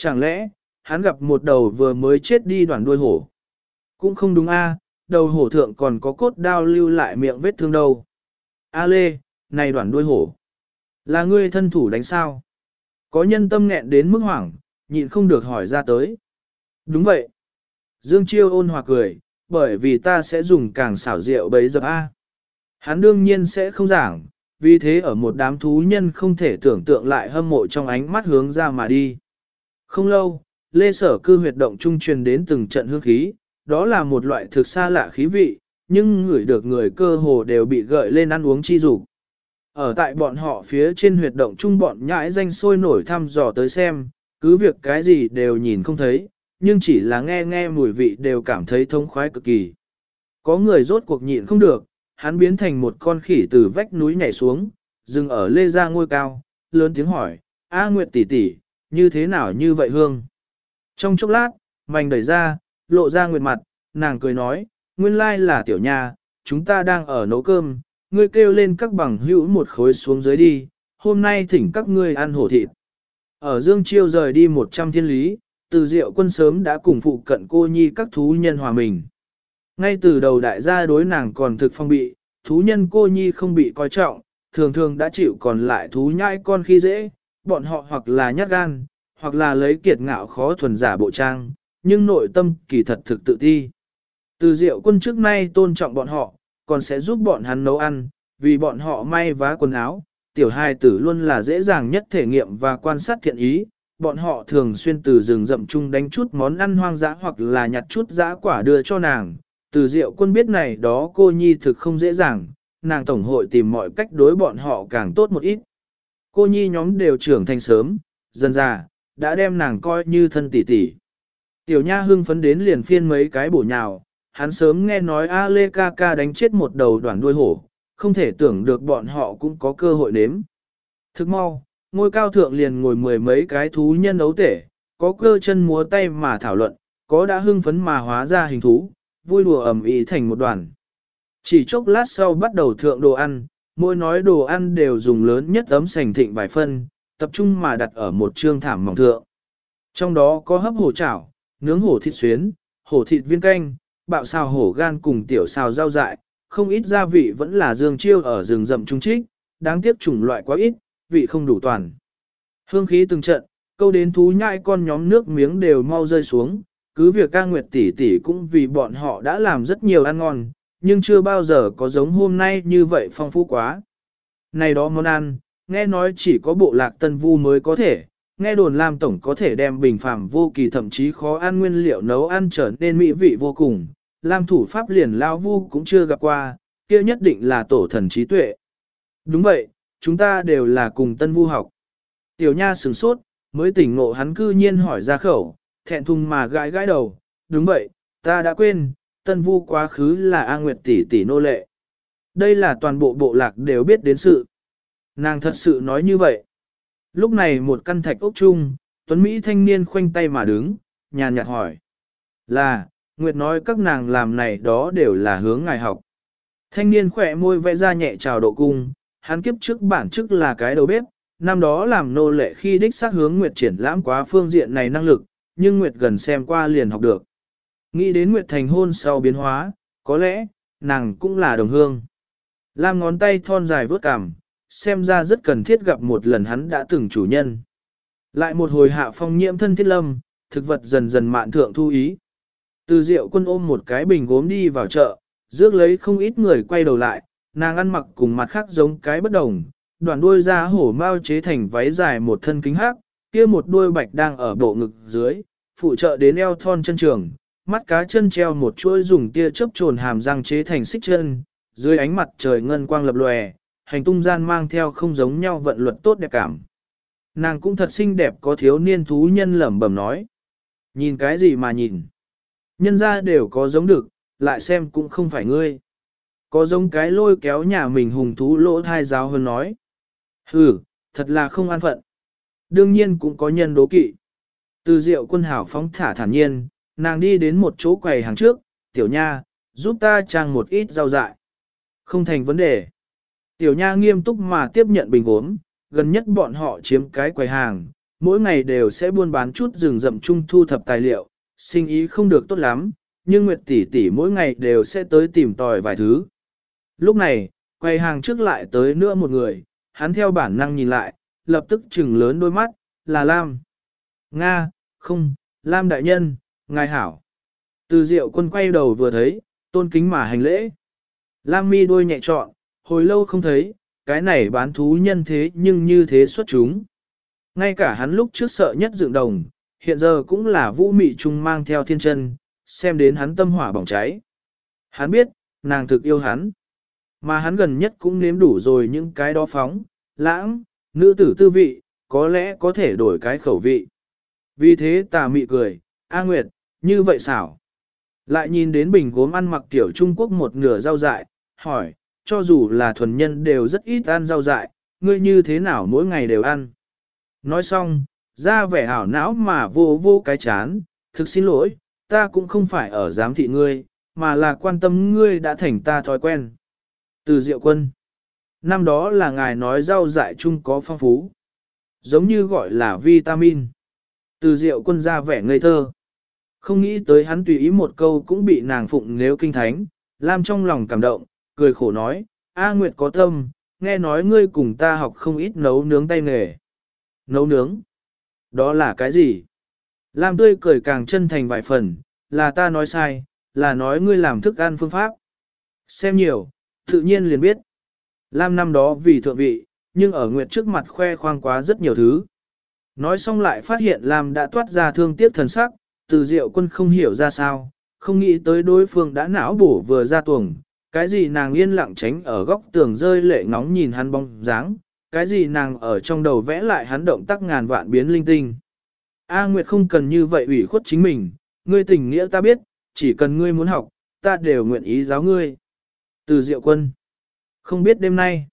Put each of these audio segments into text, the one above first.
Chẳng lẽ, hắn gặp một đầu vừa mới chết đi đoạn đuôi hổ? Cũng không đúng a, đầu hổ thượng còn có cốt đao lưu lại miệng vết thương đâu. A Lê, này đoạn đuôi hổ. Là ngươi thân thủ đánh sao? Có nhân tâm nghẹn đến mức hoảng, nhịn không được hỏi ra tới. Đúng vậy. Dương Chiêu ôn hòa cười, bởi vì ta sẽ dùng càng xảo diệu bấy giờ a. Hắn đương nhiên sẽ không giảng, vì thế ở một đám thú nhân không thể tưởng tượng lại hâm mộ trong ánh mắt hướng ra mà đi. Không lâu, Lê Sở Cư huyệt động trung truyền đến từng trận hương khí, đó là một loại thực xa lạ khí vị, nhưng ngửi được người cơ hồ đều bị gợi lên ăn uống chi dục. Ở tại bọn họ phía trên huyệt động trung bọn nhãi danh sôi nổi thăm dò tới xem, cứ việc cái gì đều nhìn không thấy, nhưng chỉ là nghe nghe mùi vị đều cảm thấy thông khoái cực kỳ. Có người rốt cuộc nhịn không được, hắn biến thành một con khỉ từ vách núi nhảy xuống, dừng ở lê ra ngôi cao, lớn tiếng hỏi, A Nguyệt tỷ tỷ, như thế nào như vậy hương? Trong chốc lát, mảnh đẩy ra, lộ ra Nguyệt mặt, nàng cười nói, nguyên lai là tiểu nha, chúng ta đang ở nấu cơm, ngươi kêu lên các bằng hữu một khối xuống dưới đi, hôm nay thỉnh các ngươi ăn hổ thịt. Ở Dương Chiêu rời đi 100 thiên lý, Từ Diệu Quân sớm đã cùng phụ cận cô nhi các thú nhân hòa mình. Ngay từ đầu đại gia đối nàng còn thực phong bị, thú nhân cô nhi không bị coi trọng, thường thường đã chịu còn lại thú nhãi con khi dễ, bọn họ hoặc là nhát gan, hoặc là lấy kiệt ngạo khó thuần giả bộ trang, nhưng nội tâm kỳ thật thực tự ti. Từ Diệu Quân trước nay tôn trọng bọn họ, còn sẽ giúp bọn hắn nấu ăn, vì bọn họ may vá quần áo, tiểu hài tử luôn là dễ dàng nhất thể nghiệm và quan sát thiện ý, bọn họ thường xuyên từ rừng rậm chung đánh chút món ăn hoang dã hoặc là nhặt chút dã quả đưa cho nàng. Từ Diệu Quân biết này đó cô nhi thực không dễ dàng, nàng tổng hội tìm mọi cách đối bọn họ càng tốt một ít. Cô nhi nhóm đều trưởng thành sớm, dần già, đã đem nàng coi như thân tỷ tỷ. Tiểu Nha hưng phấn đến liền phiên mấy cái bổ nhào, hắn sớm nghe nói A Lê ca ca đánh chết một đầu đoạn đuôi hổ, không thể tưởng được bọn họ cũng có cơ hội nếm. Thức mau, ngôi cao thượng liền ngồi mười mấy cái thú nhân ấu tể, có cơ chân múa tay mà thảo luận, có đã hưng phấn mà hóa ra hình thú, vui đùa ầm ĩ thành một đoàn. Chỉ chốc lát sau bắt đầu thượng đồ ăn, mỗi nói đồ ăn đều dùng lớn nhất ấm sành thịnh vài phân, tập trung mà đặt ở một trương thảm mỏng thượng. Trong đó có hấp hổ chảo, nướng hổ thịt xuyến, hổ thịt viên canh, bạo xào hổ gan cùng tiểu xào rau dại, không ít gia vị vẫn là Dương Chiêu ở rừng rậm trung trích, đáng tiếc chủng loại quá ít, vị không đủ toàn. Hương khí từng trận, câu đến thú nhãi con nhóm nước miếng đều mau rơi xuống, cứ việc ca Nguyệt tỷ tỷ cũng vì bọn họ đã làm rất nhiều ăn ngon, nhưng chưa bao giờ có giống hôm nay như vậy phong phú quá. Này đó món ăn, nghe nói chỉ có bộ lạc Tân Vu mới có thể, nghe đồn Lam Tổng có thể đem bình phàm vô kỳ thậm chí khó ăn nguyên liệu nấu ăn trở nên mỹ vị vô cùng, Lam thủ pháp liền Lao Vu cũng chưa gặp qua, kia nhất định là tổ thần trí tuệ. Đúng vậy, chúng ta đều là cùng Tân Vu học. Tiểu Nha sửng sốt, mới tỉnh ngộ hắn cư nhiên hỏi ra khẩu, thẹn thùng mà gãi gãi đầu, đúng vậy, ta đã quên, Tân Vu quá khứ là A Nguyệt tỷ tỷ nô lệ. Đây là toàn bộ bộ lạc đều biết đến sự. Nàng thật sự nói như vậy. Lúc này một căn thạch ốc chung, Tuấn Mỹ thanh niên khoanh tay mà đứng, nhàn nhạt hỏi. Là, Nguyệt nói các nàng làm này đó đều là hướng ngài học. Thanh niên khỏe môi vẽ ra nhẹ trào độ cung, hắn kiếp trước bản chức là cái đầu bếp, năm đó làm nô lệ khi đích xác hướng Nguyệt triển lãm quá phương diện này năng lực, nhưng Nguyệt gần xem qua liền học được. Nghĩ đến Nguyệt thành hôn sau biến hóa, có lẽ, nàng cũng là đồng hương. Lam ngón tay thon dài vớt cằm, xem ra rất cần thiết gặp một lần hắn đã từng chủ nhân. Lại một hồi hạ phong nhiễm thân thiết lâm, thực vật dần dần mạn thượng thu ý. Từ Diệu Quân ôm một cái bình gốm đi vào chợ, rước lấy không ít người quay đầu lại, nàng ăn mặc cùng mặt khác giống cái bất đồng, đoạn đuôi da hổ mao chế thành váy dài một thân kính hắc, kia một đuôi bạch đang ở bộ ngực dưới, phụ trợ đến eo thon chân trường, mắt cá chân treo một chuỗi dùng tia chớp trồn hàm răng chế thành xích chân, dưới ánh mặt trời ngân quang lập lòe, hành tung gian mang theo không giống nhau vận luật tốt đẹp cảm. Nàng cũng thật xinh đẹp có thiếu niên thú nhân lẩm bẩm nói. Nhìn cái gì mà nhìn? Nhân ra đều có giống được, lại xem cũng không phải ngươi. Có giống cái lôi kéo nhà mình hùng thú lỗ thai giáo hơn nói. Hừ, thật là không an phận. Đương nhiên cũng có nhân đố kỵ. Từ Diệu Quân hảo phóng thả thản nhiên, nàng đi đến một chỗ quầy hàng trước, tiểu nha, giúp ta trang một ít rau dại. Không thành vấn đề. Tiểu nha nghiêm túc mà tiếp nhận bình uống, gần nhất bọn họ chiếm cái quầy hàng, mỗi ngày đều sẽ buôn bán chút rừng rậm chung thu thập tài liệu, sinh ý không được tốt lắm, nhưng Nguyệt tỷ tỷ mỗi ngày đều sẽ tới tìm tòi vài thứ. Lúc này, quầy hàng trước lại tới nữa một người, hắn theo bản năng nhìn lại, lập tức trừng lớn đôi mắt, là Lam. Nga, không, Lam đại nhân, ngài hảo. Từ Diệu Quân quay đầu vừa thấy, tôn kính mà hành lễ. Lam mi đôi nhẹ trọn, hồi lâu không thấy, cái này bán thú nhân thế nhưng như thế xuất chúng. Ngay cả hắn lúc trước sợ nhất dựng đồng, hiện giờ cũng là vũ mị trung mang theo thiên chân, xem đến hắn tâm hỏa bỏng cháy. Hắn biết, nàng thực yêu hắn. Mà hắn gần nhất cũng nếm đủ rồi những cái đó phóng, lãng, nữ tử tư vị, có lẽ có thể đổi cái khẩu vị. Vì thế tà mị cười, A Nguyệt, như vậy xảo. Lại nhìn đến bình gốm ăn mặc tiểu Trung Quốc một nửa rau dại, hỏi, cho dù là thuần nhân đều rất ít ăn rau dại, ngươi như thế nào mỗi ngày đều ăn. Nói xong, ra vẻ hảo não mà vô vô cái chán, thực xin lỗi, ta cũng không phải ở giám thị ngươi, mà là quan tâm ngươi đã thành ta thói quen. Từ Diệu Quân, năm đó là ngài nói rau dại chung có phong phú, giống như gọi là vitamin. Từ Diệu Quân ra vẻ ngây thơ. Không nghĩ tới hắn tùy ý một câu cũng bị nàng phụng nếu kinh thánh, Lam trong lòng cảm động, cười khổ nói, A Nguyệt có tâm, nghe nói ngươi cùng ta học không ít nấu nướng tay nghề. Nấu nướng? Đó là cái gì? Lam tươi cười càng chân thành vài phần, là ta nói sai, là nói ngươi làm thức ăn phương pháp. Xem nhiều, tự nhiên liền biết. Lam năm đó vì thượng vị, nhưng ở Nguyệt trước mặt khoe khoang quá rất nhiều thứ. Nói xong lại phát hiện Lam đã toát ra thương tiếc thần sắc, Từ Diệu Quân không hiểu ra sao, không nghĩ tới đối phương đã não bổ vừa ra tuồng, cái gì nàng yên lặng tránh ở góc tường rơi lệ ngóng nhìn hắn bóng dáng, cái gì nàng ở trong đầu vẽ lại hắn động tác ngàn vạn biến linh tinh. A Nguyệt không cần như vậy ủy khuất chính mình, ngươi tình nghĩa ta biết, chỉ cần ngươi muốn học, ta đều nguyện ý giáo ngươi. Từ Diệu Quân, không biết đêm nay,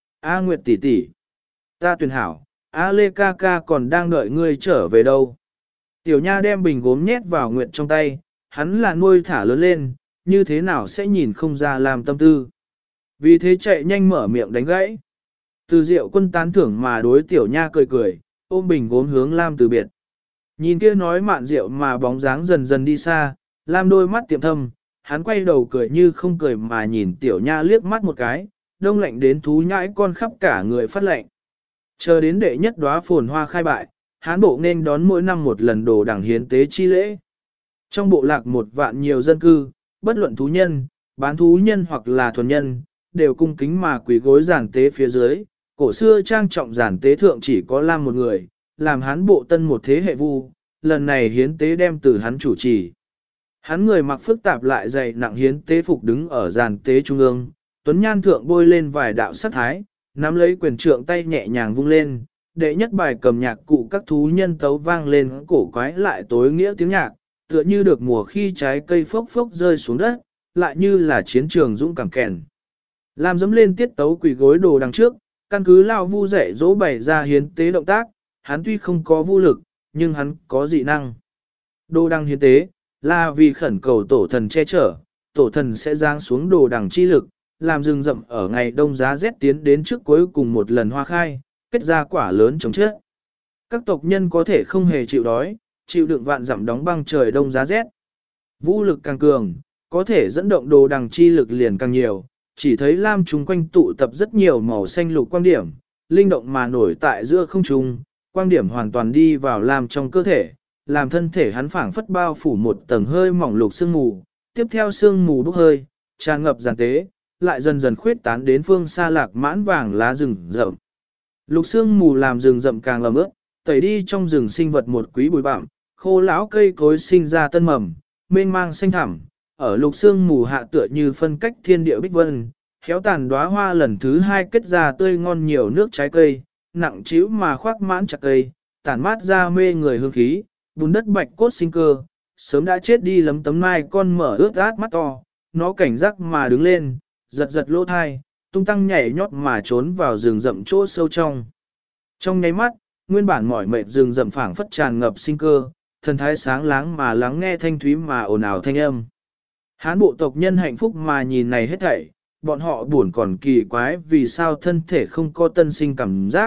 A Nguyệt tỷ tỷ, ta tuyển hảo, A Lê ca ca còn đang đợi ngươi trở về đâu. Tiểu Nha đem bình gốm nhét vào Nguyệt trong tay, hắn là nuôi thả lớn lên, như thế nào sẽ nhìn không ra làm tâm tư. Vì thế chạy nhanh mở miệng đánh gãy. Từ Diệu Quân tán thưởng mà đối Tiểu Nha cười cười, ôm bình gốm hướng Lam từ biệt. Nhìn kia nói mạn rượu mà bóng dáng dần dần đi xa, Lam đôi mắt tiệm thâm, hắn quay đầu cười như không cười mà nhìn Tiểu Nha liếc mắt một cái, đông lạnh đến thú nhãi con khắp cả người phát lạnh. Chờ đến đệ nhất đóa phồn hoa khai bại, hán bộ nên đón mỗi năm một lần đồ đẳng hiến tế chi lễ. Trong bộ lạc 1 vạn nhiều dân cư, bất luận thú nhân, bán thú nhân hoặc là thuần nhân, đều cung kính mà quỳ gối giản tế phía dưới. Cổ xưa trang trọng giản tế thượng chỉ có Lam một người, làm hán bộ tân một thế hệ vu, lần này hiến tế đem từ hắn chủ trì. Hắn người mặc phức tạp lại dày nặng hiến tế phục đứng ở giàn tế trung ương, tuấn nhan thượng bôi lên vài đạo sắc thái, nắm lấy quyền trượng tay nhẹ nhàng vung lên, đệ nhất bài cầm nhạc cụ các thú nhân tấu vang lên cổ quái lại tối nghĩa tiếng nhạc, tựa như được mùa khi trái cây phốc phốc rơi xuống đất, lại như là chiến trường dũng cảm kèn. Lam dẫm lên tiết tấu quỳ gối đồ đằng trước, căn cứ lao vu dạy dỗ bày ra hiến tế động tác, hắn tuy không có vu lực, nhưng hắn có dị năng. Đồ đằng hiến tế, là vì khẩn cầu tổ thần che chở, tổ thần sẽ giáng xuống đồ đằng chi lực, làm rừng rậm ở ngày đông giá rét tiến đến trước cuối cùng một lần hoa khai, kết ra quả lớn chống chết. Các tộc nhân có thể không hề chịu đói, chịu đựng vạn dặm đóng băng trời đông giá rét. Vũ lực càng cường, có thể dẫn động đồ đằng chi lực liền càng nhiều, chỉ thấy lam chúng quanh tụ tập rất nhiều màu xanh lục quang điểm, linh động mà nổi tại giữa không trung, quang điểm hoàn toàn đi vào lam trong cơ thể, làm thân thể hắn phảng phất bao phủ một tầng hơi mỏng lục sương mù, tiếp theo sương mù bốc hơi, tràn ngập giàn tế, lại dần dần khuyết tán đến phương xa lạc mãn vàng lá rừng rậm. Lục sương mù làm rừng rậm càng ẩm ướt, tẩy đi trong rừng sinh vật một quý bụi bặm, khô lão cây cối sinh ra tân mầm, mênh mang xanh thẳm, ở lục sương mù hạ tựa như phân cách thiên địa bích vân, khéo tàn đóa hoa lần thứ 2 kết ra tươi ngon nhiều nước trái cây, nặng trĩu mà khoác mãn chặt cây, tản mát ra mê người hương khí, bùn đất bạch cốt sinh cơ, sớm đã chết đi lấm tấm mai con mở ướt át mắt to, nó cảnh giác mà đứng lên, giật giật lỗ thai, tung tăng nhảy nhót mà trốn vào rừng rậm chỗ sâu trong. Trong nháy mắt, nguyên bản mỏi mệt rừng rậm phảng phất tràn ngập sinh cơ, thần thái sáng láng mà lắng nghe thanh thúy mà ồn ào thanh âm. Hán bộ tộc nhân hạnh phúc mà nhìn này hết thảy, bọn họ buồn còn kỳ quái vì sao thân thể không có tân sinh cảm giác,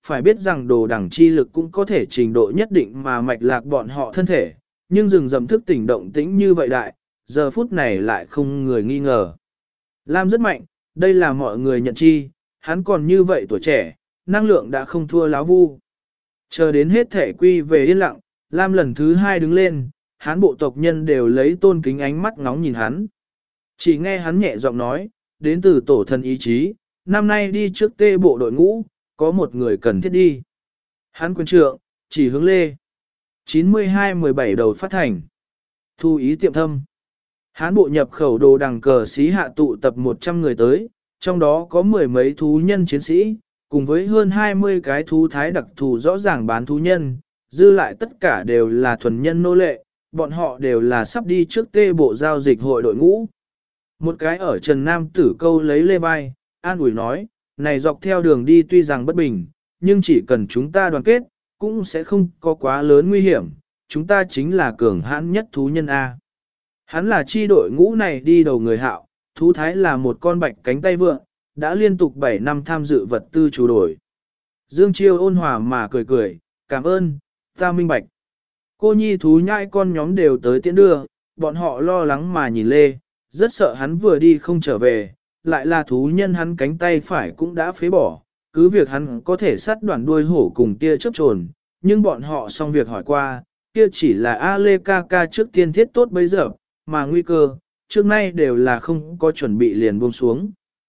phải biết rằng đồ đẳng chi lực cũng có thể trình độ nhất định mà mạch lạc bọn họ thân thể, nhưng rừng rậm thức tỉnh động tĩnh như vậy đại, giờ phút này lại không người nghi ngờ. Lam rất mạnh, đây là mọi người nhận chi, hắn còn như vậy tuổi trẻ, năng lượng đã không thua láo vu. Chờ đến hết thể quy về yên lặng, Lam lần thứ hai đứng lên, hắn bộ tộc nhân đều lấy tôn kính ánh mắt ngóng nhìn hắn. Chỉ nghe hắn nhẹ giọng nói, đến từ tổ thần ý chí, năm nay đi trước tê bộ đội ngũ, có một người cần thiết đi. Hắn quyền trượng, chỉ hướng lê. 92-17 đầu phát thành. Thu ý tiệm thâm. Hán bộ nhập khẩu đồ đằng cờ xí hạ tụ tập 100 người tới, trong đó có mười mấy thú nhân chiến sĩ, cùng với hơn 20 cái thú thái đặc thù rõ ràng bán thú nhân, dư lại tất cả đều là thuần nhân nô lệ, bọn họ đều là sắp đi trước tê bộ giao dịch hội đội ngũ. Một cái ở Trần Nam Tử câu lấy lê vai, an ủi nói, này dọc theo đường đi tuy rằng bất bình, nhưng chỉ cần chúng ta đoàn kết, cũng sẽ không có quá lớn nguy hiểm, chúng ta chính là cường hãn nhất thú nhân A. Hắn là chi đội ngũ này đi đầu người Hạo, thú thái là một con bạch cánh tay vượng, đã liên tục 7 năm tham dự vật tư chủ đổi. Dương Chiêu ôn hòa mà cười cười, cảm ơn, ta minh bạch. Cô nhi thú nhai con nhóm đều tới tiễn đưa, bọn họ lo lắng mà nhìn Lê, rất sợ hắn vừa đi không trở về, lại là thú nhân hắn cánh tay phải cũng đã phế bỏ, cứ việc hắn có thể sát đoạn đuôi hổ cùng tia chớp trồn, nhưng bọn họ xong việc hỏi qua, kia chỉ là A Lê ca ca trước tiên thiết tốt bây giờ, mà nguy cơ, trước nay đều là không có chuẩn bị liền buông xuống.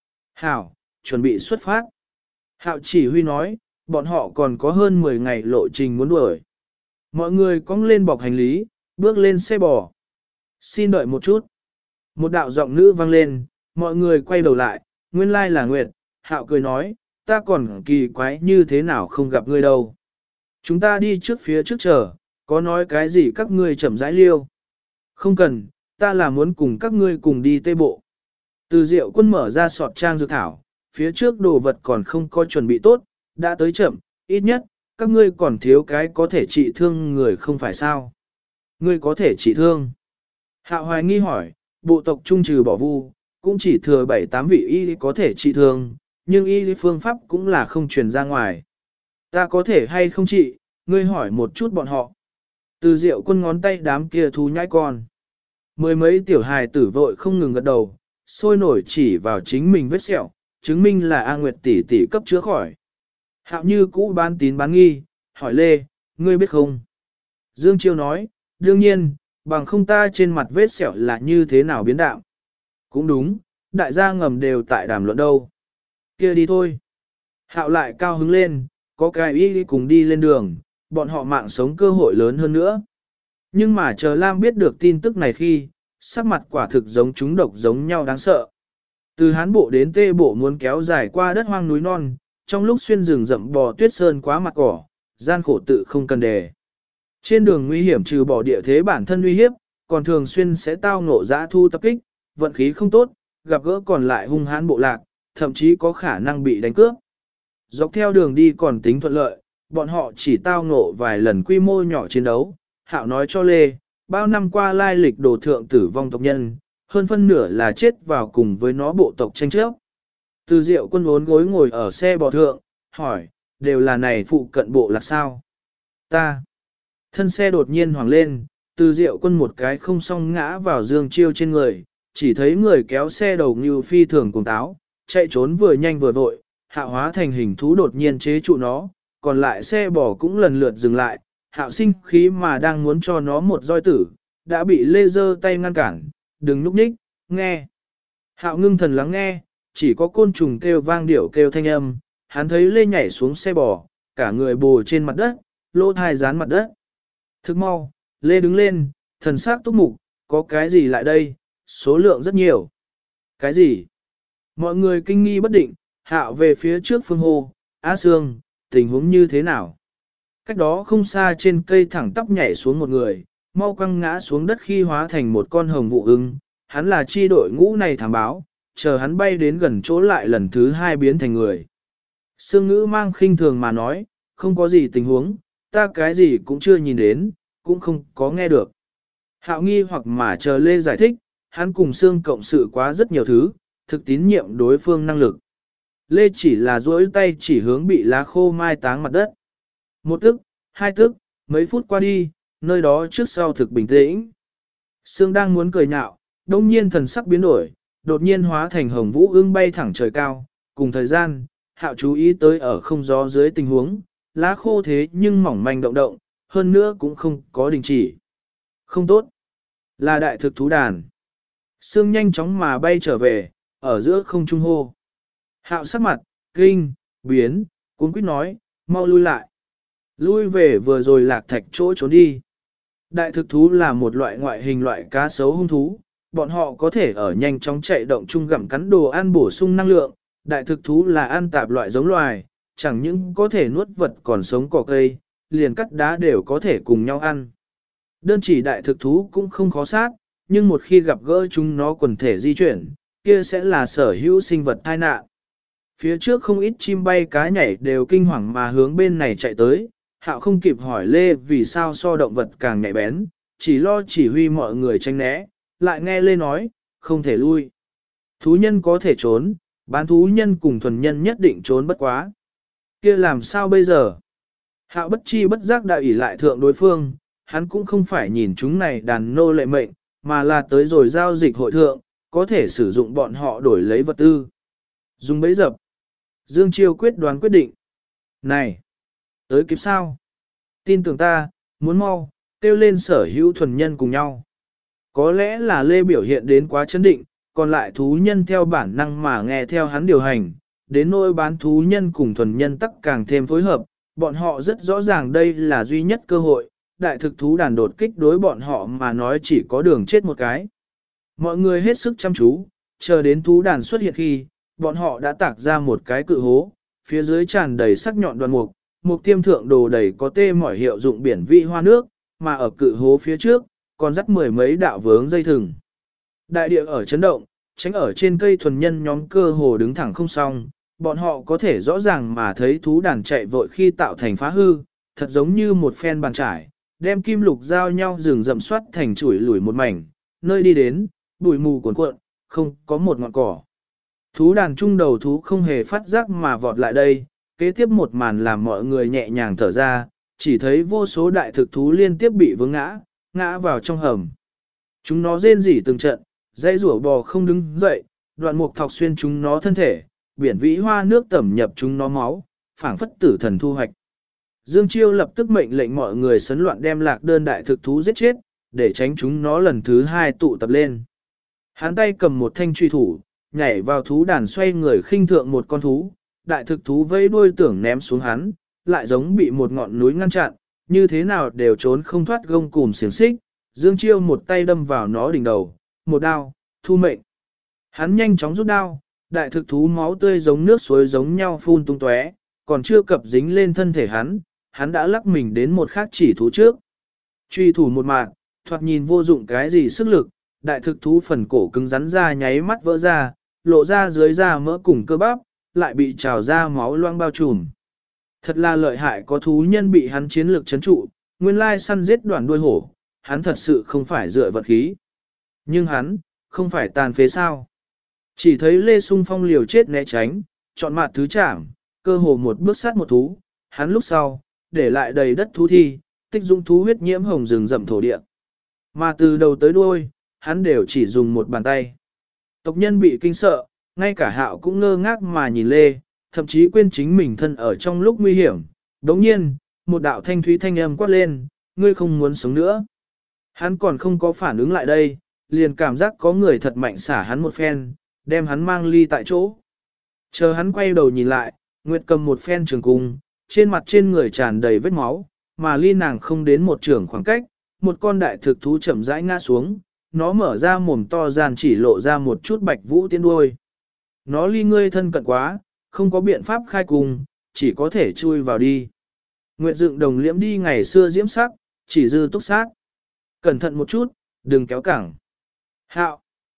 Hảo, chuẩn bị xuất phát. Hạo chỉ huy nói, bọn họ còn có hơn 10 ngày lộ trình muốn đuổi. Mọi người cong lên bọc hành lý, bước lên xe bò. Xin đợi một chút. Một đạo giọng nữ vang lên, mọi người quay đầu lại, nguyên lai là Nguyệt. Hạo cười nói, ta còn kỳ quái như thế nào không gặp ngươi đâu. Chúng ta đi trước phía trước chờ, có nói cái gì các ngươi chậm rãi liêu. Không cần, ta là muốn cùng các ngươi cùng đi tê bộ. Từ Diệu Quân mở ra sọt trang dược thảo, phía trước đồ vật còn không có chuẩn bị tốt, đã tới chậm, ít nhất, các ngươi còn thiếu cái có thể trị thương người không phải sao. Ngươi có thể trị thương. Hạo hoài nghi hỏi, bộ tộc trung trừ bỏ vu, cũng chỉ thừa 7-8 vị y có thể trị thương, nhưng y phương pháp cũng là không truyền ra ngoài. Ta có thể hay không trị, ngươi hỏi một chút bọn họ. Từ Diệu Quân ngón tay đám kia thú nhãi con. Mười mấy tiểu hài tử vội không ngừng gật đầu, sôi nổi chỉ vào chính mình vết sẹo, chứng minh là A Nguyệt tỷ tỷ cấp chữa khỏi. Hạo như cũ bán tín bán nghi, hỏi Lê, ngươi biết không? Dương Chiêu nói, đương nhiên, bằng không ta trên mặt vết sẹo là như thế nào biến đạo. Cũng đúng, đại gia ngầm đều tại đàm luận đâu. Kia đi thôi. Hạo lại cao hứng lên, có cái y cùng đi lên đường, bọn họ mạng sống cơ hội lớn hơn nữa. Nhưng mà chờ Lam biết được tin tức này khi, sắc mặt quả thực giống chúng độc giống nhau đáng sợ. Từ Hán bộ đến Tê bộ muốn kéo dài qua đất hoang núi non, trong lúc xuyên rừng rậm bò tuyết sơn quá mặt cỏ, gian khổ tự không cần đề. Trên đường nguy hiểm trừ bỏ địa thế bản thân uy hiếp, còn thường xuyên sẽ tao ngộ dã thu tập kích, vận khí không tốt, gặp gỡ còn lại hung hãn bộ lạc, thậm chí có khả năng bị đánh cướp. Dọc theo đường đi còn tính thuận lợi, bọn họ chỉ tao ngộ vài lần quy mô nhỏ chiến đấu. Hạo nói cho Lê, bao năm qua lai lịch đồ thượng tử vong tộc nhân, hơn phân nửa là chết vào cùng với nó bộ tộc tranh chấp. Từ Diệu Quân uốn gối ngồi ở xe bò thượng, hỏi, đều là này phụ cận bộ lạc sao? Ta. Thân xe đột nhiên hoảng lên, Từ Diệu Quân một cái không song ngã vào Dương Chiêu trên người, chỉ thấy người kéo xe đầu như phi thường cùng táo, chạy trốn vừa nhanh vừa vội, Hạo hóa thành hình thú đột nhiên chế trụ nó, còn lại xe bò cũng lần lượt dừng lại, Hạo sinh khí mà đang muốn cho nó một roi tử, đã bị Lê giơ tay ngăn cản, đừng núp nhích, nghe. Hạo ngưng thần lắng nghe, chỉ có côn trùng kêu vang điệu kêu thanh âm, hắn thấy Lê nhảy xuống xe bò, cả người bò trên mặt đất, lỗ thai dán mặt đất. Thức mau, Lê đứng lên, thần sắc túc mục, có cái gì lại đây, số lượng rất nhiều. Cái gì? Mọi người kinh nghi bất định, Hạo về phía trước phương hô, Á Sương, tình huống như thế nào? Cách đó không xa trên cây thẳng tắp nhảy xuống một người, mau quăng ngã xuống đất khi hóa thành một con hồng vụ ưng, hắn là chi đội ngũ này thám báo, chờ hắn bay đến gần chỗ lại lần thứ hai biến thành người. Sương Ngữ mang khinh thường mà nói, không có gì tình huống, ta cái gì cũng chưa nhìn đến, cũng không có nghe được. Hạo nghi hoặc mà chờ Lê giải thích, hắn cùng Sương cộng sự quá rất nhiều thứ, thực tín nhiệm đối phương năng lực. Lê chỉ là duỗi tay chỉ hướng bị lá khô mai táng mặt đất. Một tức, hai tức, mấy phút qua đi, nơi đó trước sau thực bình tĩnh. Sương đang muốn cười nhạo, đông nhiên thần sắc biến đổi, đột nhiên hóa thành hồng vũ ưng bay thẳng trời cao. Cùng thời gian, Hạo chú ý tới ở không gió dưới tình huống, lá khô thế nhưng mỏng manh động động, hơn nữa cũng không có đình chỉ. Không tốt, là đại thực thú đàn. Sương nhanh chóng mà bay trở về, ở giữa không trung hô. Hạo sắc mặt, kinh, biến, cuốn quýt nói, mau lui lại. Lui về vừa rồi lạc thạch chỗ trốn đi. Đại thực thú là một loại ngoại hình loại cá sấu hung thú, bọn họ có thể ở nhanh chóng chạy động chung gặm cắn đồ ăn bổ sung năng lượng. Đại thực thú là ăn tạp loại giống loài, chẳng những có thể nuốt vật còn sống cỏ cây, liền cắt đá đều có thể cùng nhau ăn. Đơn chỉ đại thực thú cũng không khó sát, nhưng một khi gặp gỡ chúng nó quần thể di chuyển, kia sẽ là sở hữu sinh vật tai nạn. Phía trước không ít chim bay cá nhảy đều kinh hoàng mà hướng bên này chạy tới, Hạo không kịp hỏi Lê vì sao so động vật càng nhạy bén, chỉ lo chỉ huy mọi người tránh né, lại nghe Lê nói, không thể lui. Thú nhân có thể trốn, bán thú nhân cùng thuần nhân nhất định trốn bất quá. Kia làm sao bây giờ? Hạo bất chi bất giác đã ỷ lại thượng đối phương, hắn cũng không phải nhìn chúng này đàn nô lệ mệnh, mà là tới rồi giao dịch hội thượng, có thể sử dụng bọn họ đổi lấy vật tư. Dùng bẫy dập. Dương Chiêu quyết đoán quyết định. Này! Tới kịp sao? Tin tưởng ta, muốn mau, kêu lên sở hữu thuần nhân cùng nhau. Có lẽ là Lê biểu hiện đến quá chấn định, còn lại thú nhân theo bản năng mà nghe theo hắn điều hành, đến nỗi bán thú nhân cùng thuần nhân tắc càng thêm phối hợp, bọn họ rất rõ ràng đây là duy nhất cơ hội, đại thực thú đàn đột kích đối bọn họ mà nói chỉ có đường chết một cái. Mọi người hết sức chăm chú, chờ đến thú đàn xuất hiện khi, bọn họ đã tạc ra một cái cự hố, phía dưới tràn đầy sắc nhọn đoàn mục, mục tiêm thượng đồ đầy có tê mỏi hiệu dụng biển vị hoa nước, mà ở cự hố phía trước, còn dắt mười mấy đạo vướng dây thừng. Đại địa ở chấn động, tránh ở trên cây thuần nhân nhóm cơ hồ đứng thẳng không xong, bọn họ có thể rõ ràng mà thấy thú đàn chạy vội khi tạo thành phá hư, thật giống như một phen bàn trải, đem kim lục giao nhau rừng rậm soát thành chuỗi lủi một mảnh, nơi đi đến, bụi mù cuồn cuộn, không có một ngọn cỏ. Thú đàn trung đầu thú không hề phát giác mà vọt lại đây, kế tiếp một màn làm mọi người nhẹ nhàng thở ra, chỉ thấy vô số đại thực thú liên tiếp bị vướng ngã vào trong hầm. Chúng nó rên rỉ từng trận, dây rủa bò không đứng dậy, đoạn mục thọc xuyên chúng nó thân thể, biển vĩ hoa nước tẩm nhập chúng nó máu, phảng phất tử thần thu hoạch. Dương Chiêu lập tức mệnh lệnh mọi người sấn loạn đem lạc đơn đại thực thú giết chết, để tránh chúng nó lần thứ hai tụ tập lên. Hắn tay cầm một thanh truy thủ, nhảy vào thú đàn xoay người khinh thượng một con thú, đại thực thú vây đuôi tưởng ném xuống hắn, lại giống bị một ngọn núi ngăn chặn, như thế nào đều trốn không thoát gông cùm xiềng xích. Dương Chiêu một tay đâm vào nó đỉnh đầu, một đao, thu mệnh. Hắn nhanh chóng rút đao, đại thực thú máu tươi giống nước suối giống nhau phun tung tóe, còn chưa cập dính lên thân thể hắn đã lắc mình đến một khác chỉ thú trước. Truy thủ một mạng, thoạt nhìn vô dụng cái gì sức lực, đại thực thú phần cổ cứng rắn ra nháy mắt vỡ ra, lộ ra dưới da mỡ cùng cơ bắp, lại bị trào ra máu loang bao trùm. Thật là lợi hại, có thú nhân bị hắn chiến lược chấn trụ, nguyên lai săn giết đoạn đuôi hổ, hắn thật sự không phải dựa vật khí. Nhưng hắn, không phải tàn phế sao. Chỉ thấy Lê Sung Phong liều chết né tránh, chọn mặt thứ chạm, cơ hồ một bước sát một thú, hắn lúc sau, để lại đầy đất thú thi, tích dung thú huyết nhiễm hồng rừng rậm thổ địa. Mà từ đầu tới đuôi, hắn đều chỉ dùng một bàn tay. Tộc nhân bị kinh sợ, ngay cả Hạo cũng ngơ ngác mà nhìn Lê, thậm chí quên chính mình thân ở trong lúc nguy hiểm. Đồng nhiên, một đạo thanh thúy thanh âm quát lên, ngươi không muốn sống nữa. Hắn còn không có phản ứng lại đây, liền cảm giác có người thật mạnh xả hắn một phen, đem hắn mang ly tại chỗ. Chờ hắn quay đầu nhìn lại, Nguyệt cầm một phen trường cung, trên mặt trên người tràn đầy vết máu, mà ly nàng không đến một trường khoảng cách, một con đại thực thú chậm rãi ngã xuống, nó mở ra mồm to gian chỉ lộ ra một chút bạch vũ tiên đuôi. Nó ly ngươi thân cận quá, không có biện pháp khai cùng, chỉ có thể chui vào đi. Nguyệt dựng đồng liễm đi ngày xưa diễm sắc, chỉ dư túc sát. Cẩn thận một chút, đừng kéo cẳng. Hạo,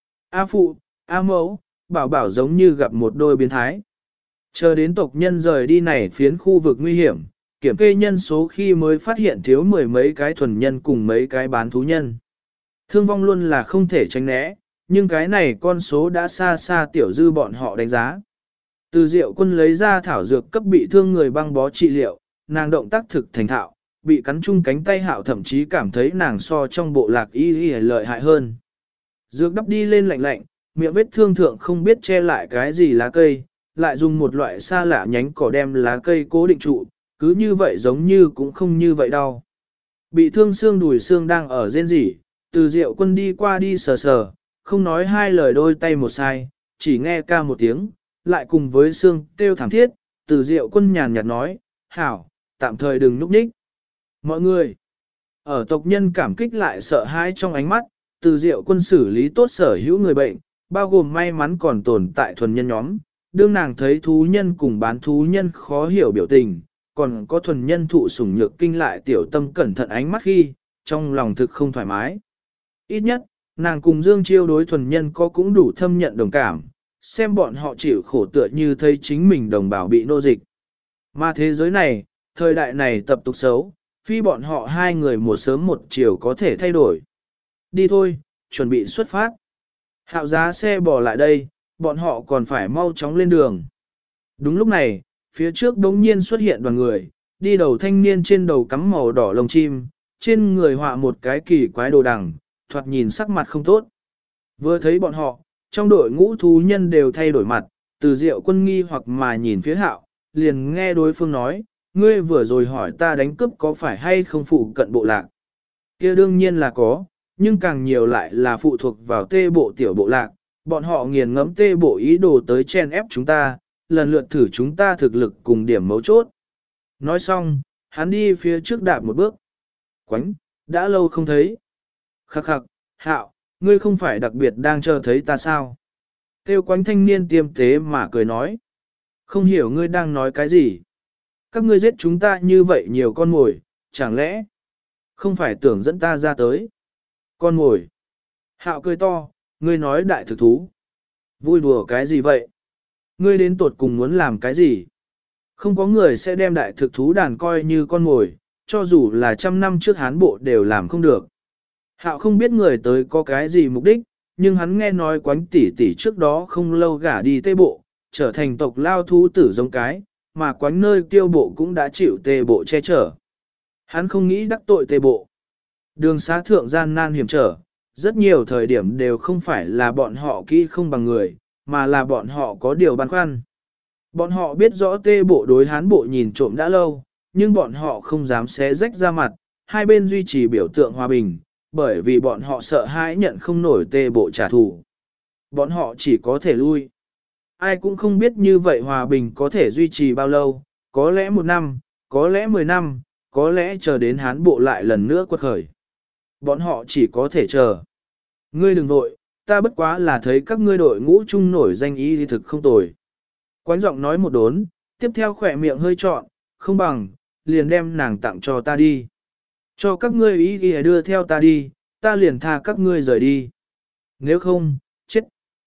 A phụ, A mẫu, bảo bảo giống như gặp một đôi biến thái. Chờ đến tộc nhân rời đi này phiến khu vực nguy hiểm, kiểm kê nhân số khi mới phát hiện thiếu mười mấy cái thuần nhân cùng mấy cái bán thú nhân. Thương vong luôn là không thể tránh né, nhưng cái này con số đã xa xa tiểu dư bọn họ đánh giá. Từ Diệu Quân lấy ra thảo dược cấp bị thương người băng bó trị liệu, nàng động tác thực thành thạo, bị cắn chung cánh tay Hạo thậm chí cảm thấy nàng so trong bộ lạc y lợi hại hơn. Dược đắp đi lên lạnh lạnh, miệng vết thương thượng không biết che lại cái gì lá cây, lại dùng một loại xa lạ nhánh cỏ đem lá cây cố định trụ, cứ như vậy giống như cũng không như vậy đâu. Bị thương xương đùi xương đang ở rên rỉ, Từ Diệu Quân đi qua đi sờ sờ, không nói hai lời đôi tay một sai, chỉ nghe ca một tiếng, lại cùng với xương kêu thảm thiết, Từ Diệu Quân nhàn nhạt nói, hảo, tạm thời đừng núp nhích. Mọi người, ở tộc nhân cảm kích lại sợ hãi trong ánh mắt, Từ Diệu Quân xử lý tốt sở hữu người bệnh, bao gồm may mắn còn tồn tại thuần nhân nhóm, đương nàng thấy thú nhân cùng bán thú nhân khó hiểu biểu tình, còn có thuần nhân thụ sủng nhược kinh lại tiểu tâm cẩn thận ánh mắt khi, trong lòng thực không thoải mái. Ít nhất, nàng cùng Dương Chiêu đối thuần nhân có cũng đủ thâm nhận đồng cảm, xem bọn họ chịu khổ tựa như thấy chính mình đồng bào bị nô dịch. Mà thế giới này, thời đại này tập tục xấu, phi bọn họ hai người một sớm một chiều có thể thay đổi. Đi thôi, chuẩn bị xuất phát. Hạo giá xe bỏ lại đây, bọn họ còn phải mau chóng lên đường. Đúng lúc này, phía trước đống nhiên xuất hiện đoàn người, đi đầu thanh niên trên đầu cắm màu đỏ lông chim, trên người họa một cái kỳ quái đồ đằng, thoạt nhìn sắc mặt không tốt. Vừa thấy bọn họ, trong đội ngũ thú nhân đều thay đổi mặt, Từ Diệu Quân nghi hoặc mà nhìn phía Hạo, liền nghe đối phương nói, ngươi vừa rồi hỏi ta đánh cướp có phải hay không phụ cận bộ lạc. Kia đương nhiên là có, nhưng càng nhiều lại là phụ thuộc vào tê bộ tiểu bộ lạc, bọn họ nghiền ngẫm tê bộ ý đồ tới chen ép chúng ta, lần lượt thử chúng ta thực lực cùng điểm mấu chốt. Nói xong, hắn đi phía trước đạp một bước. Quánh, đã lâu không thấy. Khắc khắc, Hạo, ngươi không phải đặc biệt đang chờ thấy ta sao? Tiêu Quánh thanh niên tiêm tế mà cười nói. Không hiểu ngươi đang nói cái gì? Các ngươi giết chúng ta như vậy nhiều con mồi, chẳng lẽ không phải tưởng dẫn ta ra tới? Con mồi. Hạo cười to, ngươi nói đại thực thú. Vui đùa cái gì vậy? Ngươi đến tột cùng muốn làm cái gì? Không có người sẽ đem đại thực thú đàn coi như con mồi, cho dù là 100 năm trước Hán bộ đều làm không được. Hạo không biết người tới có cái gì mục đích, nhưng hắn nghe nói Quánh tỷ tỷ trước đó không lâu gả đi Tây Bộ, trở thành tộc lao thú tử giống cái, mà Quánh nơi Tiêu Bộ cũng đã chịu Tây Bộ che chở. Hắn không nghĩ đắc tội Tây Bộ. Đường xá thượng gian nan hiểm trở, rất nhiều thời điểm đều không phải là bọn họ kỹ không bằng người, mà là bọn họ có điều băn khoăn. Bọn họ biết rõ Tây Bộ đối Hán Bộ nhìn trộm đã lâu, nhưng bọn họ không dám xé rách ra mặt, hai bên duy trì biểu tượng hòa bình, bởi vì bọn họ sợ hãi nhận không nổi Tây Bộ trả thù. Bọn họ chỉ có thể lui. Ai cũng không biết như vậy hòa bình có thể duy trì bao lâu, có lẽ 1 năm, có lẽ 10 năm, có lẽ chờ đến Hán Bộ lại lần nữa quật khởi. Bọn họ chỉ có thể chờ. Ngươi đừng vội, ta bất quá là thấy các ngươi đội ngũ chung nổi danh ý thì thực không tồi. Quánh giọng nói một đốn, tiếp theo khỏe miệng hơi trọn, không bằng, liền đem nàng tặng cho ta đi. Cho các ngươi ý thì đưa theo ta đi, ta liền tha các ngươi rời đi. Nếu không, chết.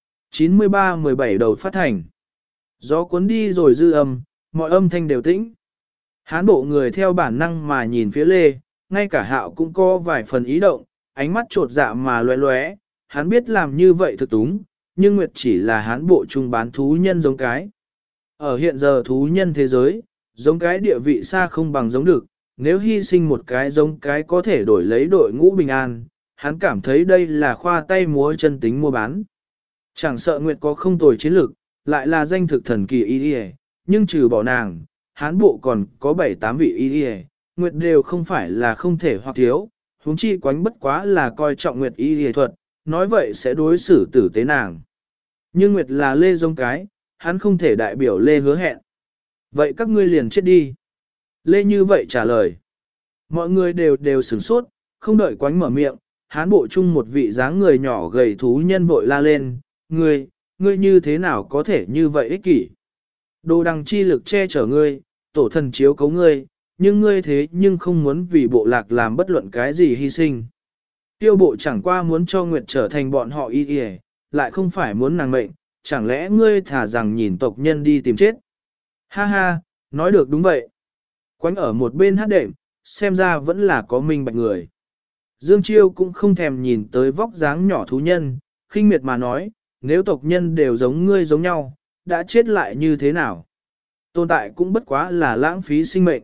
93-17 đầu phát thành. Gió cuốn đi rồi dư âm, mọi âm thanh đều tĩnh. Hán bộ người theo bản năng mà nhìn phía Lê, ngay cả Hạo cũng có vài phần ý động, ánh mắt trột dạ mà loé loé, hắn biết làm như vậy thực túng, nhưng Nguyệt chỉ là Hán bộ trung bán thú nhân giống cái. Ở hiện giờ thú nhân thế giới, giống cái địa vị xa không bằng giống được, nếu hy sinh một cái giống cái có thể đổi lấy đội ngũ bình an, hắn cảm thấy đây là khoa tay múa chân tính mua bán. Chẳng sợ Nguyệt có không tồi chiến lược, lại là danh thực thần kỳ y nhưng trừ bỏ nàng, Hán bộ còn có 7-8 vị y Nguyệt đều không phải là không thể hoặc thiếu, huống chi Quánh bất quá là coi trọng Nguyệt y thuật, nói vậy sẽ đối xử tử tế nàng. Nhưng Nguyệt là Lê giống cái, hắn không thể đại biểu Lê hứa hẹn. Vậy các ngươi liền chết đi. Lê như vậy trả lời. Mọi người đều sửng sốt, không đợi Quánh mở miệng, Hán bộ chung một vị dáng người nhỏ gầy thú nhân vội la lên, ngươi như thế nào có thể như vậy ích kỷ. Đồ đằng chi lực che chở ngươi, tổ thần chiếu cấu ngươi, nhưng ngươi thế nhưng không muốn vì bộ lạc làm bất luận cái gì hy sinh. Tiêu bộ chẳng qua muốn cho Nguyệt trở thành bọn họ y lại không phải muốn nàng mệnh, chẳng lẽ ngươi thả rằng nhìn tộc nhân đi tìm chết. Ha ha, nói được đúng vậy. Quánh ở một bên hát đệm, xem ra vẫn là có minh bạch người. Dương Chiêu cũng không thèm nhìn tới vóc dáng nhỏ thú nhân, khinh miệt mà nói, nếu tộc nhân đều giống ngươi giống nhau, đã chết lại như thế nào? Tồn tại cũng bất quá là lãng phí sinh mệnh.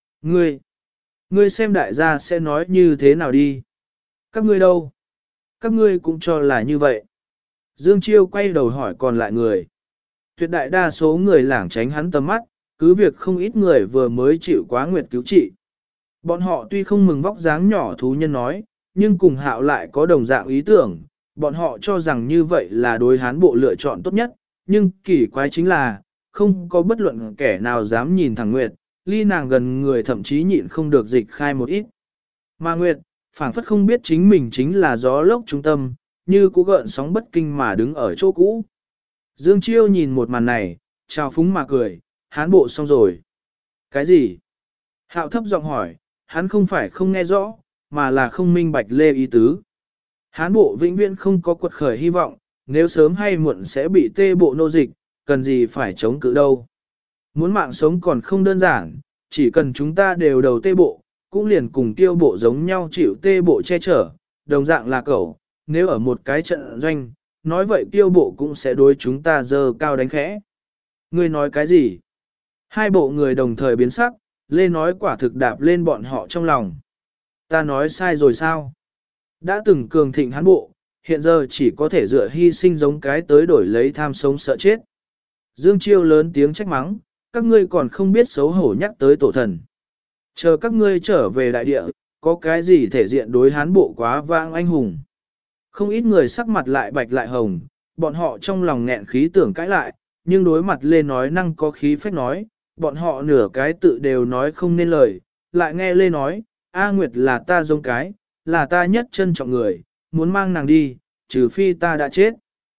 Ngươi xem đại gia sẽ nói như thế nào đi? Các ngươi đâu? Các ngươi cũng cho là như vậy. Dương Chiêu quay đầu hỏi còn lại người. Tuyệt đại đa số người lảng tránh hắn tầm mắt, cứ việc không ít người vừa mới chịu quá nguyệt cứu trị. Bọn họ tuy không mừng vóc dáng nhỏ thú nhân nói, nhưng cùng Hạo lại có đồng dạng ý tưởng, bọn họ cho rằng như vậy là đối hán bộ lựa chọn tốt nhất, nhưng kỳ quái chính là, không có bất luận kẻ nào dám nhìn thẳng Nguyệt, ly nàng gần người thậm chí nhịn không được dịch khai một ít. Mà Nguyệt, phảng phất không biết chính mình chính là gió lốc trung tâm, như cú gợn sóng bất kinh mà đứng ở chỗ cũ. Dương Chiêu nhìn một màn này, chào phúng mà cười, hán bộ xong rồi. Cái gì? Hạo thấp giọng hỏi, hắn không phải không nghe rõ, mà là không minh bạch lê ý tứ. Hán bộ vĩnh viễn không có quật khởi hy vọng, nếu sớm hay muộn sẽ bị tê bộ nô dịch, cần gì phải chống cự đâu. Muốn mạng sống còn không đơn giản, chỉ cần chúng ta đều đầu tê bộ, cũng liền cùng tiêu bộ giống nhau chịu tê bộ che chở, đồng dạng là cậu, nếu ở một cái trận doanh, nói vậy tiêu bộ cũng sẽ đối chúng ta dơ cao đánh khẽ. Ngươi nói cái gì? Hai bộ người đồng thời biến sắc, Lê nói quả thực đạp lên bọn họ trong lòng. Ta nói sai rồi sao? Đã từng cường thịnh hán bộ, hiện giờ chỉ có thể dựa hy sinh giống cái tới đổi lấy tham sống sợ chết. Dương Chiêu lớn tiếng trách mắng, các ngươi còn không biết xấu hổ nhắc tới tổ thần. Chờ các ngươi trở về đại địa, có cái gì thể diện đối hán bộ quá vang anh hùng. Không ít người sắc mặt lại bạch lại hồng, bọn họ trong lòng nghẹn khí tưởng cãi lại, nhưng đối mặt Lê nói năng có khí phách nói, bọn họ nửa cái tự đều nói không nên lời, lại nghe Lê nói, A Nguyệt là ta giống cái, là ta nhất trân trọng người, muốn mang nàng đi, trừ phi ta đã chết.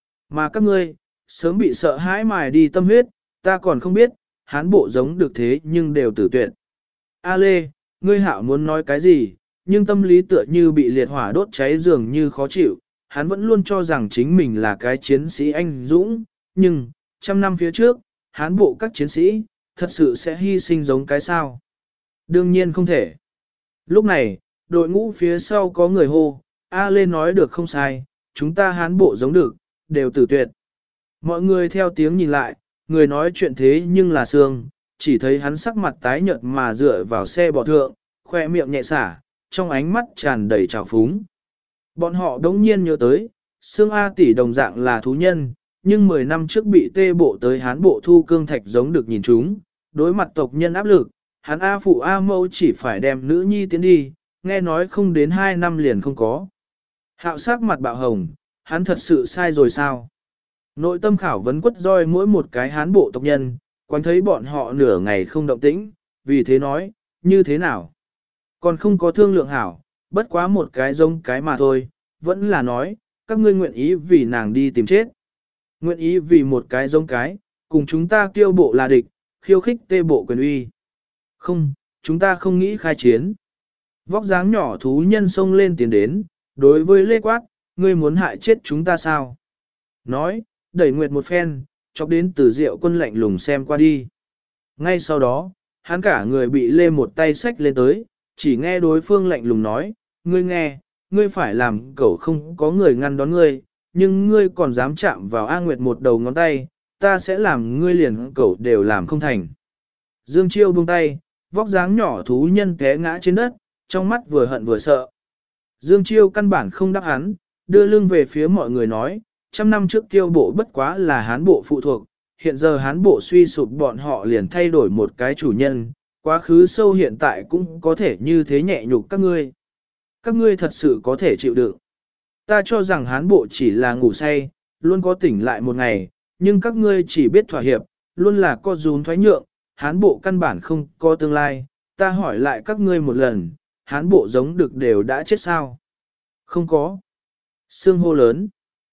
Mà các ngươi, sớm bị sợ hãi mài đi tâm huyết, ta còn không biết, hán bộ giống được thế nhưng đều tử tuyệt. A Lê, ngươi Hạo muốn nói cái gì, nhưng tâm lý tựa như bị liệt hỏa đốt cháy dường như khó chịu, hắn vẫn luôn cho rằng chính mình là cái chiến sĩ anh dũng, nhưng, trăm năm phía trước, hán bộ các chiến sĩ, thật sự sẽ hy sinh giống cái sao? Đương nhiên không thể. Lúc này, đội ngũ phía sau có người hô, A Lê nói được không sai, chúng ta hán bộ giống được, đều tử tuyệt. Mọi người theo tiếng nhìn lại, người nói chuyện thế nhưng là Sương, chỉ thấy hắn sắc mặt tái nhợt mà dựa vào xe bò thượng, khoe miệng nhẹ xả, trong ánh mắt tràn đầy trào phúng. Bọn họ đống nhiên nhớ tới, Sương A tỷ đồng dạng là thú nhân, nhưng 10 năm trước bị tê bộ tới hán bộ thu cương thạch giống được nhìn chúng, đối mặt tộc nhân áp lực, hắn A phụ A mẫu chỉ phải đem nữ nhi tiến đi, nghe nói không đến 2 năm liền không có. Hạo sắc mặt bạo hồng, hắn thật sự sai rồi sao? Nội tâm khảo vấn quất roi mỗi một cái hán bộ tộc nhân, quán thấy bọn họ nửa ngày không động tĩnh, vì thế nói, như thế nào? Còn không có thương lượng hảo, bất quá một cái giống cái mà thôi, vẫn là nói, các ngươi nguyện ý vì nàng đi tìm chết. Nguyện ý vì một cái giống cái, cùng chúng ta kiêu bộ là địch, khiêu khích tê bộ quyền uy. Không, chúng ta không nghĩ khai chiến. Vóc dáng nhỏ thú nhân xông lên tiến đến, đối với Lê Quát, ngươi muốn hại chết chúng ta sao? Nói, đẩy Nguyệt một phen, chọc đến Từ Diệu Quân lạnh lùng xem qua đi. Ngay sau đó, hắn cả người bị Lê một tay xách lên tới, chỉ nghe đối phương lạnh lùng nói, ngươi nghe, ngươi phải làm cẩu không có người ngăn đón ngươi, nhưng ngươi còn dám chạm vào A Nguyệt một đầu ngón tay, ta sẽ làm ngươi liền cẩu đều làm không thành. Dương Chiêu buông tay, vóc dáng nhỏ thú nhân té ngã trên đất, trong mắt vừa hận vừa sợ. Dương Chiêu căn bản không đáp hắn, đưa lưng về phía mọi người nói, 100 năm trước Kiêu bộ bất quá là hán bộ phụ thuộc, hiện giờ hán bộ suy sụp bọn họ liền thay đổi một cái chủ nhân, quá khứ sâu hiện tại cũng có thể như thế nhẹ nhục các ngươi. Các ngươi thật sự có thể chịu đựng. Ta cho rằng hán bộ chỉ là ngủ say, luôn có tỉnh lại một ngày, nhưng các ngươi chỉ biết thỏa hiệp, luôn là co rúm thoái nhượng, hán bộ căn bản không có tương lai. Ta hỏi lại các ngươi một lần, hán bộ giống được đều đã chết sao? Không có. Sương hô lớn.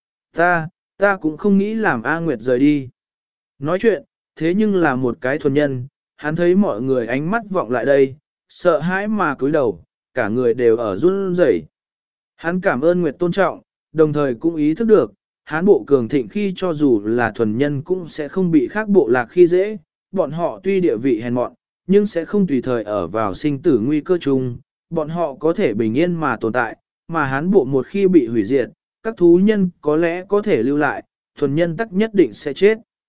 Ta cũng không nghĩ làm A Nguyệt rời đi. Nói chuyện, thế nhưng là một cái thuần nhân, hắn thấy mọi người ánh mắt vọng lại đây, sợ hãi mà cúi đầu, cả người đều ở run rẩy. Hắn cảm ơn Nguyệt tôn trọng, đồng thời cũng ý thức được, hán bộ cường thịnh khi cho dù là thuần nhân cũng sẽ không bị khác bộ lạc khi dễ, bọn họ tuy địa vị hèn mọn, nhưng sẽ không tùy thời ở vào sinh tử nguy cơ chung, bọn họ có thể bình yên mà tồn tại, mà hán bộ một khi bị hủy diệt, các thú nhân có lẽ có thể lưu lại, thuần nhân tắc nhất định sẽ chết.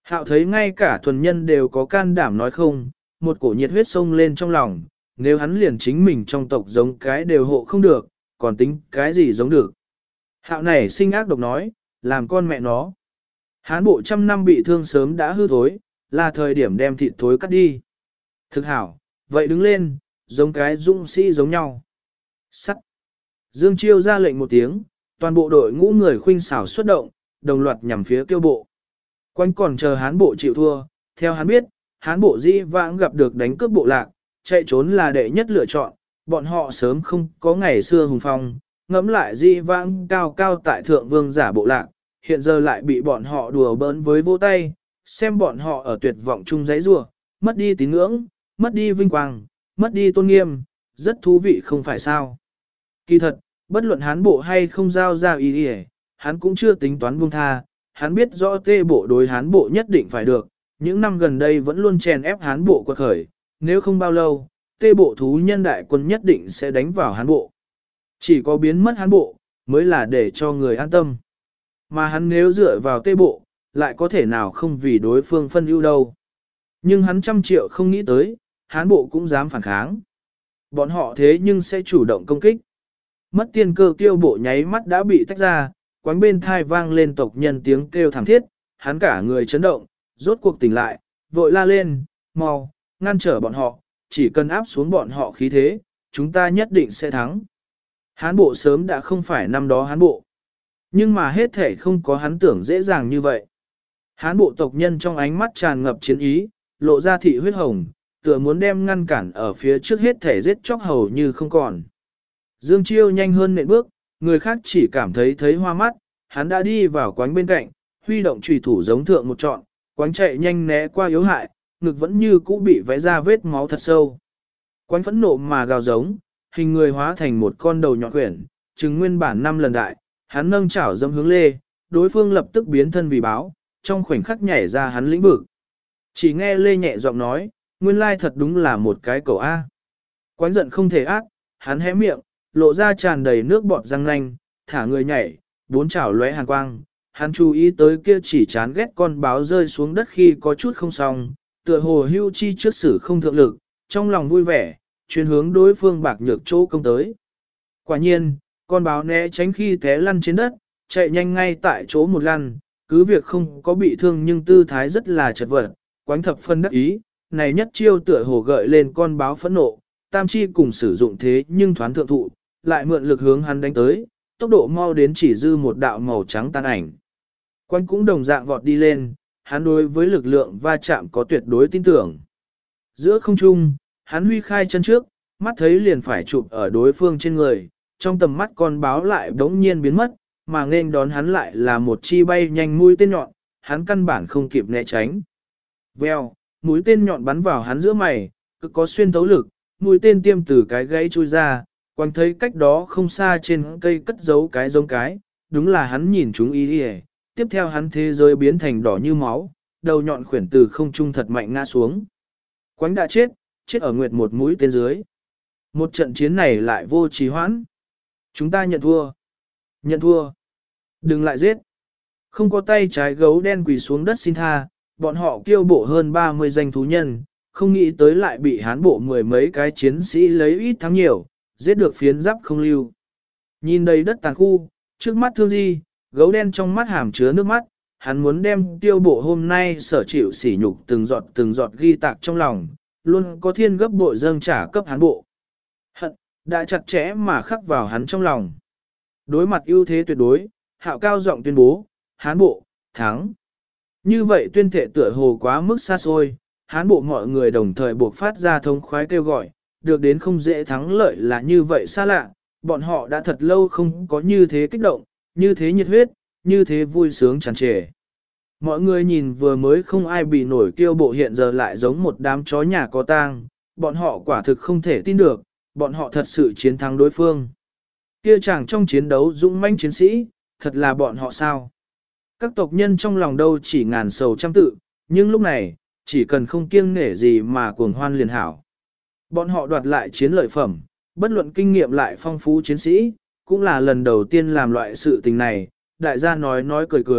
Hạo thấy ngay cả thuần nhân đều có can đảm nói không, một cổ nhiệt huyết sông lên trong lòng, nếu hắn liền chính mình trong tộc giống cái đều hộ không được, còn tính cái gì giống được. Hạo này sinh ác độc nói, làm con mẹ nó. Hán bộ trăm năm bị thương sớm đã hư thối, là thời điểm đem thịt thối cắt đi. Thực hảo, vậy đứng lên, giống cái dũng sĩ giống nhau. Sắt. Dương Chiêu ra lệnh một tiếng, toàn bộ đội ngũ người khuynh xảo xuất động, đồng loạt nhằm phía Kiêu bộ. Quanh còn chờ hán bộ chịu thua, theo hắn biết, hán bộ dĩ vãng gặp được đánh cướp bộ lạc, chạy trốn là đệ nhất lựa chọn, bọn họ sớm không có ngày xưa hùng phong, ngẫm lại dĩ vãng cao cao tại thượng vương giả bộ lạc, hiện giờ lại bị bọn họ đùa bỡn với vô tay, xem bọn họ ở tuyệt vọng chung giấy rua, mất đi tín ngưỡng, mất đi vinh quang, mất đi tôn nghiêm, rất thú vị không phải sao. Kỳ thật, bất luận hán bộ hay không giao ra ý ý, hắn cũng chưa tính toán buông tha, hắn biết rõ tê bộ đối hán bộ nhất định phải được, những năm gần đây vẫn luôn chèn ép hán bộ quật khởi, nếu không bao lâu, tê bộ thú nhân đại quân nhất định sẽ đánh vào hán bộ. Chỉ có biến mất hán bộ, mới là để cho người an tâm. Mà hắn nếu dựa vào tê bộ, lại có thể nào không vì đối phương phân ưu đâu. Nhưng hắn 100 triệu không nghĩ tới, hán bộ cũng dám phản kháng. Bọn họ thế nhưng sẽ chủ động công kích. Mất tiên cơ Kiêu bộ nháy mắt đã bị tách ra, quánh bên thai vang lên tộc nhân tiếng kêu thảm thiết, hắn cả người chấn động, rốt cuộc tỉnh lại, vội la lên, mau, ngăn trở bọn họ, chỉ cần áp xuống bọn họ khí thế, chúng ta nhất định sẽ thắng. Hán bộ sớm đã không phải năm đó hán bộ. Nhưng mà hết thể không có hắn tưởng dễ dàng như vậy. Hán bộ tộc nhân trong ánh mắt tràn ngập chiến ý, lộ ra thị huyết hồng, tựa muốn đem ngăn cản ở phía trước hết thể giết chóc hầu như không còn. Dương Chiêu nhanh hơn nện bước, người khác chỉ cảm thấy hoa mắt, hắn đã đi vào quánh bên cạnh, huy động chùy thủ giống thượng một trọn, quánh chạy nhanh né qua yếu hại, ngực vẫn như cũ bị vẽ ra vết máu thật sâu. Quánh phẫn nộ mà gào giống, hình người hóa thành một con đầu nhọn quyển, trừng nguyên bản 5 lần đại, hắn nâng chảo dâm hướng lê, đối phương lập tức biến thân vì báo, trong khoảnh khắc nhảy ra hắn lĩnh vực. Chỉ nghe lê nhẹ giọng nói, nguyên lai thật đúng là một cái cầu A. Quánh giận không thể ác, hắn hé miệng, lộ ra tràn đầy nước bọt răng nanh, thả người nhảy, 4 chảo lóe hàn quang. Hắn chú ý tới kia chỉ chán ghét con báo rơi xuống đất khi có chút không xong, tựa hồ hưu chi trước xử không thượng lực, trong lòng vui vẻ, chuyên hướng đối phương bạc nhược chỗ công tới. Quả nhiên, con báo né tránh khi té lăn trên đất, chạy nhanh ngay tại chỗ một lăn, cứ việc không có bị thương nhưng tư thái rất là chật vật, quánh thập phân đắc ý, này nhất chiêu tựa hồ gợi lên con báo phẫn nộ, tam chi cùng sử dụng thế nhưng thoán thượng thụ, lại mượn lực hướng hắn đánh tới, tốc độ mau đến chỉ dư một đạo màu trắng tan ảnh. Quánh cũng đồng dạng vọt đi lên, hắn đối với lực lượng va chạm có tuyệt đối tin tưởng. Giữa không trung, hắn huy khai chân trước, mắt thấy liền phải chụp ở đối phương trên người, trong tầm mắt con báo lại đống nhiên biến mất, mà nên đón hắn lại là một chi bay nhanh mũi tên nhọn, hắn căn bản không kịp né tránh. Vèo, mũi tên nhọn bắn vào hắn giữa mày, cực có xuyên thấu lực, mũi tên tiêm từ cái gãy chui ra, quanh thấy cách đó không xa trên cây cất giấu cái giống cái, đúng là hắn nhìn chúng ý đi. Tiếp theo hắn thế giới biến thành đỏ như máu, đầu nhọn khuyển từ không trung thật mạnh ngã xuống. Quánh đã chết, chết ở nguyệt một mũi tên dưới. Một trận chiến này lại vô trì hoãn. Chúng ta nhận thua. Nhận thua. Đừng lại giết. Không có tay trái gấu đen quỳ xuống đất xin tha, bọn họ Kiêu bộ hơn 30 danh thú nhân, không nghĩ tới lại bị hán bộ 10 mấy cái chiến sĩ lấy ít thắng nhiều, giết được phiến giáp không lưu. Nhìn đầy đất tàn khu, trước mắt thương di, gấu đen trong mắt hàm chứa nước mắt, hắn muốn đem Kiêu bộ hôm nay sở chịu sỉ nhục từng giọt ghi tạc trong lòng, luôn có thiên gấp bội dâng trả cấp hán bộ. Hận, đã chặt chẽ mà khắc vào hắn trong lòng. Đối mặt ưu thế tuyệt đối, Hạo cao giọng tuyên bố, hán bộ, thắng. Như vậy tuyên thệ tựa hồ quá mức xa xôi, hán bộ mọi người đồng thời buộc phát ra thống khoái kêu gọi, được đến không dễ thắng lợi là như vậy xa lạ, bọn họ đã thật lâu không có như thế kích động, như thế nhiệt huyết, như thế vui sướng tràn trề. Mọi người nhìn vừa mới không ai bị nổi Kiêu bộ hiện giờ lại giống một đám chó nhà có tang, bọn họ quả thực không thể tin được, bọn họ thật sự chiến thắng đối phương. Kia chàng trong chiến đấu dũng mãnh chiến sĩ, thật là bọn họ sao? Các tộc nhân trong lòng đâu chỉ ngàn sầu trăm tự, nhưng lúc này, chỉ cần không kiêng nể gì mà cuồng hoan liền hảo. Bọn họ đoạt lại chiến lợi phẩm, bất luận kinh nghiệm lại phong phú chiến sĩ, cũng là lần đầu tiên làm loại sự tình này, đại gia nói cười cười,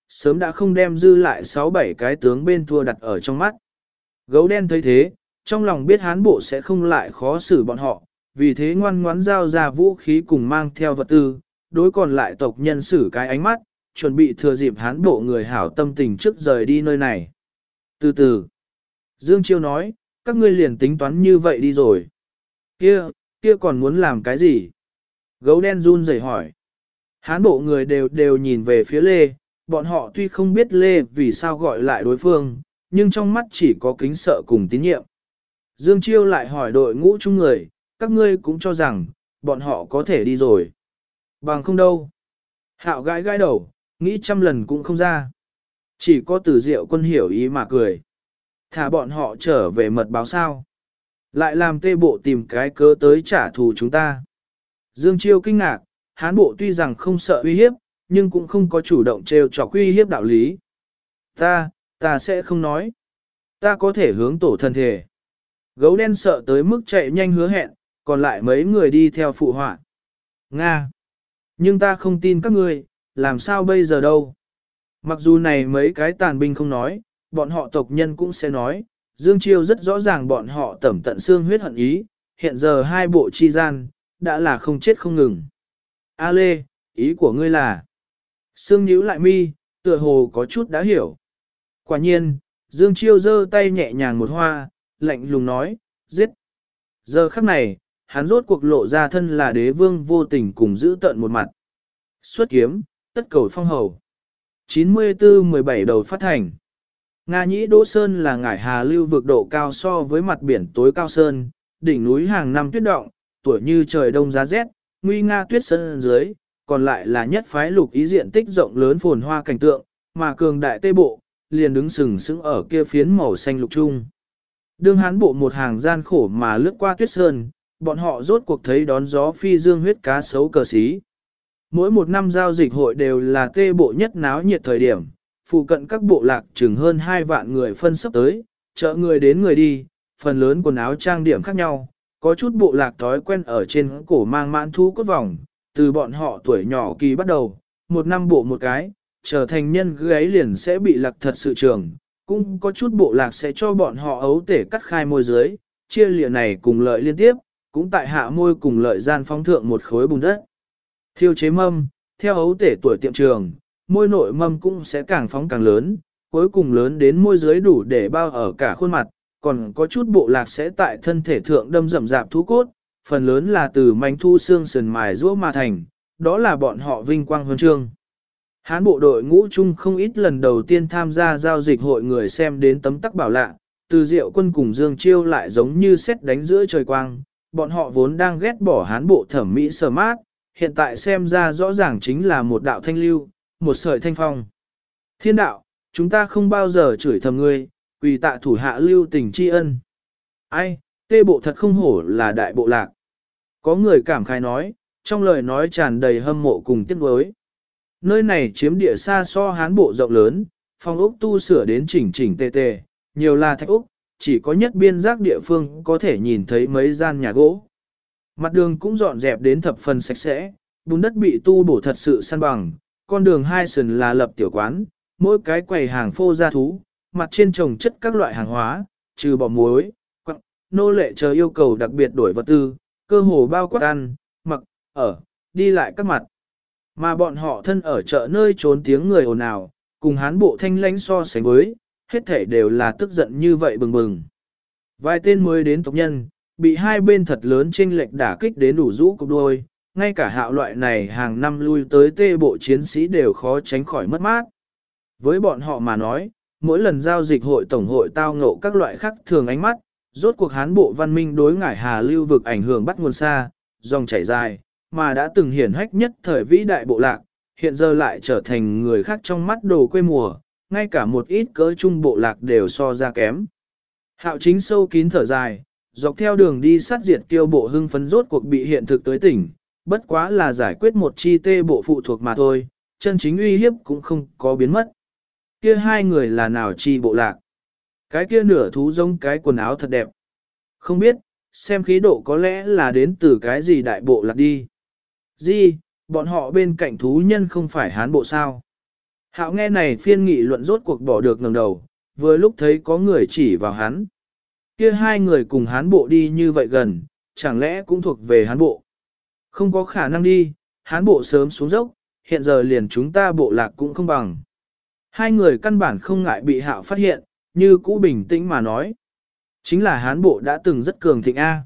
sớm đã không đem dư lại 6-7 cái tướng bên thua đặt ở trong mắt. Gấu đen thấy thế, trong lòng biết hán bộ sẽ không lại khó xử bọn họ, vì thế ngoan ngoãn giao ra vũ khí cùng mang theo vật tư, đối còn lại tộc nhân xử cái ánh mắt, chuẩn bị thừa dịp hán bộ người hảo tâm tình trước rời đi nơi này. Từ từ, Dương Chiêu nói, các ngươi liền tính toán như vậy đi rồi. Kia còn muốn làm cái gì? Gấu đen run rẩy hỏi. Hán bộ người đều nhìn về phía Lê, bọn họ tuy không biết Lê vì sao gọi lại đối phương, nhưng trong mắt chỉ có kính sợ cùng tín nhiệm. Dương Chiêu lại hỏi đội ngũ chung người, các ngươi cũng cho rằng, bọn họ có thể đi rồi. Bằng không đâu. Hạo gãi gãi đầu, nghĩ trăm lần cũng không ra. Chỉ có Từ Diệu Quân hiểu ý mà cười. Thả bọn họ trở về mật báo sao. Lại làm tê bộ tìm cái cớ tới trả thù chúng ta. Dương Chiêu kinh ngạc, hán bộ tuy rằng không sợ uy hiếp, nhưng cũng không có chủ động trêu chọc uy hiếp đạo lý. Ta sẽ không nói. Ta có thể hướng tổ thân thể. Gấu đen sợ tới mức chạy nhanh hứa hẹn, còn lại mấy người đi theo phụ họa. Nga! Nhưng ta không tin các ngươi, làm sao bây giờ đâu? Mặc dù này mấy cái tàn binh không nói, bọn họ tộc nhân cũng sẽ nói, Dương Chiêu rất rõ ràng bọn họ tẩm tận xương huyết hận ý, hiện giờ hai bộ chi gian, đã là không chết không ngừng. A Lê, ý của ngươi là? Sương nhíu lại mi, tựa hồ có chút đã hiểu. Quả nhiên, Dương Chiêu giơ tay nhẹ nhàng một hoa, lạnh lùng nói, giết. Giờ khắc này, hắn rốt cuộc lộ ra thân là đế vương vô tình cùng giữ tận một mặt. Xuất kiếm, tất cầu phong hầu. 94-17 đầu phát thành. Nga Nhĩ Đỗ Sơn là ngải hà lưu vực độ cao so với mặt biển tối cao sơn, đỉnh núi hàng năm tuyết động, tuổi như trời đông giá rét, nguy nga tuyết sơn dưới, còn lại là nhất phái lục ý diện tích rộng lớn phồn hoa cảnh tượng, mà cường đại tây bộ, liền đứng sừng sững ở kia phiến màu xanh lục trung. Đương hán bộ một hàng gian khổ mà lướt qua tuyết sơn, bọn họ rốt cuộc thấy đón gió phi dương huyết cá sấu cờ xí. Mỗi một năm giao dịch hội đều là tê bộ nhất náo nhiệt thời điểm, phụ cận các bộ lạc chừng hơn 2 vạn người phân sắp tới, chợ người đến người đi, phần lớn quần áo trang điểm khác nhau, có chút bộ lạc thói quen ở trên cổ mang mãn thu cốt vòng, từ bọn họ tuổi nhỏ kỳ bắt đầu, một năm bộ một cái, trở thành nhân gáy liền sẽ bị lạc thật sự trường, cũng có chút bộ lạc sẽ cho bọn họ ấu tể cắt khai môi dưới, chia lịa này cùng lợi liên tiếp, cũng tại hạ môi cùng lợi gian phóng thượng một khối bùn đất. Thiêu chế mâm, theo ấu tể tuổi tiệm trường, môi nội mâm cũng sẽ càng phóng càng lớn, cuối cùng lớn đến môi dưới đủ để bao ở cả khuôn mặt, còn có chút bộ lạc sẽ tại thân thể thượng đâm rậm rạp thú cốt, phần lớn là từ mảnh thu xương sườn mài rũa mà thành, đó là bọn họ vinh quang huân chương. Hán bộ đội ngũ chung không ít lần đầu tiên tham gia giao dịch hội người xem đến tấm tắc bảo lạ, Từ Diệu Quân cùng Dương Chiêu lại giống như sét đánh giữa trời quang, bọn họ vốn đang ghét bỏ hán bộ thẩm mỹ sờ mát, hiện tại xem ra rõ ràng chính là một đạo thanh lưu, một sợi thanh phong. Thiên đạo, chúng ta không bao giờ chửi thầm ngươi, quỳ tạ thủ hạ lưu tình tri ân. Ai, tê bộ thật không hổ là đại bộ lạc. Có người cảm khái nói, trong lời nói tràn đầy hâm mộ cùng tiếc nuối. Nơi này chiếm địa xa so hán bộ rộng lớn, phong ốc tu sửa đến chỉnh chỉnh tề tề, nhiều là thạch ốc, chỉ có nhất biên giác địa phương có thể nhìn thấy mấy gian nhà gỗ. Mặt đường cũng dọn dẹp đến thập phần sạch sẽ, bùn đất bị tu bổ thật sự săn bằng, con đường hai sườn là lập tiểu quán, mỗi cái quầy hàng phô gia thú, mặt trên trồng chất các loại hàng hóa, trừ bỏ muối, quặng, nô lệ chờ yêu cầu đặc biệt đổi vật tư, cơ hồ bao quát ăn, mặc, ở, đi lại các mặt. Mà bọn họ thân ở chợ nơi trốn tiếng người ồn ào, cùng hán bộ thanh lãnh so sánh với, hết thể đều là tức giận như vậy bừng bừng. Vài tên mới đến tộc nhân, bị hai bên thật lớn chênh lệch đả kích đến đủ rũ cục đôi, ngay cả hạo loại này hàng năm lui tới tê bộ chiến sĩ đều khó tránh khỏi mất mát. Với bọn họ mà nói, mỗi lần giao dịch hội tổng hội tao ngộ các loại khác thường ánh mắt, rốt cuộc hán bộ văn minh đối ngải hà lưu vực ảnh hưởng bắt nguồn xa, dòng chảy dài, mà đã từng hiển hách nhất thời vĩ đại bộ lạc, hiện giờ lại trở thành người khác trong mắt đồ quê mùa, ngay cả một ít cỡ trung bộ lạc đều so ra kém. Hạo chính sâu kín thở dài, dọc theo đường đi sát diệt kiêu bộ hưng phấn rốt cuộc bị hiện thực tới tỉnh, bất quá là giải quyết một chi tê bộ phụ thuộc mà thôi, chân chính uy hiếp cũng không có biến mất. Kia hai người là nào chi bộ lạc? Cái kia nửa thú giống cái quần áo thật đẹp. Không biết, xem khí độ có lẽ là đến từ cái gì đại bộ lạc đi. Gì, bọn họ bên cạnh thú nhân không phải hán bộ sao? Hạo nghe này phiên nghị luận rốt cuộc bỏ được ngẩng đầu, vừa lúc thấy có người chỉ vào hắn. Kia hai người cùng hán bộ đi như vậy gần, chẳng lẽ cũng thuộc về hán bộ? Không có khả năng đi, hán bộ sớm xuống dốc, hiện giờ liền chúng ta bộ lạc cũng không bằng. Hai người căn bản không ngại bị Hạo phát hiện, như cũ bình tĩnh mà nói. Chính là hán bộ đã từng rất cường thịnh A.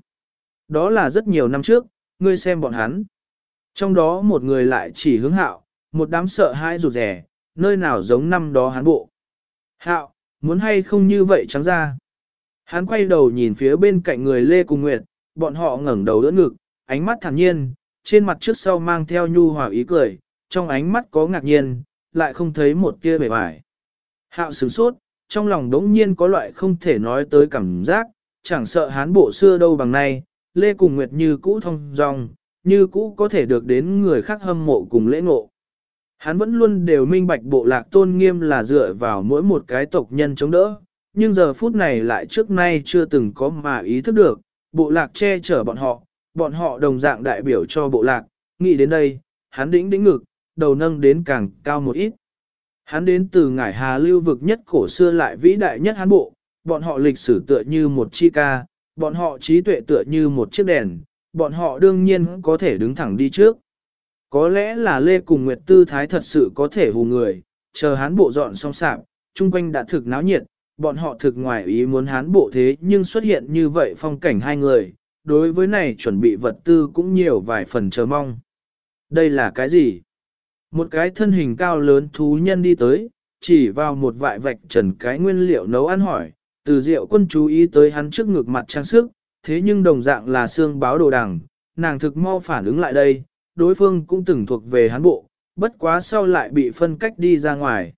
Đó là rất nhiều năm trước, ngươi xem bọn hắn. Trong đó một người lại chỉ hướng Hạo, một đám sợ hãi rụt rẻ, nơi nào giống năm đó hán bộ. Hạo, muốn hay không như vậy trắng ra. Hắn quay đầu nhìn phía bên cạnh người Lê Cùng Nguyệt, bọn họ ngẩng đầu đỡ ngực, ánh mắt thản nhiên, trên mặt trước sau mang theo nhu hòa ý cười, trong ánh mắt có ngạc nhiên, lại không thấy một tia bề bài. Hạo sửng sốt, trong lòng đống nhiên có loại không thể nói tới cảm giác, chẳng sợ hán bộ xưa đâu bằng nay, Lê Cùng Nguyệt như cũ thông dong, như cũ có thể được đến người khác hâm mộ cùng lễ ngộ. Hắn vẫn luôn đều minh bạch bộ lạc tôn nghiêm là dựa vào mỗi một cái tộc nhân chống đỡ, nhưng giờ phút này lại trước nay chưa từng có mà ý thức được, bộ lạc che chở bọn họ đồng dạng đại biểu cho bộ lạc, nghĩ đến đây, hắn đĩnh ngực, đầu nâng đến càng cao một ít. Hắn đến từ ngải hà lưu vực nhất cổ xưa lại vĩ đại nhất hán bộ, bọn họ lịch sử tựa như một chi ca, bọn họ trí tuệ tựa như một chiếc đèn, bọn họ đương nhiên có thể đứng thẳng đi trước. Có lẽ là Lê Cùng Nguyệt tư thái thật sự có thể hù người, chờ hán bộ dọn xong sạp, chung quanh đã thực náo nhiệt, bọn họ thực ngoài ý muốn hán bộ thế nhưng xuất hiện như vậy phong cảnh hai người, đối với này chuẩn bị vật tư cũng nhiều vài phần chờ mong. Đây là cái gì? Một cái thân hình cao lớn thú nhân đi tới, chỉ vào một vại vạch trần cái nguyên liệu nấu ăn hỏi, từ Diệu Quân chú ý tới hắn trước ngực mặt trang sức, thế nhưng đồng dạng là xương báo đồ đằng, nàng thực mau phản ứng lại đây, đối phương cũng từng thuộc về hán bộ, bất quá sau lại bị phân cách đi ra ngoài.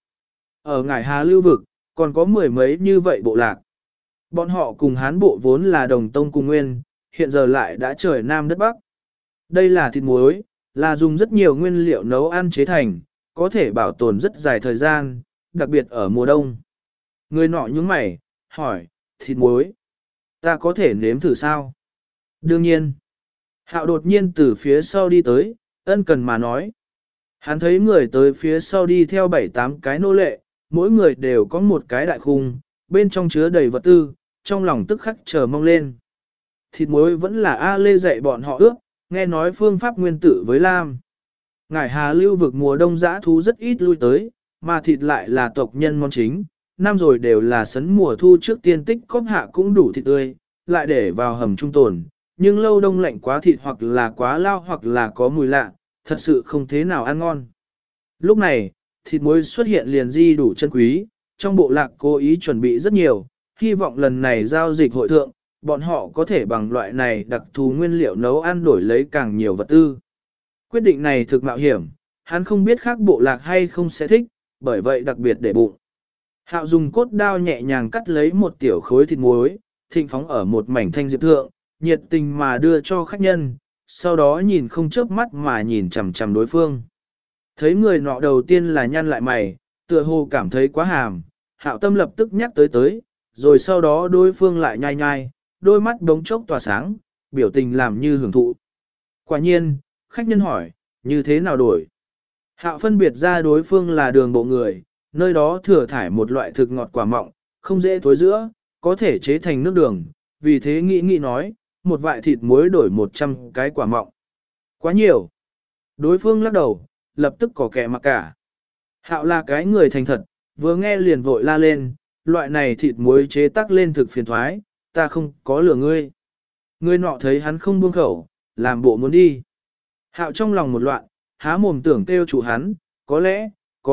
Ở ngải hà lưu vực, còn có mười mấy như vậy bộ lạc. Bọn họ cùng hán bộ vốn là đồng tông cùng nguyên, hiện giờ lại đã trời nam đất bắc. Đây là thịt muối, là dùng rất nhiều nguyên liệu nấu ăn chế thành, có thể bảo tồn rất dài thời gian, đặc biệt ở mùa đông. Người nọ nhướng mày, hỏi, thịt muối, ta có thể nếm thử sao? Đương nhiên. Hạo đột nhiên từ phía sau đi tới, ân cần mà nói. Hắn thấy người tới phía sau đi theo 7-8 cái nô lệ, mỗi người đều có một cái đại khung, bên trong chứa đầy vật tư, trong lòng tức khắc chờ mong lên. Thịt muối vẫn là A Lê dạy bọn họ ướp, nghe nói phương pháp nguyên tử với Lam. Ngải hà lưu vực mùa đông dã thú rất ít lui tới, mà thịt lại là tộc nhân món chính, năm rồi đều là sấn mùa thu trước tiên tích cóp hạ cũng đủ thịt tươi, lại để vào hầm trung tồn, nhưng lâu đông lạnh quá thịt hoặc là quá lao hoặc là có mùi lạ, thật sự không thế nào ăn ngon. Lúc này, thịt muối xuất hiện liền di đủ chân quý, trong bộ lạc cố ý chuẩn bị rất nhiều, hy vọng lần này giao dịch hội thượng, bọn họ có thể bằng loại này đặc thù nguyên liệu nấu ăn đổi lấy càng nhiều vật tư. Quyết định này thực mạo hiểm, hắn không biết khác bộ lạc hay không sẽ thích, bởi vậy đặc biệt để bụng. Hạo dùng cốt đao nhẹ nhàng cắt lấy một tiểu khối thịt muối, thịnh phóng ở một mảnh thanh diệp thượng, nhiệt tình mà đưa cho khách nhân, sau đó nhìn không chớp mắt mà nhìn chằm chằm đối phương. Thấy người nọ đầu tiên là nhăn lại mày, tựa hồ cảm thấy quá hàm, Hạo tâm lập tức nhắc tới, rồi sau đó đối phương lại nhai nhai, đôi mắt đống chốc tỏa sáng, biểu tình làm như hưởng thụ. Quả nhiên, khách nhân hỏi, như thế nào đổi? Hạo phân biệt ra đối phương là đường bộ người, nơi đó thừa thải một loại thực ngọt quả mọng, không dễ thối giữa, có thể chế thành nước đường, vì thế nghĩ nói, một vại thịt muối đổi 100 cái quả mọng. Quá nhiều. Đối phương lắc đầu, lập tức có kẻ mặc cả. Hạo là cái người thành thật, vừa nghe liền vội la lên, loại này thịt muối chế tác lên thực phiền thoái, ta không có lừa ngươi. Ngươi nọ thấy hắn không buông khẩu, làm bộ muốn đi. Hạo trong lòng một loạn, há mồm tưởng kêu chủ hắn, có lẽ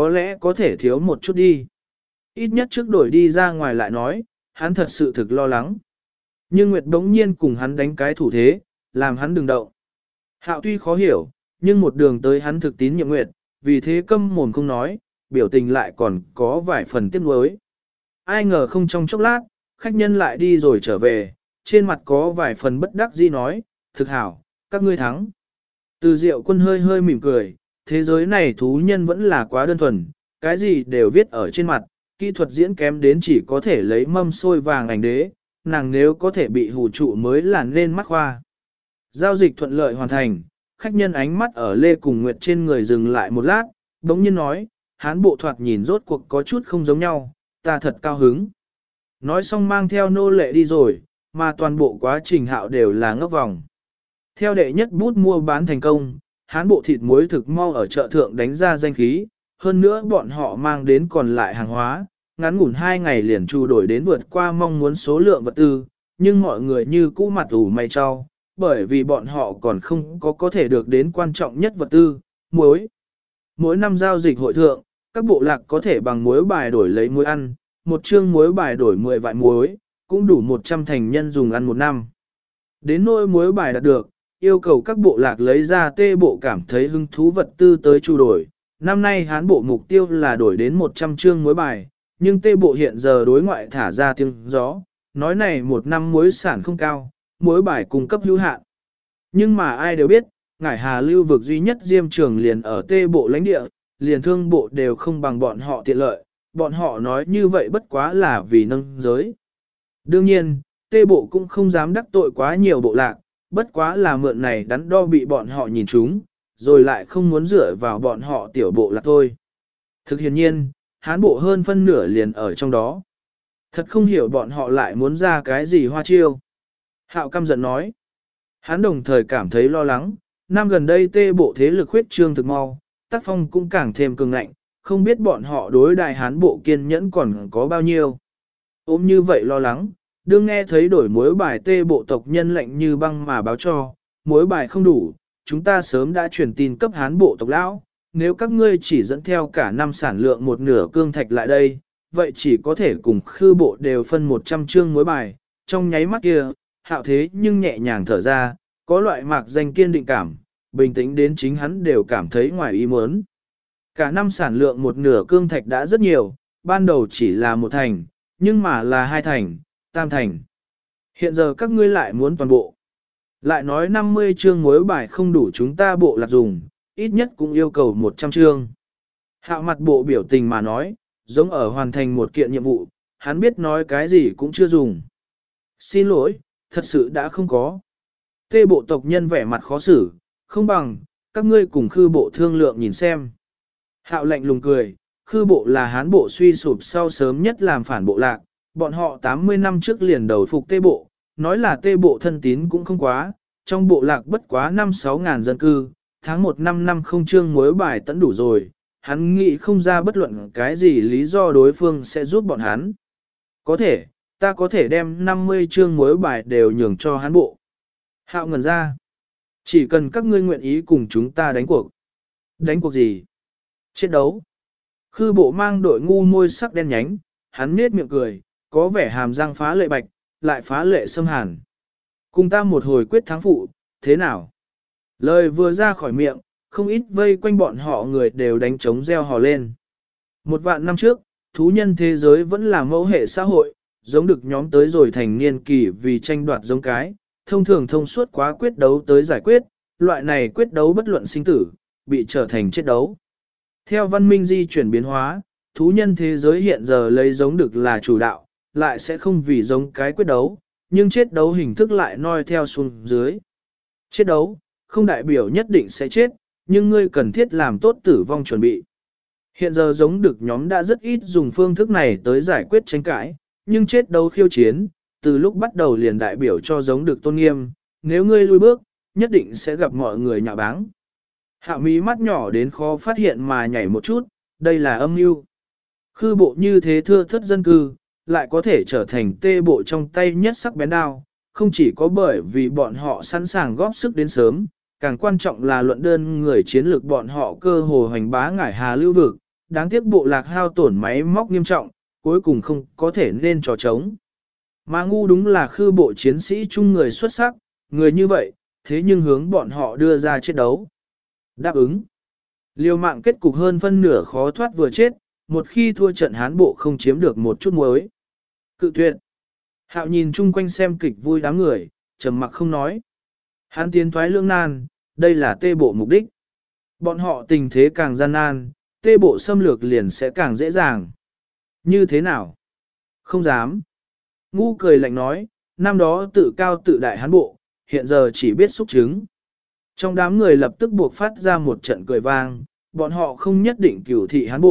có thể thiếu một chút đi. Ít nhất trước đổi đi ra ngoài lại nói, hắn thật sự thực lo lắng. Nhưng Nguyệt bỗng nhiên cùng hắn đánh cái thủ thế, làm hắn đừng động. Hạo tuy khó hiểu, nhưng một đường tới hắn thực tín nhiệm Nguyệt, vì thế câm mồm không nói, biểu tình lại còn có vài phần tiếc nuối. Ai ngờ không trong chốc lát, khách nhân lại đi rồi trở về, trên mặt có vài phần bất đắc dĩ nói, thực hảo, các ngươi thắng. Từ Diệu Quân hơi mỉm cười, thế giới này thú nhân vẫn là quá đơn thuần, cái gì đều viết ở trên mặt, kỹ thuật diễn kém đến chỉ có thể lấy mâm xôi vàng ảnh đế, nàng nếu có thể bị hù trụ mới là nên mắc hoa. Giao dịch thuận lợi hoàn thành, khách nhân ánh mắt ở Lê Cùng Nguyệt trên người dừng lại một lát, đống nhiên nói, hán bộ thoạt nhìn rốt cuộc có chút không giống nhau, ta thật cao hứng. Nói xong mang theo nô lệ đi rồi, mà toàn bộ quá trình Hạo đều là ngốc vòng. Theo đệ nhất bút mua bán thành công, hán bộ thịt muối thực mau ở chợ thượng đánh ra danh khí, hơn nữa bọn họ mang đến còn lại hàng hóa, ngắn ngủn 2 ngày liền tru đổi đến vượt qua mong muốn số lượng vật tư, nhưng mọi người như cũ mặt ủ mày cho, bởi vì bọn họ còn không có thể được đến quan trọng nhất vật tư, muối. Mỗi năm giao dịch hội thượng, các bộ lạc có thể bằng muối bài đổi lấy muối ăn, một chương muối bài đổi 10 vại muối, cũng đủ 100 thành nhân dùng ăn một năm. Đến nỗi muối bài đạt được, yêu cầu các bộ lạc lấy ra tê bộ cảm thấy hứng thú vật tư tới chu đổi. Năm nay hán bộ mục tiêu là đổi đến 100 chương muối bài, nhưng tê bộ hiện giờ đối ngoại thả ra tiếng gió, nói này một năm muối sản không cao, muối bài cung cấp hữu hạn. Nhưng mà ai đều biết, ngải hà lưu vực duy nhất diêm trường liền ở tê bộ lãnh địa, liền thương bộ đều không bằng bọn họ tiện lợi, bọn họ nói như vậy bất quá là vì nâng giới. Đương nhiên, tê bộ cũng không dám đắc tội quá nhiều bộ lạc, bất quá là mượn này đắn đo bị bọn họ nhìn trúng, rồi lại không muốn dựa vào bọn họ tiểu bộ lạc thôi. Thực hiện nhiên, hán bộ hơn phân nửa liền ở trong đó. Thật không hiểu bọn họ lại muốn ra cái gì hoa chiêu. Hạo căm giận nói. Hắn đồng thời cảm thấy lo lắng, năm gần đây tê bộ thế lực huyết trương thực mau, tác phong cũng càng thêm cường ngạnh, không biết bọn họ đối đại hán bộ kiên nhẫn còn có bao nhiêu. Ôm như vậy lo lắng, đương nghe thấy đổi muối bài tê bộ tộc nhân lệnh như băng mà báo cho, muối bài không đủ, chúng ta sớm đã truyền tin cấp hán bộ tộc lão, nếu các ngươi chỉ dẫn theo cả năm sản lượng một nửa cương thạch lại đây, vậy chỉ có thể cùng khư bộ đều phân 100 chương muối bài, trong nháy mắt kia, Hạo thế nhưng nhẹ nhàng thở ra, có loại mạc danh kiên định cảm, bình tĩnh đến chính hắn đều cảm thấy ngoài ý muốn. Cả năm sản lượng một nửa cương thạch đã rất nhiều, ban đầu chỉ là 1 thành, nhưng mà là 2 thành, tam thành. Hiện giờ các ngươi lại muốn toàn bộ. Lại nói 50 chương muối bài không đủ chúng ta bộ lạc dùng, ít nhất cũng yêu cầu 100 chương. Hạo mặt bộ biểu tình mà nói, giống ở hoàn thành một kiện nhiệm vụ, hắn biết nói cái gì cũng chưa dùng. Xin lỗi, thật sự đã không có. Tê bộ tộc nhân vẻ mặt khó xử, không bằng, các ngươi cùng khư bộ thương lượng nhìn xem. Hạo lạnh lùng cười, khư bộ là hán bộ suy sụp sau sớm nhất làm phản bộ lạc, bọn họ 80 năm trước liền đầu phục tê bộ, nói là tê bộ thân tín cũng không quá, trong bộ lạc bất quá 5-6 ngàn dân cư, tháng 1 năm không chương muối bài tẫn đủ rồi, hắn nghĩ không ra bất luận cái gì lý do đối phương sẽ giúp bọn hắn. Có thể, ta có thể đem 50 chương muối bài đều nhường cho hán bộ. Hạo ngẩn ra. Chỉ cần các ngươi nguyện ý cùng chúng ta đánh cuộc. Đánh cuộc gì? Chết đấu. Khư bộ mang đội ngu môi sắc đen nhánh, hắn nết miệng cười, có vẻ hàm răng phá lệ bạch, lại phá lệ xâm hàn. Cùng ta một hồi quyết thắng phụ, thế nào? Lời vừa ra khỏi miệng, không ít vây quanh bọn họ người đều đánh trống reo hò lên. 1 vạn năm trước, thú nhân thế giới vẫn là mẫu hệ xã hội, giống được nhóm tới rồi thành niên kỳ vì tranh đoạt giống cái, thông thường thông suốt quá quyết đấu tới giải quyết, loại này quyết đấu bất luận sinh tử, bị trở thành chết đấu. Theo văn minh di chuyển biến hóa, thú nhân thế giới hiện giờ lấy giống được là chủ đạo, lại sẽ không vì giống cái quyết đấu, nhưng chết đấu hình thức lại noi theo xuống dưới. Chết đấu, không đại biểu nhất định sẽ chết, nhưng ngươi cần thiết làm tốt tử vong chuẩn bị. Hiện giờ giống được nhóm đã rất ít dùng phương thức này tới giải quyết tranh cãi, nhưng chết đấu khiêu chiến, từ lúc bắt đầu liền đại biểu cho giống được tôn nghiêm, nếu ngươi lui bước, nhất định sẽ gặp mọi người nhạo báng. Hạo mí mắt nhỏ đến khó phát hiện mà nhảy một chút, đây là âm mưu. Khư bộ như thế thưa thất dân cư, lại có thể trở thành tê bộ trong tay nhất sắc bén đao, không chỉ có bởi vì bọn họ sẵn sàng góp sức đến sớm, càng quan trọng là luận đơn người chiến lược bọn họ cơ hồ hoành bá ngải hà lưu vực, đáng tiếc bộ lạc hao tổn máy móc nghiêm trọng, cuối cùng không có thể nên trò trống. Mà ngu đúng là khư bộ chiến sĩ chung người xuất sắc, người như vậy, thế nhưng hướng bọn họ đưa ra chiến đấu. Đáp ứng. Liều mạng kết cục hơn phân nửa khó thoát vừa chết, một khi thua trận hán bộ không chiếm được một chút muối. Cự tuyệt. Hạo nhìn chung quanh xem kịch vui đám người, trầm mặc không nói. Hán tiến thoái lưỡng nan, đây là tê bộ mục đích. Bọn họ tình thế càng gian nan, tê bộ xâm lược liền sẽ càng dễ dàng. Như thế nào? Không dám. Ngu cười lạnh nói, năm đó tự cao tự đại hán bộ, hiện giờ chỉ biết xúc trứng. Trong đám người lập tức buộc phát ra một trận cười vang, bọn họ không nhất định cửu thị hán bộ,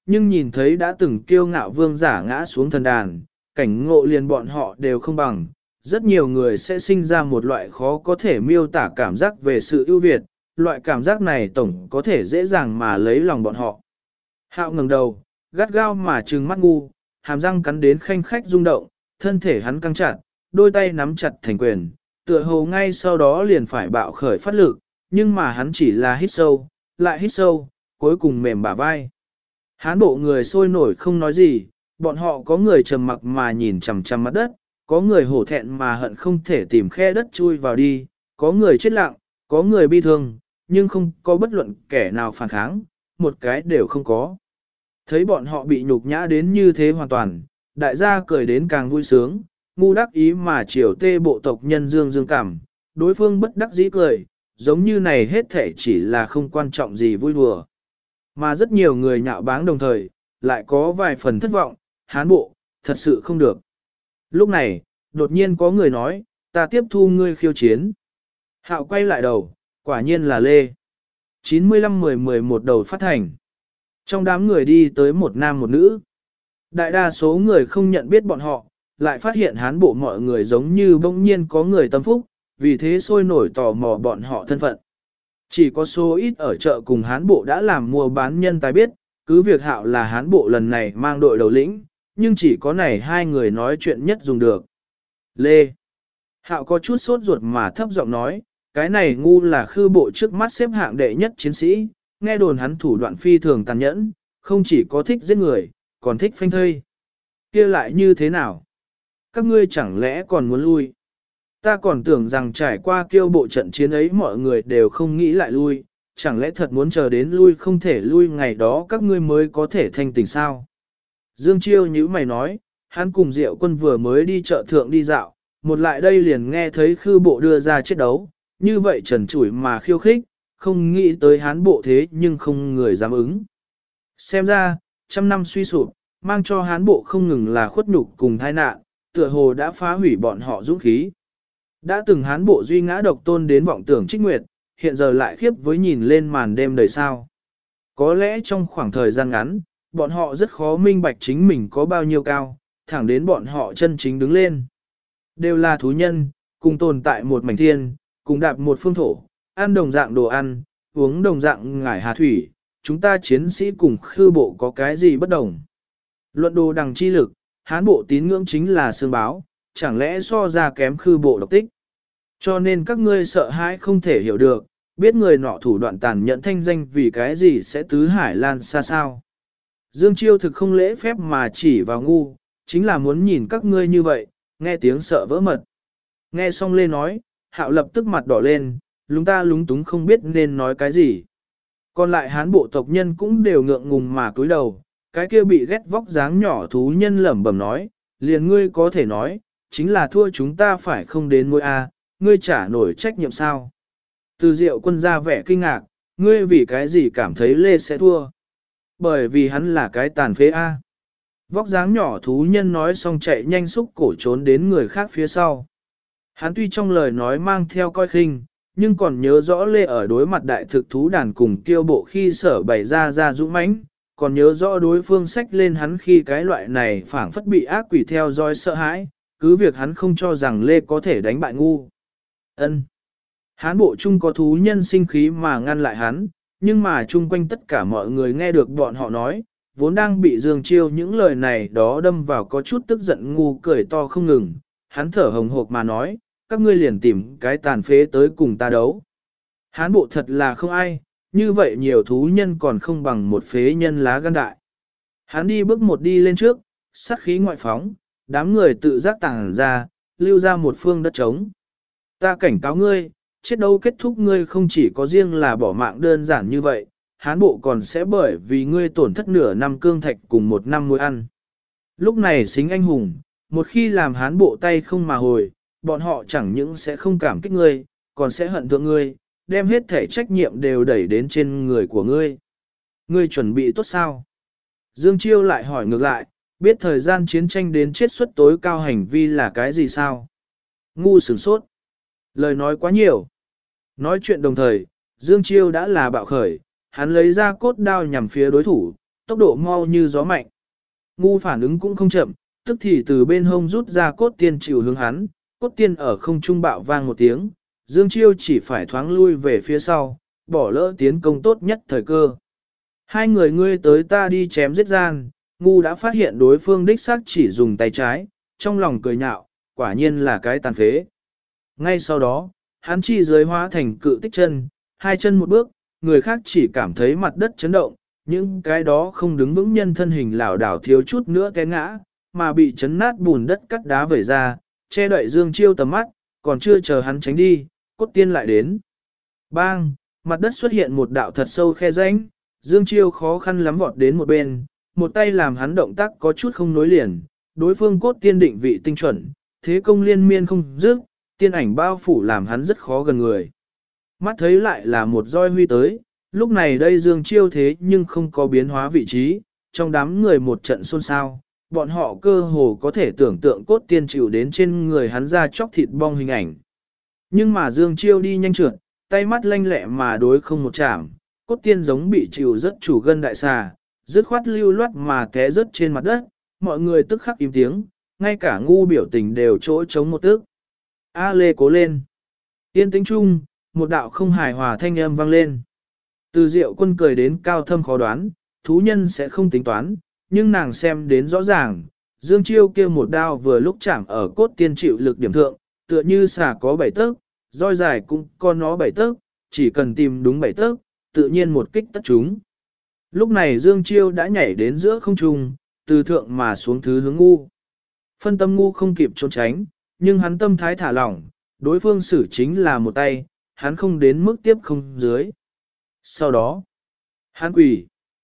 nhưng nhìn thấy đã từng kiêu ngạo vương giả ngã xuống thần đàn, cảnh ngộ liền bọn họ đều không bằng, rất nhiều người sẽ sinh ra một loại khó có thể miêu tả cảm giác về sự ưu việt, loại cảm giác này tổng có thể dễ dàng mà lấy lòng bọn họ. Hạo ngẩng đầu, gắt gao mà trừng mắt ngu, hàm răng cắn đến khanh khách rung động, thân thể hắn căng chặt, đôi tay nắm chặt thành quyền, tựa hồ ngay sau đó liền phải bạo khởi phát lực, nhưng mà hắn chỉ là hít sâu, lại hít sâu, cuối cùng mềm bả vai. Hán bộ người sôi nổi không nói gì, bọn họ có người trầm mặc mà nhìn chằm chằm mặt đất, có người hổ thẹn mà hận không thể tìm khe đất chui vào đi, có người chết lặng, có người bi thương, nhưng không có bất luận kẻ nào phản kháng, một cái đều không có. Thấy bọn họ bị nhục nhã đến như thế hoàn toàn, đại gia cười đến càng vui sướng, ngu đắc ý mà chiều tê bộ tộc nhân dương dương cảm, đối phương bất đắc dĩ cười, giống như này hết thể chỉ là không quan trọng gì vui đùa. Mà rất nhiều người nhạo báng đồng thời, lại có vài phần thất vọng, hán bộ, thật sự không được. Lúc này, đột nhiên có người nói, ta tiếp thu ngươi khiêu chiến. Hạo quay lại đầu, quả nhiên là Lê. 95-10-11 đầu phát thành. Trong đám người đi tới một nam một nữ. Đại đa số người không nhận biết bọn họ, lại phát hiện hán bộ mọi người giống như bỗng nhiên có người tâm phúc, vì thế sôi nổi tò mò bọn họ thân phận. Chỉ có số ít ở chợ cùng hán bộ đã làm mua bán nhân tài biết, cứ việc Hạo là hán bộ lần này mang đội đầu lĩnh, nhưng chỉ có này hai người nói chuyện nhất dùng được. Lê. Hạo có chút sốt ruột mà thấp giọng nói, cái này ngu là khư bộ trước mắt xếp hạng đệ nhất chiến sĩ, nghe đồn hắn thủ đoạn phi thường tàn nhẫn, không chỉ có thích giết người, còn thích phanh thây. Kia lại như thế nào? Các ngươi chẳng lẽ còn muốn lui? Ta còn tưởng rằng trải qua kiêu bộ trận chiến ấy mọi người đều không nghĩ lại lui, chẳng lẽ thật muốn chờ đến lui không thể lui ngày đó các ngươi mới có thể thanh tỉnh sao? Dương Chiêu nhíu mày nói, hắn cùng Diệu Quân vừa mới đi chợ thượng đi dạo, một lại đây liền nghe thấy khư bộ đưa ra chiến đấu, như vậy trần trụi mà khiêu khích, không nghĩ tới hán bộ thế nhưng không người dám ứng. Xem ra, trăm năm suy sụp, mang cho hán bộ không ngừng là khuất nhục cùng tai nạn, tựa hồ đã phá hủy bọn họ dũng khí. Đã từng hán bộ duy ngã độc tôn đến vọng tưởng trích nguyệt, hiện giờ lại khiếp với nhìn lên màn đêm đầy sao. Có lẽ trong khoảng thời gian ngắn, bọn họ rất khó minh bạch chính mình có bao nhiêu cao, thẳng đến bọn họ chân chính đứng lên. Đều là thú nhân, cùng tồn tại một mảnh thiên, cùng đạp một phương thổ, ăn đồng dạng đồ ăn, uống đồng dạng ngải hà thủy, chúng ta chiến sĩ cùng khư bộ có cái gì bất đồng. Luận đồ đằng chi lực, hán bộ tín ngưỡng chính là xương báo, chẳng lẽ so ra kém khư bộ độc tích. Cho nên các ngươi sợ hãi không thể hiểu được, biết người nọ thủ đoạn tàn nhẫn thanh danh vì cái gì sẽ tứ hải lan xa sao. Dương Chiêu thực không lễ phép mà chỉ vào ngu, chính là muốn nhìn các ngươi như vậy, nghe tiếng sợ vỡ mật. Nghe xong Lê nói, Hạo lập tức mặt đỏ lên, lúng ta lúng túng không biết nên nói cái gì. Còn lại hán bộ tộc nhân cũng đều ngượng ngùng mà cúi đầu, cái kia bị ghét vóc dáng nhỏ thú nhân lẩm bẩm nói, liền ngươi có thể nói, chính là thua chúng ta phải không đến môi A, ngươi trả nổi trách nhiệm sao. Từ Diệu Quân ra vẻ kinh ngạc, ngươi vì cái gì cảm thấy Lê sẽ thua. Bởi vì hắn là cái tàn phế A. Vóc dáng nhỏ thú nhân nói xong chạy nhanh xúc cổ trốn đến người khác phía sau. Hắn tuy trong lời nói mang theo coi khinh, nhưng còn nhớ rõ Lê ở đối mặt đại thực thú đàn cùng kiêu bộ khi sở bày ra dũng mãnh, còn nhớ rõ đối phương sách lên hắn khi cái loại này phảng phất bị ác quỷ theo dõi sợ hãi, cứ việc hắn không cho rằng Lê có thể đánh bại ngu. Ân. Hán bộ chung có thú nhân sinh khí mà ngăn lại hắn, nhưng mà chung quanh tất cả mọi người nghe được bọn họ nói, vốn đang bị Dương Chiêu những lời này đó đâm vào có chút tức giận ngu cười to không ngừng, hắn thở hồng hộc mà nói, các ngươi liền tìm cái tàn phế tới cùng ta đấu. Hán bộ thật là không ai, như vậy nhiều thú nhân còn không bằng một phế nhân lá gan đại. Hắn đi bước một đi lên trước, sát khí ngoại phóng, đám người tự giác tàng ra, lưu ra một phương đất trống. Ta cảnh cáo ngươi, chết đâu kết thúc ngươi không chỉ có riêng là bỏ mạng đơn giản như vậy, hán bộ còn sẽ bởi vì ngươi tổn thất nửa năm cương thạch cùng một năm muối ăn. Lúc này xính anh hùng, một khi làm hán bộ tay không mà hồi, bọn họ chẳng những sẽ không cảm kích ngươi, còn sẽ hận thượng ngươi, đem hết thể trách nhiệm đều đẩy đến trên người của ngươi. Ngươi chuẩn bị tốt sao? Dương Chiêu lại hỏi ngược lại, biết thời gian chiến tranh đến chết suất tối cao hành vi là cái gì sao? Ngu sửng sốt. Lời nói quá nhiều. Nói chuyện đồng thời, Dương Chiêu đã là bạo khởi, hắn lấy ra cốt đao nhằm phía đối thủ, tốc độ mau như gió mạnh. Ngu phản ứng cũng không chậm, tức thì từ bên hông rút ra cốt tiên chịu hướng hắn, cốt tiên ở không trung bạo vang một tiếng, Dương Chiêu chỉ phải thoáng lui về phía sau, bỏ lỡ tiến công tốt nhất thời cơ. Hai người ngươi tới ta đi chém giết gian, ngu đã phát hiện đối phương đích xác chỉ dùng tay trái, trong lòng cười nhạo, quả nhiên là cái tàn phế. Ngay sau đó, hắn chi dưới hóa thành cự tích chân, hai chân một bước, người khác chỉ cảm thấy mặt đất chấn động, những cái đó không đứng vững nhân thân hình lảo đảo thiếu chút nữa té ngã, mà bị chấn nát bùn đất cắt đá vẩy ra, che đậy Dương Chiêu tầm mắt, còn chưa chờ hắn tránh đi, cốt tiên lại đến. Bang, mặt đất xuất hiện một đạo thật sâu khe rãnh, Dương Chiêu khó khăn lắm vọt đến một bên, một tay làm hắn động tác có chút không nối liền, đối phương cốt tiên định vị tinh chuẩn, thế công liên miên không dứt, tiên ảnh bao phủ làm hắn rất khó gần người. Mắt thấy lại là một roi huy tới, lúc này đây Dương Chiêu thế nhưng không có biến hóa vị trí, trong đám người một trận xôn xao, bọn họ cơ hồ có thể tưởng tượng cốt tiên chịu đến trên người hắn ra chóc thịt bong hình ảnh. Nhưng mà Dương Chiêu đi nhanh trượt, tay mắt lanh lẹ mà đối không một chạm, cốt tiên giống bị chịu rất chủ gân đại xà, dứt khoát lưu loát mà té rớt trên mặt đất, mọi người tức khắc im tiếng, ngay cả ngu biểu tình đều chỗ chống một tức. A Lê cố lên. Yên tĩnh chung, một đạo không hài hòa thanh âm vang lên. Từ Diệu Quân cười đến cao thâm khó đoán, thú nhân sẽ không tính toán, nhưng nàng xem đến rõ ràng, Dương Chiêu kia một đao vừa lúc chạm ở cốt tiên chịu lực điểm thượng, tựa như xà có 7 tấc, roi dài cũng có nó 7 tấc, chỉ cần tìm đúng 7 tấc, tự nhiên một kích tất chúng. Lúc này Dương Chiêu đã nhảy đến giữa không trung, từ thượng mà xuống thứ hướng ngu. Phân tâm ngu không kịp trốn tránh, nhưng hắn tâm thái thả lỏng, đối phương xử chính là một tay, hắn không đến mức tiếp không dưới. Sau đó, hắn quỳ,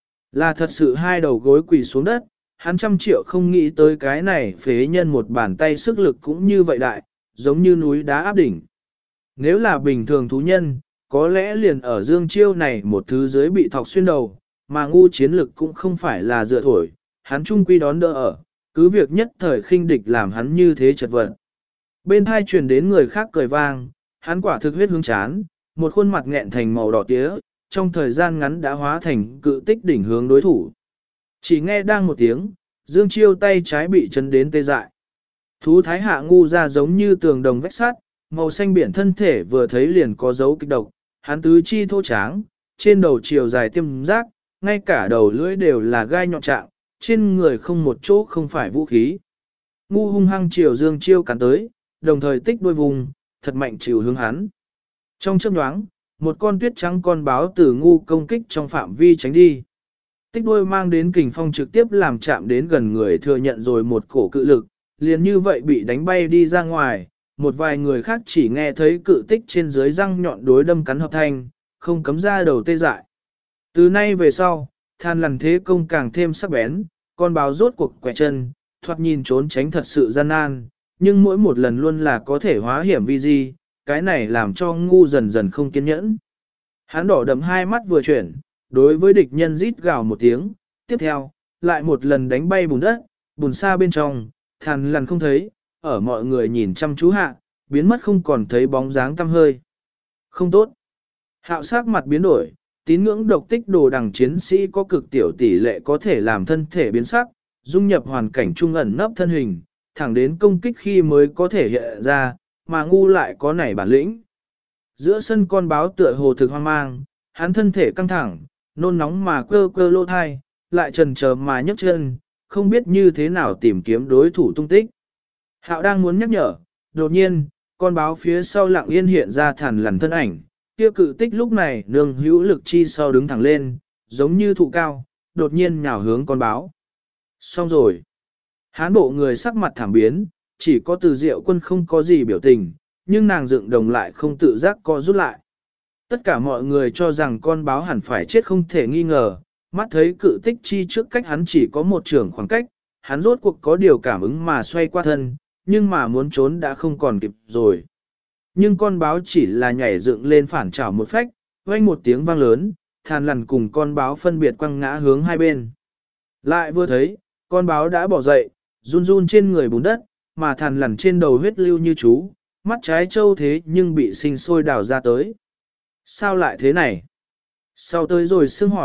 là thật sự hai đầu gối quỳ xuống đất, hắn 100 triệu không nghĩ tới cái này phế nhân một bàn tay sức lực cũng như vậy đại, giống như núi đá áp đỉnh. Nếu là bình thường thú nhân, có lẽ liền ở Dương Chiêu này một thứ dưới bị thọc xuyên đầu, mà ngu chiến lực cũng không phải là dựa thổi, hắn trung quy đón đỡ ở, cứ việc nhất thời khinh địch làm hắn như thế chật vật. Bên hai truyền đến người khác cười vang, hắn quả thực huyết hướng chán, một khuôn mặt nghẹn thành màu đỏ tía, trong thời gian ngắn đã hóa thành cự tích đỉnh hướng đối thủ. Chỉ nghe đang một tiếng, Dương Chiêu tay trái bị chấn đến tê dại. Thú thái hạ ngu ra giống như tường đồng vách sắt, màu xanh biển thân thể vừa thấy liền có dấu kịch độc, hắn tứ chi thô tráng, trên đầu chiều dài tiêm rác, ngay cả đầu lưỡi đều là gai nhọn trạng, trên người không một chỗ không phải vũ khí. Ngu hung hăng chiều Dương Chiêu cắn tới, đồng thời tích đuôi vùng, thật mạnh chiều hướng hắn. Trong chớp nhoáng, một con tuyết trắng con báo từ ngu công kích trong phạm vi tránh đi. Tích đuôi mang đến kình phong trực tiếp làm chạm đến gần người thừa nhận rồi một cổ cự lực, liền như vậy bị đánh bay đi ra ngoài, một vài người khác chỉ nghe thấy cự tích trên dưới răng nhọn đối đâm cắn hợp thanh, không cấm ra đầu tê dại. Từ nay về sau, than lằn thế công càng thêm sắc bén, con báo rốt cuộc quẹt chân, thoạt nhìn trốn tránh thật sự gian nan, nhưng mỗi một lần luôn là có thể hóa hiểm vi di, cái này làm cho ngu dần dần không kiên nhẫn. Hắn đỏ đậm hai mắt vừa chuyển, đối với địch nhân rít gào một tiếng, tiếp theo, lại một lần đánh bay bùn đất, bùn xa bên trong, than lằn không thấy, ở mọi người nhìn chăm chú hạ, biến mất không còn thấy bóng dáng tăm hơi. Không tốt. Hạo sắc mặt biến đổi, tín ngưỡng độc tích đồ đằng chiến sĩ có cực tiểu tỷ lệ có thể làm thân thể biến sắc, dung nhập hoàn cảnh trung ẩn nấp thân hình, thẳng đến công kích khi mới có thể hiện ra, mà ngu lại có nảy bản lĩnh. Giữa sân con báo tựa hồ thực hoang mang, hắn thân thể căng thẳng, nôn nóng mà cơ cơ lô thai, lại chần chờ mà nhấc chân, không biết như thế nào tìm kiếm đối thủ tung tích. Hạo đang muốn nhắc nhở, đột nhiên, con báo phía sau lặng yên hiện ra thằn lằn thân ảnh, kia cự tích lúc này nương hữu lực chi sau đứng thẳng lên, giống như thụ cao, đột nhiên nhào hướng con báo. Xong rồi. Hán bộ người sắc mặt thảm biến, chỉ có Từ Diệu Quân không có gì biểu tình, nhưng nàng dựng đồng lại không tự giác co rút lại. Tất cả mọi người cho rằng con báo hẳn phải chết không thể nghi ngờ, mắt thấy cự tích chi trước cách hắn chỉ có một trường khoảng cách, hắn rốt cuộc có điều cảm ứng mà xoay qua thân, nhưng mà muốn trốn đã không còn kịp rồi. Nhưng con báo chỉ là nhảy dựng lên phản trảo một phách, vang một tiếng vang lớn, than lằn cùng con báo phân biệt quăng ngã hướng hai bên. Lại vừa thấy, con báo đã bỏ dậy, run run trên người bùn đất, mà than lằn trên đầu huyết lưu như chú, mắt trái trâu thế nhưng bị sinh sôi đào ra tới. Sao lại thế này? Sau tới rồi xương hỏi,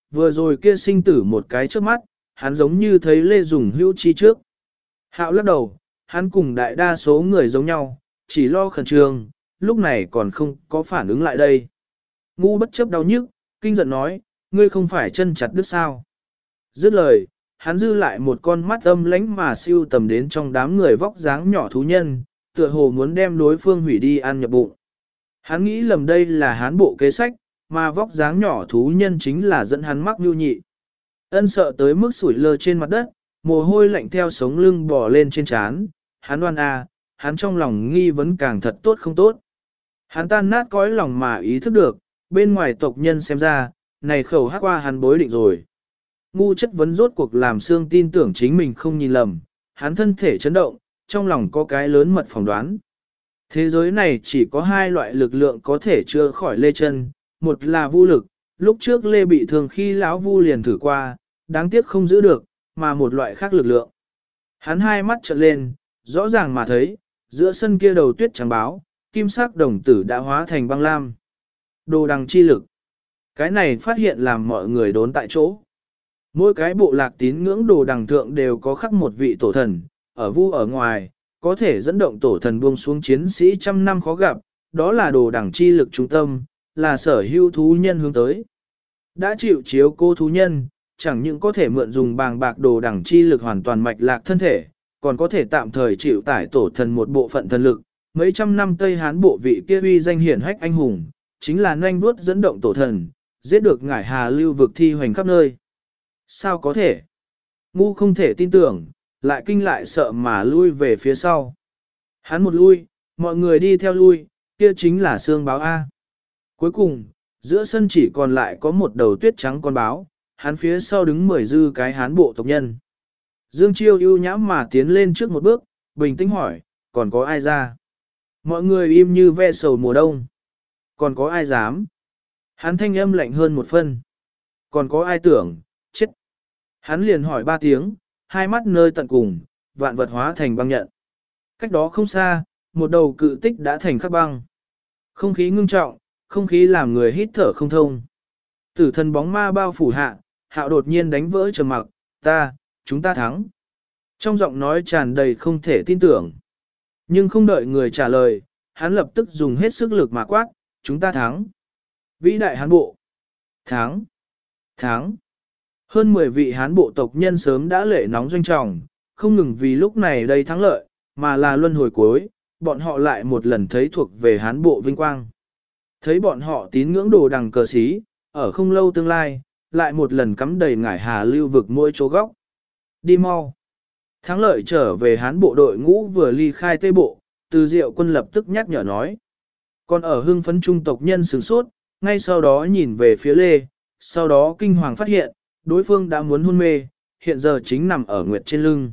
vừa rồi kia sinh tử một cái trước mắt, hắn giống như thấy Lê Dùng Hữu chi trước. Hạo lắc đầu, hắn cùng đại đa số người giống nhau, chỉ lo khẩn trương, lúc này còn không có phản ứng lại đây. Ngu bất chấp đau nhức, kinh giận nói, ngươi không phải chân chặt đứt sao. Dứt lời, hắn dư lại một con mắt âm lánh mà siêu tầm đến trong đám người vóc dáng nhỏ thú nhân, tựa hồ muốn đem đối phương hủy đi ăn nhập bụng. Hắn nghĩ lầm đây là hán bộ kế sách, mà vóc dáng nhỏ thú nhân chính là dẫn hắn mắc mưu nhị. Ân sợ tới mức sủi lơ trên mặt đất, mồ hôi lạnh theo sống lưng bò lên trên trán. Hắn đoan hắn trong lòng nghi vấn càng thật tốt không tốt. Hắn tan nát cõi lòng mà ý thức được, bên ngoài tộc nhân xem ra, này khẩu hát qua hắn bối định rồi. Ngu chất vấn rốt cuộc làm Sương tin tưởng chính mình không nhìn lầm, hắn thân thể chấn động, trong lòng có cái lớn mật phỏng đoán. Thế giới này chỉ có hai loại lực lượng có thể chữa khỏi Lê Chân, một là vu lực, lúc trước Lê bị thương khi lão vu liền thử qua, đáng tiếc không giữ được, mà một loại khác lực lượng. Hắn hai mắt trợn lên, rõ ràng mà thấy, giữa sân kia đầu tuyết trắng báo, kim sắc đồng tử đã hóa thành băng lam. Đồ đằng chi lực. Cái này phát hiện làm mọi người đốn tại chỗ. Mỗi cái bộ lạc tín ngưỡng đồ đằng thượng đều có khắc một vị tổ thần, ở vu ở ngoài, có thể dẫn động tổ thần buông xuống chiến sĩ trăm năm khó gặp, đó là đồ đằng chi lực trung tâm, là sở hữu thú nhân hướng tới. Đã chịu chiếu cô thú nhân, chẳng những có thể mượn dùng bàng bạc đồ đằng chi lực hoàn toàn mạch lạc thân thể, còn có thể tạm thời chịu tải tổ thần một bộ phận thần lực. Mấy trăm năm Tây Hán bộ vị kia uy danh hiển hách anh hùng, chính là nhanh vuốt dẫn động tổ thần, giết được ngải hà lưu vực thi hoành khắp nơi. Sao có thể? Ngu không thể tin tưởng, lại kinh lại sợ mà lui về phía sau. Hắn một lui, mọi người đi theo lui, kia chính là xương báo A. Cuối cùng, giữa sân chỉ còn lại có một đầu tuyết trắng con báo, hắn phía sau đứng 10 dư cái hán bộ tộc nhân. Dương Chiêu ưu nhãm mà tiến lên trước một bước, bình tĩnh hỏi, còn có ai ra? Mọi người im như ve sầu mùa đông. Còn có ai dám? Hắn thanh âm lạnh hơn một phân. Còn có ai tưởng, chết. Hắn liền hỏi 3 tiếng, hai mắt nơi tận cùng, vạn vật hóa thành băng nhận. Cách đó không xa, một đầu cự tích đã thành khắc băng. Không khí ngưng trọng, không khí làm người hít thở không thông. Tử thần bóng ma bao phủ hạ, Hạo đột nhiên đánh vỡ trầm mặc, chúng ta thắng. Trong giọng nói tràn đầy không thể tin tưởng. Nhưng không đợi người trả lời, hắn lập tức dùng hết sức lực mà quát, chúng ta thắng. Vĩ đại hán bộ. Thắng. Thắng. Hơn 10 vị hán bộ tộc nhân sớm đã lệ nóng doanh trọng, không ngừng vì lúc này đây thắng lợi, mà là luân hồi cuối, bọn họ lại một lần thấy thuộc về hán bộ vinh quang. Thấy bọn họ tín ngưỡng đồ đằng cờ xí, ở không lâu tương lai, lại một lần cắm đầy ngải hà lưu vực mỗi chỗ góc. Đi mau. Thắng lợi trở về hán bộ đội ngũ vừa ly khai Tây Bộ, Từ Diệu Quân lập tức nhắc nhở nói. Còn ở hưng phấn trung tộc nhân sửng sốt, ngay sau đó nhìn về phía Lê, sau đó kinh hoàng phát hiện, đối phương đã muốn hôn mê, hiện giờ chính nằm ở nguyệt trên lưng.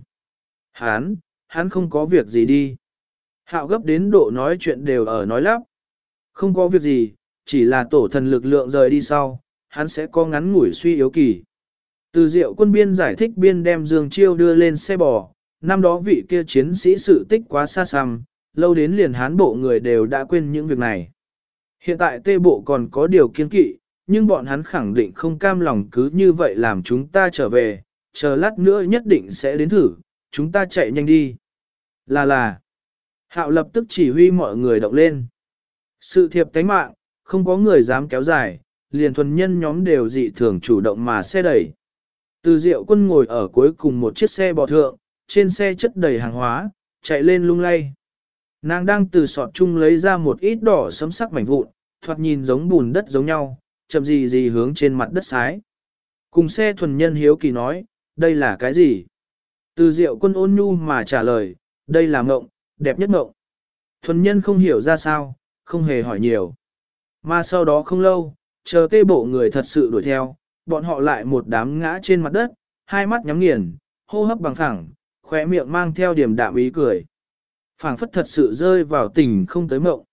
Hắn không có việc gì đi. Hạo gấp đến độ nói chuyện đều ở nói lắp. Không có việc gì, chỉ là tổ thần lực lượng rời đi sau, hắn sẽ có ngắn ngủi suy yếu kỳ. Từ Diệu Quân biên giải thích biên đem Dương Chiêu đưa lên xe bò, năm đó vị kia chiến sĩ sự tích quá xa xăm, lâu đến liền hán bộ người đều đã quên những việc này. Hiện tại Tây Bộ còn có điều kiên kỵ, nhưng bọn hắn khẳng định không cam lòng cứ như vậy làm chúng ta trở về, chờ lát nữa nhất định sẽ đến thử, chúng ta chạy nhanh đi. Là. Hạo lập tức chỉ huy mọi người động lên. Sự thiệp tánh mạng, không có người dám kéo dài, liền thuần nhân nhóm đều dị thường chủ động mà xe đẩy. Từ Diệu Quân ngồi ở cuối cùng một chiếc xe bò thượng, trên xe chất đầy hàng hóa, chạy lên lung lay. Nàng đang từ sọt chung lấy ra một ít đỏ sẫm sắc mảnh vụn, thoạt nhìn giống bùn đất giống nhau, chậm gì hướng trên mặt đất sái. Cùng xe thuần nhân hiếu kỳ nói, đây là cái gì? Từ Diệu Quân ôn nhu mà trả lời, đây là ngộng, đẹp nhất ngộng. Thuần nhân không hiểu ra sao, không hề hỏi nhiều. Mà sau đó không lâu, chờ Tây Bộ người thật sự đuổi theo, bọn họ lại một đám ngã trên mặt đất, hai mắt nhắm nghiền, hô hấp bằng thẳng, khóe miệng mang theo điểm đạm ý cười. Phảng phất thật sự rơi vào tình không tới mộng.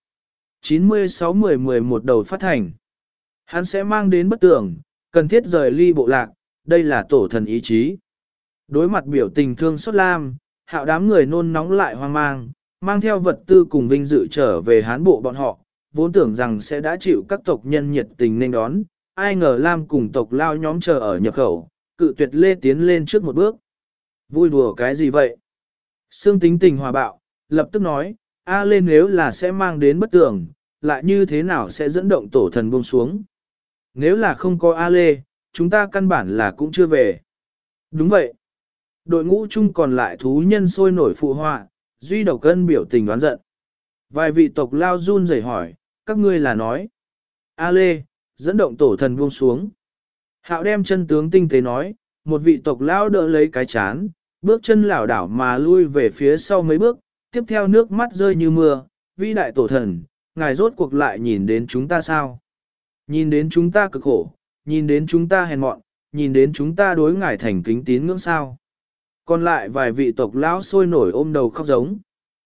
96-10-11 đầu phát thành. Hắn sẽ mang đến bất tưởng, cần thiết rời ly bộ lạc, đây là tổ thần ý chí. Đối mặt biểu tình thương xót lam, Hạo đám người nôn nóng lại hoang mang theo vật tư cùng vinh dự trở về hán bộ bọn họ, vốn tưởng rằng sẽ đã chịu các tộc nhân nhiệt tình nên đón, ai ngờ Lam cùng tộc lao nhóm chờ ở nhập khẩu, cự tuyệt Lê tiến lên trước một bước. Vui đùa cái gì vậy? Sương tính tình hòa bạo, lập tức nói, A Lê nếu là sẽ mang đến bất tường, lại như thế nào sẽ dẫn động tổ thần buông xuống? Nếu là không có A Lê, chúng ta căn bản là cũng chưa về. Đúng vậy. Đội ngũ chung còn lại thú nhân sôi nổi phụ họa, Duy Độc Cân biểu tình đoán giận. Vài vị tộc lao run rẩy hỏi, các ngươi là nói. A Lê, dẫn động tổ thần buông xuống. Hạo đem chân tướng tinh tế nói, một vị tộc lao đỡ lấy cái chán, bước chân lảo đảo mà lui về phía sau mấy bước, tiếp theo nước mắt rơi như mưa, vĩ đại tổ thần, ngài rốt cuộc lại nhìn đến chúng ta sao? Nhìn đến chúng ta cực khổ, nhìn đến chúng ta hèn mọn, nhìn đến chúng ta đối ngài thành kính tín ngưỡng sao? Còn lại vài vị tộc lão sôi nổi ôm đầu khóc giống.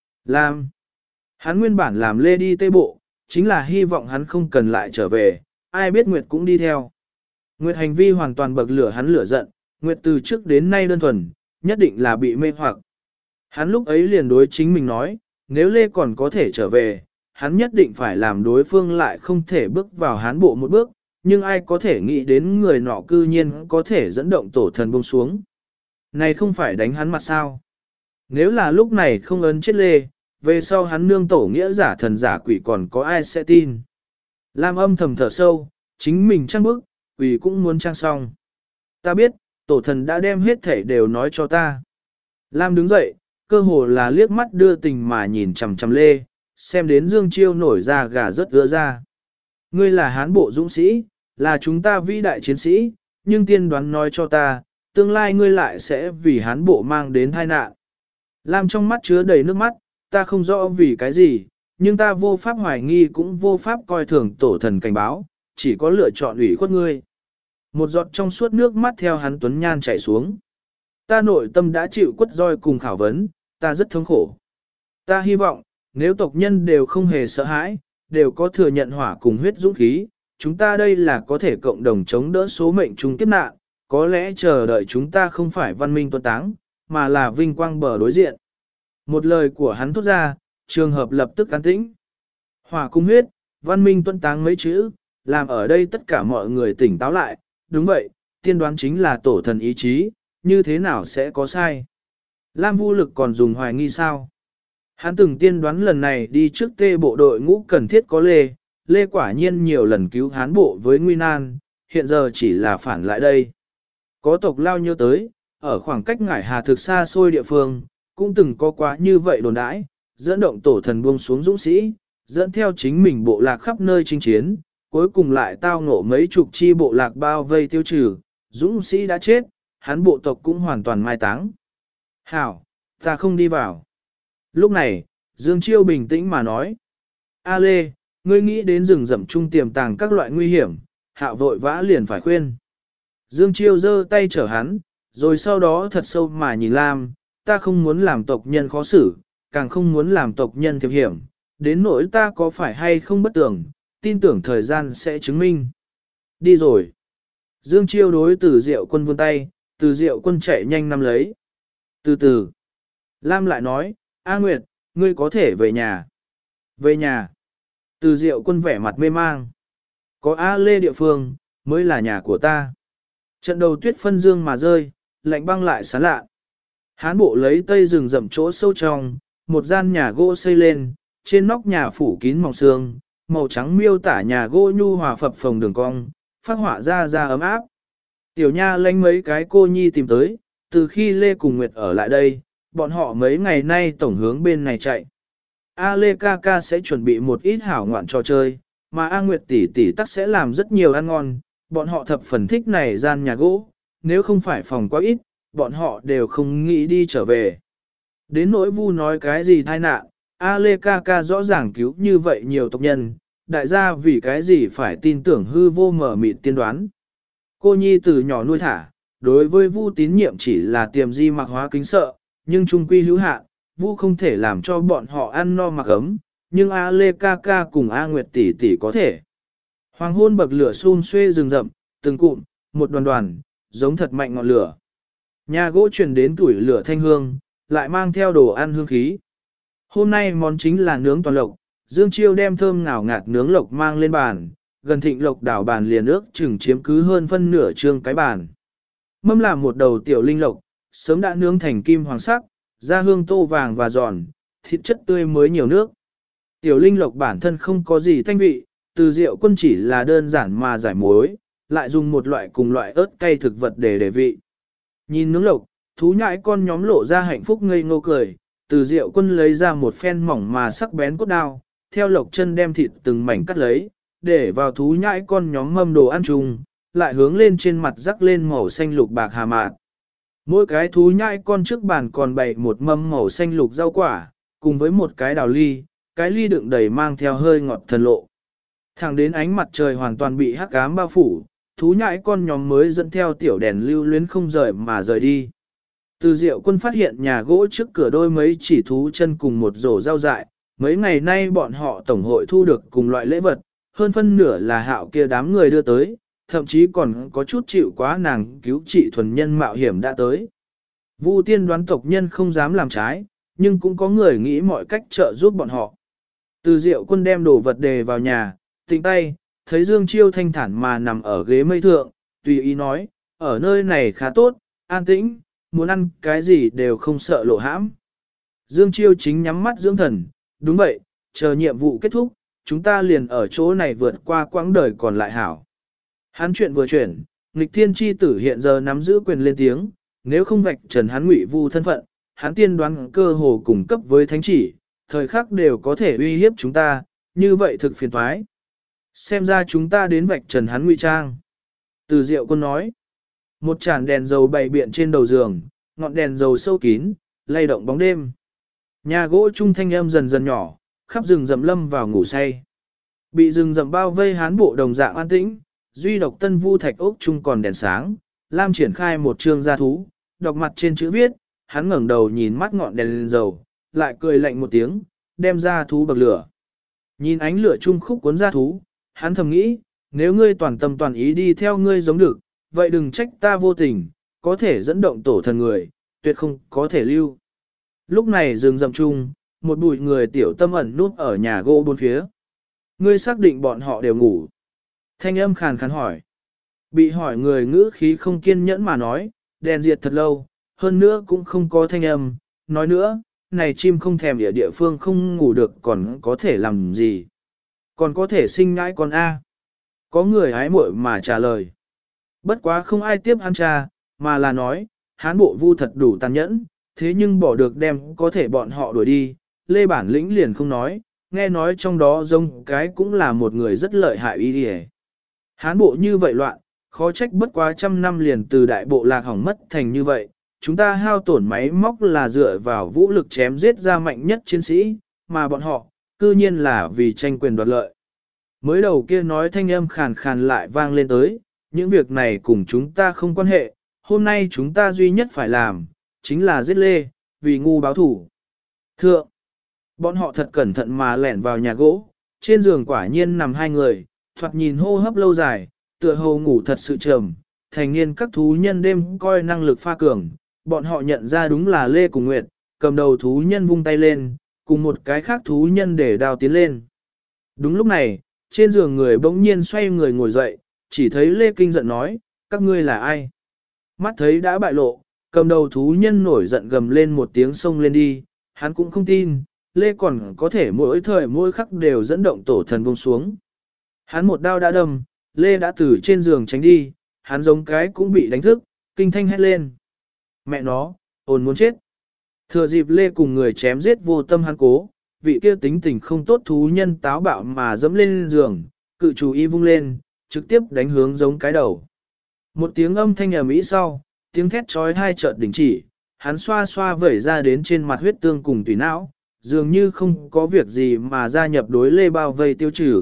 Lam. Hắn nguyên bản làm Lê đi Tây Bộ, chính là hy vọng hắn không cần lại trở về, ai biết Nguyệt cũng đi theo. Nguyệt hành vi hoàn toàn bậc lửa hắn lửa giận, Nguyệt từ trước đến nay đơn thuần, nhất định là bị mê hoặc. Hắn lúc ấy liền đối chính mình nói, nếu Lê còn có thể trở về, hắn nhất định phải làm đối phương lại không thể bước vào hán bộ một bước, nhưng ai có thể nghĩ đến người nọ cư nhiên có thể dẫn động tổ thần buông xuống. Này không phải đánh hắn mặt sao? Nếu là lúc này không ấn chết Lê, về sau hắn nương tổ nghĩa giả thần giả quỷ còn có ai sẽ tin? Lam âm thầm thở sâu, chính mình trang bức, quỷ cũng muốn trang xong. Ta biết, tổ thần đã đem hết thể đều nói cho ta. Lam đứng dậy, cơ hồ là liếc mắt đưa tình mà nhìn chằm chằm Lê, xem đến Dương Chiêu nổi ra gà rất ưa ra. Ngươi là hán bộ dũng sĩ, là chúng ta vĩ đại chiến sĩ, nhưng tiên đoán nói cho ta, tương lai ngươi lại sẽ vì hán bộ mang đến tai nạn. Lam trong mắt chứa đầy nước mắt, ta không rõ vì cái gì, nhưng ta vô pháp hoài nghi cũng vô pháp coi thường tổ thần cảnh báo, chỉ có lựa chọn ủy khuất ngươi. Một giọt trong suốt nước mắt theo hắn tuấn nhan chảy xuống. Ta nội tâm đã chịu quất roi cùng khảo vấn, ta rất thống khổ. Ta hy vọng, nếu tộc nhân đều không hề sợ hãi, đều có thừa nhận hỏa cùng huyết dũng khí, chúng ta đây là có thể cộng đồng chống đỡ số mệnh chung kiếp nạn, có lẽ chờ đợi chúng ta không phải văn minh tuấn táng, mà là vinh quang bờ đối diện. Một lời của hắn thốt ra, trường hợp lập tức an tĩnh. Hỏa cùng huyết, văn minh tuấn táng mấy chữ, làm ở đây tất cả mọi người tỉnh táo lại, đúng vậy, tiên đoán chính là tổ thần ý chí, như thế nào sẽ có sai. Lam Vu Lực còn dùng hoài nghi sao? Hắn từng tiên đoán lần này đi trước Tê bộ đội ngũ cần thiết có Lê, Lê quả nhiên nhiều lần cứu hán bộ với nguy nan, hiện giờ chỉ là phản lại đây. Có tộc lao nhớ tới, ở khoảng cách Ngải Hà thực xa xôi địa phương, cũng từng có quá như vậy đồn đãi, dẫn động tổ thần buông xuống dũng sĩ, dẫn theo chính mình bộ lạc khắp nơi chinh chiến, cuối cùng lại tao ngộ mấy chục chi bộ lạc bao vây tiêu trừ, dũng sĩ đã chết, hắn bộ tộc cũng hoàn toàn mai táng. Hảo, ta không đi vào. Lúc này, Dương Chiêu bình tĩnh mà nói. A Lê, ngươi nghĩ đến rừng rậm trung tiềm tàng các loại nguy hiểm, Hạo vội vã liền phải khuyên. Dương Chiêu giơ tay chở hắn, rồi sau đó thật sâu mà nhìn Lam, ta không muốn làm tộc nhân khó xử, càng không muốn làm tộc nhân thiệp hiểm, đến nỗi ta có phải hay không bất tưởng, tin tưởng thời gian sẽ chứng minh. Đi rồi. Dương Chiêu đối Từ Diệu Quân vươn tay, Từ Diệu Quân chạy nhanh nắm lấy. Từ từ. Lam lại nói, A Nguyệt, ngươi có thể về nhà. Về nhà. Từ Diệu Quân vẻ mặt mê mang. Có A Lê địa phương, mới là nhà của ta. Trận đầu tuyết phân dương mà rơi, lạnh băng lại xá lạ. Hán bộ lấy tây rừng rậm chỗ sâu trong, một gian nhà gỗ xây lên, trên nóc nhà phủ kín mỏng sương, màu trắng miêu tả nhà gỗ nhu hòa phập phồng đường cong, phát họa ra ấm áp. Tiểu nha lánh mấy cái cô nhi tìm tới, từ khi Lê cùng Nguyệt ở lại đây, bọn họ mấy ngày nay tổng hướng bên này chạy. A Lê ca ca sẽ chuẩn bị một ít hảo ngoạn trò chơi, mà A Nguyệt tỷ tỷ tắc sẽ làm rất nhiều ăn ngon, bọn họ thập phần thích này gian nhà gỗ, nếu không phải phòng quá ít, bọn họ đều không nghĩ đi trở về. Đến nỗi Vu nói cái gì tai nạn, A Lê ca ca rõ ràng cứu như vậy nhiều tộc nhân, đại gia vì cái gì phải tin tưởng hư vô mở mịt tiên đoán. Cô nhi từ nhỏ nuôi thả, đối với Vu tín nhiệm chỉ là tiềm di mặc hóa kính sợ, nhưng trung quy hữu hạn, Vu không thể làm cho bọn họ ăn no mặc ấm, nhưng A Lê ca ca cùng A Nguyệt tỷ tỷ có thể. Hoàng hôn bậc lửa xun xuê rừng rậm, từng cụm, một đoàn đoàn, giống thật mạnh ngọn lửa. Nhà gỗ truyền đến tuổi lửa thanh hương, lại mang theo đồ ăn hương khí. Hôm nay món chính là nướng toàn lộc, Dương Chiêu đem thơm ngào ngạt nướng lộc mang lên bàn, gần Thịnh Lộc đảo bàn liền ước chừng chiếm cứ hơn phân nửa trương cái bàn. Mâm là một đầu tiểu linh lộc, sớm đã nướng thành kim hoàng sắc, da hương tô vàng và giòn, thịt chất tươi mới nhiều nước. Tiểu linh lộc bản thân không có gì thanh vị, Từ Diệu Quân chỉ là đơn giản mà giải muối, lại dùng một loại cùng loại ớt cay thực vật để đề vị. Nhìn nướng lộc, thú nhãi con nhóm lộ ra hạnh phúc ngây ngô cười, Từ Diệu Quân lấy ra một phen mỏng mà sắc bén cốt đao, theo lộc chân đem thịt từng mảnh cắt lấy, để vào thú nhãi con nhóm mâm đồ ăn chung, lại hướng lên trên mặt rắc lên màu xanh lục bạc hà mạt. Mỗi cái thú nhãi con trước bàn còn bày một mâm màu xanh lục rau quả, cùng với một cái đào ly, cái ly đựng đầy mang theo hơi ngọt thần lộ. Thẳng đến ánh mặt trời hoàn toàn bị hắc ám bao phủ, thú nhãi con nhóm mới dẫn theo tiểu đèn lưu luyến không rời mà rời đi. Từ Diệu Quân phát hiện nhà gỗ trước cửa đôi mấy chỉ thú chân cùng một rổ rau dại, mấy ngày nay bọn họ tổng hội thu được cùng loại lễ vật, hơn phân nửa là Hạo kia đám người đưa tới, thậm chí còn có chút chịu quá nàng cứu trị thuần nhân mạo hiểm đã tới. Vu Tiên đoán tộc nhân không dám làm trái, nhưng cũng có người nghĩ mọi cách trợ giúp bọn họ. Từ Diệu Quân đem đồ vật đề vào nhà, tịnh tay, thấy Dương Chiêu thanh thản mà nằm ở ghế mây thượng, tùy ý nói, ở nơi này khá tốt, an tĩnh, muốn ăn cái gì đều không sợ lộ hãm. Dương Chiêu chính nhắm mắt dưỡng thần, đúng vậy, chờ nhiệm vụ kết thúc, chúng ta liền ở chỗ này vượt qua quãng đời còn lại hảo. Hắn chuyện vừa chuyển, nghịch thiên chi tử hiện giờ nắm giữ quyền lên tiếng, nếu không vạch trần hắn Ngụy Vu thân phận, hắn tiên đoán cơ hồ cùng cấp với thánh chỉ, thời khắc đều có thể uy hiếp chúng ta, như vậy thực phiền toái. Xem ra chúng ta đến vạch trần hắn ngụy trang. Từ Diệu Quân nói, một chản đèn dầu bày biện trên đầu giường, ngọn đèn dầu sâu kín, lay động bóng đêm. Nhà gỗ trung thanh âm dần dần nhỏ, khắp rừng rậm lâm vào ngủ say. Bị rừng rậm bao vây hán bộ đồng dạng an tĩnh, duy độc tân vu thạch ốc trung còn đèn sáng, Lam triển khai một chương gia thú, đọc mặt trên chữ viết, hắn ngẩng đầu nhìn mắt ngọn đèn dầu, lại cười lạnh một tiếng, đem gia thú bậc lửa. Nhìn ánh lửa trung khúc cuốn gia thú, hắn thầm nghĩ, nếu ngươi toàn tâm toàn ý đi theo ngươi giống được, vậy đừng trách ta vô tình, có thể dẫn động tổ thần người, tuyệt không có thể lưu. Lúc này rừng rậm chung, một bụi người tiểu tâm ẩn núp ở nhà gỗ bốn phía. Ngươi xác định bọn họ đều ngủ. Thanh âm khàn khàn hỏi. Bị hỏi người ngữ khí không kiên nhẫn mà nói, đèn diệt thật lâu, hơn nữa cũng không có thanh âm. Nói nữa, này chim không thèm địa phương không ngủ được còn có thể làm gì. Còn có thể sinh ngãi con A. Có người hái muội mà trả lời. Bất quá không ai tiếp hắn cha, mà là nói, hán bộ vu thật đủ tàn nhẫn, thế nhưng bỏ được đem có thể bọn họ đuổi đi, lê bản lĩnh liền không nói, nghe nói trong đó giống cái cũng là một người rất lợi hại ý đi. Hán bộ như vậy loạn, khó trách bất quá trăm năm liền từ đại bộ lạc hỏng mất thành như vậy, chúng ta hao tổn máy móc là dựa vào vũ lực chém giết ra mạnh nhất chiến sĩ, mà bọn họ, cư nhiên là vì tranh quyền đoạt lợi. Mới đầu kia nói thanh âm khàn khàn lại vang lên tới, những việc này cùng chúng ta không quan hệ, hôm nay chúng ta duy nhất phải làm, chính là giết Lê, vì ngu báo thủ. Thượng, bọn họ thật cẩn thận mà lẻn vào nhà gỗ, trên giường quả nhiên nằm hai người, thoạt nhìn hô hấp lâu dài, tựa hồ ngủ thật sự trầm, thành niên các thú nhân đêm coi năng lực pha cường, bọn họ nhận ra đúng là Lê cùng Nguyệt, cầm đầu thú nhân vung tay lên, cùng một cái khác thú nhân để đào tiến lên. Đúng lúc này, trên giường người bỗng nhiên xoay người ngồi dậy, chỉ thấy Lê kinh giận nói, các ngươi là ai? Mắt thấy đã bại lộ, cầm đầu thú nhân nổi giận gầm lên một tiếng xông lên đi, hắn cũng không tin, Lê còn có thể mỗi thời mỗi khắc đều dẫn động tổ thần buông xuống. Hắn một đao đã đâm, Lê đã từ trên giường tránh đi, hắn giống cái cũng bị đánh thức, kinh thanh hét lên. Mẹ nó, ồn muốn chết. Thừa dịp Lê cùng người chém giết vô tâm hắn cố, vị kia tính tình không tốt thú nhân táo bạo mà dẫm lên giường, cự chủ y vung lên, trực tiếp đánh hướng giống cái đầu. Một tiếng âm thanh ầm ĩ sau, tiếng thét trói hai chợt đình chỉ, hắn xoa xoa vẩy ra đến trên mặt huyết tương cùng tùy não, dường như không có việc gì mà gia nhập đối Lê bao vây tiêu trừ.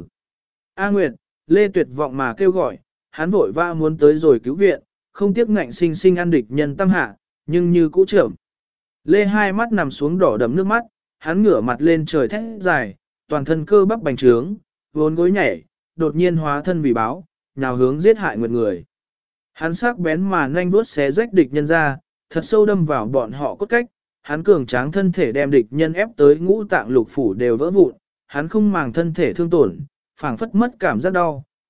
A Nguyệt, Lê tuyệt vọng mà kêu gọi, hắn vội vã muốn tới rồi cứu viện, không tiếc ngạnh sinh sinh ăn địch nhân tâm hạ, nhưng như cũ trưởng. Lê hai mắt nằm xuống đỏ đầm nước mắt, hắn ngửa mặt lên trời thét dài, toàn thân cơ bắp bành trướng, vốn gối nhảy, đột nhiên hóa thân vì báo, nhào hướng giết hại Nguyệt người. Hắn sắc bén mà nhanh vuốt xé rách địch nhân ra, thật sâu đâm vào bọn họ cốt cách, hắn cường tráng thân thể đem địch nhân ép tới ngũ tạng lục phủ đều vỡ vụn, hắn không màng thân thể thương tổn, phảng phất mất cảm giác đau,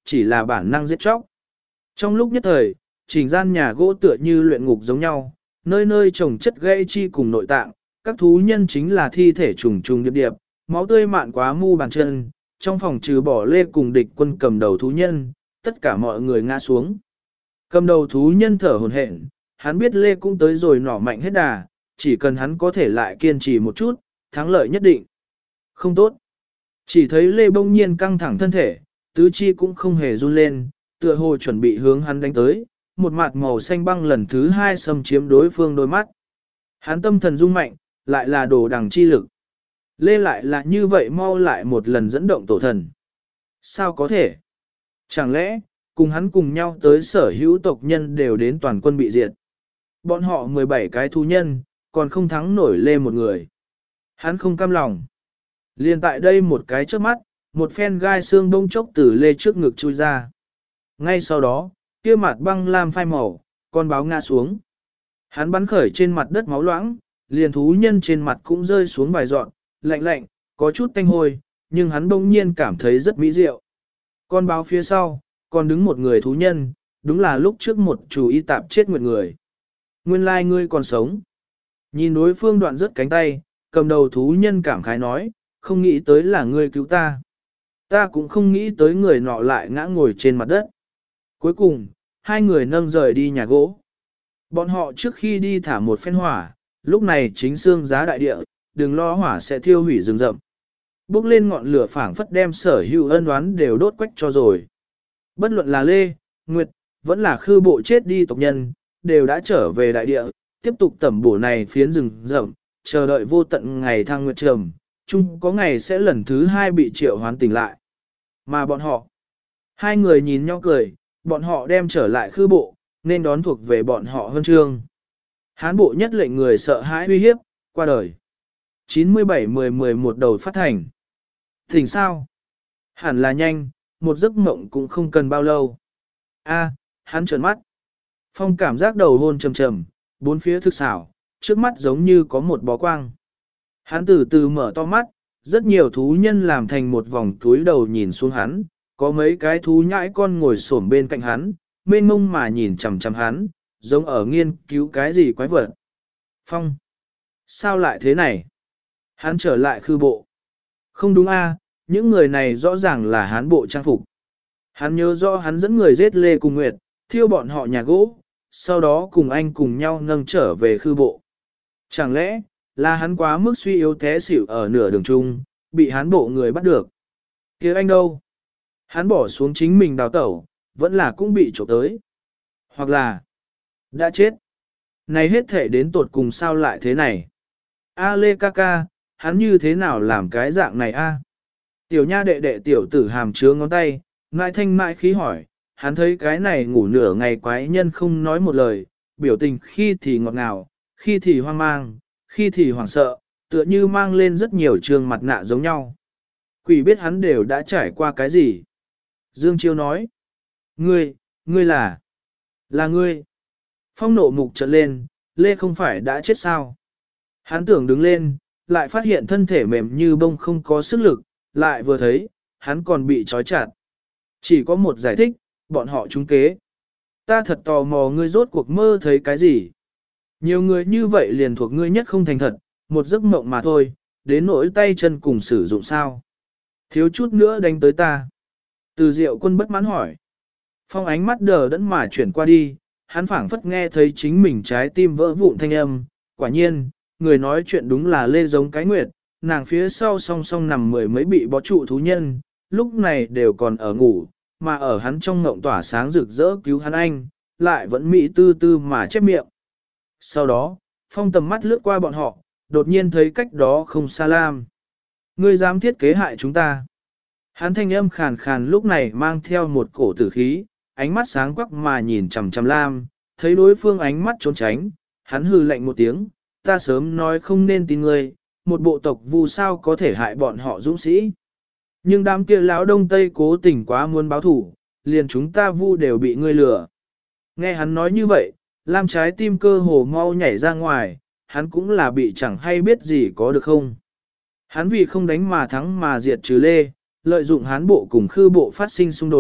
chỉ là bản năng giết chóc. Trong lúc nhất thời, chỉnh gian nhà gỗ tựa như luyện ngục giống nhau, nơi nơi trồng chất gãy chi cùng nội tạng, các thú nhân chính là thi thể trùng trùng điệp điệp, máu tươi mạn quá mu bàn chân, trong phòng trừ bỏ Lê cùng địch quân cầm đầu thú nhân, tất cả mọi người ngã xuống. Cầm đầu thú nhân thở hổn hển, hắn biết Lê cũng tới rồi nỏ mạnh hết đà, chỉ cần hắn có thể lại kiên trì một chút, thắng lợi nhất định. Không tốt. Chỉ thấy Lê bỗng nhiên căng thẳng thân thể, tứ chi cũng không hề run lên, tựa hồ chuẩn bị hướng hắn đánh tới, một mặt màu xanh băng lần thứ hai xâm chiếm đối phương đôi mắt. Hắn tâm thần rung mạnh, lại là đồ đằng chi lực. Lê lại là như vậy mau lại một lần dẫn động tổ thần. Sao có thể? Chẳng lẽ, cùng hắn cùng nhau tới sở hữu tộc nhân đều đến toàn quân bị diệt. Bọn họ 17 cái thú nhân, còn không thắng nổi Lê một người. Hắn không cam lòng. Liên tại đây một cái trước mắt, một phen gai xương bông chốc từ Lê trước ngực chui ra. Ngay sau đó, kia mặt băng lam phai màu, con báo ngã xuống. Hắn bắn khởi trên mặt đất máu loãng, liền thú nhân trên mặt cũng rơi xuống vài dọn, lạnh lạnh, có chút tanh hôi, nhưng hắn bỗng nhiên cảm thấy rất mỹ diệu. Con báo phía sau, còn đứng một người thú nhân, đúng là lúc trước một chủ y tạp chết nguyệt người. Nguyên lai ngươi còn sống. Nhìn đối phương đoạn rất cánh tay, cầm đầu thú nhân cảm khái nói, không nghĩ tới là ngươi cứu ta. Ta cũng không nghĩ tới người nọ lại ngã ngồi trên mặt đất. Cuối cùng, hai người nâng rời đi nhà gỗ. Bọn họ trước khi đi thả một phen hỏa, lúc này chính xương giá đại địa, đừng lo hỏa sẽ thiêu hủy rừng rậm. Bốc lên ngọn lửa phảng phất đem sở hữu ân oán đều đốt quách cho rồi. Bất luận là Lê, Nguyệt, vẫn là khư bộ chết đi tộc nhân, đều đã trở về đại địa, tiếp tục tẩm bổ này phiến rừng rậm, chờ đợi vô tận ngày thăng nguyệt trầm, chung có ngày sẽ lần thứ hai bị triệu hoán tỉnh lại. Mà bọn họ, hai người nhìn nhau cười, bọn họ đem trở lại khư bộ, nên đón thuộc về bọn họ hơn trương. Hán bộ nhất lệnh người sợ hãi uy hiếp, qua đời. 97-10-11 đầu phát thành. Thỉnh sao? Hẳn là nhanh, một giấc mộng cũng không cần bao lâu. A, hắn trợn mắt. Phong cảm giác đầu hôn trầm trầm, bốn phía thực xảo, trước mắt giống như có một bó quang. Hắn từ từ mở to mắt, rất nhiều thú nhân làm thành một vòng túi đầu nhìn xuống hắn, có mấy cái thú nhãi con ngồi xổm bên cạnh hắn, mênh mông mà nhìn chằm chằm hắn, giống ở nghiên cứu cái gì quái vật. Phong! Sao lại thế này? Hắn trở lại khư bộ. Không đúng a, những người này rõ ràng là hán bộ trang phục. Hắn nhớ rõ hắn dẫn người giết Lê cùng Nguyệt, thiêu bọn họ nhà gỗ, sau đó cùng anh cùng nhau nâng trở về khư bộ. Chẳng lẽ, là hắn quá mức suy yếu té xỉu ở nửa đường chung, bị hán bộ người bắt được. Kia anh đâu? Hắn bỏ xuống chính mình đào tẩu, vẫn là cũng bị trộm tới. Hoặc là, đã chết. Này hết thể đến tột cùng sao lại thế này? A Lê ca ca, hắn như thế nào làm cái dạng này a? Tiểu nha đệ đệ tiểu tử hàm chứa ngón tay, ngại thanh mại khí hỏi, hắn thấy cái này ngủ nửa ngày quái nhân không nói một lời, biểu tình khi thì ngọt ngào, khi thì hoang mang, khi thì hoảng sợ, tựa như mang lên rất nhiều trường mặt nạ giống nhau. Quỷ biết hắn đều đã trải qua cái gì. Dương Chiêu nói, ngươi là ngươi. Phong nộ mục trợn lên, Lê không phải đã chết sao? Hắn tưởng đứng lên, lại phát hiện thân thể mềm như bông không có sức lực, lại vừa thấy, hắn còn bị trói chặt. Chỉ có một giải thích, bọn họ trúng kế. Ta thật tò mò ngươi rốt cuộc mơ thấy cái gì? Nhiều người như vậy liền thuộc ngươi nhất không thành thật, một giấc mộng mà thôi, đến nỗi tay chân cùng sử dụng sao? Thiếu chút nữa đánh tới ta. Từ Diệu Quân bất mãn hỏi. Phong ánh mắt đờ đẫn mà chuyển qua đi, hắn phảng phất nghe thấy chính mình trái tim vỡ vụn thanh âm. Quả nhiên, người nói chuyện đúng là Lê giống cái nguyệt, nàng phía sau song song nằm mười mấy bị bó trụ thú nhân, lúc này đều còn ở ngủ, mà ở hắn trong ngộng tỏa sáng rực rỡ cứu hắn anh, lại vẫn mị tư tư mà chép miệng. Sau đó, Phong tầm mắt lướt qua bọn họ, đột nhiên thấy cách đó không xa Lam. Ngươi dám thiết kế hại chúng ta. Hắn thanh âm khàn khàn lúc này mang theo một cổ tử khí, ánh mắt sáng quắc mà nhìn chằm chằm Lam, thấy đối phương ánh mắt trốn tránh, hắn hừ lạnh một tiếng, ta sớm nói không nên tin ngươi, một bộ tộc vu sao có thể hại bọn họ dũng sĩ. Nhưng đám kia lão đông tây cố tình quá muốn báo thủ, liền chúng ta vu đều bị ngươi lừa. Nghe hắn nói như vậy, Lam trái tim cơ hồ mau nhảy ra ngoài, hắn cũng là bị chẳng hay biết gì có được không. Hắn vì không đánh mà thắng mà diệt trừ Lê, lợi dụng hán bộ cùng khư bộ phát sinh xung đột,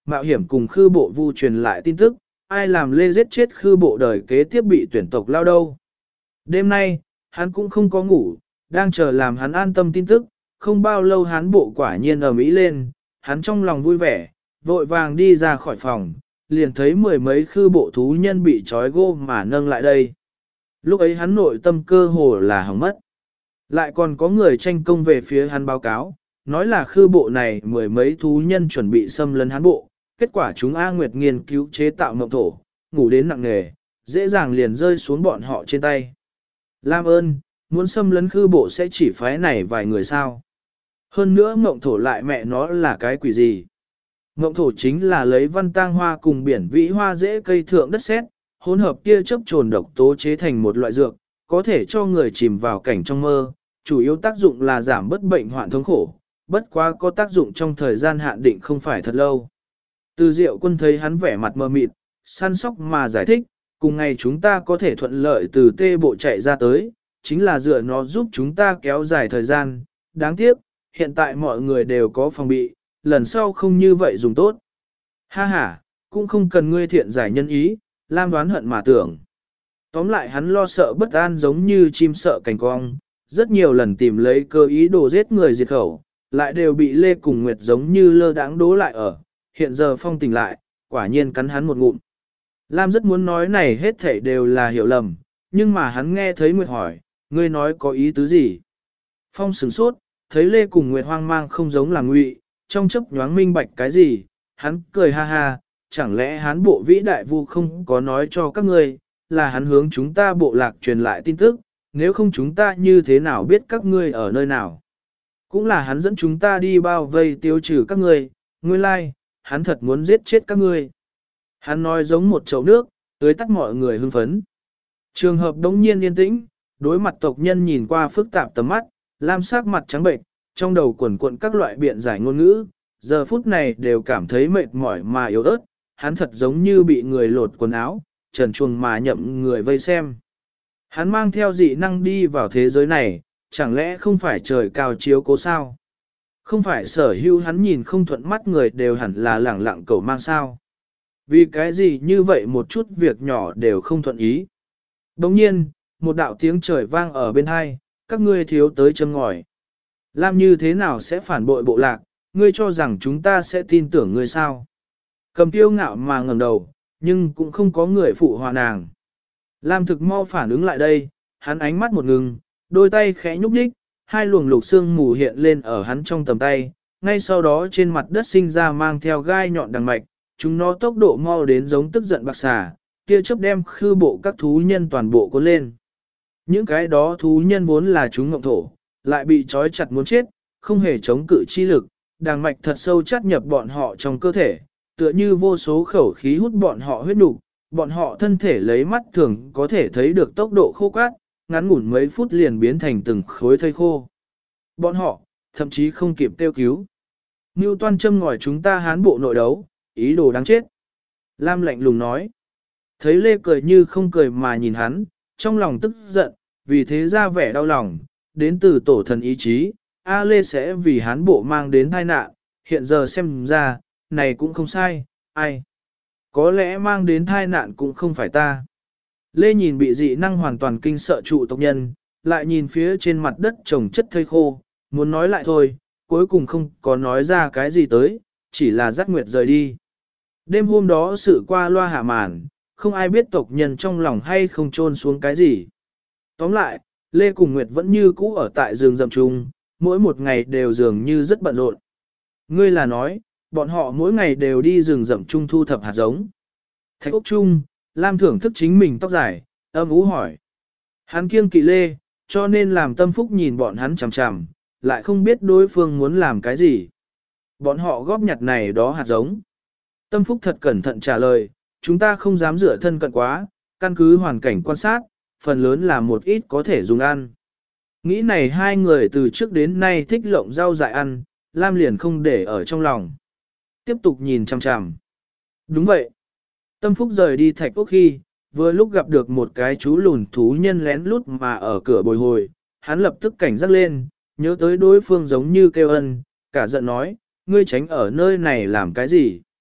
mạo hiểm cùng khư bộ vu truyền lại tin tức, ai làm Lê giết chết khư bộ đời kế tiếp bị tuyển tộc lao đâu. Đêm nay, hắn cũng không có ngủ, đang chờ làm hắn an tâm tin tức, không bao lâu hắn bộ quả nhiên ầm ĩ lên, hắn trong lòng vui vẻ, vội vàng đi ra khỏi phòng, liền thấy mười mấy khư bộ thú nhân bị trói gô mà nâng lại đây. Lúc ấy hắn nội tâm cơ hồ là hỏng mất. Lại còn có người tranh công về phía hắn báo cáo, nói là khư bộ này mười mấy thú nhân chuẩn bị xâm lấn hắn bộ, kết quả chúng A Nguyệt nghiên cứu chế tạo mộng thổ, ngủ đến nặng nề, dễ dàng liền rơi xuống bọn họ trên tay. Lam ơn, muốn xâm lấn khư bộ sẽ chỉ phái này vài người sao. Hơn nữa mộng thổ lại mẹ nó là cái quỷ gì. Mộng thổ chính là lấy văn tang hoa cùng biển vĩ hoa dễ cây thượng đất sét, hỗn hợp tia chớp trồn độc tố chế thành một loại dược, có thể cho người chìm vào cảnh trong mơ, chủ yếu tác dụng là giảm bất bệnh hoạn thống khổ, bất quá có tác dụng trong thời gian hạn định không phải thật lâu. Từ Diệu Quân thấy hắn vẻ mặt mờ mịt, săn sóc mà giải thích, cùng ngày chúng ta có thể thuận lợi từ tê bộ chạy ra tới, chính là dựa nó giúp chúng ta kéo dài thời gian, đáng tiếc, hiện tại mọi người đều có phòng bị, lần sau không như vậy dùng tốt. Ha ha, cũng không cần ngươi thiện giải nhân ý, Lam đoán hận mà tưởng. Tóm lại hắn lo sợ bất an giống như chim sợ cành cong, rất nhiều lần tìm lấy cơ ý đồ giết người diệt khẩu, lại đều bị Lê cùng Nguyệt giống như lơ đãng đố lại ở, hiện giờ Phong tỉnh lại, quả nhiên cắn hắn một ngụm. Lam rất muốn nói này hết thảy đều là hiểu lầm, nhưng mà hắn nghe thấy Nguyệt hỏi, ngươi nói có ý tứ gì? Phong sửng sốt, thấy Lê cùng Nguyệt hoang mang không giống là ngụy, trong chốc nhoáng minh bạch cái gì, hắn cười ha ha, chẳng lẽ hắn bộ vĩ đại vu không có nói cho các ngươi, là hắn hướng chúng ta bộ lạc truyền lại tin tức, nếu không chúng ta như thế nào biết các ngươi ở nơi nào. Cũng là hắn dẫn chúng ta đi bao vây tiêu trừ các ngươi, nguyên lai, hắn thật muốn giết chết các ngươi. Hắn nói giống một chậu nước, tưới tắt mọi người hưng phấn. Trường hợp đống nhiên yên tĩnh, đối mặt tộc nhân nhìn qua phức tạp tầm mắt, Lam sắc mặt trắng bệnh, trong đầu quẩn cuộn các loại biện giải ngôn ngữ, giờ phút này đều cảm thấy mệt mỏi mà yếu ớt, hắn thật giống như bị người lột quần áo, trần truồng mà nhậm người vây xem. Hắn mang theo dị năng đi vào thế giới này, chẳng lẽ không phải trời cao chiếu cố sao? Không phải sở hữu hắn nhìn không thuận mắt người đều hẳn là lẳng lặng cầu mang sao? Vì cái gì như vậy một chút việc nhỏ đều không thuận ý? Đồng nhiên, một đạo tiếng trời vang ở bên hai, các ngươi thiếu tới châm ngòi. Lam như thế nào sẽ phản bội bộ lạc, ngươi cho rằng chúng ta sẽ tin tưởng ngươi sao? Cầm tiêu ngạo mà ngẩng đầu, nhưng cũng không có người phụ hòa nàng. Lam thực mau phản ứng lại đây, hắn ánh mắt một ngừng, đôi tay khẽ nhúc nhích, hai luồng lục xương mù hiện lên ở hắn trong tầm tay, ngay sau đó trên mặt đất sinh ra mang theo gai nhọn đằng mạch, chúng nó tốc độ mau đến giống tức giận bạc xà, tia chớp đem khư bộ các thú nhân toàn bộ cuốn lên. Những cái đó thú nhân vốn là chúng ngộng thổ, lại bị trói chặt muốn chết, không hề chống cự chi lực, đằng mạch thật sâu chắt nhập bọn họ trong cơ thể, tựa như vô số khẩu khí hút bọn họ huyết nục, bọn họ thân thể lấy mắt thường có thể thấy được tốc độ khô cát, ngắn ngủn mấy phút liền biến thành từng khối thây khô. Bọn họ, thậm chí không kịp kêu cứu. Ngưu Toan châm ngòi chúng ta hán bộ nội đấu, ý đồ đáng chết. Lam lạnh lùng nói. Thấy Lê cười như không cười mà nhìn hắn, trong lòng tức giận, vì thế ra vẻ đau lòng, đến từ tổ thần ý chí, A Lê sẽ vì hán bộ mang đến tai nạn, hiện giờ xem ra, này cũng không sai, ai. Có lẽ mang đến tai nạn cũng không phải ta. Lê nhìn bị dị năng hoàn toàn kinh sợ trụ tộc nhân, lại nhìn phía trên mặt đất trồng chất thây khô, muốn nói lại thôi, cuối cùng không có nói ra cái gì tới, chỉ là dắt Nguyệt rời đi. Đêm hôm đó sự qua loa hạ màn, không ai biết tộc nhân trong lòng hay không trôn xuống cái gì. Tóm lại, Lê cùng Nguyệt vẫn như cũ ở tại rừng rậm chung, mỗi một ngày đều dường như rất bận rộn. Ngươi là nói, bọn họ mỗi ngày đều đi rừng rậm chung thu thập hạt giống. Thạch ốc chung, Lam thưởng thức chính mình tóc dài, âm ú hỏi. Hắn kiêng kỵ Lê, cho nên làm tâm phúc nhìn bọn hắn chằm chằm, lại không biết đối phương muốn làm cái gì. Bọn họ góp nhặt này đó hạt giống. Tâm phúc thật cẩn thận trả lời, chúng ta không dám rửa thân cận quá, căn cứ hoàn cảnh quan sát, phần lớn là một ít có thể dùng ăn. Nghĩ này hai người từ trước đến nay thích lộng rau dại ăn, Lam liền không để ở trong lòng. Tiếp tục nhìn chằm chằm. Đúng vậy. Tâm phúc rời đi thạch ốc khi, vừa lúc gặp được một cái chú lùn thú nhân lén lút mà ở cửa bồi hồi, hắn lập tức cảnh giác lên, nhớ tới đối phương giống như kêu ân, cả giận nói, ngươi tránh ở nơi này làm cái gì?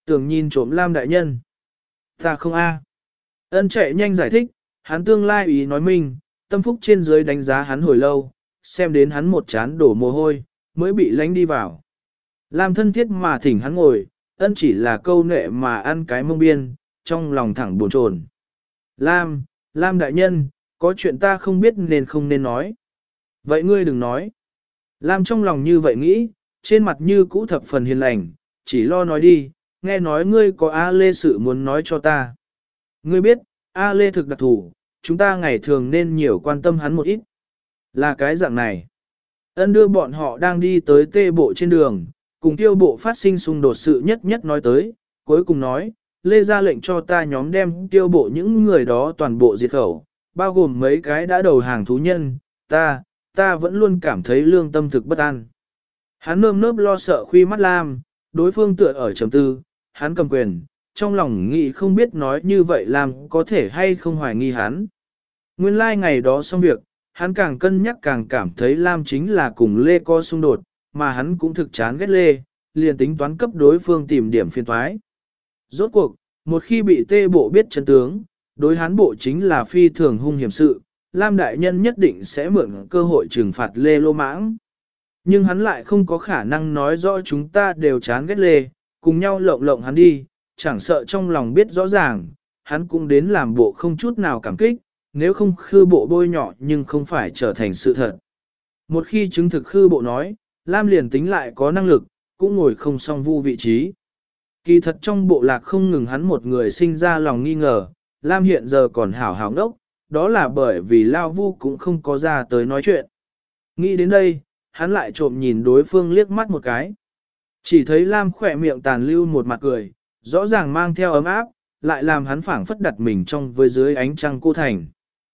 Tưởng nhìn trộm Lam đại nhân. Ta không a. Ân chạy nhanh giải thích, hắn tương lai ý nói minh, tâm phúc trên dưới đánh giá hắn hồi lâu, xem đến hắn một chán đổ mồ hôi, mới bị lánh đi vào. Lam thân thiết mà thỉnh hắn ngồi, ân chỉ là câu nệ mà ăn cái mông biên, trong lòng thẳng buồn chồn. Lam đại nhân, có chuyện ta không biết nên không nên nói. Vậy ngươi đừng nói. Lam trong lòng như vậy nghĩ, trên mặt như cũ thập phần hiền lành, chỉ lo nói đi, nghe nói ngươi có A Lê sự muốn nói cho ta. Ngươi biết, A Lê thực đặc thủ, chúng ta ngày thường nên nhiều quan tâm hắn một ít. Là cái dạng này. Ân đưa bọn họ đang đi tới tê bộ trên đường, cùng tiêu bộ phát sinh xung đột sự nhất nói tới, cuối cùng nói, Lê ra lệnh cho ta nhóm đem tiêu bộ những người đó toàn bộ diệt khẩu, bao gồm mấy cái đã đầu hàng thú nhân, ta vẫn luôn cảm thấy lương tâm thực bất an. Hắn nơm nớp lo sợ khuy mắt Lam, đối phương tựa ở trầm tư, hắn cầm quyền, trong lòng nghĩ không biết nói như vậy Lam có thể hay không hoài nghi hắn. Nguyên lai ngày đó xong việc, hắn càng cân nhắc càng cảm thấy Lam chính là cùng Lê có xung đột, mà hắn cũng thực chán ghét Lê, liền tính toán cấp đối phương tìm điểm phiên toái. Rốt cuộc, một khi bị tê bộ biết chân tướng, đối hắn bộ chính là phi thường hung hiểm sự, Lam đại nhân nhất định sẽ mượn cơ hội trừng phạt Lê lô mãng. Nhưng hắn lại không có khả năng nói rõ chúng ta đều chán ghét Lê, cùng nhau lộng hắn đi, chẳng sợ trong lòng biết rõ ràng, hắn cũng đến làm bộ không chút nào cảm kích, nếu không khư bộ bôi nhỏ nhưng không phải trở thành sự thật. Một khi chứng thực khư bộ nói, Lam liền tính lại có năng lực, cũng ngồi không song vu vị trí. Kỳ thật trong bộ lạc không ngừng hắn một người sinh ra lòng nghi ngờ, Lam hiện giờ còn hảo ngốc, đó là bởi vì Lao Vu cũng không có ra tới nói chuyện. Nghĩ đến đây, hắn lại trộm nhìn đối phương liếc mắt một cái. Chỉ thấy Lam khỏe miệng tàn lưu một mặt cười, rõ ràng mang theo ấm áp, lại làm hắn phảng phất đặt mình trong với dưới ánh trăng cô thành.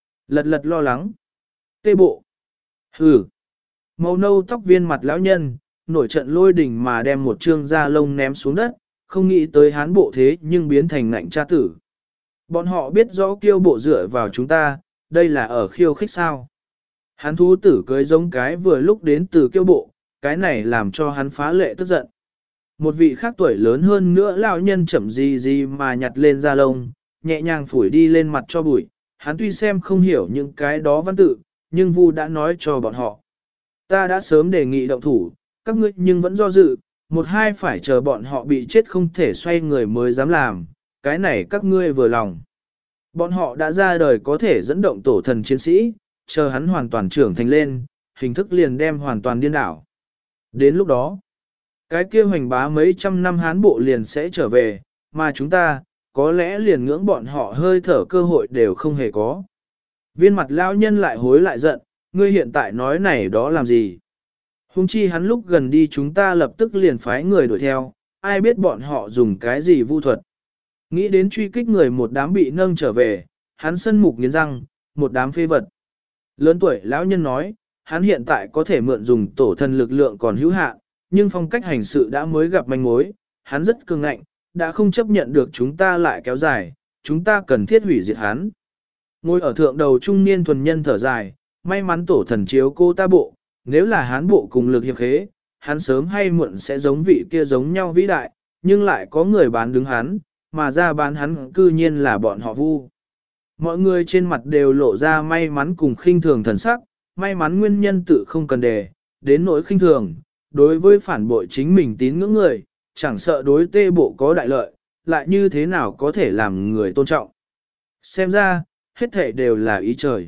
Lật lo lắng. Tê bộ. Hừ. Màu nâu tóc viên mặt lão nhân, nổi trận lôi đình mà đem một trương da lông ném xuống đất, không nghĩ tới hán bộ thế nhưng biến thành ngạnh cha tử. Bọn họ biết rõ kiêu bộ dựa vào chúng ta, đây là ở khiêu khích sao. Hắn thú tử cưới giống cái vừa lúc đến từ kiêu bộ, cái này làm cho hắn phá lệ tức giận. Một vị khác tuổi lớn hơn nữa lão nhân chậm gì mà nhặt lên da lông, nhẹ nhàng phủi đi lên mặt cho bụi. Hắn tuy xem không hiểu những cái đó văn tự, nhưng Vu đã nói cho bọn họ. Ta đã sớm đề nghị động thủ, các ngươi nhưng vẫn do dự, một hai phải chờ bọn họ bị chết không thể xoay người mới dám làm, cái này các ngươi vừa lòng. Bọn họ đã ra đời có thể dẫn động tổ thần chiến sĩ, chờ hắn hoàn toàn trưởng thành lên, hình thức liền đem hoàn toàn điên đảo. Đến lúc đó, cái kia hoành bá mấy trăm năm hán bộ liền sẽ trở về, mà chúng ta, có lẽ liền ngưỡng bọn họ hơi thở cơ hội đều không hề có. Viên mặt lão nhân lại hối lại giận, ngươi hiện tại nói này đó làm gì? Hùng chi hắn lúc gần đi chúng ta lập tức liền phái người đuổi theo, ai biết bọn họ dùng cái gì vu thuật. Nghĩ đến truy kích người một đám bị nâng trở về, hắn sân mục nghiến răng, một đám phê vật. Lớn tuổi lão nhân nói, hắn hiện tại có thể mượn dùng tổ thần lực lượng còn hữu hạn, nhưng phong cách hành sự đã mới gặp manh mối, hắn rất cứng ngạnh, đã không chấp nhận được chúng ta lại kéo dài, chúng ta cần thiết hủy diệt hắn. Ngồi ở thượng đầu trung niên thuần nhân thở dài, may mắn tổ thần chiếu cô ta bộ, nếu là hán bộ cùng lực hiệp khế, hắn sớm hay muộn sẽ giống vị kia giống nhau vĩ đại, nhưng lại có người bán đứng hắn, mà ra bán hắn cư nhiên là bọn họ Vu. Mọi người trên mặt đều lộ ra may mắn cùng khinh thường thần sắc, may mắn nguyên nhân tự không cần đề, đến nỗi khinh thường, đối với phản bội chính mình tín ngưỡng người, chẳng sợ đối tê bộ có đại lợi, lại như thế nào có thể làm người tôn trọng. Xem ra, hết thảy đều là ý trời.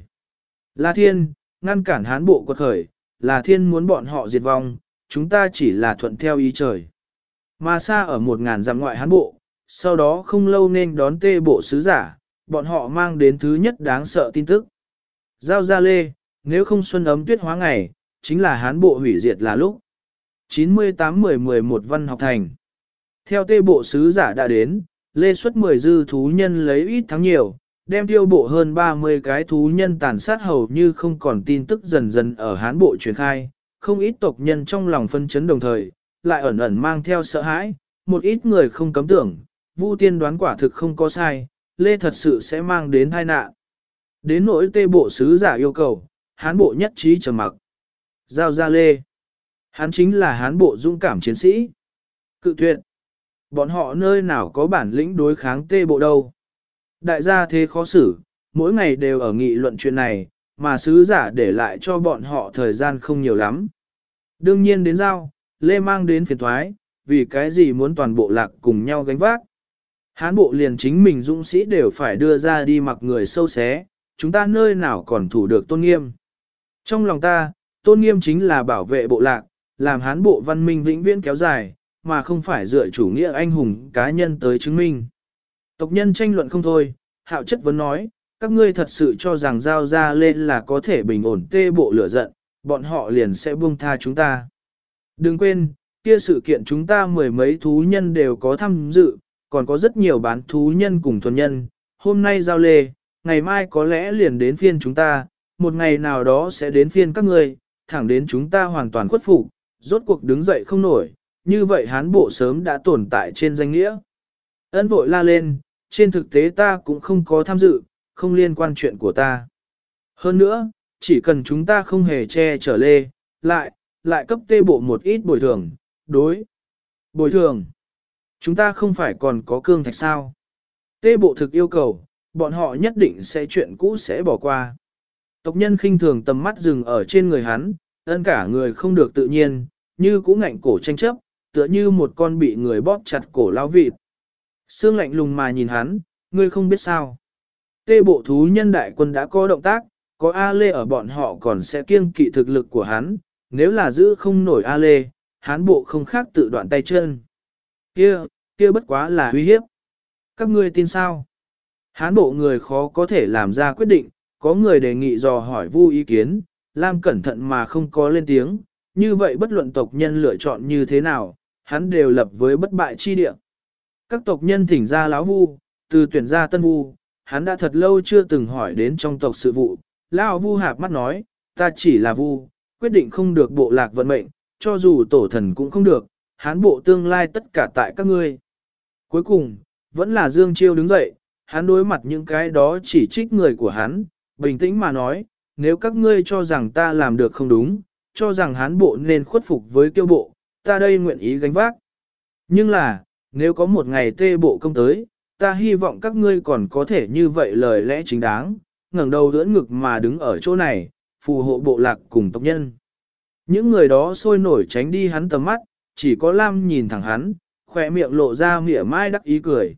Là thiên, ngăn cản hán bộ quật khởi, là thiên muốn bọn họ diệt vong, chúng ta chỉ là thuận theo ý trời. Mà xa ở 1000 dặm ngoại hán bộ, sau đó không lâu nên đón tê bộ sứ giả, bọn họ mang đến thứ nhất đáng sợ tin tức. Giao ra lê, nếu không xuân ấm tuyết hóa ngày, chính là hán bộ hủy diệt là lúc. 98-10-11 Văn học thành. Theo tê bộ sứ giả đã đến, lê xuất 10 dư thú nhân lấy ít thắng nhiều, đem tiêu bộ hơn 30 cái thú nhân tàn sát hầu như không còn tin tức dần dần ở hán bộ truyền khai, không ít tộc nhân trong lòng phân chấn đồng thời, lại ẩn ẩn mang theo sợ hãi, một ít người không cấm tưởng, Vu tiên đoán quả thực không có sai, lê thật sự sẽ mang đến tai nạn. Đến nỗi tê bộ sứ giả yêu cầu, hán bộ nhất trí trầm mặc. Giao ra lê. Hắn chính là hán bộ dũng cảm chiến sĩ. Cự tuyệt. Bọn họ nơi nào có bản lĩnh đối kháng tê bộ đâu. Đại gia thế khó xử, mỗi ngày đều ở nghị luận chuyện này, mà sứ giả để lại cho bọn họ thời gian không nhiều lắm. Đương nhiên đến giao, Lê mang đến phiền thoái, vì cái gì muốn toàn bộ lạc cùng nhau gánh vác. Hán bộ liền chính mình dũng sĩ đều phải đưa ra đi mặc người sâu xé, chúng ta nơi nào còn thủ được tôn nghiêm. Trong lòng ta, tôn nghiêm chính là bảo vệ bộ lạc, làm hán bộ văn minh vĩnh viễn kéo dài, mà không phải dựa chủ nghĩa anh hùng cá nhân tới chứng minh. Tộc nhân tranh luận không thôi, Hạo chất vấn nói, các ngươi thật sự cho rằng giao ra lên là có thể bình ổn tê bộ lửa giận, bọn họ liền sẽ buông tha chúng ta. Đừng quên, kia sự kiện chúng ta mười mấy thú nhân đều có tham dự, còn có rất nhiều bán thú nhân cùng thuần nhân, hôm nay giao lê, ngày mai có lẽ liền đến phiên chúng ta, một ngày nào đó sẽ đến phiên các ngươi, thẳng đến chúng ta hoàn toàn khuất phục, rốt cuộc đứng dậy không nổi, như vậy hán bộ sớm đã tồn tại trên danh nghĩa. Ân vội la lên, trên thực tế ta cũng không có tham dự, không liên quan chuyện của ta. Hơn nữa, chỉ cần chúng ta không hề che chở lê, lại cấp tê bộ một ít bồi thường, đối. Bồi thường. Chúng ta không phải còn có cương thạch sao. Tê bộ thực yêu cầu, bọn họ nhất định sẽ chuyện cũ sẽ bỏ qua. Tộc nhân khinh thường tầm mắt dừng ở trên người hắn, ân cả người không được tự nhiên, như cũng ngạnh cổ tranh chấp, tựa như một con bị người bóp chặt cổ lao vịt. Sương lạnh lùng mà nhìn hắn, ngươi không biết sao. Tê bộ thú nhân đại quân đã có động tác, có A Lê ở bọn họ còn sẽ kiêng kỵ thực lực của hắn, nếu là giữ không nổi A Lê, hán bộ không khác tự đoạn tay chân. Kia bất quá là uy hiếp. Các ngươi tin sao? Hán bộ người khó có thể làm ra quyết định, có người đề nghị dò hỏi Vu ý kiến, Lam cẩn thận mà không có lên tiếng, như vậy bất luận tộc nhân lựa chọn như thế nào, hắn đều lập với bất bại chi địa. Các tộc nhân thỉnh ra lão Vu, từ tuyển ra tân Vu, hắn đã thật lâu chưa từng hỏi đến trong tộc sự vụ. Lão Vu hạp mắt nói, ta chỉ là Vu, quyết định không được bộ lạc vận mệnh, cho dù tổ thần cũng không được, hán bộ tương lai tất cả tại các ngươi. Cuối cùng, vẫn là Dương Chiêu đứng dậy, hắn đối mặt những cái đó chỉ trích người của hắn, bình tĩnh mà nói, nếu các ngươi cho rằng ta làm được không đúng, cho rằng hán bộ nên khuất phục với kiêu bộ, ta đây nguyện ý gánh vác. Nhưng là, nếu có một ngày tê bộ công tới, ta hy vọng các ngươi còn có thể như vậy lời lẽ chính đáng, ngẩng đầu đỡ ngực mà đứng ở chỗ này, phù hộ bộ lạc cùng tộc nhân. Những người đó sôi nổi tránh đi hắn tầm mắt, chỉ có Lam nhìn thẳng hắn, khỏe miệng lộ ra mỉa mai đắc ý cười.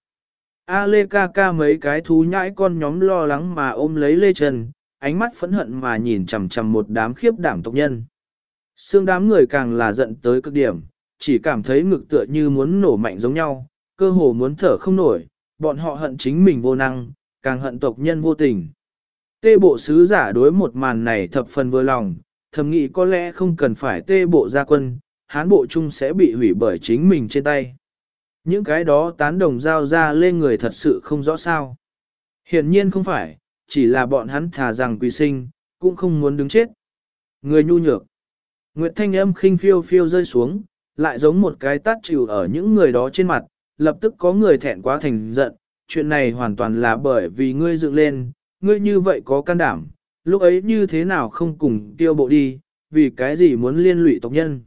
A Lê ca ca mấy cái thú nhãi con nhóm lo lắng mà ôm lấy Lê Trần, ánh mắt phẫn hận mà nhìn chằm chằm một đám khiếp đảm tộc nhân. Xương đám người càng là giận tới cực điểm, chỉ cảm thấy ngực tựa như muốn nổ mạnh giống nhau, cơ hồ muốn thở không nổi, bọn họ hận chính mình vô năng, càng hận tộc nhân vô tình. Tê bộ sứ giả đối một màn này thập phần vừa lòng, thầm nghĩ có lẽ không cần phải tê bộ ra quân, hán bộ chung sẽ bị hủy bởi chính mình trên tay. Những cái đó tán đồng giao ra lên người thật sự không rõ sao. Hiển nhiên không phải, chỉ là bọn hắn thà rằng quỳ sinh, cũng không muốn đứng chết. Người nhu nhược. Nguyệt thanh âm khinh phiêu phiêu rơi xuống, lại giống một cái tát chịu ở những người đó trên mặt, lập tức có người thẹn quá thành giận. Chuyện này hoàn toàn là bởi vì ngươi dựng lên, ngươi như vậy có can đảm, lúc ấy như thế nào không cùng tiêu bộ đi, vì cái gì muốn liên lụy tộc nhân.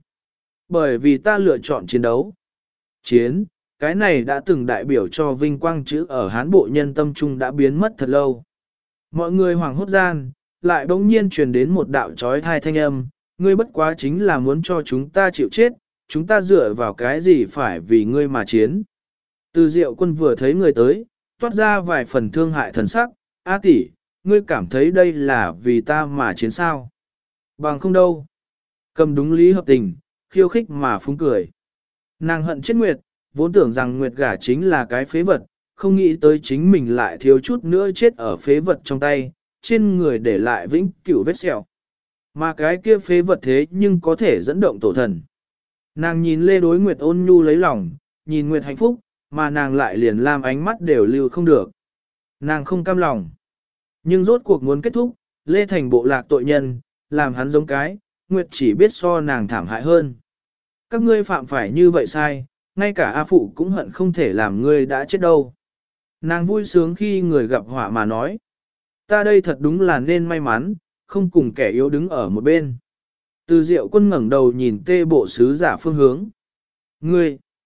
Bởi vì ta lựa chọn chiến đấu. Chiến, cái này đã từng đại biểu cho vinh quang chữ ở hán bộ nhân tâm trung đã biến mất thật lâu. Mọi người hoảng hốt gian, lại bỗng nhiên truyền đến một đạo trói thai thanh âm, ngươi bất quá chính là muốn cho chúng ta chịu chết, chúng ta dựa vào cái gì phải vì ngươi mà chiến. Từ Diệu Quân vừa thấy người tới, toát ra vài phần thương hại thần sắc, A tỷ, ngươi cảm thấy đây là vì ta mà chiến sao? Bằng không đâu. Cầm đúng lý hợp tình, khiêu khích mà phúng cười. Nàng hận chết Nguyệt, vốn tưởng rằng Nguyệt gả chính là cái phế vật, không nghĩ tới chính mình lại thiếu chút nữa chết ở phế vật trong tay, trên người để lại vĩnh cửu vết sẹo. Mà cái kia phế vật thế nhưng có thể dẫn động tổ thần. Nàng nhìn Lê đối Nguyệt ôn nhu lấy lòng, nhìn Nguyệt hạnh phúc, mà nàng lại liền làm ánh mắt đều lưu không được. Nàng không cam lòng. Nhưng rốt cuộc muốn kết thúc, Lê thành bộ lạc tội nhân, làm hắn giống cái, Nguyệt chỉ biết so nàng thảm hại hơn. Các ngươi phạm phải như vậy sai, ngay cả A Phụ cũng hận không thể làm ngươi đã chết đâu. Nàng vui sướng khi người gặp họa mà nói. Ta đây thật đúng là nên may mắn, không cùng kẻ yếu đứng ở một bên. Từ Diệu Quân ngẩng đầu nhìn tê bộ sứ giả phương hướng. Ngươi,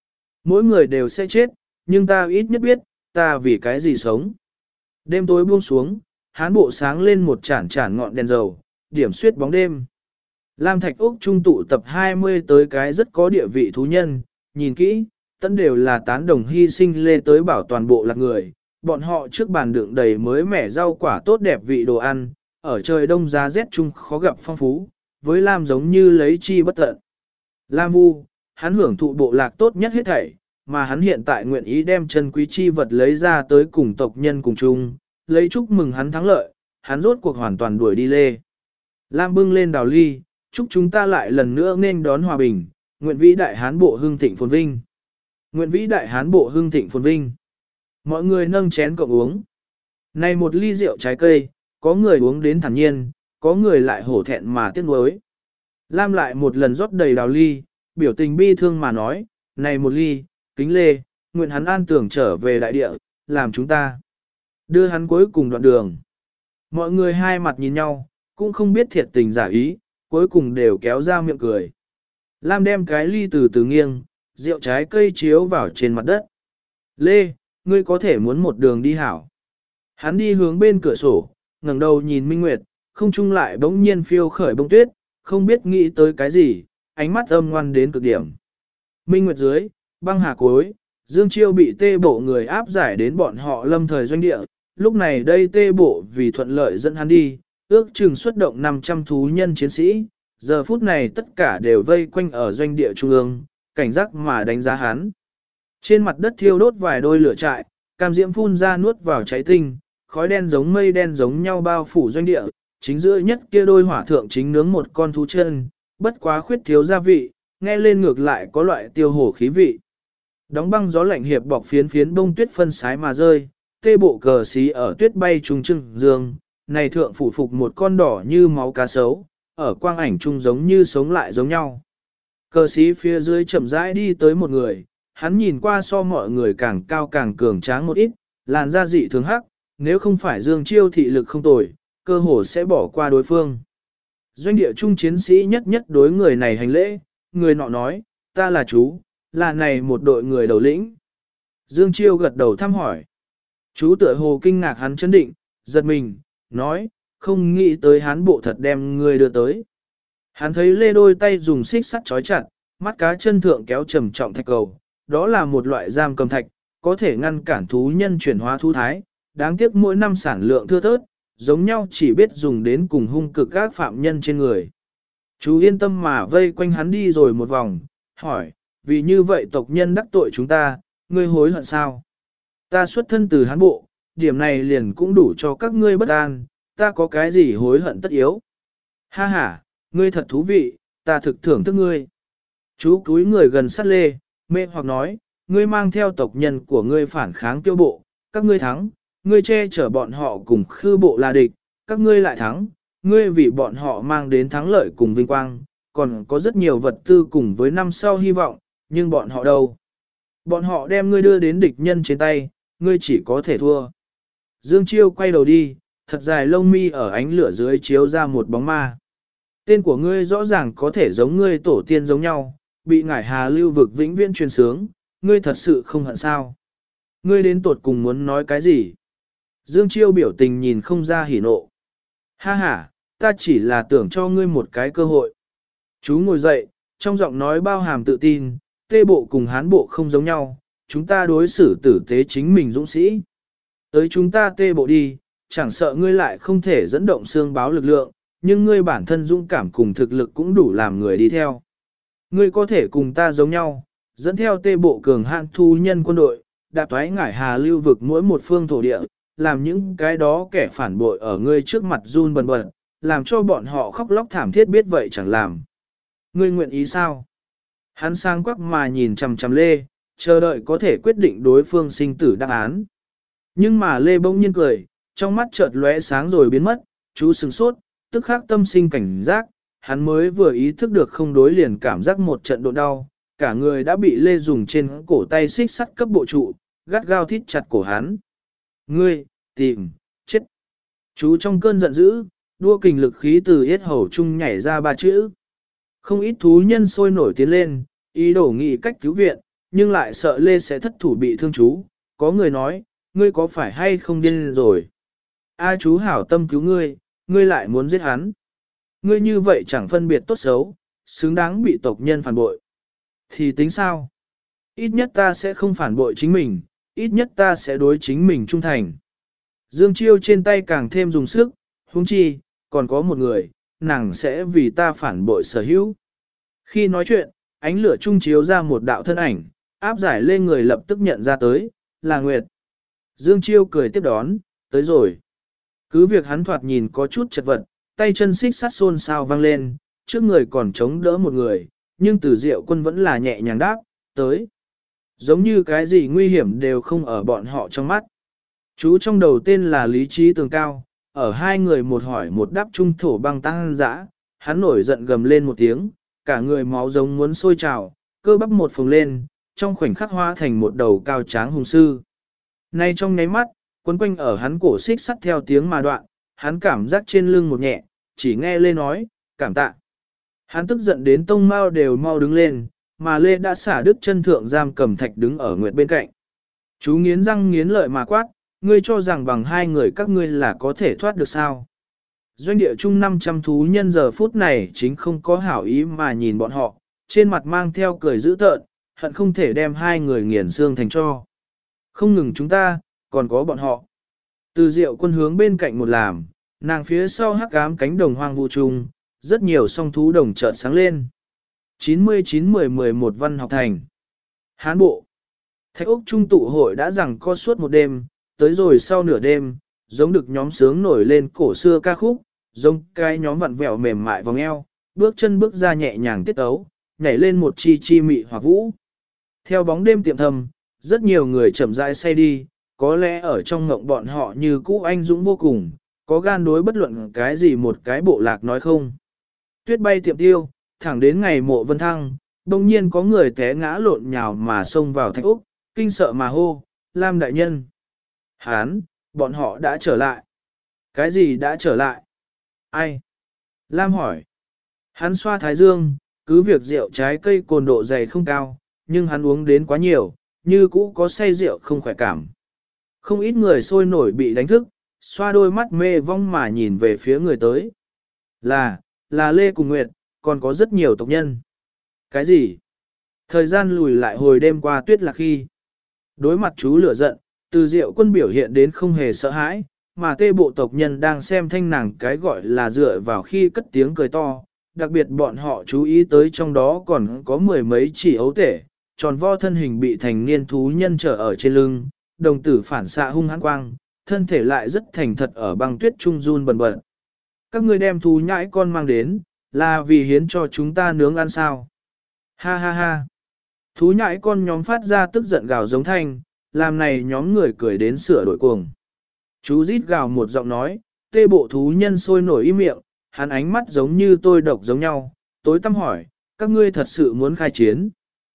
mỗi người đều sẽ chết, nhưng ta ít nhất biết, ta vì cái gì sống. Đêm tối buông xuống, hán bộ sáng lên một chản chản ngọn đèn dầu, điểm suyết bóng đêm. Lam Thạch Úc trung tụ tập 20 tới cái rất có địa vị thú nhân, nhìn kỹ, tất đều là tán đồng hy sinh lê tới bảo toàn bộ lạc người. Bọn họ trước bàn đựng đầy mới mẻ rau quả tốt đẹp vị đồ ăn, ở trời đông giá rét chung khó gặp phong phú, với Lam giống như lấy chi bất tận. Lam Vu, hắn hưởng thụ bộ lạc tốt nhất hết thảy, mà hắn hiện tại nguyện ý đem chân quý chi vật lấy ra tới cùng tộc nhân cùng chung, lấy chúc mừng hắn thắng lợi, hắn rốt cuộc hoàn toàn đuổi đi lê. Lam bưng lên đào ly, chúc chúng ta lại lần nữa nên đón hòa bình, nguyện vĩ đại hán bộ hưng thịnh phồn vinh. Nguyện vĩ đại hán bộ hưng thịnh phồn vinh. Mọi người nâng chén cộng uống. Này một ly rượu trái cây, có người uống đến thản nhiên, có người lại hổ thẹn mà tiếc nuối. Lam lại một lần rót đầy đào ly, biểu tình bi thương mà nói, này một ly, kính lê, nguyện hắn an tưởng trở về đại địa, làm chúng ta đưa hắn cuối cùng đoạn đường. Mọi người hai mặt nhìn nhau, cũng không biết thiệt tình giả ý, cuối cùng đều kéo ra miệng cười. Lam đem cái ly từ từ nghiêng, rượu trái cây chiếu vào trên mặt đất. Lê, ngươi có thể muốn một đường đi hảo. Hắn đi hướng bên cửa sổ, ngẩng đầu nhìn Minh Nguyệt, không trung lại bỗng nhiên phiêu khởi bông tuyết, không biết nghĩ tới cái gì, ánh mắt âm ngoan đến cực điểm. Minh Nguyệt dưới, băng hà cuối, Dương Chiêu bị tê bộ người áp giải đến bọn họ lâm thời doanh địa, lúc này đây tê bộ vì thuận lợi dẫn hắn đi, ước chừng xuất động 500 thú nhân chiến sĩ, giờ phút này tất cả đều vây quanh ở doanh địa trung ương, cảnh giác mà đánh giá hắn. Trên mặt đất thiêu đốt vài đôi lửa trại, cam diễm phun ra nuốt vào cháy tinh, khói đen giống mây đen giống nhau bao phủ doanh địa, chính giữa nhất kia đôi hỏa thượng chính nướng một con thú chân, bất quá khuyết thiếu gia vị, nghe lên ngược lại có loại tiêu hổ khí vị. Đóng băng gió lạnh hiệp bọc phiến phiến bông tuyết phân sái mà rơi, tê bộ cờ xí ở tuyết bay trùng trưng dương, này thượng phủ phục một con đỏ như máu cá sấu, ở quang ảnh trung giống như sống lại giống nhau. Cờ xí phía dưới chậm rãi đi tới một người, hắn nhìn qua so mọi người càng cao càng cường tráng một ít, làn da dị thường hắc, nếu không phải Dương Chiêu thị lực không tồi, cơ hồ sẽ bỏ qua đối phương. Doanh địa trung chiến sĩ nhất nhất đối người này hành lễ, người nọ nói, ta là chú, là này một đội người đầu lĩnh. Dương Chiêu gật đầu thăm hỏi. Chú tựa hồ kinh ngạc hắn chấn định, giật mình, nói, không nghĩ tới hắn bộ thật đem người đưa tới. Hắn thấy lê đôi tay dùng xích sắt trói chặt, mắt cá chân thượng kéo trầm trọng thạch cầu, đó là một loại giam cầm thạch, có thể ngăn cản thú nhân chuyển hóa thú thái, đáng tiếc mỗi năm sản lượng thưa thớt, giống nhau chỉ biết dùng đến cùng hung cực các phạm nhân trên người. Chú yên tâm mà vây quanh hắn đi rồi một vòng, hỏi, vì như vậy tộc nhân đắc tội chúng ta, ngươi hối hận sao? Ta xuất thân từ hán bộ, điểm này liền cũng đủ cho các ngươi bất an, ta có cái gì hối hận tất yếu. Ha ha, ngươi thật thú vị, ta thực thưởng thức ngươi. Chú cúi người gần sát lê, mê hoặc nói, ngươi mang theo tộc nhân của ngươi phản kháng tiêu bộ, các ngươi thắng, ngươi che chở bọn họ cùng khư bộ là địch, các ngươi lại thắng, ngươi vì bọn họ mang đến thắng lợi cùng vinh quang, còn có rất nhiều vật tư cùng với năm sau hy vọng, nhưng bọn họ đâu? Bọn họ đem ngươi đưa đến địch nhân trên tay, ngươi chỉ có thể thua. Dương Chiêu quay đầu đi, thật dài lông mi ở ánh lửa dưới chiếu ra một bóng ma. Tên của ngươi rõ ràng có thể giống ngươi tổ tiên giống nhau, bị ngải hà lưu vực vĩnh viễn truyền sướng, ngươi thật sự không hận sao. Ngươi đến tột cùng muốn nói cái gì? Dương Chiêu biểu tình nhìn không ra hỉ nộ. Ha ha, ta chỉ là tưởng cho ngươi một cái cơ hội. Chú ngồi dậy, trong giọng nói bao hàm tự tin, tê bộ cùng hán bộ không giống nhau, chúng ta đối xử tử tế chính mình dũng sĩ. Tới chúng ta tê bộ đi, chẳng sợ ngươi lại không thể dẫn động xương báo lực lượng, nhưng ngươi bản thân dũng cảm cùng thực lực cũng đủ làm người đi theo. Ngươi có thể cùng ta giống nhau, dẫn theo tê bộ cường hạn thu nhân quân đội, đạp thoái ngải hà lưu vực mỗi một phương thổ địa, làm những cái đó kẻ phản bội ở ngươi trước mặt run bần bật, làm cho bọn họ khóc lóc thảm thiết biết vậy chẳng làm. Ngươi nguyện ý sao? Hắn sang quắc mà nhìn chằm chằm Lê, chờ đợi có thể quyết định đối phương sinh tử đáp án. Nhưng mà Lê bỗng nhiên cười, trong mắt chợt lóe sáng rồi biến mất, chú sừng sốt, tức khắc tâm sinh cảnh giác, hắn mới vừa ý thức được không đối liền cảm giác một trận độ đau, cả người đã bị Lê dùng trên cổ tay xích sắt cấp bộ trụ, gắt gao thít chặt cổ hắn. Ngươi, tìm, chết. Chú trong cơn giận dữ, đua kình lực khí từ yết hầu trung nhảy ra ba chữ. Không ít thú nhân sôi nổi tiến lên, ý đồ nghị cách cứu viện, nhưng lại sợ Lê sẽ thất thủ bị thương chú. Có người nói, ngươi có phải hay không điên rồi? A chú hảo tâm cứu ngươi, ngươi lại muốn giết hắn. Ngươi như vậy chẳng phân biệt tốt xấu, xứng đáng bị tộc nhân phản bội. Thì tính sao? Ít nhất ta sẽ không phản bội chính mình, ít nhất ta sẽ đối chính mình trung thành. Dương Chiêu trên tay càng thêm dùng sức, huống chi, còn có một người, nàng sẽ vì ta phản bội sở hữu. Khi nói chuyện, ánh lửa trung chiếu ra một đạo thân ảnh, áp giải lên người lập tức nhận ra tới, là Nguyệt. Dương Chiêu cười tiếp đón, tới rồi. Cứ việc hắn thoạt nhìn có chút chật vật, tay chân xích sắt xôn xao vang lên, trước người còn chống đỡ một người, nhưng Từ Diệu Quân vẫn là nhẹ nhàng đáp, tới. Giống như cái gì nguy hiểm đều không ở bọn họ trong mắt. Chú trong đầu tên là Lý Trí Tường Cao, ở hai người một hỏi một đáp trung thổ băng tăng dã, hắn nổi giận gầm lên một tiếng, cả người máu giống muốn sôi trào, cơ bắp một phồng lên, trong khoảnh khắc hóa thành một đầu cao tráng hùng sư. Nay trong nháy mắt, quấn quanh ở hắn cổ xích sắt theo tiếng mà đoạn, hắn cảm giác trên lưng một nhẹ, chỉ nghe Lê nói, cảm tạ. Hắn tức giận đến tông mau đều mau đứng lên, mà Lê đã xả đứt chân thượng giam cầm thạch đứng ở Nguyệt bên cạnh. Chú nghiến răng nghiến lợi mà quát, ngươi cho rằng bằng hai người các ngươi là có thể thoát được sao? Doanh địa chung 500 thú nhân giờ phút này chính không có hảo ý mà nhìn bọn họ, trên mặt mang theo cười dữ tợn, hận không thể đem hai người nghiền xương thành cho. Không ngừng chúng ta, còn có bọn họ. Từ Diệu Quân hướng bên cạnh một làm, nàng phía sau hắc ám cánh đồng hoang vu trùng, rất nhiều song thú đồng chợt sáng lên. 99-10-11 Văn học thành. Hán bộ. Thạch Úc Trung tụ hội đã rằng co suốt một đêm, tới rồi sau nửa đêm, giống được nhóm sướng nổi lên cổ xưa ca khúc, giống cái nhóm vặn vẹo mềm mại vòng eo, bước chân bước ra nhẹ nhàng tiết ấu, nhảy lên một chi chi mị hoặc vũ. Theo bóng đêm tiệm thầm, rất nhiều người chậm rãi say đi, có lẽ ở trong ngộng bọn họ như cũ anh dũng vô cùng, có gan đối bất luận cái gì một cái bộ lạc nói không. Tuyết bay tiệm tiêu, thẳng đến ngày mộ vân thăng, đồng nhiên có người té ngã lộn nhào mà xông vào Thạch Úc, kinh sợ mà hô, Lam đại nhân. Hán, bọn họ đã trở lại. Cái gì đã trở lại? Ai? Lam hỏi. Hắn xoa thái dương, cứ việc rượu trái cây cồn độ dày không cao, nhưng hắn uống đến quá nhiều, như cũ có say rượu không khỏe cảm. Không ít người sôi nổi bị đánh thức, xoa đôi mắt mê vong mà nhìn về phía người tới. Là Lê cùng Nguyệt, còn có rất nhiều tộc nhân. Cái gì? Thời gian lùi lại hồi đêm qua tuyết là khi. Đối mặt chú lửa giận, Từ Diệu Quân biểu hiện đến không hề sợ hãi, mà tê bộ tộc nhân đang xem thanh nàng cái gọi là dựa vào khi cất tiếng cười to. Đặc biệt bọn họ chú ý tới trong đó còn có mười mấy chỉ ấu tể, tròn vo thân hình bị thành niên thú nhân trở ở trên lưng, đồng tử phản xạ hung hãn quang, thân thể lại rất thành thật ở băng tuyết trung run bần bật. Các ngươi đem thú nhãi con mang đến, là vì hiến cho chúng ta nướng ăn sao? Ha ha ha! Thú nhãi con nhóm phát ra tức giận gào giống thanh, làm này nhóm người cười đến sửa đổi cuồng. Chú rít gào một giọng nói, tê bộ thú nhân sôi nổi im miệng, hắn ánh mắt giống như tôi độc giống nhau, tối tăm hỏi, các ngươi thật sự muốn khai chiến?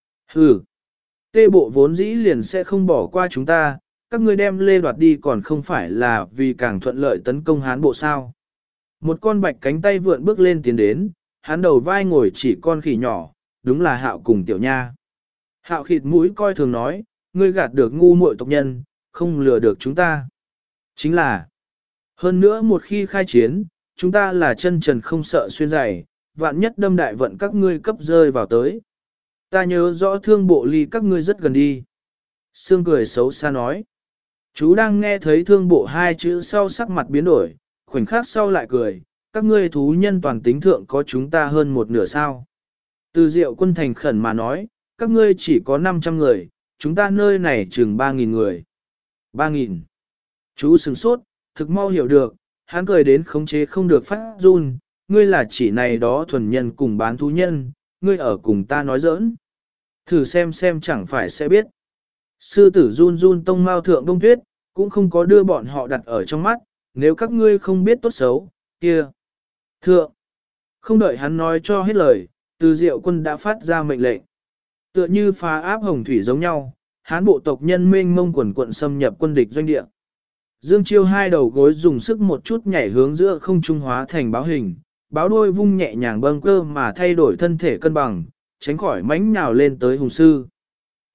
Hừ! Tê bộ vốn dĩ liền sẽ không bỏ qua chúng ta, các ngươi đem Lê đoạt đi còn không phải là vì càng thuận lợi tấn công Hán bộ sao. Một con bạch cánh tay vượn bước lên tiến đến, hắn đầu vai ngồi chỉ con khỉ nhỏ, đúng là Hạo cùng Tiểu Nha. Hạo khịt mũi coi thường nói, ngươi gạt được ngu muội tộc nhân, không lừa được chúng ta. Chính là, hơn nữa một khi khai chiến, chúng ta là chân trần không sợ xuyên giày, vạn nhất đâm đại vận các ngươi cấp rơi vào tới. Ta nhớ rõ thương bộ ly các ngươi rất gần đi. Sương cười xấu xa nói. Chú đang nghe thấy thương bộ hai chữ sau sắc mặt biến đổi, khoảnh khắc sau lại cười, các ngươi thú nhân toàn tính thượng có chúng ta hơn một nửa sao. Từ Diệu Quân thành khẩn mà nói, các ngươi chỉ có 500 người, chúng ta nơi này chừng 3.000 người. 3.000. Chú sửng sốt, thực mau hiểu được, hắn cười đến khống chế không được phát run, ngươi là chỉ này đó thuần nhân cùng bán thú nhân, ngươi ở cùng ta nói giỡn. Thử xem chẳng phải sẽ biết. Sư tử run run tông mao thượng đông tuyết, cũng không có đưa bọn họ đặt ở trong mắt, nếu các ngươi không biết tốt xấu, kia. Thượng, không đợi hắn nói cho hết lời, Từ Diệu Quân đã phát ra mệnh lệnh. Tựa như phá áp hồng thủy giống nhau, Hán bộ tộc nhân mênh mông quần quận xâm nhập quân địch doanh địa. Dương Chiêu hai đầu gối dùng sức một chút nhảy hướng giữa không trung hóa thành báo hình, báo đuôi vung nhẹ nhàng bâng cơ mà thay đổi thân thể cân bằng, tránh khỏi mánh nhào lên tới hùng sư.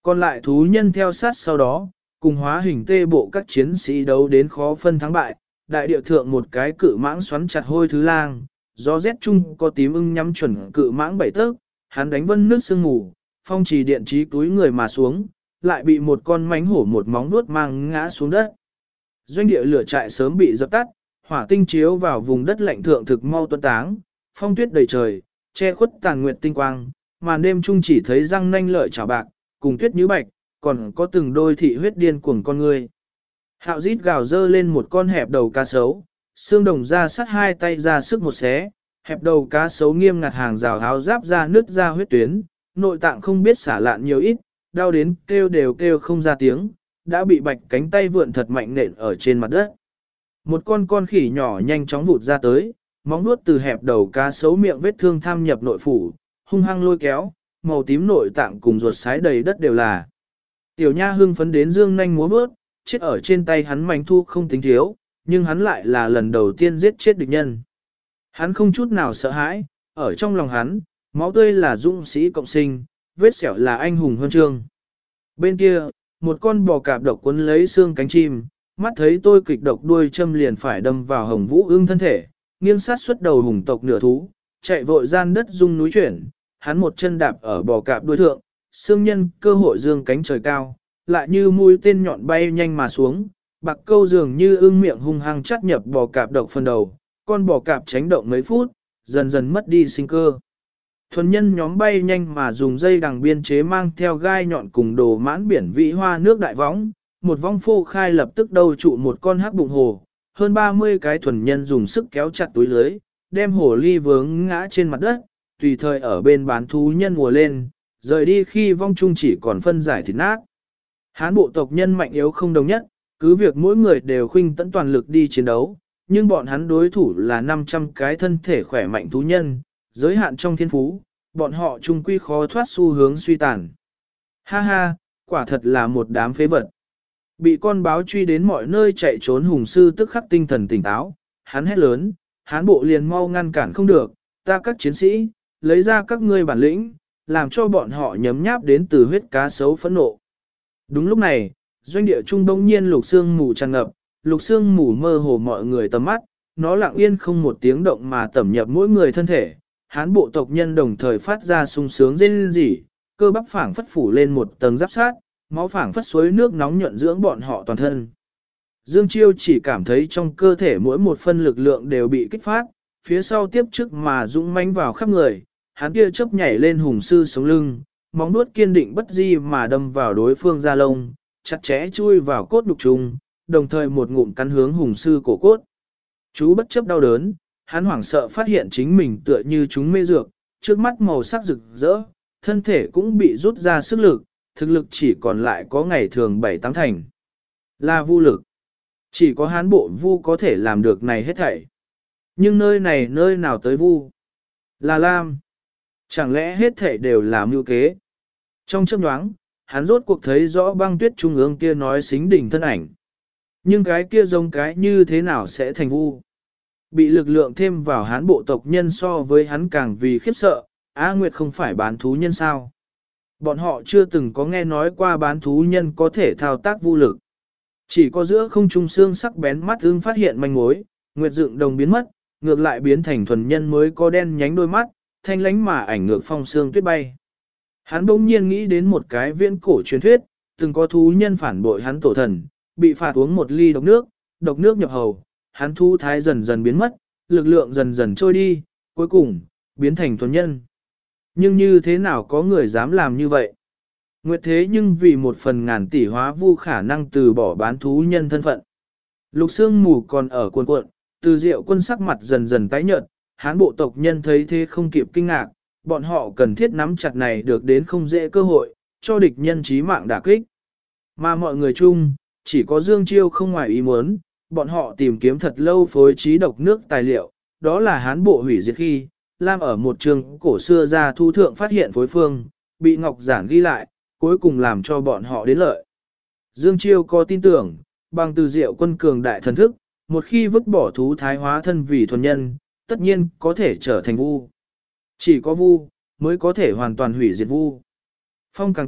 Còn lại thú nhân theo sát sau đó, cùng hóa hình tê bộ các chiến sĩ đấu đến khó phân thắng bại, đại địa thượng một cái cự mãng xoắn chặt hôi thứ lang, gió rét chung có tím ưng nhắm chuẩn cự mãng bảy tấc, hắn đánh vân nước sương mù, phong trì điện trí túi người mà xuống, lại bị một con mánh hổ một móng nuốt mang ngã xuống đất. Doanh địa lửa trại sớm bị dập tắt, hỏa tinh chiếu vào vùng đất lạnh thượng thực mau tuấn táng, phong tuyết đầy trời, che khuất tàn nguyệt tinh quang, màn đêm chung chỉ thấy răng nanh lợi chảo bạc, cùng tuyết như bạch, còn có từng đôi thị huyết điên cuồng con người. Hạo rít gào dơ lên một con hẹp đầu cá sấu, xương đồng ra sắt hai tay ra sức một xé, hẹp đầu cá sấu nghiêm ngặt hàng rào áo giáp ra nứt ra huyết tuyến, nội tạng không biết xả lạn nhiều ít, đau đến kêu đều kêu không ra tiếng, đã bị bạch cánh tay vượn thật mạnh nện ở trên mặt đất. Một con khỉ nhỏ nhanh chóng vụt ra tới, móng vuốt từ hẹp đầu cá sấu miệng vết thương tham nhập nội phủ, hung hăng lôi kéo, màu tím nội tạng cùng ruột sái đầy đất đều là. Tiểu Nha hưng phấn đến dương nhanh múa vớt, chết ở trên tay hắn mảnh thu không tính thiếu, nhưng hắn lại là lần đầu tiên giết chết địch nhân. Hắn không chút nào sợ hãi, ở trong lòng hắn, máu tươi là dũng sĩ cộng sinh, vết sẹo là anh hùng huân chương. Bên kia, một con bò cạp độc cuốn lấy xương cánh chim, mắt thấy tôi kịch độc đuôi châm liền phải đâm vào Hồng Vũ Ưng thân thể, nghiêng sát xuất đầu hùng tộc nửa thú, chạy vội gian đất rung núi chuyển, hắn một chân đạp ở bò cạp đuôi thượng, xương nhân cơ hội dương cánh trời cao, lại như mũi tên nhọn bay nhanh mà xuống, bạc câu dường như ưng miệng hung hăng chắt nhập bò cạp độc phần đầu, con bò cạp tránh động mấy phút, dần dần mất đi sinh cơ. Thuần nhân nhóm bay nhanh mà dùng dây đằng biên chế mang theo gai nhọn cùng đồ mãn biển vĩ hoa nước đại võng, một vong phô khai lập tức đầu trụ một con hắc bụng hồ, hơn 30 cái thuần nhân dùng sức kéo chặt túi lưới, đem hồ ly vướng ngã trên mặt đất, tùy thời ở bên bán thú nhân mùa lên, rời đi khi vong chung chỉ còn phân giải thịt nát. Hán bộ tộc nhân mạnh yếu không đồng nhất, cứ việc mỗi người đều khuynh tận toàn lực đi chiến đấu, nhưng bọn hắn đối thủ là 500 cái thân thể khỏe mạnh thú nhân, giới hạn trong thiên phú, bọn họ chung quy khó thoát xu hướng suy tàn. Ha ha, quả thật là một đám phế vật. Bị con báo truy đến mọi nơi chạy trốn hùng sư tức khắc tinh thần tỉnh táo, hắn hét lớn, hán bộ liền mau ngăn cản không được, ta các chiến sĩ, lấy ra các ngươi bản lĩnh, làm cho bọn họ nhấm nháp đến từ huyết cá sấu phẫn nộ. Đúng lúc này, doanh địa trung đông nhiên lục xương mù tràn ngập, lục xương mù mơ hồ mọi người tầm mắt, nó lặng yên không một tiếng động mà tẩm nhập mỗi người thân thể. Hán bộ tộc nhân đồng thời phát ra sung sướng rên rỉ, cơ bắp phảng phất phủ lên một tầng giáp sát, máu phảng phất suối nước nóng nhuận dưỡng bọn họ toàn thân. Dương Chiêu chỉ cảm thấy trong cơ thể mỗi một phân lực lượng đều bị kích phát, phía sau tiếp trước mà dũng mãnh vào khắp người, hắn kia chớp nhảy lên hùng sư sống lưng, móng vuốt kiên định bất di mà đâm vào đối phương da lông, chặt chẽ chui vào cốt đục trùng, đồng thời một ngụm cắn hướng hùng sư cổ cốt. Chú bất chấp đau đớn, hắn hoảng sợ phát hiện chính mình tựa như chúng mê dược, trước mắt màu sắc rực rỡ, thân thể cũng bị rút ra sức lực, thực lực chỉ còn lại có ngày thường 7-8 thành. Là vu lực. Chỉ có hán bộ vu có thể làm được này hết thảy. Nhưng nơi này nơi nào tới vu? Là Lam. Chẳng lẽ hết thảy đều là mưu kế? Trong chớp nhoáng, hắn rốt cuộc thấy rõ băng tuyết trung ương kia nói xính đỉnh thân ảnh. Nhưng cái kia giống cái như thế nào sẽ thành vu? Bị lực lượng thêm vào hán bộ tộc nhân so với hắn càng vì khiếp sợ, Á Nguyệt không phải bán thú nhân sao? Bọn họ chưa từng có nghe nói qua bán thú nhân có thể thao tác vu lực. Chỉ có giữa không trung xương sắc bén mắt ưng phát hiện manh mối, Nguyệt dựng đồng biến mất, ngược lại biến thành thuần nhân mới có đen nhánh đôi mắt, thanh lánh mà ảnh ngược phong xương tuyết bay. Hắn bỗng nhiên nghĩ đến một cái viễn cổ truyền thuyết, từng có thú nhân phản bội hắn tổ thần, bị phạt uống một ly độc nước nhập hầu, hắn thú thái dần dần biến mất, lực lượng dần dần trôi đi, cuối cùng, biến thành thuần nhân. Nhưng như thế nào có người dám làm như vậy? Nguyệt thế nhưng vì một phần ngàn tỷ hóa vu khả năng từ bỏ bán thú nhân thân phận. Lục xương mù còn ở cuộn cuộn, từ diệu quân sắc mặt dần dần tái nhợt, hán bộ tộc nhân thấy thế không kịp kinh ngạc, bọn họ cần thiết nắm chặt này được đến không dễ cơ hội, cho địch nhân chí mạng đả kích. Mà mọi người chung, chỉ có Dương Chiêu không ngoài ý muốn, bọn họ tìm kiếm thật lâu phối trí độc nước tài liệu, đó là hán bộ hủy diệt khi, Lam ở một trường cổ xưa ra thu thượng phát hiện phối phương, bị Ngọc Giản ghi lại, cuối cùng làm cho bọn họ đến lợi. Dương Chiêu có tin tưởng, bằng từ diệu quân cường đại thần thức, một khi vứt bỏ thú thái hóa thân vì thuần nhân, tất nhiên có thể trở thành vu. Chỉ có vu, mới có thể hoàn toàn hủy diệt vu. Phong càng tật,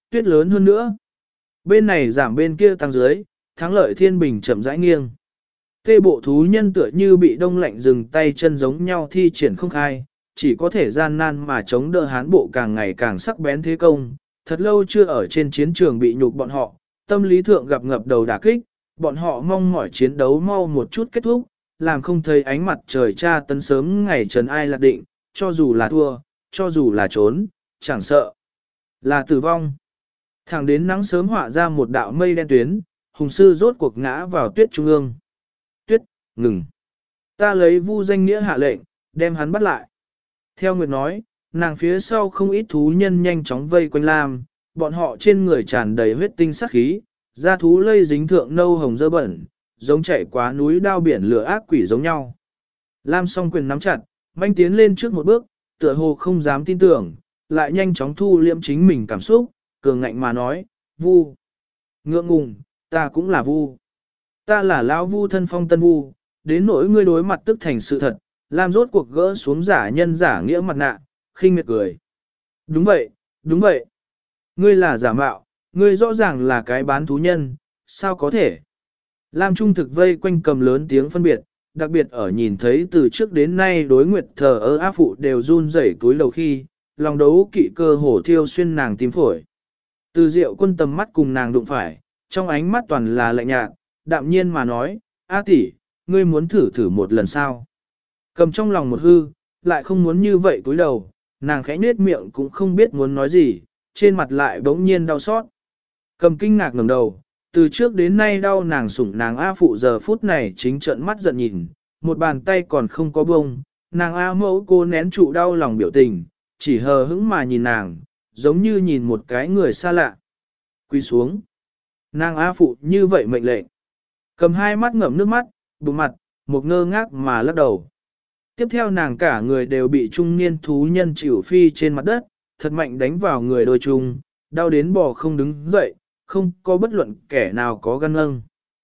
tuyết lớn hơn nữa. Bên này giảm bên kia tăng dưới, thắng lợi thiên bình chậm rãi nghiêng. Tê bộ thú nhân tựa như bị đông lạnh dừng tay chân giống nhau thi triển không khai, chỉ có thể gian nan mà chống đỡ hán bộ càng ngày càng sắc bén thế công. Thật lâu chưa ở trên chiến trường bị nhục bọn họ, tâm lý thượng gặp ngập đầu đả kích, bọn họ mong mỏi chiến đấu mau một chút kết thúc, làm không thấy ánh mặt trời tra tấn sớm ngày trần ai lạc định, cho dù là thua, cho dù là trốn, chẳng sợ là tử vong. Thẳng đến nắng sớm họa ra một đạo mây đen tuyến, hùng sư rốt cuộc ngã vào tuyết trung ương. Tuyết, ngừng. Ta lấy vu danh nghĩa hạ lệnh, đem hắn bắt lại. Theo Nguyệt nói, nàng phía sau không ít thú nhân nhanh chóng vây quanh Lam, bọn họ trên người tràn đầy huyết tinh sắc khí, da thú lây dính thượng nâu hồng dơ bẩn, giống chạy quá núi đao biển lửa ác quỷ giống nhau. Lam song quyền nắm chặt, manh tiến lên trước một bước, tựa hồ không dám tin tưởng, lại nhanh chóng thu liễm chính mình cảm xúc, cường ngạnh mà nói, Vu. Ngượng ngùng, ta cũng là Vu. Ta là lão Vu thân phong tân Vu, đến nỗi ngươi đối mặt tức thành sự thật, Lam rốt cuộc gỡ xuống giả nhân giả nghĩa mặt nạ, khinh miệt cười. Đúng vậy, đúng vậy. Ngươi là giả mạo, ngươi rõ ràng là cái bán thú nhân, sao có thể? Lam trung thực vây quanh cầm lớn tiếng phân biệt, đặc biệt ở nhìn thấy từ trước đến nay đối nguyệt thờ ơ áp phụ đều run rẩy túi đầu khi, lòng đấu kỵ cơ hổ thiêu xuyên nàng tim phổi. Từ Diệu Quân tầm mắt cùng nàng đụng phải, trong ánh mắt toàn là lạnh nhạt, đạm nhiên mà nói, A tỷ, ngươi muốn thử thử một lần sao? Cầm trong lòng một hư, lại không muốn như vậy túi đầu, nàng khẽ nết miệng cũng không biết muốn nói gì, trên mặt lại bỗng nhiên đau xót. Cầm kinh ngạc ngẩng đầu, từ trước đến nay đau nàng sủng nàng A phụ giờ phút này chính trợn mắt giận nhìn, một bàn tay còn không có bông, nàng A mẫu cô nén trụ đau lòng biểu tình, chỉ hờ hững mà nhìn nàng, giống như nhìn một cái người xa lạ. Quỳ xuống. Nàng A phụ như vậy mệnh lệnh. Cầm hai mắt ngậm nước mắt, bụng mặt, một ngơ ngác mà lắc đầu. Tiếp theo nàng cả người đều bị trung niên thú nhân chịu phi trên mặt đất, thật mạnh đánh vào người đôi chung, đau đến bò không đứng dậy, không có bất luận kẻ nào có gan ngâng.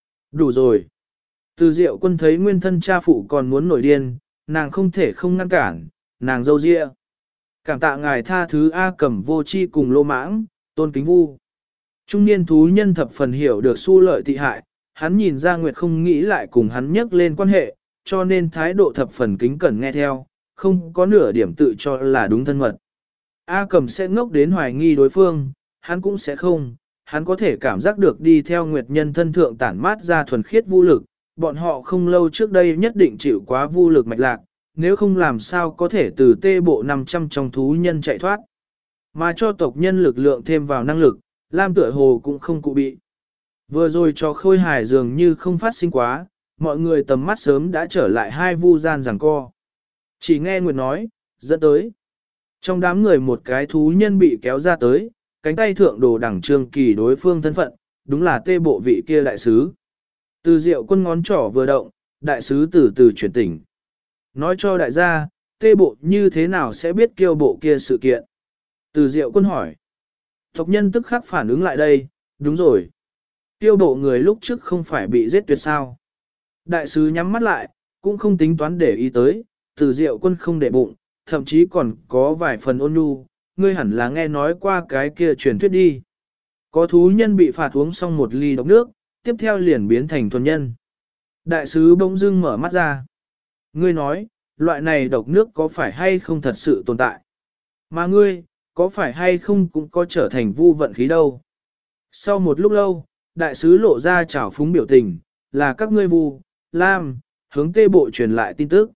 Đủ rồi. Từ Diệu Quân thấy nguyên thân cha phụ còn muốn nổi điên, nàng không thể không ngăn cản, nàng dâu ria. Cảm tạ ngài tha thứ A Cẩm vô chi cùng lô mãng, tôn kính Vu. Trung niên thú nhân thập phần hiểu được su lợi tị hại, hắn nhìn ra Nguyệt không nghĩ lại cùng hắn nhắc lên quan hệ, cho nên thái độ thập phần kính cẩn nghe theo, không có nửa điểm tự cho là đúng thân mật. A Cẩm sẽ ngốc đến hoài nghi đối phương, hắn cũng sẽ không, hắn có thể cảm giác được đi theo Nguyệt nhân thân thượng tản mát ra thuần khiết vô lực, bọn họ không lâu trước đây nhất định chịu quá vô lực mạch lạc, nếu không làm sao có thể từ tê bộ 500 trong thú nhân chạy thoát. Mà cho tộc nhân lực lượng thêm vào năng lực, Lam tựa hồ cũng không cụ bị. Vừa rồi cho khôi hài dường như không phát sinh quá, mọi người tầm mắt sớm đã trở lại hai vu gian giằng co. Chỉ nghe Nguyệt nói, dẫn tới. Trong đám người một cái thú nhân bị kéo ra tới, cánh tay thượng đồ đẳng trương kỳ đối phương thân phận, đúng là tê bộ vị kia đại sứ. Từ Diệu Quân ngón trỏ vừa động, đại sứ từ từ chuyển tỉnh. Nói cho đại gia, tê bộ như thế nào sẽ biết kiêu bộ kia sự kiện. Từ Diệu Quân hỏi. Tộc nhân tức khắc phản ứng lại đây, đúng rồi. Kiêu bộ người lúc trước không phải bị giết tuyệt sao. Đại sứ nhắm mắt lại, cũng không tính toán để ý tới, Từ Diệu Quân không để bụng, thậm chí còn có vài phần ôn nhu, ngươi hẳn là nghe nói qua cái kia truyền thuyết đi. Có thú nhân bị phạt uống xong một ly độc nước, tiếp theo liền biến thành thuần nhân. Đại sứ bỗng dưng mở mắt ra. Ngươi nói, loại này độc nước có phải hay không thật sự tồn tại? Mà ngươi, có phải hay không cũng có trở thành vu vận khí đâu? Sau một lúc lâu, đại sứ lộ ra trào phúng biểu tình, là các ngươi vu, Lam, hướng tê bộ truyền lại tin tức.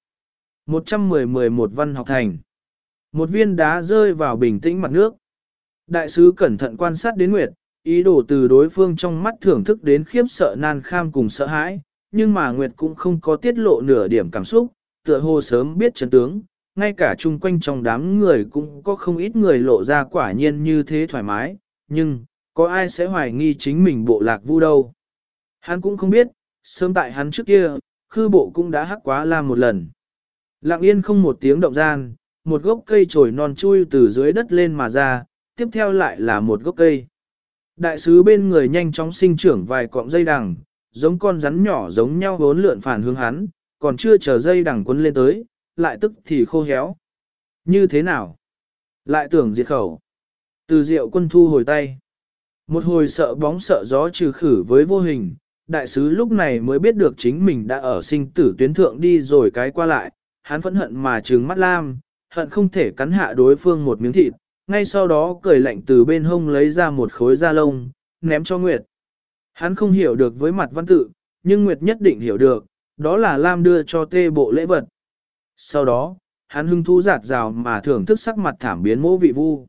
110-11 văn học thành. Một viên đá rơi vào bình tĩnh mặt nước. Đại sứ cẩn thận quan sát đến Nguyệt, ý đồ từ đối phương trong mắt thưởng thức đến khiếp sợ nan kham cùng sợ hãi, nhưng mà Nguyệt cũng không có tiết lộ nửa điểm cảm xúc, tựa hồ sớm biết chân tướng, ngay cả chung quanh trong đám người cũng có không ít người lộ ra quả nhiên như thế thoải mái, nhưng, có ai sẽ hoài nghi chính mình bộ lạc vu đâu. Hắn cũng không biết, sớm tại hắn trước kia, khư bộ cũng đã hắc quá Lam một lần. Lặng yên không một tiếng động gian, một gốc cây trồi non chui từ dưới đất lên mà ra, tiếp theo lại là một gốc cây. Đại sứ bên người nhanh chóng sinh trưởng vài cọng dây đằng, giống con rắn nhỏ giống nhau vốn lượn phản hướng hắn, còn chưa chờ dây đằng quấn lên tới, lại tức thì khô héo. Như thế nào? Lại tưởng diệt khẩu. Từ Diệu Quân thu hồi tay. Một hồi sợ bóng sợ gió trừ khử với vô hình, đại sứ lúc này mới biết được chính mình đã ở sinh tử tuyến thượng đi rồi cái qua lại, hắn phẫn hận mà trừng mắt Lam, hận không thể cắn hạ đối phương một miếng thịt, ngay sau đó cười lạnh từ bên hông lấy ra một khối da lông, ném cho Nguyệt. Hắn không hiểu được với mặt văn tự, nhưng Nguyệt nhất định hiểu được, đó là Lam đưa cho tê bộ lễ vật. Sau đó, hắn hưng thú giạt rào mà thưởng thức sắc mặt thảm biến mỗ vị vu.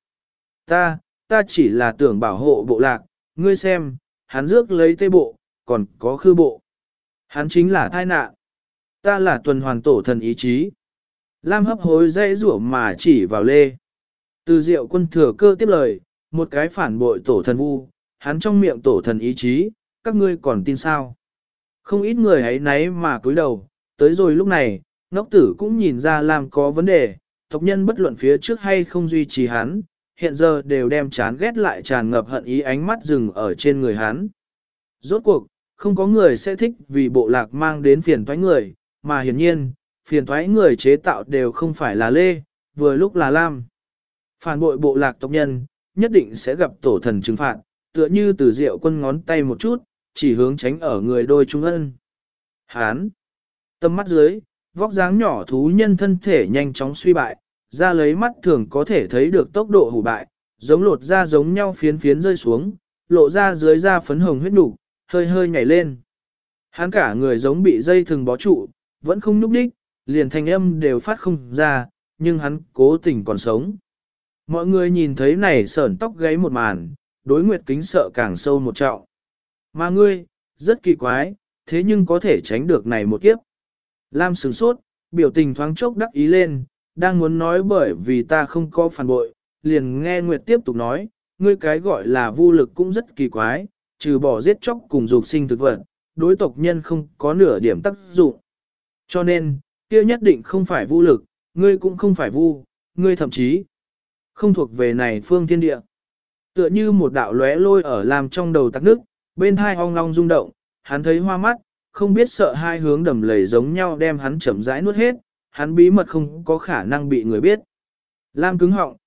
Ta chỉ là tưởng bảo hộ bộ lạc, ngươi xem, hắn rước lấy tê bộ, còn có khư bộ. Hắn chính là thai nạn. Ta là tuần hoàn tổ thần ý chí. Lam hấp hối dây rủa mà chỉ vào Lê. Từ Diệu Quân thừa cơ tiếp lời, một cái phản bội tổ thần vu, hắn trong miệng tổ thần ý chí, các ngươi còn tin sao? Không ít người ấy náy mà cúi đầu, tới rồi lúc này, ngốc tử cũng nhìn ra Lam có vấn đề, tộc nhân bất luận phía trước hay không duy trì hắn, hiện giờ đều đem chán ghét lại tràn ngập hận ý ánh mắt dừng ở trên người hắn. Rốt cuộc, không có người sẽ thích vì bộ lạc mang đến phiền toái người, mà hiển nhiên, phiền toái người chế tạo đều không phải là Lê, vừa lúc là Lam. Phản bội bộ lạc tộc nhân, nhất định sẽ gặp tổ thần trừng phạt, tựa như Từ Diệu Quân ngón tay một chút, chỉ hướng tránh ở người đôi trung ân. Hán, tâm mắt dưới, vóc dáng nhỏ thú nhân thân thể nhanh chóng suy bại, ra lấy mắt thường có thể thấy được tốc độ hủ bại, giống lột da giống nhau phiến phiến rơi xuống, lộ ra dưới da phấn hồng huyết nục, hơi hơi nhảy lên. Hắn cả người giống bị dây thừng bó trụ, vẫn không nhúc đích, liền thanh âm đều phát không ra, nhưng hắn cố tình còn sống. Mọi người nhìn thấy này sởn tóc gáy một màn, đối Nguyệt kính sợ càng sâu một trọng. Mà ngươi, rất kỳ quái, thế nhưng có thể tránh được này một kiếp. Lam sửng sốt, biểu tình thoáng chốc đắc ý lên, đang muốn nói bởi vì ta không có phản bội, liền nghe Nguyệt tiếp tục nói, ngươi cái gọi là vu lực cũng rất kỳ quái, trừ bỏ giết chóc cùng dục sinh thực vật, đối tộc nhân không có nửa điểm tác dụng. Cho nên, kia nhất định không phải vu lực, ngươi cũng không phải vu, ngươi thậm chí không thuộc về này phương thiên địa. Tựa như một đạo lóe lôi ở làm trong đầu tắc nước, bên hai ong long rung động, hắn thấy hoa mắt, không biết sợ hai hướng đầm lầy giống nhau đem hắn chậm rãi nuốt hết, hắn bí mật không có khả năng bị người biết. Lam cứng họng,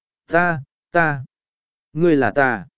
ta, ngươi là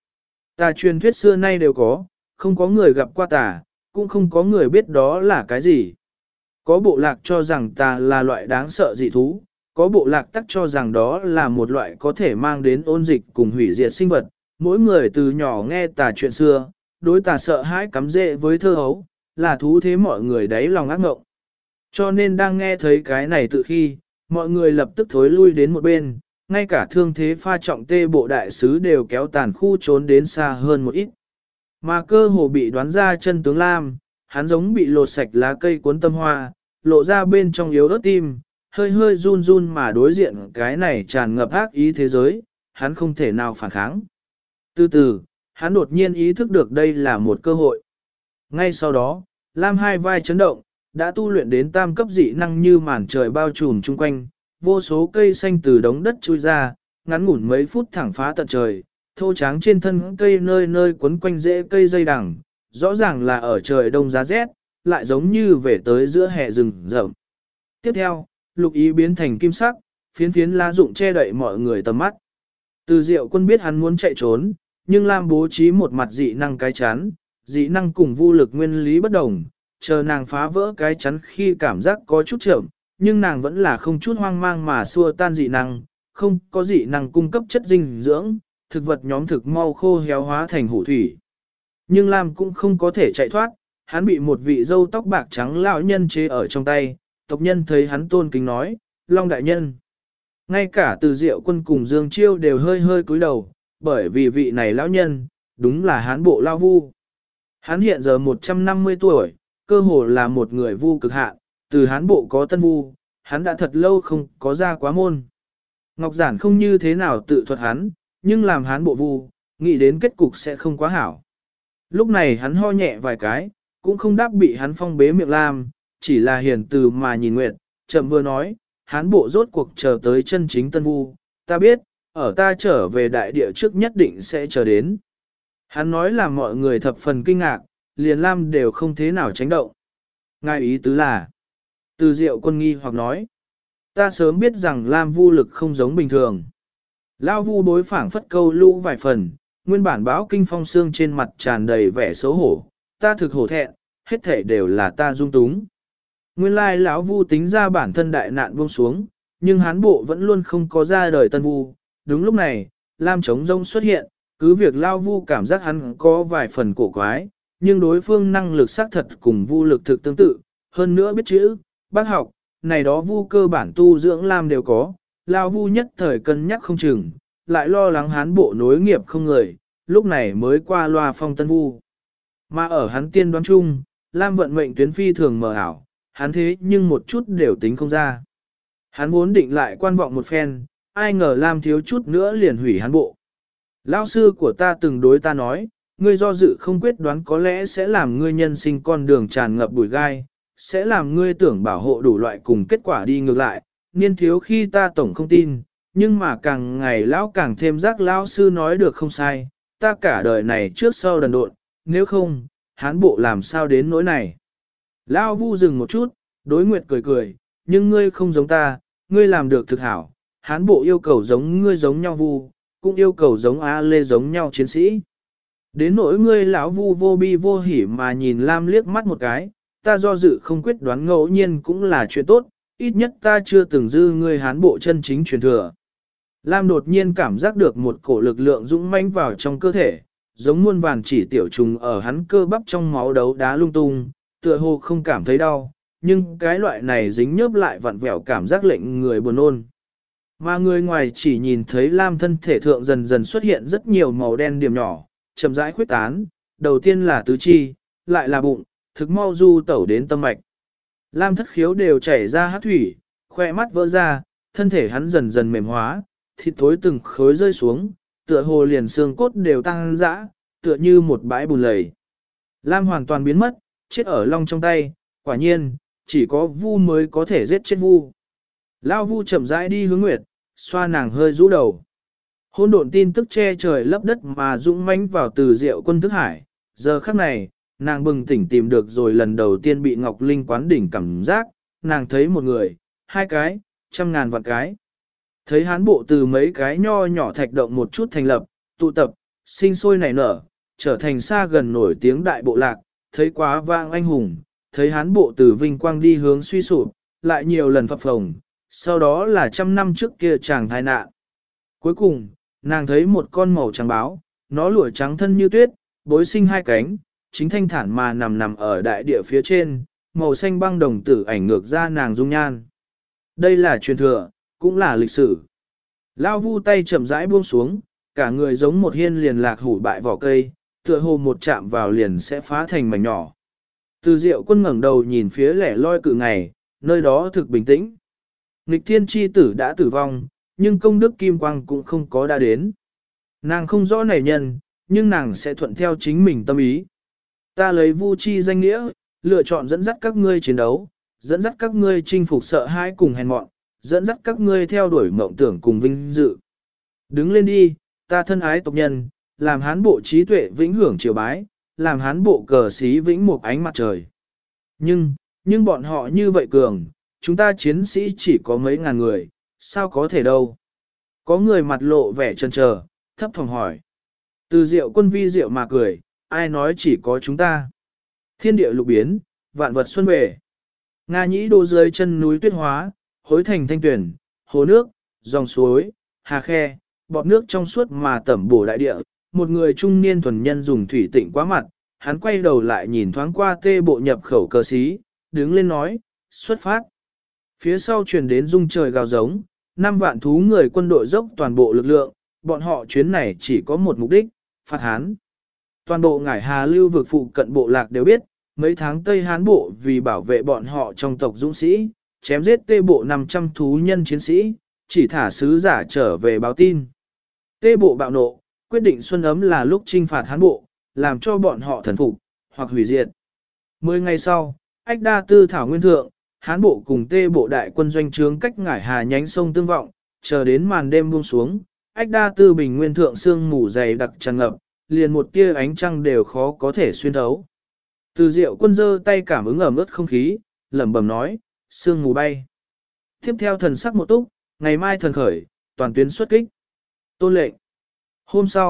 ta truyền thuyết xưa nay đều có, không có người gặp qua ta, cũng không có người biết đó là cái gì. Có bộ lạc cho rằng ta là loại đáng sợ dị thú, có bộ lạc tắc cho rằng đó là một loại có thể mang đến ôn dịch cùng hủy diệt sinh vật. Mỗi người từ nhỏ nghe tà chuyện xưa, đối tà sợ hãi cắm rễ với thơ hấu, là thú thế mọi người đáy lòng ác ngộng. Cho nên đang nghe thấy cái này tự khi, mọi người lập tức thối lui đến một bên, ngay cả thương thế pha trọng tê bộ đại sứ đều kéo tàn khu trốn đến xa hơn một ít. Mà cơ hồ bị đoán ra chân tướng Lam, hắn giống bị lột sạch lá cây cuốn tâm hoa, lộ ra bên trong yếu ớt tim, hơi hơi run run mà đối diện cái này tràn ngập ác ý thế giới, hắn không thể nào phản kháng. Từ từ, hắn đột nhiên ý thức được đây là một cơ hội. Ngay sau đó, Lam hai vai chấn động, đã tu luyện đến tam cấp dị năng như màn trời bao trùm chung quanh, vô số cây xanh từ đống đất chui ra, ngắn ngủn mấy phút thẳng phá tận trời, thô tráng trên thân cây nơi nơi quấn quanh rễ cây dây đằng, rõ ràng là ở trời đông giá rét, lại giống như về tới giữa hè rừng rậm. Tiếp theo, lục ý biến thành kim sắc, phiến phiến lá rụng che đậy mọi người tầm mắt. Từ Diệu Quân biết hắn muốn chạy trốn, nhưng Lam bố trí một mặt dị năng cái chắn, dị năng cùng vô lực nguyên lý bất đồng, chờ nàng phá vỡ cái chắn khi cảm giác có chút chậm, nhưng nàng vẫn là không chút hoang mang mà xua tan dị năng, không có dị năng cung cấp chất dinh dưỡng, thực vật nhóm thực mau khô héo hóa thành hủ thủy. Nhưng Lam cũng không có thể chạy thoát, hắn bị một vị dâu tóc bạc trắng lão nhân chế ở trong tay, tộc nhân thấy hắn tôn kính nói, Long đại nhân. Ngay cả Từ Diệu Quân cùng Dương Chiêu đều hơi hơi cúi đầu, bởi vì vị này lão nhân, đúng là hán bộ lao vu. Hắn hiện giờ 150 tuổi, cơ hồ là một người vu cực hạn, từ hán bộ có tân vu, hắn đã thật lâu không có ra quá môn. Ngọc Giản không như thế nào tự thuật hắn, nhưng làm hán bộ vu, nghĩ đến kết cục sẽ không quá hảo. Lúc này hắn ho nhẹ vài cái, cũng không đáp bị hắn phong bế miệng Lam, chỉ là hiền từ mà nhìn Nguyệt, chậm vừa nói, hán bộ rốt cuộc chờ tới chân chính tân vu, ta biết, ở ta trở về đại địa trước nhất định sẽ chờ đến. Hắn nói là mọi người thập phần kinh ngạc, liền Lam đều không thế nào tránh động. Ngài ý tứ là, Từ Diệu Quân nghi hoặc nói, ta sớm biết rằng Lam vu lực không giống bình thường. Lao vu đối phảng phất câu lũ vài phần, nguyên bản báo kinh phong xương trên mặt tràn đầy vẻ xấu hổ, ta thực hổ thẹn, hết thể đều là ta dung túng. Nguyên lai lão Vu tính ra bản thân đại nạn buông xuống, nhưng hán bộ vẫn luôn không có ra đời tân Vu. Đúng lúc này, Lam Trống Rông xuất hiện, cứ việc Lao Vu cảm giác hắn có vài phần cổ quái, nhưng đối phương năng lực xác thật cùng Vu lực thực tương tự, hơn nữa biết chữ, bác học, này đó Vu cơ bản tu dưỡng Lam đều có, Lao Vu nhất thời cân nhắc không chừng, lại lo lắng hán bộ nối nghiệp không người, lúc này mới qua loa phong tân Vu. Mà ở hắn tiên đoán chung, Lam vận mệnh tuyến phi thường mờ ảo, hắn thế nhưng một chút đều tính không ra. Hắn vốn định lại quan vọng một phen, ai ngờ Lam thiếu chút nữa liền hủy hắn bộ. Lão sư của ta từng đối ta nói, ngươi do dự không quyết đoán có lẽ sẽ làm ngươi nhân sinh con đường tràn ngập bụi gai, sẽ làm ngươi tưởng bảo hộ đủ loại cùng kết quả đi ngược lại, niên thiếu khi ta tổng không tin, nhưng mà càng ngày lão càng thêm giác lão sư nói được không sai, ta cả đời này trước sau đần độn, nếu không, hán bộ làm sao đến nỗi này. Lão Vu dừng một chút, đối Nguyệt cười cười, nhưng ngươi không giống ta, ngươi làm được thực hảo, hán bộ yêu cầu giống ngươi giống nhau Vu, cũng yêu cầu giống A Lê giống nhau chiến sĩ. Đến nỗi ngươi lão Vu vô bi vô hỉ mà nhìn Lam liếc mắt một cái, ta do dự không quyết đoán ngẫu nhiên cũng là chuyện tốt, ít nhất ta chưa từng dư ngươi hán bộ chân chính truyền thừa. Lam đột nhiên cảm giác được một cổ lực lượng dũng mãnh vào trong cơ thể, giống muôn vàn chỉ tiểu trùng ở hắn cơ bắp trong máu đấu đá lung tung, tựa hồ không cảm thấy đau, nhưng cái loại này dính nhớp lại vặn vẹo cảm giác lệnh người buồn nôn. Mà người ngoài chỉ nhìn thấy Lam thân thể thượng dần dần xuất hiện rất nhiều màu đen điểm nhỏ, chậm rãi khuyết tán, đầu tiên là tứ chi, lại là bụng, thực mau du tẩu đến tâm mạch. Lam thất khiếu đều chảy ra hát thủy, khoe mắt vỡ ra, thân thể hắn dần dần mềm hóa, thịt thối từng khối rơi xuống, tựa hồ liền xương cốt đều tăng dã, tựa như một bãi bùn lầy. Lam hoàn toàn biến mất, chết ở long trong tay, quả nhiên, chỉ có Vu mới có thể giết chết Vu. Lao Vu chậm rãi đi hướng Nguyệt, xoa nàng hơi rũ đầu. Hôn độn tin tức che trời lấp đất mà dũng mãnh vào Từ Diệu Quân thức hải. Giờ khắc này, nàng bừng tỉnh tìm được rồi lần đầu tiên bị Ngọc Linh quán đỉnh cảm giác, nàng thấy một người, hai cái, trăm ngàn vạn cái. Thấy hán bộ từ mấy cái nho nhỏ thạch động một chút thành lập, tụ tập, sinh sôi nảy nở, trở thành xa gần nổi tiếng đại bộ lạc, thấy quá vang anh hùng, thấy hán bộ từ vinh quang đi hướng suy sụp, lại nhiều lần phập phồng, sau đó là trăm năm trước kia chàng tai nạn. Cuối cùng, nàng thấy một con màu trắng báo, nó lụa trắng thân như tuyết, bối sinh hai cánh, chính thanh thản mà nằm ở đại địa phía trên, màu xanh băng đồng tử ảnh ngược ra nàng dung nhan. Đây là truyền thừa, cũng là lịch sử. Lao Vu tay chậm rãi buông xuống, cả người giống một hiên liền lạc hủ bại vỏ cây, tựa hồ một chạm vào liền sẽ phá thành mảnh nhỏ. Từ Diệu Quân ngẩng đầu nhìn phía lẻ loi cự ngày, nơi đó thực bình tĩnh. Nghịch thiên chi tử đã tử vong, nhưng công đức kim quang cũng không có đã đến. Nàng không rõ này nhân, nhưng nàng sẽ thuận theo chính mình tâm ý. Ta lấy Vu chi danh nghĩa, lựa chọn dẫn dắt các ngươi chiến đấu, dẫn dắt các ngươi chinh phục sợ hãi cùng hèn mọn, dẫn dắt các ngươi theo đuổi mộng tưởng cùng vinh dự. Đứng lên đi, ta thân ái tộc nhân, làm hán bộ trí tuệ vĩnh hưởng triều bái, làm hán bộ cờ xí vĩnh một ánh mặt trời. Nhưng bọn họ như vậy cường, chúng ta chiến sĩ chỉ có mấy ngàn người, sao có thể đâu. Có người mặt lộ vẻ chần chờ, thấp thỏm hỏi. Từ Diệu Quân vi diệu mà cười, ai nói chỉ có chúng ta. Thiên địa lục biến, vạn vật xuân về. Nga nhĩ đô dưới chân núi tuyết hóa, hối thành thanh tuyển, hồ nước, dòng suối, hà khe, bọt nước trong suốt mà tẩm bổ đại địa. Một người trung niên thuần nhân dùng thủy tịnh quá mặt, hắn quay đầu lại nhìn thoáng qua tê bộ nhập khẩu cờ xí, đứng lên nói, xuất phát. Phía sau truyền đến rung trời gào giống, 5 vạn thú người quân đội dốc toàn bộ lực lượng, bọn họ chuyến này chỉ có một mục đích, phạt Hán. Toàn bộ ngải Hà lưu vực phụ cận bộ lạc đều biết, mấy tháng Tây Hán bộ vì bảo vệ bọn họ trong tộc dũng sĩ, chém giết tê bộ 500 thú nhân chiến sĩ, chỉ thả sứ giả trở về báo tin. Tê bộ bạo nộ, quyết định xuân ấm là lúc trinh phạt Hán bộ, làm cho bọn họ thần phục, hoặc hủy diệt. 10 ngày sau, Ách Đa Tư Thảo Nguyên Thượng, Hán bộ cùng Tê bộ đại quân doanh trướng cách ngải Hà nhánh sông tương vọng, chờ đến màn đêm buông xuống, Ách Đa Tư Bình Nguyên Thượng sương mù dày đặc tràn ngập, liền một tia ánh trăng đều khó có thể xuyên thấu. Từ Diệu Quân giơ tay cảm ứng ẩm ướt không khí, lẩm bẩm nói, sương mù bay. Tiếp theo thần sắc một túc, ngày mai thần khởi, toàn tuyến xuất kích. Tôn lệnh. Hôm sau,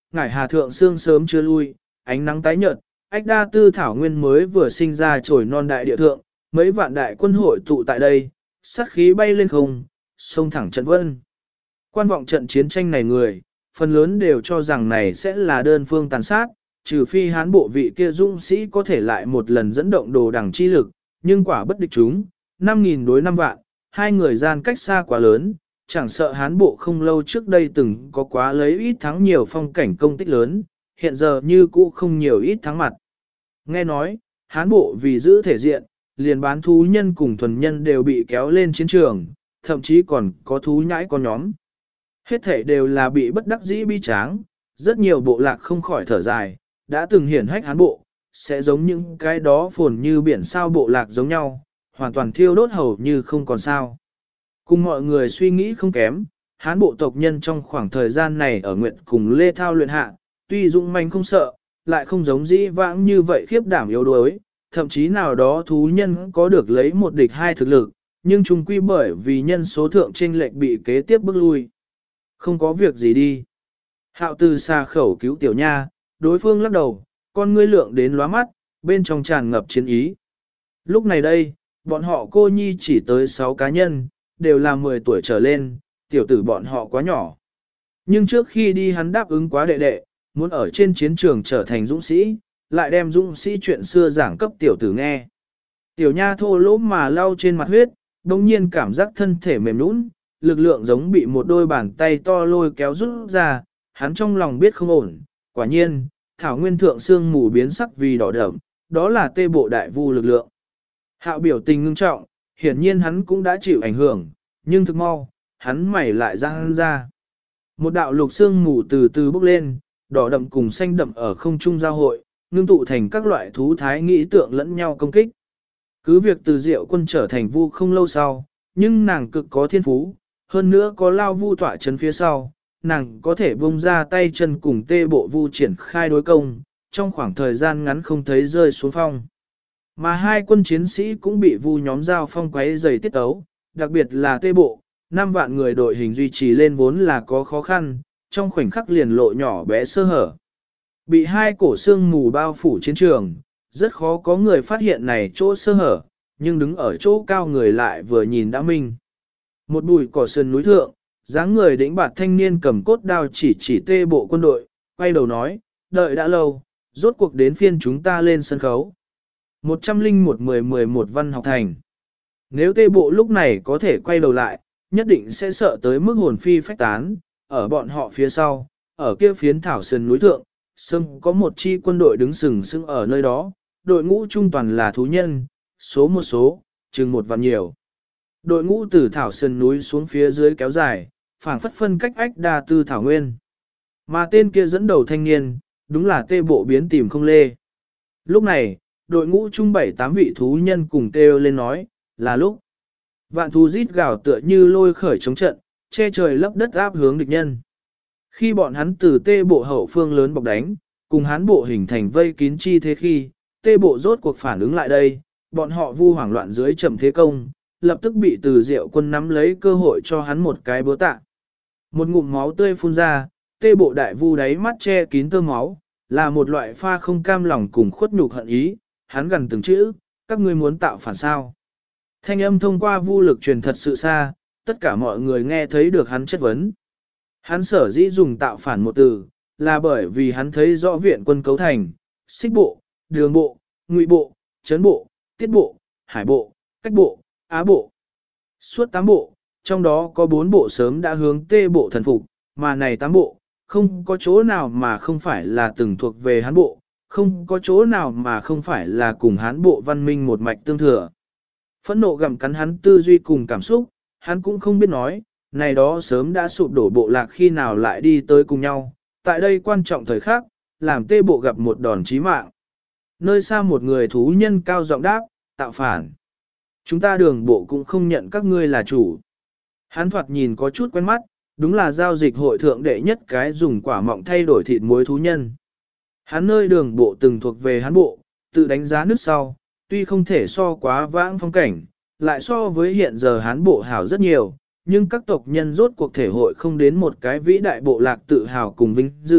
ngải hà thượng sương sớm chưa lui, ánh nắng tái nhợt, ách đa tư thảo nguyên mới vừa sinh ra trồi non đại địa thượng, mấy vạn đại quân hội tụ tại đây, sát khí bay lên không, xông thẳng trận vân. Quan vọng trận chiến tranh này người, phần lớn đều cho rằng này sẽ là đơn phương tàn sát, trừ phi hán bộ vị kia dũng sĩ có thể lại một lần dẫn động đồ đẳng chi lực, nhưng quả bất địch chúng, 5.000 đối 5 vạn, hai người gian cách xa quá lớn, chẳng sợ hán bộ không lâu trước đây từng có quá lấy ít thắng nhiều phong cảnh công tích lớn, hiện giờ như cũ không nhiều ít thắng mặt. Nghe nói, hán bộ vì giữ thể diện, liền bán thú nhân cùng thuần nhân đều bị kéo lên chiến trường, thậm chí còn có thú nhãi con nhóm. Hết thể đều là bị bất đắc dĩ bi tráng, rất nhiều bộ lạc không khỏi thở dài, đã từng hiển hách hán bộ, sẽ giống những cái đó phồn như biển sao bộ lạc giống nhau, hoàn toàn thiêu đốt hầu như không còn sao. Cùng mọi người suy nghĩ không kém, hán bộ tộc nhân trong khoảng thời gian này ở nguyện cùng Lê Thao luyện hạ, tuy dũng manh không sợ, lại không giống dĩ vãng như vậy khiếp đảm yếu đuối, thậm chí nào đó thú nhân có được lấy một địch hai thực lực, nhưng chung quy bởi vì nhân số thượng chênh lệch bị kế tiếp bước lui. Không có việc gì đi. Hạo từ xa khẩu cứu tiểu nha, đối phương lắc đầu, con ngươi lượng đến lóa mắt, bên trong tràn ngập chiến ý. Lúc này đây, bọn họ cô nhi chỉ tới 6 cá nhân, đều là 10 tuổi trở lên, tiểu tử bọn họ quá nhỏ. Nhưng trước khi đi hắn đáp ứng quá đệ đệ, muốn ở trên chiến trường trở thành dũng sĩ, lại đem dũng sĩ chuyện xưa giảng cấp tiểu tử nghe. Tiểu nha thô lỗ mà lau trên mặt huyết, đồng nhiên cảm giác thân thể mềm nũng, lực lượng giống bị một đôi bàn tay to lôi kéo rút ra, hắn trong lòng biết không ổn, quả nhiên, thảo nguyên thượng xương mù biến sắc vì đỏ đậm, đó là tê bộ đại vu lực lượng. Hạo biểu tình ngưng trọng, hiển nhiên hắn cũng đã chịu ảnh hưởng, nhưng thực mau, hắn mày lại răng ra. Một đạo lục xương mù từ từ bốc lên, đỏ đậm cùng xanh đậm ở không trung giao hội, ngưng tụ thành các loại thú thái nghĩ tượng lẫn nhau công kích. Cứ việc từ diệu quân trở thành vu không lâu sau, nhưng nàng cực có thiên phú, hơn nữa có lao vu tỏa chân phía sau, nàng có thể bung ra tay chân cùng tê bộ vu triển khai đối công, trong khoảng thời gian ngắn không thấy rơi xuống phong. Mà hai quân chiến sĩ cũng bị vu nhóm giao phong quấy dày tiết tấu, đặc biệt là tê bộ, 5 vạn người đội hình duy trì lên vốn là có khó khăn, trong khoảnh khắc liền lộ nhỏ bé sơ hở. Bị hai cổ xương mù bao phủ chiến trường, rất khó có người phát hiện này chỗ sơ hở, nhưng đứng ở chỗ cao người lại vừa nhìn đã minh. Một bụi cỏ sườn núi thượng, dáng người đĩnh bạt thanh niên cầm cốt đao chỉ tê bộ quân đội, quay đầu nói, đợi đã lâu, rốt cuộc đến phiên chúng ta lên sân khấu. 101-10-11 văn học thành. Nếu tê bộ lúc này có thể quay đầu lại, nhất định sẽ sợ tới mức hồn phi phách tán, ở bọn họ phía sau, ở kia phiến thảo sườn núi thượng, sưng có một chi quân đội đứng sừng sững ở nơi đó, đội ngũ trung toàn là thú nhân, số một số, chừng 1 vạn nhiều. Đội ngũ từ thảo sườn núi xuống phía dưới kéo dài, phảng phất phân cách ách đa tư thảo nguyên. Mà tên kia dẫn đầu thanh niên, đúng là tê bộ biến tìm không lê. Lúc này, đội ngũ trung 7-8 vị thú nhân cùng kêu lên nói, là lúc. Vạn thú rít gào tựa như lôi khởi chống trận, che trời lấp đất áp hướng địch nhân. Khi bọn hắn từ tê bộ hậu phương lớn bọc đánh, cùng hán bộ hình thành vây kín chi thế khi, tê bộ rốt cuộc phản ứng lại đây, bọn họ vu hoảng loạn dưới chậm thế công, lập tức bị từ diệu quân nắm lấy cơ hội cho hắn một cái búa tạ. Một ngụm máu tươi phun ra, tê bộ đại vu đáy mắt che kín tơ máu, là một loại pha không cam lòng cùng khuất nhục hận ý, hắn gần từng chữ, các ngươi muốn tạo phản sao. Thanh âm thông qua vu lực truyền thật sự xa, tất cả mọi người nghe thấy được hắn chất vấn. Hắn sở dĩ dùng tạo phản một từ, là bởi vì hắn thấy rõ viện quân cấu thành, xích bộ, đường bộ, ngụy bộ, trấn bộ, tiết bộ, hải bộ, cách bộ, á bộ. Suốt 8 bộ, trong đó có 4 bộ sớm đã hướng tê bộ thần phục, mà này 8 bộ, không có chỗ nào mà không phải là từng thuộc về hán bộ, không có chỗ nào mà không phải là cùng hán bộ văn minh một mạch tương thừa. Phẫn nộ gặm cắn hắn tư duy cùng cảm xúc, hắn cũng không biết nói, này đó sớm đã sụp đổ bộ lạc khi nào lại đi tới cùng nhau, tại đây quan trọng thời khắc, làm tê bộ gặp một đòn chí mạng. Nơi xa một người thú nhân cao giọng đáp, tạo phản. Chúng ta đường bộ cũng không nhận các ngươi là chủ. Hắn thoạt nhìn có chút quen mắt, đúng là giao dịch hội thượng đệ nhất cái dùng quả mọng thay đổi thịt muối thú nhân. Hắn nơi đường bộ từng thuộc về hắn bộ, tự đánh giá nước sau, tuy không thể so quá vãng phong cảnh, lại so với hiện giờ hắn bộ hảo rất nhiều, nhưng các tộc nhân rốt cuộc thể hội không đến một cái vĩ đại bộ lạc tự hào cùng vinh dự,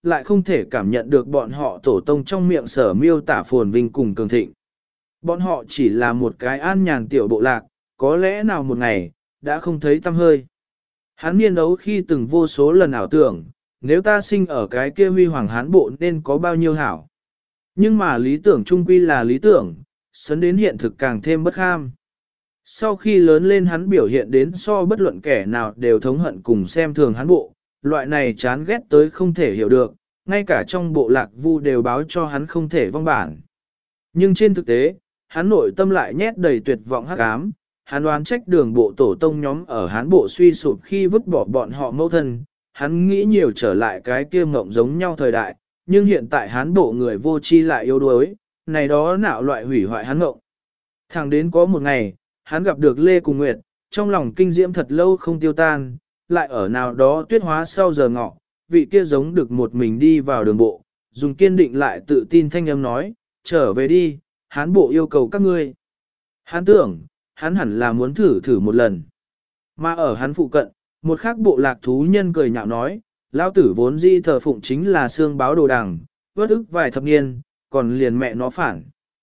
lại không thể cảm nhận được bọn họ tổ tông trong miệng sở miêu tả phồn vinh cùng cường thịnh. Bọn họ chỉ là một cái an nhàn tiểu bộ lạc, có lẽ nào một ngày, đã không thấy tâm hơi. Hắn niên đấu khi từng vô số lần ảo tưởng, nếu ta sinh ở cái kia huy hoàng hán bộ nên có bao nhiêu hảo. Nhưng mà lý tưởng trung quy là lý tưởng, sấn đến hiện thực càng thêm bất kham. Sau khi lớn lên hắn biểu hiện đến so bất luận kẻ nào đều thống hận cùng xem thường hắn bộ, loại này chán ghét tới không thể hiểu được, ngay cả trong bộ lạc vu đều báo cho hắn không thể vong bản. Nhưng trên thực tế, hắn nội tâm lại nhét đầy tuyệt vọng hắc ám, hắn đoán trách đường bộ tổ tông nhóm ở hắn bộ suy sụp khi vứt bỏ bọn họ mẫu thân, hắn nghĩ nhiều trở lại cái kia mộng giống nhau thời đại, nhưng hiện tại hắn bộ người vô tri lại yếu đuối, này đó nạo loại hủy hoại hắn mộng. Thẳng đến có một ngày, hắn gặp được Lê Cùng Nguyệt, trong lòng kinh diễm thật lâu không tiêu tan, lại ở nào đó tuyết hóa sau giờ ngọ, vị kia giống được một mình đi vào đường bộ, dùng kiên định lại tự tin thanh âm nói, trở về đi, hán bộ yêu cầu các ngươi. Hắn tưởng, hắn hẳn là muốn thử một lần. Mà ở hắn phụ cận, một khác bộ lạc thú nhân cười nhạo nói, lao tử vốn di thờ phụng chính là xương báo đồ đằng, vớt ức vài thập niên, còn liền mẹ nó phản.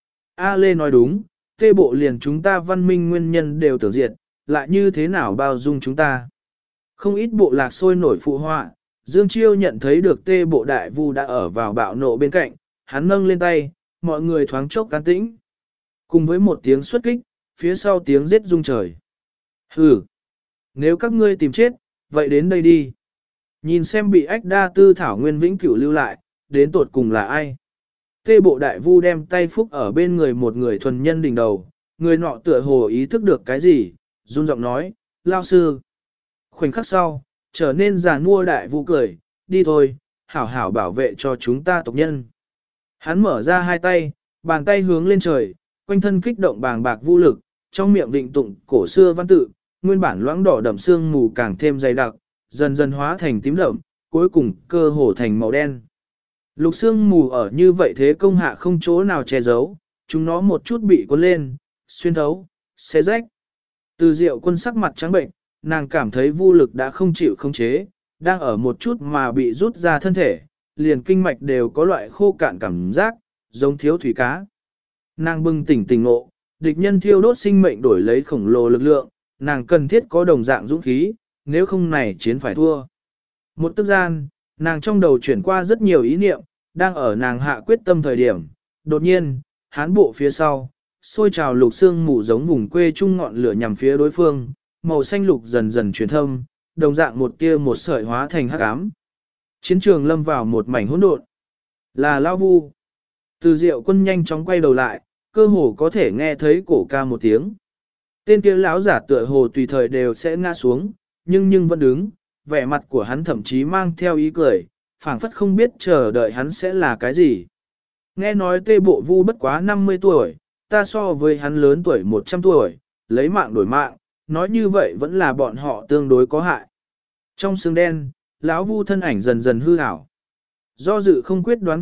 A Lê nói đúng, tê bộ liền chúng ta văn minh nguyên nhân đều tưởng diệt, lại như thế nào bao dung chúng ta. Không ít bộ lạc sôi nổi phụ họa, Dương Chiêu nhận thấy được tê bộ đại vu đã ở vào bạo nộ bên cạnh, hắn nâng lên tay, mọi người thoáng chốc cán tĩnh. Cùng với một tiếng xuất kích, phía sau tiếng giết rung trời. Hừ, nếu các ngươi tìm chết, vậy đến đây đi. Nhìn xem bị ách đa tư thảo nguyên vĩnh cửu lưu lại, đến tột cùng là ai. Tê bộ đại vu đem tay phúc ở bên người một người thuần nhân đỉnh đầu, người nọ tựa hồ ý thức được cái gì, run giọng nói, lao sư. Khoảnh khắc sau, trở nên già nua đại vu cười, đi thôi, hảo hảo bảo vệ cho chúng ta tộc nhân. Hắn mở ra hai tay, bàn tay hướng lên trời, quanh thân kích động bàng bạc vũ lực, trong miệng vịnh tụng cổ xưa văn tự, nguyên bản loãng đỏ đậm sương mù càng thêm dày đặc, dần dần hóa thành tím đậm, cuối cùng cơ hồ thành màu đen. Lục sương mù ở như vậy thế công hạ không chỗ nào che giấu, chúng nó một chút bị cuốn lên, xuyên thấu, xé rách. Từ Diệu Quân sắc mặt trắng bệnh, nàng cảm thấy vô lực đã không chịu khống chế, đang ở một chút mà bị rút ra thân thể, liền kinh mạch đều có loại khô cạn cảm giác, giống thiếu thủy cá. Nàng bừng tỉnh tỉnh ngộ, địch nhân thiêu đốt sinh mệnh đổi lấy khổng lồ lực lượng, nàng cần thiết có đồng dạng dũng khí, nếu không này chiến phải thua. Một tức gian, nàng trong đầu chuyển qua rất nhiều ý niệm, đang ở nàng hạ quyết tâm thời điểm, đột nhiên, hán bộ phía sau, xôi trào lục xương mù giống vùng quê trung ngọn lửa nhằm phía đối phương, màu xanh lục dần dần truyền thâm, đồng dạng một tia một sợi hóa thành hắc ám. Chiến trường lâm vào một mảnh hỗn độn. Là Lao Vu. Từ Diệu Quân nhanh chóng quay đầu lại, cơ hồ có thể nghe thấy cổ ca một tiếng. Tên kia lão giả tựa hồ tùy thời đều sẽ ngã xuống, nhưng vẫn đứng, vẻ mặt của hắn thậm chí mang theo ý cười, phảng phất không biết chờ đợi hắn sẽ là cái gì. Nghe nói tê bộ vu bất quá 50 tuổi, ta so với hắn lớn tuổi 100 tuổi, lấy mạng đổi mạng, nói như vậy vẫn là bọn họ tương đối có hại. Trong sương đen, lão vu thân ảnh dần dần hư ảo. Do dự không quyết đoán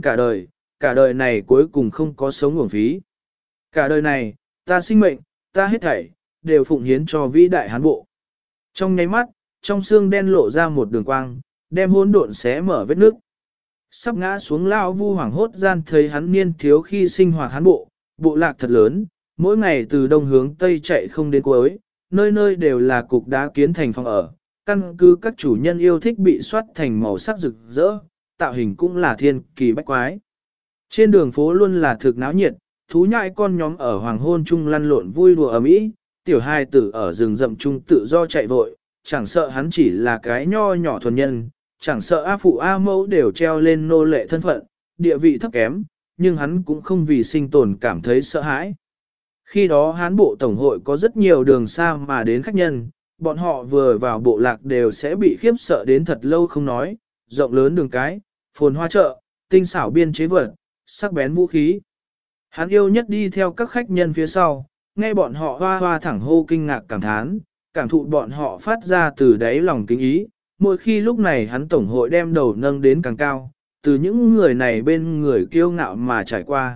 cả đời này cuối cùng không có sống uổng phí. Cả đời này, ta sinh mệnh, ta hết thảy, đều phụng hiến cho vĩ đại hán bộ. Trong nháy mắt, trong xương đen lộ ra một đường quang, đem hỗn độn xé mở vết nước. Sắp ngã xuống lão vu hoảng hốt gian thấy hắn niên thiếu khi sinh hoạt hán bộ, bộ lạc thật lớn, mỗi ngày từ đông hướng tây chạy không đến cuối, nơi nơi đều là cục đá kiến thành phòng ở, căn cứ các chủ nhân yêu thích bị soát thành màu sắc rực rỡ, tạo hình cũng là thiên kỳ bách quái. Trên đường phố luôn là thực náo nhiệt, thú nhại con nhóm ở hoàng hôn chung lăn lộn vui đùa ầm ĩ, tiểu hai tử ở rừng rậm chung tự do chạy vội, chẳng sợ hắn chỉ là cái nho nhỏ thuần nhân, chẳng sợ A phụ A mẫu đều treo lên nô lệ thân phận, địa vị thấp kém, nhưng hắn cũng không vì sinh tồn cảm thấy sợ hãi. Khi đó hán bộ tổng hội có rất nhiều đường xa mà đến khách nhân, bọn họ vừa vào bộ lạc đều sẽ bị khiếp sợ đến thật lâu không nói, rộng lớn đường cái, phồn hoa chợ, tinh xảo biên chế vật, sắc bén vũ khí. Hắn yêu nhất đi theo các khách nhân phía sau, nghe bọn họ hoa hoa thẳng hô kinh ngạc cảm thán, cảm thụ bọn họ phát ra từ đáy lòng kính ý. Mỗi khi lúc này hắn tổng hội đem đầu nâng đến càng cao, từ những người này bên người kiêu ngạo mà trải qua.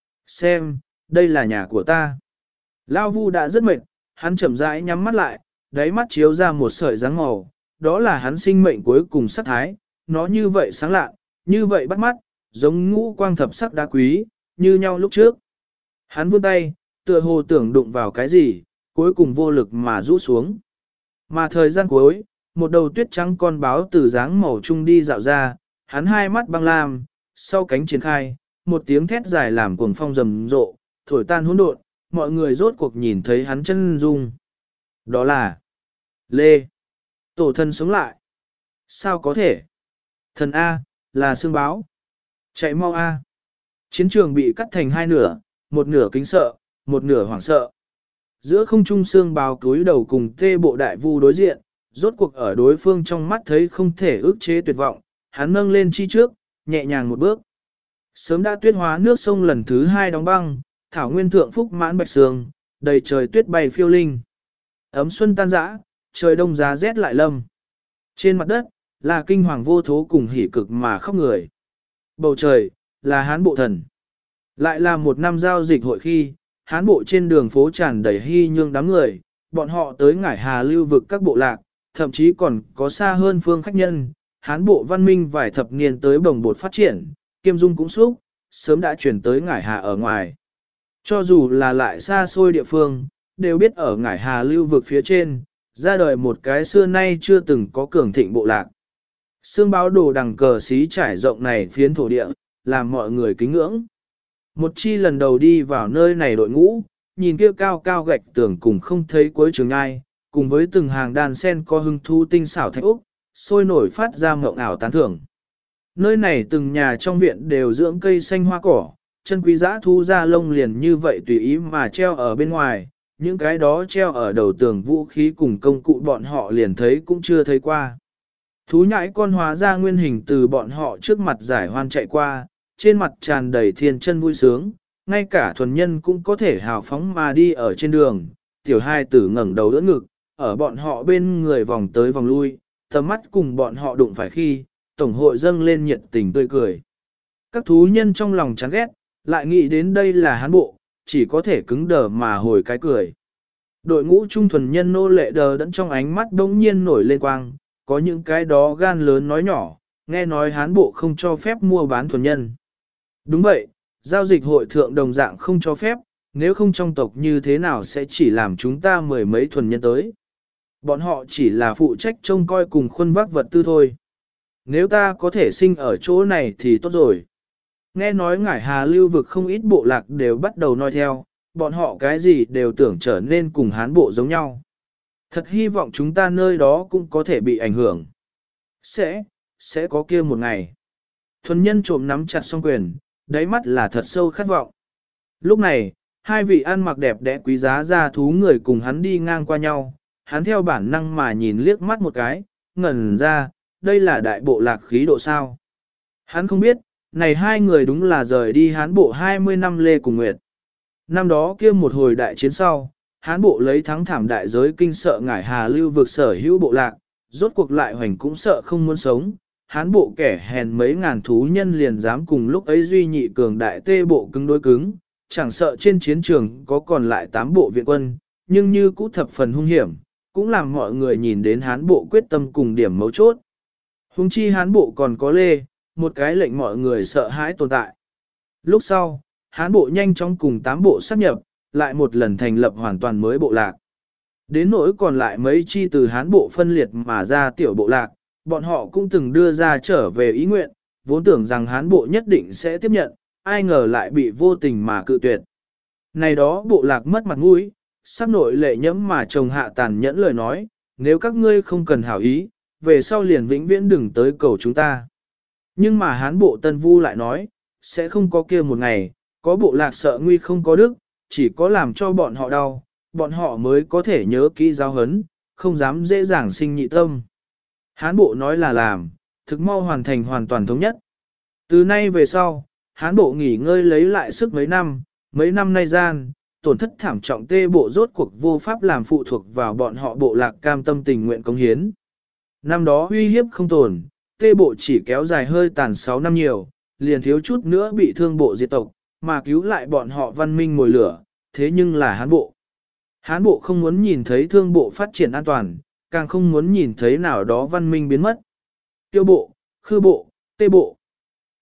Xem, đây là nhà của ta. Lao Vu đã rất mệt, hắn chậm rãi nhắm mắt lại, đáy mắt chiếu ra một sợi dáng màu, đó là hắn sinh mệnh cuối cùng sắc thái, nó như vậy sáng lạ, Như vậy bắt mắt, giống ngũ quang thập sắc đá quý, như nhau lúc trước. Hắn vươn tay, tựa hồ tưởng đụng vào cái gì, cuối cùng vô lực mà rũ xuống. Mà thời gian cuối, một đầu tuyết trắng con báo từ dáng màu trung đi dạo ra, hắn hai mắt băng lam, sau cánh triển khai, một tiếng thét dài làm cuồng phong rầm rộ, thổi tan hỗn độn, mọi người rốt cuộc nhìn thấy hắn chân dung. Đó là Lê. Tổ thân sống lại. Sao có thể? Thần A, là xương báo. Chạy mau A. Chiến trường bị cắt thành hai nửa, một nửa kính sợ, một nửa hoảng sợ. Giữa không trung xương báo cúi đầu cùng tê bộ đại vu đối diện, rốt cuộc ở đối phương trong mắt thấy không thể ức chế tuyệt vọng, hắn nâng lên chi trước, nhẹ nhàng một bước. Sớm đã tuyết hóa nước sông lần thứ hai đóng băng, thảo nguyên thượng phúc mãn bạch sương, đầy trời tuyết bay phiêu linh. Ấm xuân tan rã, trời đông giá rét lại lâm. Trên mặt đất, là kinh hoàng vô thố cùng hỉ cực mà khóc người. Bầu trời, là hán bộ thần. Lại là một năm giao dịch hội khi, hán bộ trên đường phố tràn đầy hy nhương đám người, bọn họ tới ngải hà lưu vực các bộ lạc, thậm chí còn có xa hơn phương khách nhân. Hán bộ văn minh vài thập niên tới bồng bột phát triển, kiêm dung cũng xúc, sớm đã chuyển tới ngải hà ở ngoài. Cho dù là lại xa xôi địa phương, đều biết ở ngải hà lưu vực phía trên, ra đời một cái xưa nay chưa từng có cường thịnh bộ lạc. Sương báo đồ đằng cờ xí trải rộng này phiến thổ địa, làm mọi người kính ngưỡng. Một chi lần đầu đi vào nơi này đội ngũ, nhìn kia cao cao gạch tường cùng không thấy cuối trường ngai, cùng với từng hàng đàn sen có hưng thu tinh xảo thạch úc, sôi nổi phát ra mộng ảo tán thưởng. Nơi này từng nhà trong viện đều dưỡng cây xanh hoa cỏ, chân quý dã thu ra lông liền như vậy tùy ý mà treo ở bên ngoài, những cái đó treo ở đầu tường vũ khí cùng công cụ bọn họ liền thấy cũng chưa thấy qua. Thú nhãi con hóa ra nguyên hình từ bọn họ trước mặt giải hoan chạy qua, trên mặt tràn đầy thiên chân vui sướng, ngay cả thuần nhân cũng có thể hào phóng mà đi ở trên đường, tiểu hai tử ngẩng đầu đỡ ngực, ở bọn họ bên người vòng tới vòng lui, tầm mắt cùng bọn họ đụng phải khi, tổng hội dâng lên nhiệt tình tươi cười. Các thú nhân trong lòng chán ghét, lại nghĩ đến đây là hán bộ, chỉ có thể cứng đờ mà hồi cái cười. Đội ngũ trung thuần nhân nô lệ đờ đẫn trong ánh mắt đống nhiên nổi lên quang, có những cái đó gan lớn nói nhỏ, nghe nói hán bộ không cho phép mua bán thuần nhân. Đúng vậy, giao dịch hội thượng đồng dạng không cho phép, nếu không trong tộc như thế nào sẽ chỉ làm chúng ta mười mấy thuần nhân tới. Bọn họ chỉ là phụ trách trông coi cùng khuân vác vật tư thôi. Nếu ta có thể sinh ở chỗ này thì tốt rồi. Nghe nói ngải hà lưu vực không ít bộ lạc đều bắt đầu noi theo, bọn họ cái gì đều tưởng trở nên cùng hán bộ giống nhau. Thật hy vọng chúng ta nơi đó cũng có thể bị ảnh hưởng. Sẽ có kia một ngày. Thuần nhân trộm nắm chặt song quyền, đáy mắt là thật sâu khát vọng. Lúc này, hai vị ăn mặc đẹp đẽ quý giá ra thú người cùng hắn đi ngang qua nhau, hắn theo bản năng mà nhìn liếc mắt một cái, ngẩn ra, đây là đại bộ lạc khí độ sao. Hắn không biết, này hai người đúng là rời đi hán bộ 20 năm Lê Cùng Nguyệt. Năm đó kia một hồi đại chiến sau, hán bộ lấy thắng thảm đại giới kinh sợ ngải hà lưu vực sở hữu bộ lạc, rốt cuộc lại hoành cũng sợ không muốn sống. Hán bộ kẻ hèn mấy ngàn thú nhân liền dám cùng lúc ấy duy nhị cường đại tê bộ cứng đối cứng, chẳng sợ trên chiến trường có còn lại 8 bộ viện quân, nhưng như cũ thập phần hung hiểm, cũng làm mọi người nhìn đến hán bộ quyết tâm cùng điểm mấu chốt. Hung chi hán bộ còn có Lê, một cái lệnh mọi người sợ hãi tồn tại. Lúc sau, hán bộ nhanh chóng cùng 8 bộ sát nhập, lại một lần thành lập hoàn toàn mới bộ lạc. Đến nỗi còn lại mấy chi từ hán bộ phân liệt mà ra tiểu bộ lạc, bọn họ cũng từng đưa ra trở về ý nguyện, vốn tưởng rằng hán bộ nhất định sẽ tiếp nhận, ai ngờ lại bị vô tình mà cự tuyệt. Này đó bộ lạc mất mặt mũi, sắc nội lệ nhẫm mà chồng hạ tàn nhẫn lời nói, nếu các ngươi không cần hảo ý, về sau liền vĩnh viễn đừng tới cầu chúng ta. Nhưng mà hán bộ tân vu lại nói, sẽ không có kia một ngày, có bộ lạc sợ nguy không có đức, chỉ có làm cho bọn họ đau, bọn họ mới có thể nhớ kỹ giáo hấn, không dám dễ dàng sinh nhị tâm. Hán bộ nói là làm, thực mau hoàn thành hoàn toàn thống nhất. Từ nay về sau, hán bộ nghỉ ngơi lấy lại sức mấy năm nay gian, tổn thất thảm trọng tê bộ rốt cuộc vô pháp làm phụ thuộc vào bọn họ bộ lạc cam tâm tình nguyện cống hiến. Năm đó uy hiếp không tồn, tê bộ chỉ kéo dài hơi tàn 6 năm nhiều, liền thiếu chút nữa bị thương bộ diệt tộc, mà cứu lại bọn họ văn minh mồi lửa, thế nhưng là hán bộ. Hán bộ không muốn nhìn thấy thương bộ phát triển an toàn, càng không muốn nhìn thấy nào đó văn minh biến mất. Tiêu bộ, khư bộ, tê bộ.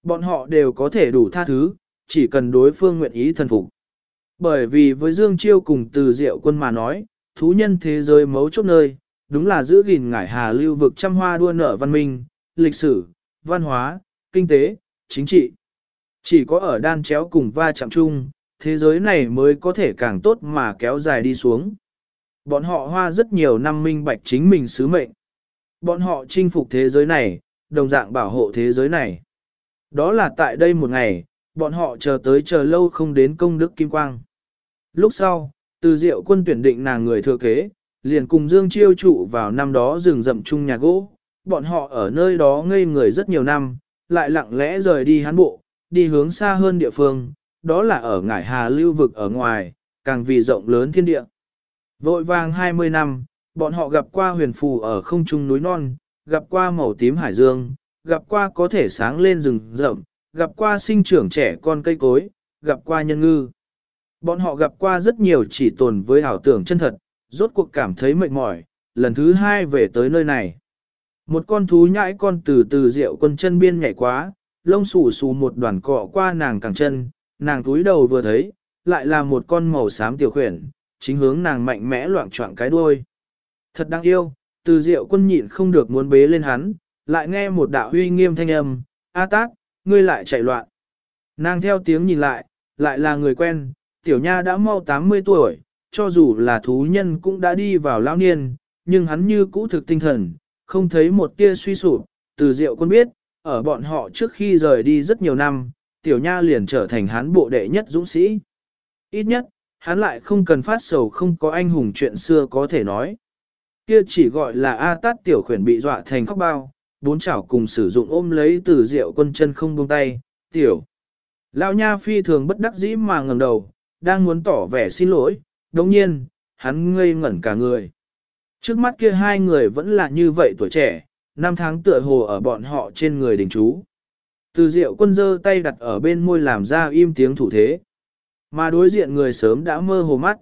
Bọn họ đều có thể đủ tha thứ, chỉ cần đối phương nguyện ý thần phục. Bởi vì với Dương Chiêu cùng Từ Diệu Quân mà nói, thú nhân thế giới mấu chốt nơi, đúng là giữ gìn ngải hà lưu vực trăm hoa đua nở văn minh, lịch sử, văn hóa, kinh tế, chính trị. Chỉ có ở đan chéo cùng va chạm chung, thế giới này mới có thể càng tốt mà kéo dài đi xuống. Bọn họ hoa rất nhiều năm minh bạch chính mình sứ mệnh. Bọn họ chinh phục thế giới này, đồng dạng bảo hộ thế giới này. Đó là tại đây một ngày, bọn họ chờ lâu không đến công đức kim quang. Lúc sau, Từ Diệu Quân tuyển định nàng người thừa kế, liền cùng Dương Chiêu trụ vào năm đó rừng rậm chung nhà gỗ. Bọn họ ở nơi đó ngây người rất nhiều năm, lại lặng lẽ rời đi Hán Bộ, đi hướng xa hơn địa phương, đó là ở Ngải Hà lưu vực ở ngoài, càng vì rộng lớn thiên địa. Vội vàng 20 năm, bọn họ gặp qua huyền phù ở không trung núi non, gặp qua màu tím hải dương, gặp qua có thể sáng lên rừng rậm, gặp qua sinh trưởng trẻ con cây cối, gặp qua nhân ngư. Bọn họ gặp qua rất nhiều chỉ tồn với ảo tưởng chân thật, rốt cuộc cảm thấy mệt mỏi, lần thứ hai về tới nơi này. Một con thú nhãi con từ Diệu Quân chân biên nhảy quá, lông xù xù một đoàn cọ qua nàng cẳng chân, nàng túi đầu vừa thấy, lại là một con màu xám tiểu khuyển, chính hướng nàng mạnh mẽ loạng choạng cái đuôi. Thật đáng yêu, Từ Diệu Quân nhịn không được muốn bế lên hắn, lại nghe một đạo uy nghiêm thanh âm, A Tát, ngươi lại chạy loạn. Nàng theo tiếng nhìn lại là người quen, tiểu nha đã mau 80 tuổi, cho dù là thú nhân cũng đã đi vào lão niên, nhưng hắn như cũ thực tinh thần, không thấy một tia suy sụp. Từ Diệu Quân biết, ở bọn họ trước khi rời đi rất nhiều năm, tiểu nha liền trở thành hắn bộ đệ nhất dũng sĩ. Ít nhất, hắn lại không cần phát sầu không có anh hùng chuyện xưa có thể nói. Kia chỉ gọi là A Tát tiểu khuyển bị dọa thành khóc bao, bốn chảo cùng sử dụng ôm lấy Từ Diệu Quân chân không buông tay, tiểu. Lão nha phi thường bất đắc dĩ mà ngẩng đầu, đang muốn tỏ vẻ xin lỗi, đồng nhiên, hắn ngây ngẩn cả người. Trước mắt kia hai người vẫn là như vậy tuổi trẻ, năm tháng tựa hồ ở bọn họ trên người đình chú. Từ Diệu Quân giơ tay đặt ở bên môi làm ra im tiếng thủ thế. Mà đối diện người sớm đã mơ hồ mắt.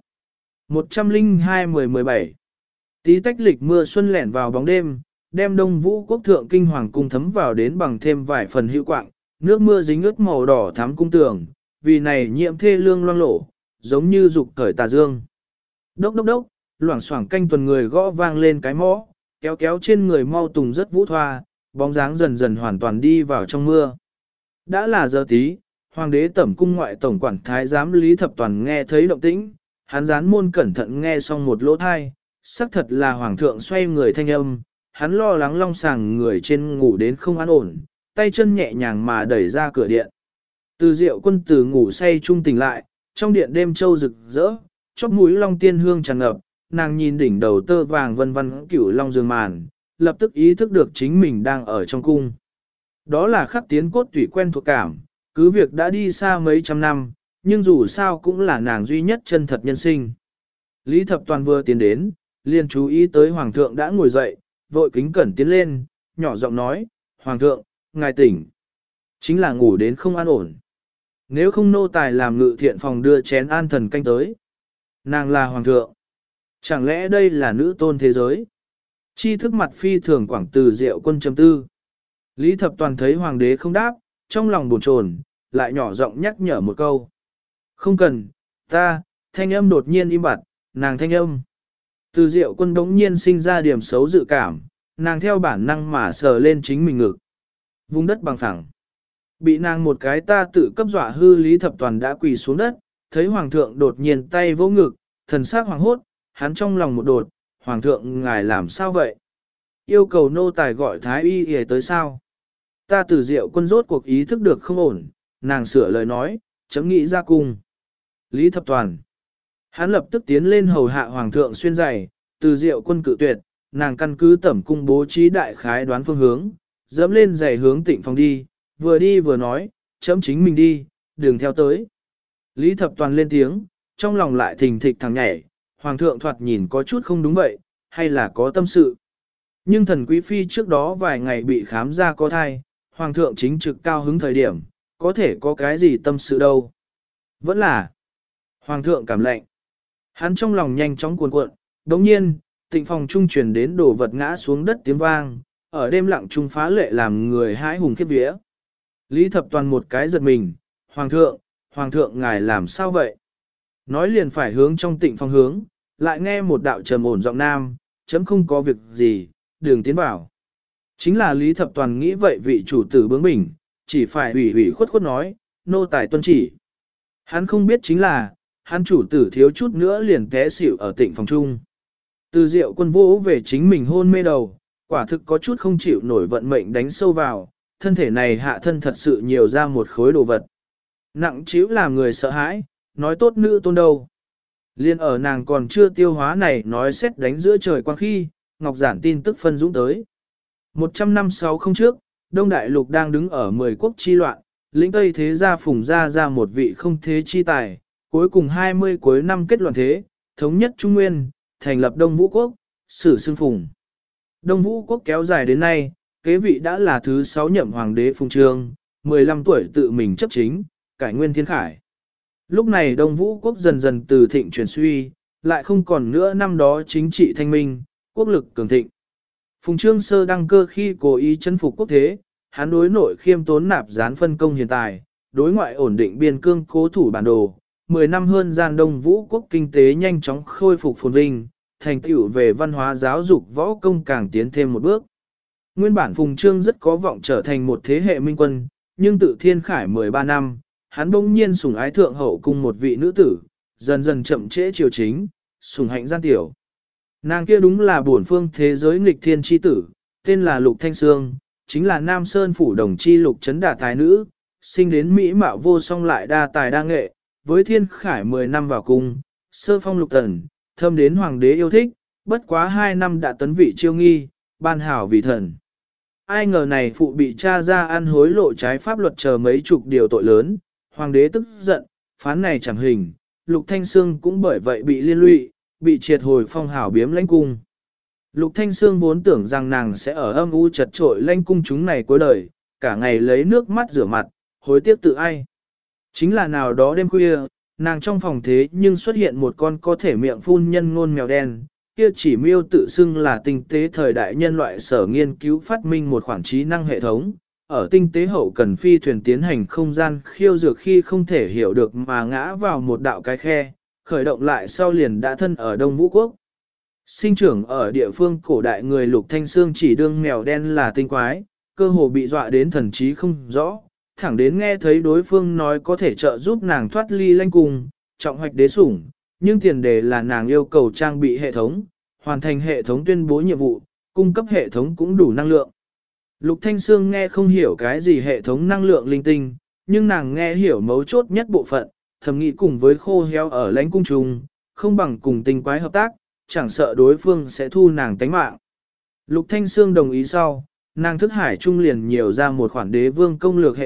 102-10-17 Tí tách lịch mưa xuân lẻn vào bóng đêm, đem Đông Vũ quốc thượng kinh hoàng cung thấm vào đến bằng thêm vài phần hữu quạng, nước mưa dính ướt màu đỏ thắm cung tường, vì này nhiễm thê lương loang lổ, giống như dục cởi tà dương. Đốc đốc đốc, loảng xoảng canh tuần người gõ vang lên cái mõ, kéo kéo trên người mau tùng rất vũ thoa, bóng dáng dần dần hoàn toàn đi vào trong mưa. Đã là giờ tí, hoàng đế tẩm cung ngoại tổng quản thái giám Lý Thập Toàn nghe thấy động tĩnh, hắn dán môn cẩn thận nghe xong một lỗ thai, xác thật là hoàng thượng xoay người thanh âm, hắn lo lắng long sàng người trên ngủ đến không an ổn, tay chân nhẹ nhàng mà đẩy ra cửa điện. Từ Diệu Quân từ ngủ say trung tỉnh lại, trong điện đêm châu rực rỡ, chóp mũi long tiên hương tràn ngập, nàng nhìn đỉnh đầu tơ vàng vân vân cửu long dương màn, lập tức ý thức được chính mình đang ở trong cung. Đó là khắc tiến cốt tủy quen thuộc cảm, cứ việc đã đi xa mấy trăm năm, nhưng dù sao cũng là nàng duy nhất chân thật nhân sinh. Lý Thập Toàn vừa tiến đến, liền chú ý tới Hoàng thượng đã ngồi dậy, vội kính cẩn tiến lên, nhỏ giọng nói, Hoàng thượng, ngài tỉnh. Chính là ngủ đến không an ổn. Nếu không nô tài làm ngự thiện phòng đưa chén an thần canh tới. Nàng là Hoàng thượng. Chẳng lẽ đây là nữ tôn thế giới? Chi thức mặt phi thường quảng Từ Diệu Quân chấm tư. Lý Thập Toàn thấy Hoàng đế không đáp, trong lòng buồn chồn, lại nhỏ giọng nhắc nhở một câu. Không cần, thanh âm đột nhiên im bặt, nàng thanh âm. Từ Diệu Quân đống nhiên sinh ra điểm xấu dự cảm, nàng theo bản năng mà sờ lên chính mình ngực. Vùng đất bằng phẳng. Bị nàng một cái ta tự cấp dọa hư Lý Thập Toàn đã quỳ xuống đất, thấy Hoàng thượng đột nhiên tay vỗ ngực, thần sắc hoàng hốt, hắn trong lòng một đột, Hoàng thượng ngài làm sao vậy? Yêu cầu nô tài gọi Thái y y tới sao? Ta Từ Diệu Quân rốt cuộc ý thức được không ổn, nàng sửa lời nói, chấm nghĩ ra cung. Lý Thập Toàn. Hắn lập tức tiến lên hầu hạ Hoàng thượng xuyên giày, Từ Diệu Quân cự tuyệt, nàng căn cứ tẩm cung bố trí đại khái đoán phương hướng, dẫm lên giày hướng Tịnh phòng đi vừa nói, chấm chính mình đi, đừng theo tới. Lý Thập Toàn lên tiếng, trong lòng lại thình thịch thằng nhảy, Hoàng thượng thoạt nhìn có chút không đúng vậy, hay là có tâm sự. Nhưng thần quý phi trước đó vài ngày bị khám ra có thai, Hoàng thượng chính trực cao hứng thời điểm, có thể có cái gì tâm sự đâu. Vẫn là Hoàng thượng cảm lạnh. Hắn trong lòng nhanh chóng cuồn cuộn, đồng nhiên, Tịnh phòng trung truyền đến đổ vật ngã xuống đất tiếng vang, ở đêm lặng trung phá lệ làm người hãi hùng khiếp vía. Lý Thập Toàn một cái giật mình, Hoàng thượng ngài làm sao vậy? Nói liền phải hướng trong tịnh phòng hướng, lại nghe một đạo trầm ổn giọng nam, chấm không có việc gì, đường tiến vào. Chính là Lý Thập Toàn nghĩ vậy vị chủ tử bướng bỉnh, chỉ phải ủy khuất khuất nói, nô tài tuân chỉ. Hắn không biết chính là, hắn chủ tử thiếu chút nữa liền té xỉu ở tịnh phòng trung. Từ Diệu Quân vỗ về chính mình hôn mê đầu, quả thực có chút không chịu nổi vận mệnh đánh sâu vào, thân thể này hạ thân thật sự nhiều ra một khối đồ vật. Nặng trĩu làm người sợ hãi, nói tốt nữ tôn đâu. Liên ở nàng còn chưa tiêu hóa này nói xét đánh giữa trời quang khi, Ngọc Giản tin tức phân dũng tới. 100 năm sau không trước, Đông Đại Lục đang đứng ở 10 quốc chi loạn, lĩnh Tây thế gia phùng ra một vị không thế chi tài, cuối cùng 20 cuối năm kết loạn thế, thống nhất Trung Nguyên, thành lập Đông Vũ Quốc, sử xưng phùng. Đông Vũ Quốc kéo dài đến nay, kế vị đã là thứ 6 nhậm hoàng đế Phùng Trương, 15 tuổi tự mình chấp chính, cải nguyên thiên khải. Lúc này Đông Vũ Quốc dần dần từ thịnh chuyển suy, lại không còn nữa năm đó chính trị thanh minh, quốc lực cường thịnh. Phùng Trương sơ đăng cơ khi cố ý chấn phục quốc thế, hắn đối nội khiêm tốn nạp gián phân công hiện tại, đối ngoại ổn định biên cương cố thủ bản đồ, 10 năm hơn gian Đông Vũ Quốc kinh tế nhanh chóng khôi phục phồn vinh, thành tựu về văn hóa giáo dục võ công càng tiến thêm một bước. Nguyên bản Phùng Trương rất có vọng trở thành một thế hệ minh quân, nhưng tự thiên khải 13 năm, hắn bỗng nhiên sủng ái thượng hậu cung một vị nữ tử, dần dần chậm trễ triều chính, sủng hạnh gian tiểu. Nàng kia đúng là bổn phương thế giới nghịch thiên chi tử, tên là Lục Thanh Sương, chính là Nam Sơn phủ đồng chi Lục Trấn Đả tài nữ, sinh đến mỹ mạo vô song lại đa tài đa nghệ, với thiên khải 10 năm vào cung, sơ phong lục tần, thâm đến hoàng đế yêu thích, bất quá 2 năm đã tấn vị chiêu nghi, ban hảo vì thần. Ai ngờ này phụ bị cha ra ăn hối lộ trái pháp luật chờ mấy chục điều tội lớn, hoàng đế tức giận, phán này chẳng hình, Lục Thanh Sương cũng bởi vậy bị liên lụy, bị triệt hồi phong hảo biếm lãnh cung. Lục Thanh Sương vốn tưởng rằng nàng sẽ ở âm u chật trội lãnh cung chúng này cuối đời, cả ngày lấy nước mắt rửa mặt, hối tiếc tự ai. Chính là nào đó đêm khuya, nàng trong phòng thế nhưng xuất hiện một con có thể miệng phun nhân ngôn mèo đen, kia chỉ miêu tự xưng là tinh tế thời đại nhân loại sở nghiên cứu phát minh một khoản trí năng hệ thống, ở tinh tế hậu cần phi thuyền tiến hành không gian khiêu dược khi không thể hiểu được mà ngã vào một đạo cái khe, khởi động lại sau liền đã thân ở Đông Vũ Quốc. Sinh trưởng ở địa phương cổ đại người Lục Thanh Sương chỉ đương mèo đen là tinh quái, cơ hồ bị dọa đến thần trí không rõ, thẳng đến nghe thấy đối phương nói có thể trợ giúp nàng thoát ly lãnh cung, trọng hoạch đế sủng, nhưng tiền đề là nàng yêu cầu trang bị hệ thống, hoàn thành hệ thống tuyên bố nhiệm vụ, cung cấp hệ thống cũng đủ năng lượng. Lục Thanh Sương nghe không hiểu cái gì hệ thống năng lượng linh tinh, nhưng nàng nghe hiểu mấu chốt nhất bộ phận, thầm nghĩ cùng với khô heo ở lãnh cung trùng, không bằng cùng tinh quái hợp tác, chẳng sợ đối phương sẽ thu nàng tánh mạng. Lục Thanh Sương đồng ý sau, nàng thức hải trung liền nhiều ra một khoản đế vương công lược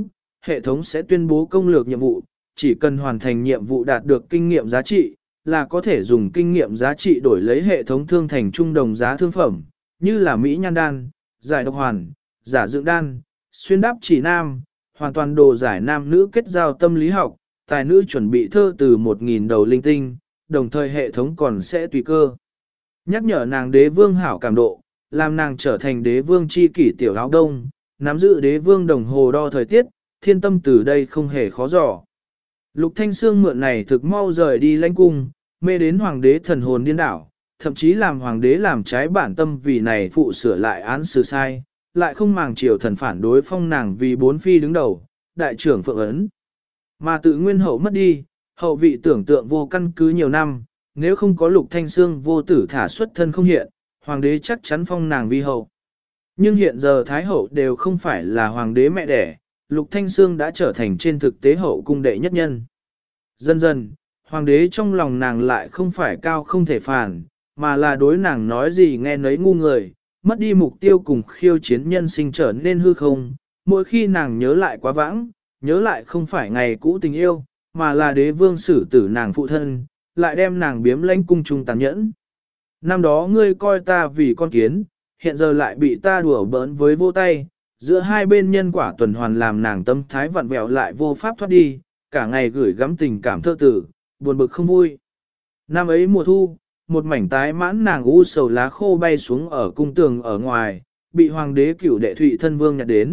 hệ thống sẽ tuyên bố công lược nhiệm vụ, chỉ cần hoàn thành nhiệm vụ đạt được kinh nghiệm giá trị, là có thể dùng kinh nghiệm giá trị đổi lấy hệ thống thương thành trung đồng giá thương phẩm, như là Mỹ Nhan Đan, giải độc hoàn, giả dựng đan, xuyên đáp chỉ nam, hoàn toàn đồ giải nam nữ kết giao tâm lý học, tài nữ chuẩn bị thơ từ 1.000 đầu linh tinh, đồng thời hệ thống còn sẽ tùy cơ. Nhắc nhở nàng đế vương hảo cảm độ, làm nàng trở thành đế vương chi kỷ tiểu áo đông, nắm giữ đế vương đồng hồ đo thời tiết, thiên tâm từ đây không hề khó dò. Lục Thanh Sương mượn này thực mau rời đi lãnh cung, mê đến hoàng đế thần hồn điên đảo, thậm chí làm hoàng đế làm trái bản tâm vì này phụ sửa lại án xử sai, lại không màng triều thần phản đối phong nàng vì 4 phi đứng đầu, đại trưởng Phượng Ấn. Mà tự nguyên hậu mất đi, hậu vị tưởng tượng vô căn cứ nhiều năm, nếu không có Lục Thanh Sương vô tử thả xuất thân không hiện, hoàng đế chắc chắn phong nàng vi hậu. Nhưng hiện giờ thái hậu đều không phải là hoàng đế mẹ đẻ, Lục Thanh Sương đã trở thành trên thực tế hậu cung đệ nhất nhân. Dần dần, hoàng đế trong lòng nàng lại không phải cao không thể phản, mà là đối nàng nói gì nghe nấy ngu người, mất đi mục tiêu cùng khiêu chiến nhân sinh trở nên hư không. Mỗi khi nàng nhớ lại quá vãng, nhớ lại không phải ngày cũ tình yêu, mà là đế vương xử tử nàng phụ thân, lại đem nàng biếm lãnh cung trung tàn nhẫn. Năm đó ngươi coi ta vì con kiến, hiện giờ lại bị ta đùa bỡn với vô tay, giữa hai bên nhân quả tuần hoàn làm nàng tâm thái vặn vẹo lại vô pháp thoát đi, cả ngày gửi gắm tình cảm thơ tử, buồn bực không vui. Năm ấy mùa thu, một mảnh tái mãn nàng u sầu lá khô bay xuống ở cung tường ở ngoài, bị hoàng đế cửu đệ thụy thân vương nhặt đến,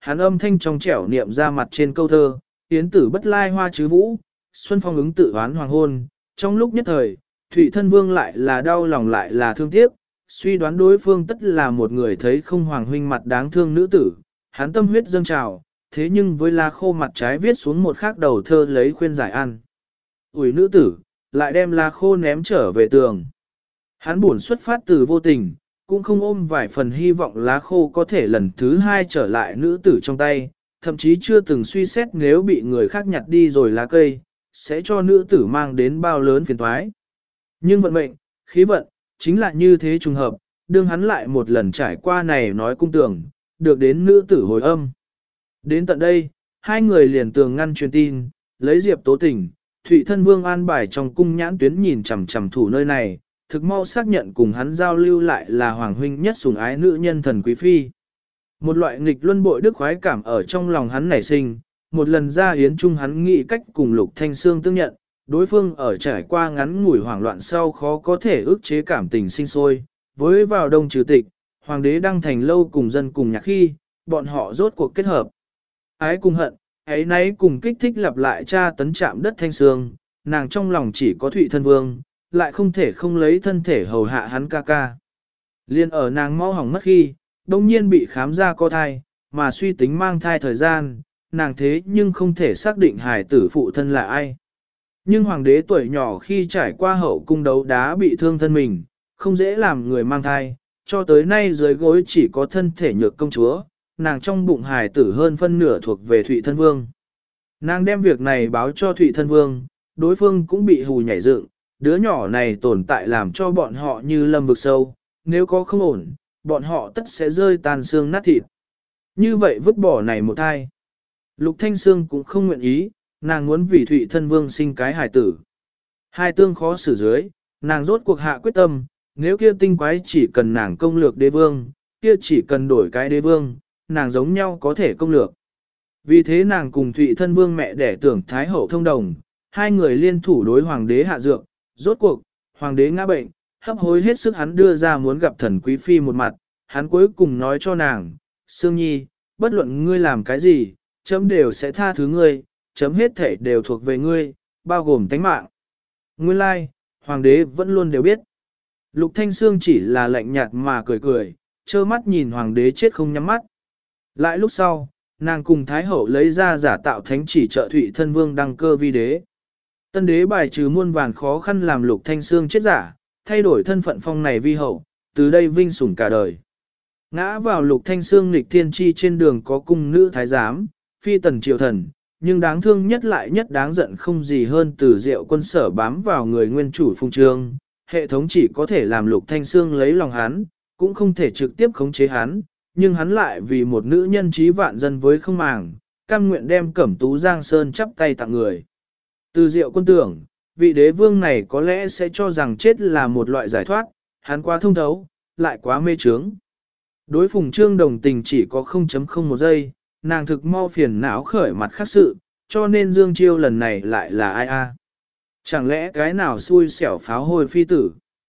hắn âm thanh trong trẻo niệm ra mặt trên câu thơ, yến tử bất lai hoa chứ vũ, xuân phong ứng tự oán hoàng hôn. Trong lúc nhất thời, Thụy Thân Vương lại là đau lòng lại là thương tiếc, suy đoán đối phương tất là một người thấy không hoàng huynh mặt đáng thương nữ tử, hắn tâm huyết dâng trào, thế nhưng với lá khô mặt trái viết xuống một khắc đầu thơ lấy khuyên giải ăn. Ủi nữ tử, lại đem lá khô ném trở về tường. Hắn buồn xuất phát từ vô tình, cũng không ôm vài phần hy vọng lá khô có thể lần thứ hai trở lại nữ tử trong tay, thậm chí chưa từng suy xét nếu bị người khác nhặt đi rồi lá cây, sẽ cho nữ tử mang đến bao lớn phiền toái. Nhưng vận mệnh, khí vận, chính là như thế trùng hợp, đương hắn lại một lần trải qua này nói cung tưởng, được đến nữ tử hồi âm. Đến tận đây, hai người liền tường ngăn truyền tin, lấy Diệp Tố Tình, Thụy Thân Vương an bài trong cung nhãn tuyến nhìn chằm chằm thủ nơi này, thực mau xác nhận cùng hắn giao lưu lại là hoàng huynh nhất sủng ái nữ nhân thần quý phi. Một loại nghịch luân bội đức khoái cảm ở trong lòng hắn nảy sinh, một lần ra yến trung hắn nghĩ cách cùng Lục Thanh Xương tương nhận, đối phương ở trải qua ngắn ngủi hoảng loạn sau khó có thể ức chế cảm tình sinh sôi, với vào đông trừ tịch, hoàng đế đăng thành lâu cùng dân cùng nhạc khi, bọn họ rốt cuộc kết hợp. Ái cùng hận, ấy nấy cùng kích thích lặp lại tra tấn chạm đất Thanh Xương, nàng trong lòng chỉ có Thụy Thân Vương, lại không thể không lấy thân thể hầu hạ hắn ca ca. Liên ở nàng mau hỏng mất khi, đông nhiên bị khám ra có thai, mà suy tính mang thai thời gian, nàng thế nhưng không thể xác định hài tử phụ thân là ai. Nhưng hoàng đế tuổi nhỏ khi trải qua hậu cung đấu đá bị thương thân mình, không dễ làm người mang thai, cho tới nay dưới gối chỉ có thân thể nhược công chúa, nàng trong bụng hài tử hơn phân nửa thuộc về Thụy Thân Vương. Nàng đem việc này báo cho Thụy Thân Vương, đối phương cũng bị hù nhảy dựng, đứa nhỏ này tồn tại làm cho bọn họ như lâm vực sâu, nếu có không ổn, bọn họ tất sẽ rơi tan xương nát thịt. Như vậy vứt bỏ này một thai. Lục Thanh Xương cũng không nguyện ý, nàng muốn vì Thụy Thân Vương sinh cái hài tử. Hai tương khó xử dưới, nàng rốt cuộc hạ quyết tâm, nếu kia tinh quái chỉ cần nàng công lược đế vương, kia chỉ cần đổi cái đế vương, nàng giống nhau có thể công lược. Vì thế nàng cùng Thụy Thân Vương mẹ đẻ tưởng Thái Hậu thông đồng, hai người liên thủ đối hoàng đế hạ dược, rốt cuộc, hoàng đế ngã bệnh, hấp hối hết sức hắn đưa ra muốn gặp thần quý phi một mặt, hắn cuối cùng nói cho nàng, Sương Nhi, bất luận ngươi làm cái gì, chấm đều sẽ tha thứ ngươi, chấm hết thể đều thuộc về ngươi, bao gồm tánh mạng. Nguyên lai, hoàng đế vẫn luôn đều biết. Lục Thanh Xương chỉ là lạnh nhạt mà cười cười, trơ mắt nhìn hoàng đế chết không nhắm mắt. Lại lúc sau, nàng cùng Thái Hậu lấy ra giả tạo thánh chỉ trợ Thụy Thân Vương đăng cơ vi đế. Tân đế bài trừ muôn vàn khó khăn làm Lục Thanh Xương chết giả, thay đổi thân phận phong này vi hậu, từ đây vinh sủng cả đời. Ngã vào Lục Thanh Xương nghịch thiên chi trên đường có cung nữ thái giám, phi tần triều thần, nhưng đáng thương nhất lại nhất đáng giận không gì hơn từ Diệu Quân sở bám vào người nguyên chủ Phùng Trương. Hệ thống chỉ có thể làm Lục Thanh Xương lấy lòng hắn, cũng không thể trực tiếp khống chế hắn, nhưng hắn lại vì một nữ nhân trí vạn dân với không màng, cam nguyện đem Cẩm Tú Giang Sơn chắp tay tặng người. Từ Diệu Quân tưởng, vị đế vương này có lẽ sẽ cho rằng chết là một loại giải thoát, hắn quá thông thấu, lại quá mê trướng. Đối Phùng Trương đồng tình chỉ có 0.01 giây, nàng thực mau phiền não khởi mặt khác sự, cho nên Dương Chiêu lần này lại là ai a? Chẳng lẽ cái nào xui xẻo pháo hôi phi tử?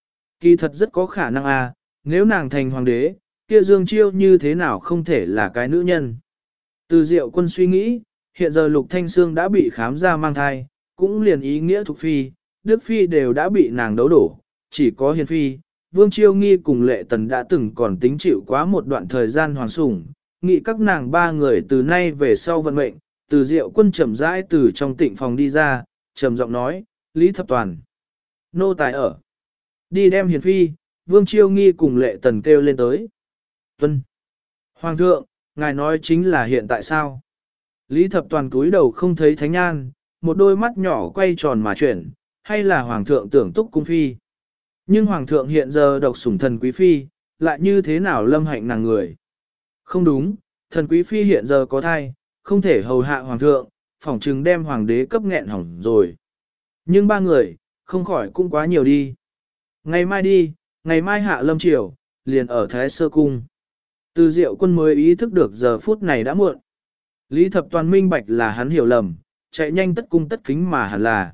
Kỳ thật rất có khả năng a, nếu nàng thành hoàng đế, kia Dương Chiêu như thế nào không thể là cái nữ nhân? Từ Diệu Quân suy nghĩ, hiện giờ Lục Thanh Xương đã bị khám ra mang thai, cũng liền ý nghĩa thuộc phi, Đức phi đều đã bị nàng đấu đổ, chỉ có Hiền phi, Vương Chiêu Nghi cùng Lệ Tần đã từng còn tính chịu quá một đoạn thời gian hoàng sủng, nghĩ các nàng ba người từ nay về sau vận mệnh, Từ Diệu Quân chậm rãi từ trong tịnh phòng đi ra, trầm giọng nói, Lý Thập Toàn, nô tài ở, đi đem Hiền phi, Vương Chiêu Nghi cùng Lệ Tần kêu lên tới. Tuân, Hoàng thượng, ngài nói chính là hiện tại sao? Lý Thập Toàn cúi đầu không thấy thánh nhan, một đôi mắt nhỏ quay tròn mà chuyển, hay là Hoàng thượng tưởng túc cung phi? Nhưng Hoàng thượng hiện giờ độc sủng thần quý phi, lại như thế nào lâm hạnh nàng người? Không đúng, thần quý phi hiện giờ có thai, không thể hầu hạ Hoàng thượng, phỏng chừng đem Hoàng đế cấp nghẹn hỏng rồi. Nhưng ba người, không khỏi cũng quá nhiều đi. Ngày mai đi, ngày mai hạ lâm triều, liền ở Thái Sơ Cung. Từ Diệu Quân mới ý thức được giờ phút này đã muộn. Lý Thập Toàn minh bạch là hắn hiểu lầm, chạy nhanh tất cung tất kính mà hẳn là.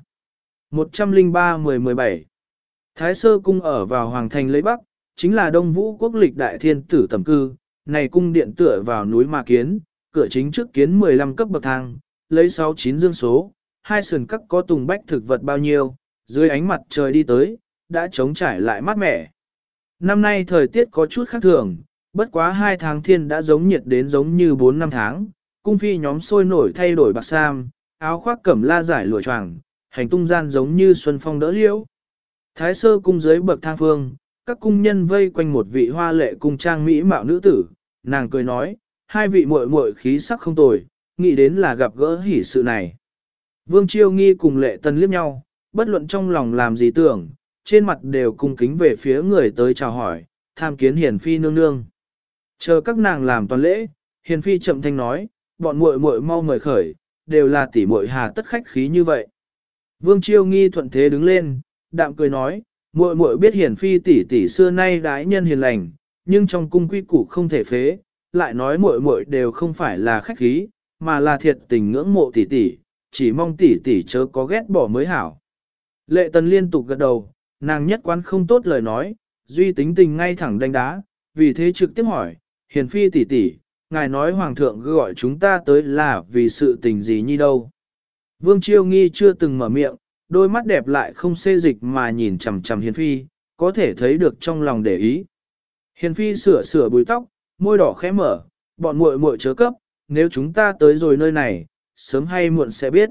103-10-17 Thái Sơ Cung ở vào Hoàng Thành lấy Bắc, chính là Đông Vũ quốc lịch đại thiên tử tầm cư, này cung điện tựa vào núi Ma Kiến, cửa chính trước kiến 15 cấp bậc thang, lấy 69 dương số, hai sườn các có tùng bách thực vật bao nhiêu, dưới ánh mặt trời đi tới, đã trống trải lại mát mẻ. Năm nay thời tiết có chút khác thường, bất quá 2 tháng thiên đã giống nhiệt đến giống như 4 năm tháng, cung phi nhóm sôi nổi thay đổi bạc sam, áo khoác cẩm la giải lụa choàng, hành tung gian giống như xuân phong đỡ liễu. Thái sơ cung dưới bậc thang phương, các cung nhân vây quanh một vị hoa lệ cung trang mỹ mạo nữ tử, nàng cười nói, hai vị muội muội khí sắc không tồi, nghĩ đến là gặp gỡ hỷ sự này. Vương Chiêu Nghi cùng Lệ Tần liếc nhau, bất luận trong lòng làm gì tưởng, trên mặt đều cung kính về phía người tới chào hỏi, tham kiến hiền phi nương nương. Chờ các nàng làm toàn lễ, hiền phi chậm thanh nói, bọn muội muội mau mời khởi, đều là tỷ muội hà tất khách khí như vậy. Vương Chiêu Nghi thuận thế đứng lên, đạm cười nói, muội muội biết hiền phi tỷ tỷ xưa nay đãi nhân hiền lành, nhưng trong cung quy củ không thể phế, lại nói muội muội đều không phải là khách khí, mà là thiệt tình ngưỡng mộ tỷ tỷ, chỉ mong tỷ tỷ chớ có ghét bỏ mới hảo. Lệ Tần liên tục gật đầu, nàng nhất quán không tốt lời nói, duy tính tình ngay thẳng đánh đá, vì thế trực tiếp hỏi, hiền phi tỷ tỷ, ngài nói hoàng thượng gọi chúng ta tới là vì sự tình gì như đâu. Vương Chiêu Nghi chưa từng mở miệng, đôi mắt đẹp lại không xê dịch mà nhìn chằm chằm hiền phi, có thể thấy được trong lòng để ý. Hiền phi sửa sửa búi tóc, môi đỏ khẽ mở, bọn muội muội chớ cấp, nếu chúng ta tới rồi nơi này, sớm hay muộn sẽ biết.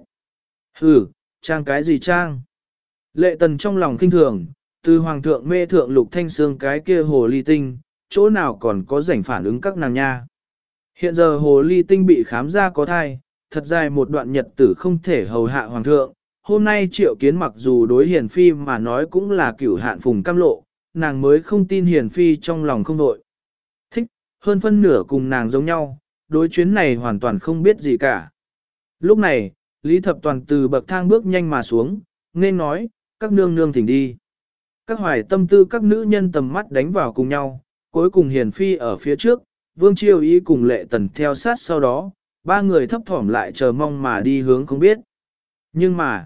Hừ, trang cái gì trang? Lệ Tần trong lòng kinh thường, từ hoàng thượng mê thượng lục thanh xương cái kia hồ ly tinh, chỗ nào còn có rảnh phản ứng các nàng nha. Hiện giờ hồ ly tinh bị khám ra có thai, thật dài một đoạn nhật tử không thể hầu hạ hoàng thượng. Hôm nay Triệu Kiến mặc dù đối hiền phi mà nói cũng là cửu hạn phùng cam lộ, nàng mới không tin hiền phi trong lòng không đội. Thích, hơn phân nửa cùng nàng giống nhau, đối chuyến này hoàn toàn không biết gì cả. Lúc này, Lý Thập Toàn từ bậc thang bước nhanh mà xuống, nên nói, các nương nương thỉnh đi. Các hoài tâm tư các nữ nhân tầm mắt đánh vào cùng nhau, cuối cùng hiền phi ở phía trước, Vương Chiêu Ý cùng Lệ Tần theo sát sau đó, ba người thấp thỏm lại chờ mong mà đi hướng không biết. Nhưng mà,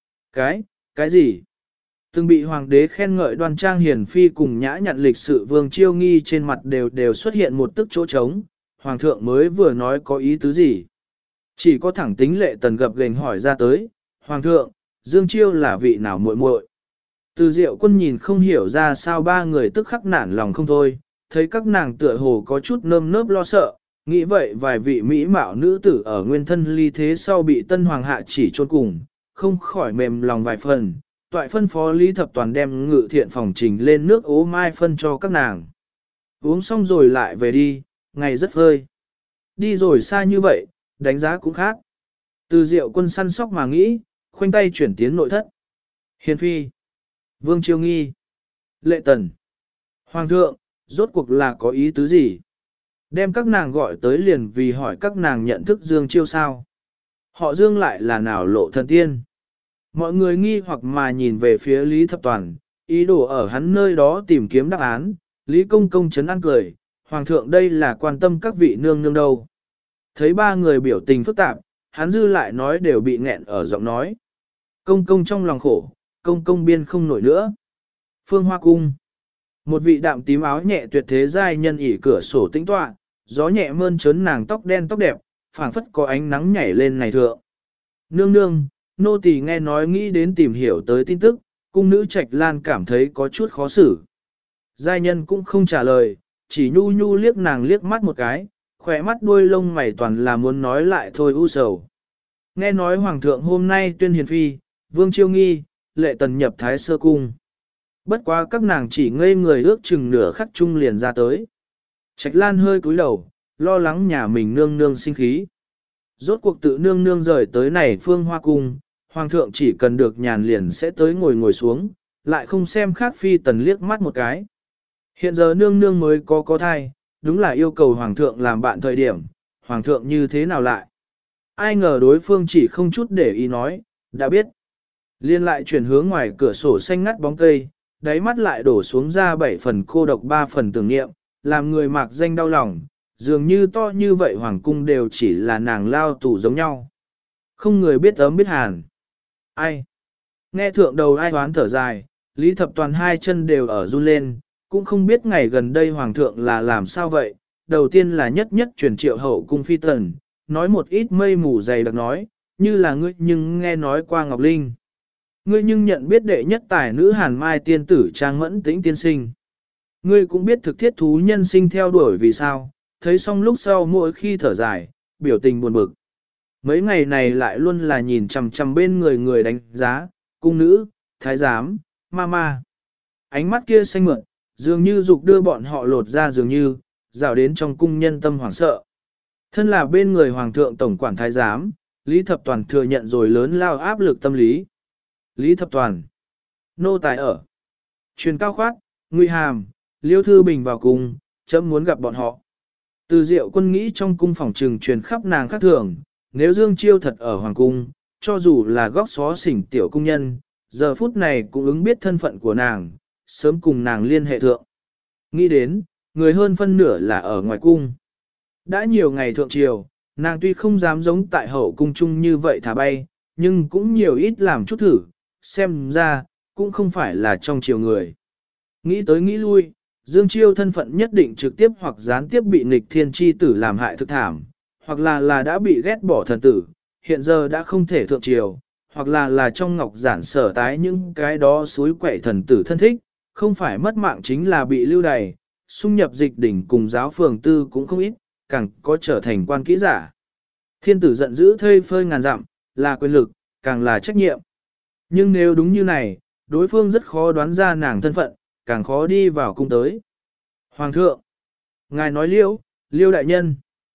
cái gì? Từng bị hoàng đế khen ngợi đoan trang hiền phi cùng nhã nhặn lịch sự Vương Chiêu Nghi trên mặt đều xuất hiện một tức chỗ trống, hoàng thượng mới vừa nói có ý tứ gì. Chỉ có thẳng tính Lệ Tần gập ghềnh hỏi ra tới, hoàng thượng, Dương Chiêu là vị nào muội muội? Từ Diệu Quân nhìn không hiểu ra sao ba người tức khắc nản lòng không thôi, thấy các nàng tựa hồ có chút nơm nớp lo sợ, nghĩ vậy vài vị mỹ mạo nữ tử ở nguyên thân ly thế sau bị tân hoàng hạ chỉ chôn cùng, không khỏi mềm lòng vài phần, toại phân phó Lý Thập Toàn đem ngự thiện phòng trình lên nước ố mai phân cho các nàng. Uống xong rồi lại về đi, ngày rất phơi. Đi rồi xa như vậy, đánh giá cũng khác. Từ Diệu Quân săn sóc mà nghĩ, khoanh tay chuyển tiến nội thất. Hiền phi, Vương Chiêu Nghi, Lệ Tần, hoàng thượng, rốt cuộc là có ý tứ gì? Đem các nàng gọi tới liền vì hỏi các nàng nhận thức Dương Chiêu sao? Họ Dương lại là nào lộ thần tiên? Mọi người nghi hoặc mà nhìn về phía Lý Thập Toàn, ý đồ ở hắn nơi đó tìm kiếm đáp án. Lý Công Công chấn an cười, hoàng thượng đây là quan tâm các vị nương nương đâu. Thấy ba người biểu tình phức tạp, hắn dư lại nói đều bị nghẹn ở giọng nói. Công Công trong lòng khổ, Công Công biên không nổi nữa. Phương Hoa Cung. Một vị đạm tím áo nhẹ tuyệt thế giai nhân ỉ cửa sổ tĩnh tọa, gió nhẹ mơn trớn nàng tóc đen tóc đẹp, phảng phất có ánh nắng nhảy lên này thượng. Nương nương, nô tỳ nghe nói nghĩ đến tìm hiểu tới tin tức, cung nữ Trạch Lan cảm thấy có chút khó xử. Giai nhân cũng không trả lời, chỉ nhu nhu liếc nàng liếc mắt một cái, khỏe mắt đuôi lông mày toàn là muốn nói lại thôi u sầu. Nghe nói hoàng thượng hôm nay tuyên hiền phi, Vương Chiêu Nghi, Lệ Tần nhập Thái Sơ Cung. Bất quá các nàng chỉ ngây người ước chừng nửa khắc chung liền ra tới. Trạch Lan hơi cúi đầu, lo lắng nhà mình nương nương sinh khí. Rốt cuộc tự nương nương rời tới này Phương Hoa Cung, hoàng thượng chỉ cần được nhàn liền sẽ tới ngồi xuống, lại không xem khác phi tần liếc mắt một cái. Hiện giờ nương nương mới có thai, đúng là yêu cầu hoàng thượng làm bạn thời điểm, hoàng thượng như thế nào lại. Ai ngờ đối phương chỉ không chút để ý nói, đã biết. Liên lại chuyển hướng ngoài cửa sổ xanh ngắt bóng cây, đáy mắt lại đổ xuống ra 7 phần cô độc 3 phần tưởng niệm, làm người mạc danh đau lòng, dường như to như vậy hoàng cung đều chỉ là nàng lao tù giống nhau. Không người biết ấm biết hàn. Ai? Nghe thượng đầu ai hoán thở dài, Lý Thập Toàn hai chân đều ở run lên, cũng không biết ngày gần đây hoàng thượng là làm sao vậy. Đầu tiên là nhất truyền Triệu hậu cung phi tần, nói một ít mây mù dày đặc nói, như là ngươi nhưng nghe nói qua Ngọc Linh. Ngươi nhưng nhận biết đệ nhất tài nữ Hàn Mai tiên tử Trang Mẫn Tĩnh tiên sinh. Ngươi cũng biết thực thiết thú nhân sinh theo đuổi vì sao, thấy xong lúc sau mỗi khi thở dài, biểu tình buồn bực. Mấy ngày này lại luôn là nhìn chằm chằm bên người người đánh giá, cung nữ, thái giám, ma. Ánh mắt kia xanh mượt, dường như dục đưa bọn họ lột ra dường như, rào đến trong cung nhân tâm hoảng sợ. Thân là bên người hoàng thượng tổng quản thái giám, Lý Thập Toàn thừa nhận rồi lớn lao áp lực tâm lý. Lý Thập Toàn, nô tài ở, truyền cao khoát, nguy hàm, Liêu Thư Bình vào cung, chấm muốn gặp bọn họ. Từ Diệu Quân nghĩ trong cung phòng trừng truyền khắp nàng khác thường, nếu Dương Chiêu thật ở hoàng cung, cho dù là góc xó xỉnh tiểu cung nhân, giờ phút này cũng ứng biết thân phận của nàng, sớm cùng nàng liên hệ thượng. Nghĩ đến, người hơn phân nửa là ở ngoài cung. Đã nhiều ngày thượng triều, nàng tuy không dám giống tại hậu cung chung như vậy thả bay, nhưng cũng nhiều ít làm chút thử, xem ra, cũng không phải là trong triều người. Nghĩ tới nghĩ lui, Dương Chiêu thân phận nhất định trực tiếp hoặc gián tiếp bị nghịch thiên chi tử làm hại thực thảm, hoặc là đã bị ghét bỏ thần tử, hiện giờ đã không thể thượng triều, hoặc là trong ngọc giản sở tái những cái đó suối quậy thần tử thân thích, không phải mất mạng chính là bị lưu đày, xung nhập dịch đỉnh cùng giáo phường tư cũng không ít, càng có trở thành quan kỹ giả. Thiên tử giận dữ thây phơi ngàn dặm, là quyền lực, càng là trách nhiệm. Nhưng nếu đúng như này, đối phương rất khó đoán ra nàng thân phận, càng khó đi vào cung tới. Hoàng thượng, ngài nói liêu đại nhân.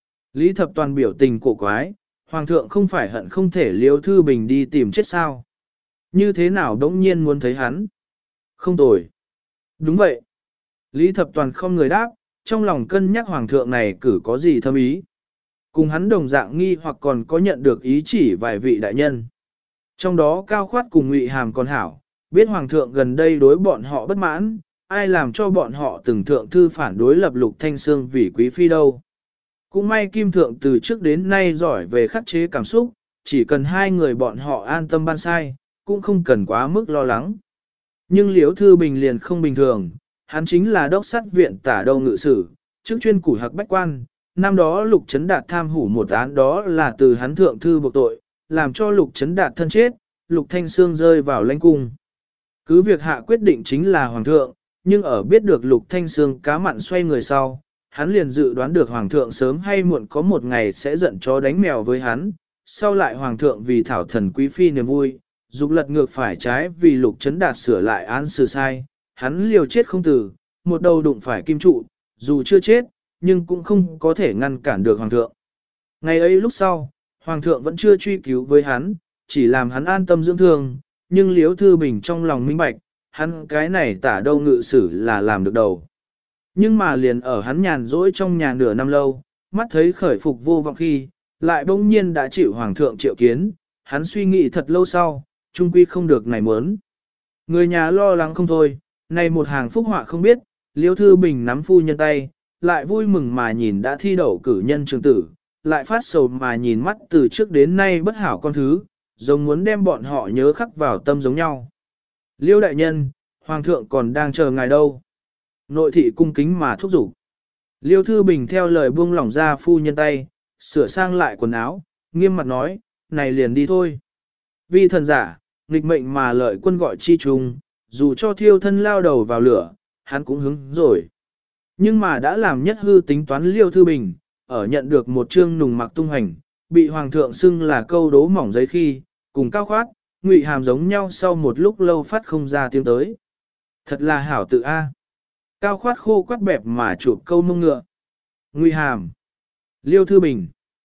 Lý Thập Toàn biểu tình cổ quái, Hoàng thượng không phải hận không thể Liêu Thư Bình đi tìm chết sao. Như thế nào đống nhiên muốn thấy hắn? Không tồi. Đúng vậy. Lý Thập Toàn không người đáp, trong lòng cân nhắc Hoàng thượng này cử có gì thâm ý. Cùng hắn đồng dạng nghi hoặc còn có nhận được ý chỉ vài vị đại nhân. Trong đó Cao Khoát cùng Ngụy Hàm còn hảo, biết Hoàng thượng gần đây đối bọn họ bất mãn, ai làm cho bọn họ từng thượng thư phản đối lập Lục Thanh Sương vì quý phi đâu. Cũng may Kim Thượng từ trước đến nay giỏi về khắc chế cảm xúc, chỉ cần hai người bọn họ an tâm ban sai, cũng không cần quá mức lo lắng. Nhưng Liễu Thư Bình liền không bình thường, hắn chính là đốc sát viện tả đâu ngự sử, chức chuyên củ hạc bách quan, năm đó Lục Chấn Đạt tham hủ một án đó là từ hắn thượng thư buộc tội, làm cho Lục Chấn Đạt thân chết, Lục Thanh Sương rơi vào lãnh cung. Cứ việc hạ quyết định chính là Hoàng thượng, nhưng ở biết được Lục Thanh Sương cá mặn xoay người sau, hắn liền dự đoán được Hoàng thượng sớm hay muộn có một ngày sẽ giận chó đánh mèo với hắn, sau lại Hoàng thượng vì thảo thần quý phi niềm vui, dục lật ngược phải trái vì Lục Chấn Đạt sửa lại án xử sai, hắn liều chết không từ, một đầu đụng phải kim trụ, dù chưa chết, nhưng cũng không có thể ngăn cản được Hoàng thượng. Ngày ấy lúc sau, Hoàng thượng vẫn chưa truy cứu với hắn, chỉ làm hắn an tâm dưỡng thương, nhưng Liễu Thư Bình trong lòng minh bạch, hắn cái này tả đâu ngự sử là làm được đầu. Nhưng mà liền ở hắn nhàn rỗi trong nhà nửa năm lâu, mắt thấy khởi phục vô vọng khi, lại bỗng nhiên đã chịu Hoàng thượng triệu kiến, hắn suy nghĩ thật lâu sau, trung quy không được này muốn. Người nhà lo lắng không thôi, này một hàng phúc họa không biết, Liễu Thư Bình nắm phu nhân tay, lại vui mừng mà nhìn đã thi đậu cử nhân trường tử, lại phát sầu mà nhìn mắt từ trước đến nay bất hảo con thứ, giống muốn đem bọn họ nhớ khắc vào tâm giống nhau. Liêu đại nhân, Hoàng thượng còn đang chờ ngài đâu. Nội thị cung kính mà thúc giục. Liêu Thư Bình theo lời buông lỏng ra phu nhân tay, sửa sang lại quần áo, nghiêm mặt nói, này liền đi thôi. Vì thần giả, nghịch mệnh mà lợi quân gọi chi trùng, dù cho thiêu thân lao đầu vào lửa, hắn cũng hứng rồi. Nhưng mà đã làm nhất hư tính toán Liêu Thư Bình, ở nhận được một chương nùng mặc tung hành, bị Hoàng thượng xưng là câu đố mỏng giấy khi, cùng Cao Khoát, Ngụy Hàm giống nhau sau một lúc lâu phát không ra tiếng tới. Thật là hảo tự A. Cao Khoát khô quắt bẹp mà chụp câu mông ngựa. Ngụy Hàm. Liêu Thư Bình.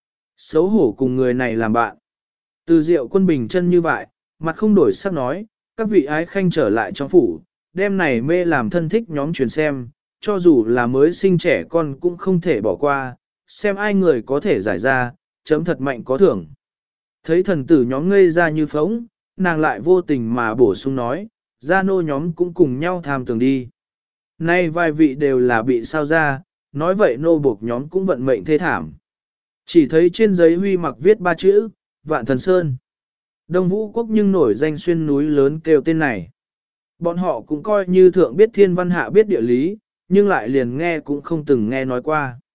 Xấu hổ cùng người này làm bạn. Từ Diệu Quân bình chân như vậy, mặt không đổi sắc nói, các vị ái khanh trở lại trong phủ, đêm này mê làm thân thích nhóm truyền xem, cho dù là mới sinh trẻ con cũng không thể bỏ qua, xem ai người có thể giải ra, chấm thật mạnh có thưởng. Thấy thần tử nhóm ngây ra như phóng, nàng lại vô tình mà bổ sung nói, gia nô nhóm cũng cùng nhau tham tường đi. Nay vài vị đều là bị sao ra, nói vậy nô buộc nhóm cũng vận mệnh thê thảm. Chỉ thấy trên giấy huy mặc viết ba chữ, Vạn Thần Sơn. Đông Vũ Quốc nhưng nổi danh xuyên núi lớn kêu tên này. Bọn họ cũng coi như thượng biết thiên văn hạ biết địa lý, nhưng lại liền nghe cũng không từng nghe nói qua.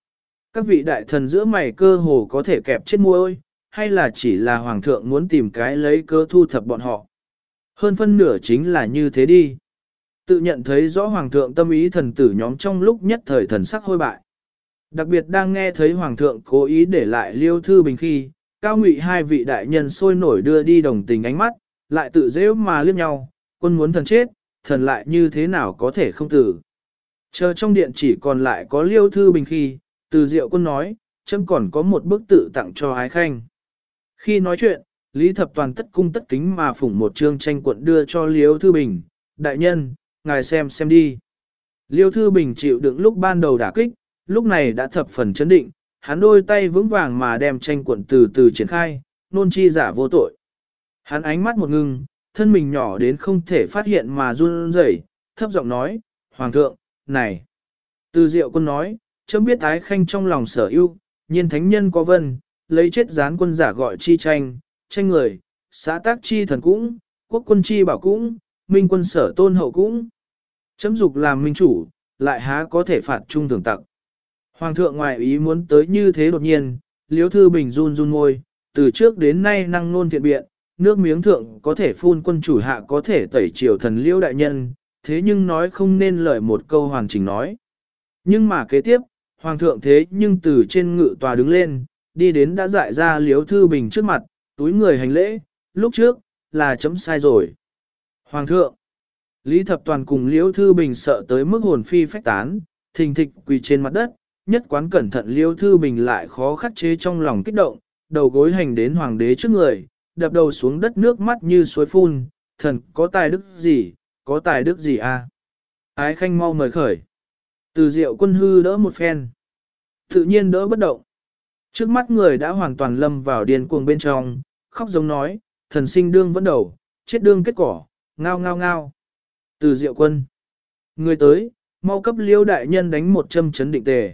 Các vị đại thần giữa mày cơ hồ có thể kẹp chết môi, hay là chỉ là hoàng thượng muốn tìm cái lấy cơ thu thập bọn họ. Hơn phân nửa chính là như thế đi. Tự nhận thấy rõ hoàng thượng tâm ý thần tử nhóm trong lúc nhất thời thần sắc hôi bại. Đặc biệt đang nghe thấy hoàng thượng cố ý để lại Liêu Thư Bình khi, cao ngụy hai vị đại nhân sôi nổi đưa đi đồng tình ánh mắt, lại tự dễ mà liếc nhau, quân muốn thần chết, thần lại như thế nào có thể không tử. Chờ trong điện chỉ còn lại có Liêu Thư Bình khi, Từ Diệu Quân nói, chấm còn có một bức tự tặng cho Ái Khanh. Khi nói chuyện, Lý Thập Toàn tất cung tất kính mà phủng một chương tranh cuộn đưa cho Liêu Thư Bình, đại nhân, ngài xem đi. Liêu Thư Bình chịu đựng lúc ban đầu đả kích, lúc này đã thập phần chấn định, hắn đôi tay vững vàng mà đem tranh cuộn từ từ triển khai, nôn chi giả vô tội. Hắn ánh mắt một ngưng, thân mình nhỏ đến không thể phát hiện mà run rẩy, thấp giọng nói, Hoàng thượng, này. Từ Diệu Quân nói, chấm biết Ái Khanh trong lòng sở ưu, nhiên thánh nhân có vân, lấy chết gián quân giả gọi chi tranh người, xã tác chi thần cũng, quốc quân chi bảo cũng, minh quân sở tôn hậu cũng. Chấm dục làm minh chủ, lại há có thể phạt trung thường tặc. Hoàng thượng ngoại ý muốn tới như thế đột nhiên, Liêu Thư Bình run môi, từ trước đến nay năng nôn thiện biện, nước miếng thượng có thể phun quân chủ hạ có thể tẩy triều thần Liêu đại nhân, thế nhưng nói không nên lời một câu hoàn chỉnh nói. Nhưng mà kế tiếp, Hoàng thượng thế nhưng từ trên ngự tòa đứng lên, đi đến đã dại ra Liêu Thư Bình trước mặt, túi người hành lễ, lúc trước, là chấm sai rồi. Hoàng thượng, Lý Thập Toàn cùng Liêu Thư Bình sợ tới mức hồn phi phách tán, thình thịch quỳ trên mặt đất, nhất quán cẩn thận Liêu Thư Bình lại khó khắc chế trong lòng kích động, đầu gối hành đến hoàng đế trước người, đập đầu xuống đất nước mắt như suối phun, thần có tài đức gì à? Ái Khanh mau mời khởi. Từ Diệu Quân hư đỡ một phen, tự nhiên đỡ bất động. Trước mắt người đã hoàn toàn lâm vào điên cuồng bên trong, khóc giống nói, thần sinh đương vẫn đầu, chết đương kết cỏ, ngao ngao ngao. Từ Diệu Quân, người tới, mau cấp Liêu đại nhân đánh một châm chấn định tề.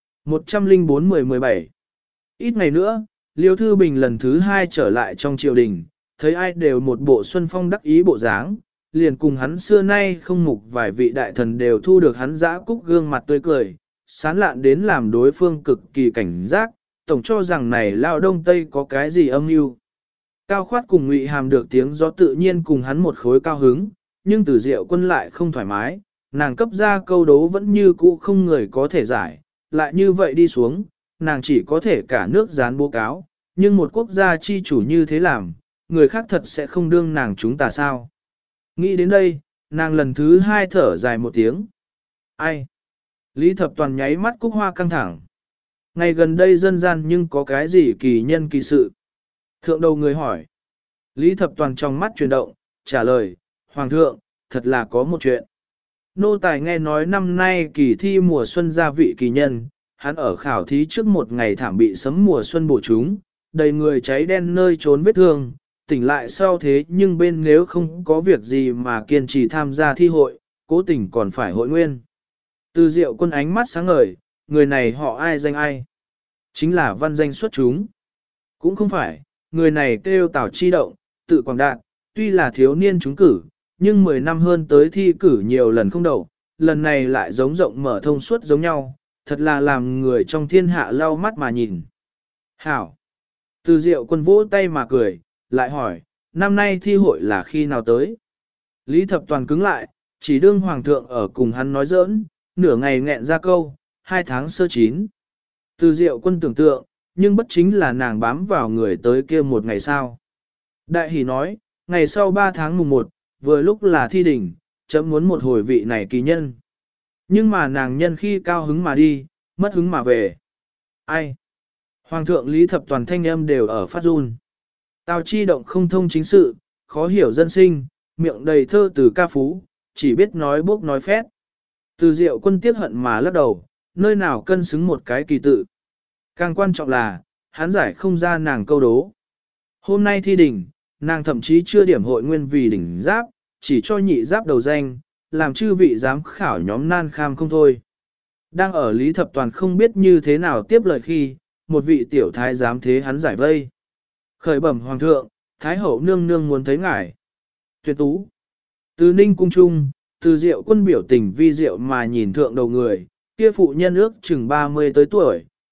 104-10-17 Ít ngày nữa, Liêu Thư Bình lần thứ 2 trở lại trong triều đình, thấy ai đều một bộ xuân phong đắc ý bộ dáng, liền cùng hắn xưa nay không mục vài vị đại thần đều thu được hắn dã cúc gương mặt tươi cười, sán lạn đến làm đối phương cực kỳ cảnh giác, tổng cho rằng này lao đông tây có cái gì âm mưu. Cao Khoát cùng Ngụy Hàm được tiếng gió tự nhiên cùng hắn một khối cao hứng, nhưng Từ Diệu Quân lại không thoải mái, nàng cấp ra câu đố vẫn như cũ không người có thể giải, lại như vậy đi xuống, nàng chỉ có thể cả nước dán bố cáo, nhưng một quốc gia chi chủ như thế làm, người khác thật sẽ không đương nàng chúng ta sao. Nghĩ đến đây, nàng lần thứ 2 thở dài một tiếng. Ai? Lý Thập Toàn nháy mắt cúc hoa căng thẳng. Ngày gần đây dân gian nhưng có cái gì kỳ nhân kỳ sự? Thượng đầu người hỏi. Lý Thập Toàn trong mắt chuyển động, trả lời, Hoàng thượng, thật là có một chuyện. Nô tài nghe nói năm nay kỳ thi mùa xuân gia vị kỳ nhân, hắn ở khảo thí trước một ngày thảm bị sấm mùa xuân bổ trúng, đầy người cháy đen nơi trốn vết thương, tỉnh lại sau thế nhưng bên nếu không có việc gì mà kiên trì tham gia thi hội, cố tình còn phải hội nguyên. Từ Diệu Quân ánh mắt sáng ngời, người này họ ai danh ai? Chính là văn danh xuất chúng. Cũng không phải, người này kêu Tào Chi Động, tự Quảng Đạt, tuy là thiếu niên trúng cử, nhưng 10 năm hơn tới thi cử nhiều lần không đậu, lần này lại giống rộng mở thông suốt giống nhau, thật là làm người trong thiên hạ lau mắt mà nhìn. Hảo! Từ Diệu Quân vỗ tay mà cười, lại hỏi, năm nay thi hội là khi nào tới? Lý Thập Toàn cứng lại, chỉ đương Hoàng thượng ở cùng hắn nói giỡn, nửa ngày nghẹn ra câu, 2 tháng sơ chín. Từ Diệu Quân tưởng tượng, nhưng bất chính là nàng bám vào người tới kia một ngày sau. Đại hỷ nói, ngày sau 3 tháng mùng 1, vừa lúc là thi đỉnh, chấm muốn một hồi vị này kỳ nhân. Nhưng mà nàng nhân khi cao hứng mà đi, mất hứng mà về. Ai? Hoàng thượng Lý Thập Toàn thanh âm đều ở phát run. Tào Chi Động không thông chính sự, khó hiểu dân sinh, miệng đầy thơ từ ca phú, chỉ biết nói bốc nói phét. Từ Diệu Quân tiếc hận mà lắc đầu, nơi nào cân xứng một cái kỳ tự. Càng quan trọng là, hắn giải không ra nàng câu đố. Hôm nay thi đỉnh, nàng thậm chí chưa điểm hội nguyên vì đỉnh giáp, chỉ cho nhị giáp đầu danh, làm chư vị giám khảo nhóm nan kham không thôi. Đang ở Lý Thập Toàn không biết như thế nào tiếp lời khi, một vị tiểu thái giám thế hắn giải vây. Khởi bẩm Hoàng thượng, Thái hậu nương nương muốn thấy ngài. Tuyệt tú. Từ Ninh cung trung, Từ Diệu Quân biểu tình vi diệu mà nhìn thượng đầu người, kia phụ nhân ước chừng 30 tới tuổi,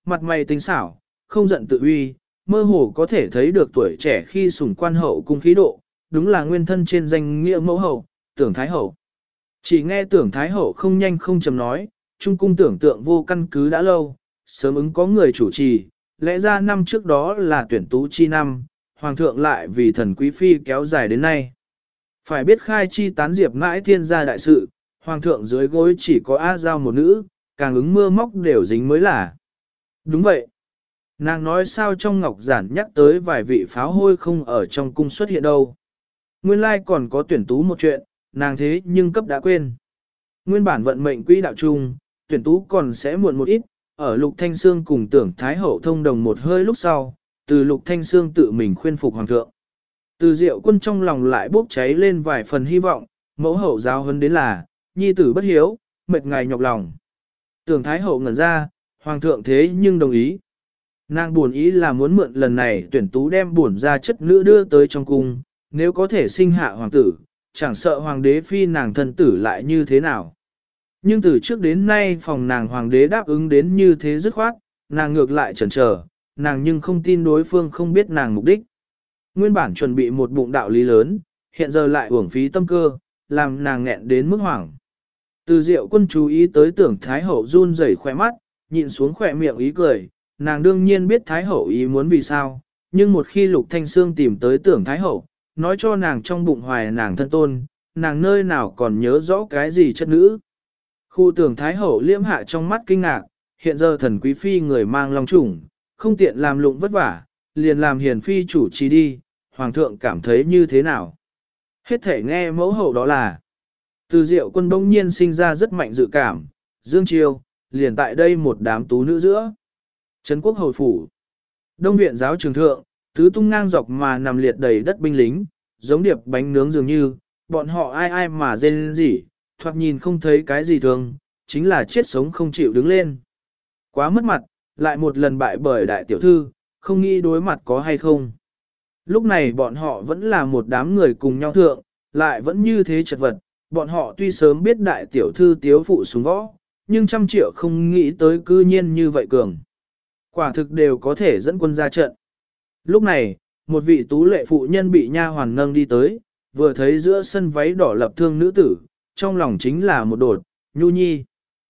mặt mày tinh xảo, không giận tự uy, mơ hồ có thể thấy được tuổi trẻ khi sủng quan hậu cung khí độ, đúng là nguyên thân trên danh nghĩa mẫu hậu, Tưởng Thái Hậu. Chỉ nghe Tưởng Thái Hậu không nhanh không chậm nói, trung cung tưởng tượng vô căn cứ đã lâu, sớm ứng có người chủ trì, lẽ ra năm trước đó là tuyển tú chi năm, hoàng thượng lại vì thần quý phi kéo dài đến nay. Phải biết khai chi tán diệp mãi thiên gia đại sự, hoàng thượng dưới gối chỉ có A Giao một nữ, càng ứng mưa móc đều dính mới là. Đúng vậy. Nàng nói sao trong ngọc giản nhắc tới vài vị pháo hôi không ở trong cung xuất hiện đâu. Nguyên lai còn có tuyển tú một chuyện, nàng thế nhưng cấp đã quên. Nguyên bản vận mệnh quỹ đạo chung, tuyển tú còn sẽ muộn một ít, ở Lục Thanh Sương cùng Tưởng Thái Hậu thông đồng một hơi lúc sau, từ Lục Thanh Sương tự mình khuyên phục hoàng thượng. Từ Diệu Quân trong lòng lại bốc cháy lên vài phần hy vọng, mẫu hậu giáo huấn đến là, nhi tử bất hiếu, mệt ngài nhọc lòng. Tưởng Thái Hậu ngẩn ra, hoàng thượng thế nhưng đồng ý. Nàng buồn ý là muốn mượn lần này tuyển tú đem buồn ra chất nữ đưa tới trong cung, nếu có thể sinh hạ hoàng tử, chẳng sợ hoàng đế phi nàng thân tử lại như thế nào. Nhưng từ trước đến nay phòng nàng hoàng đế đáp ứng đến như thế dứt khoát, nàng ngược lại chần chờ, nàng nhưng không tin đối phương không biết nàng mục đích. Nguyên bản chuẩn bị một bụng đạo lý lớn, hiện giờ lại uổng phí tâm cơ, làm nàng nghẹn đến mức hoảng. Từ Diệu Quân chú ý tới Tưởng Thái Hậu run rẩy khỏe mắt, nhịn xuống khỏe miệng ý cười, nàng đương nhiên biết Thái Hậu ý muốn vì sao, nhưng một khi Lục Thanh Sương tìm tới Tưởng Thái Hậu, nói cho nàng trong bụng hoài nàng thân tôn, nàng nơi nào còn nhớ rõ cái gì chất nữ. Khu Tưởng Thái Hậu liễm hạ trong mắt kinh ngạc, hiện giờ thần quý phi người mang long chủng, không tiện làm lụng vất vả, liền làm hiền phi chủ trì đi, hoàng thượng cảm thấy như thế nào. Hết thể nghe mẫu hậu đó là, từ Diệu Quân bỗng nhiên sinh ra rất mạnh dự cảm, Dương Chiêu, liền tại đây một đám tú nữ giữa. Trấn quốc hồi phủ, Đông viện giáo trường thượng, tứ tung ngang dọc mà nằm liệt đầy đất binh lính, giống điệp bánh nướng dường như, bọn họ ai ai mà rên rỉ, thoạt nhìn không thấy cái gì thường, chính là chết sống không chịu đứng lên. Quá mất mặt, lại một lần bại bởi đại tiểu thư, không nghĩ đối mặt có hay không. Lúc này bọn họ vẫn là một đám người cùng nhau thượng, lại vẫn như thế chật vật, bọn họ tuy sớm biết đại tiểu thư tiếu phụ xuống võ, nhưng trăm triệu không nghĩ tới cư nhiên như vậy cường. Quả thực đều có thể dẫn quân ra trận. Lúc này, một vị tú lệ phụ nhân bị nha hoàn nâng đi tới, vừa thấy giữa sân váy đỏ lập thương nữ tử, trong lòng chính là một đột, Nhu Nhi.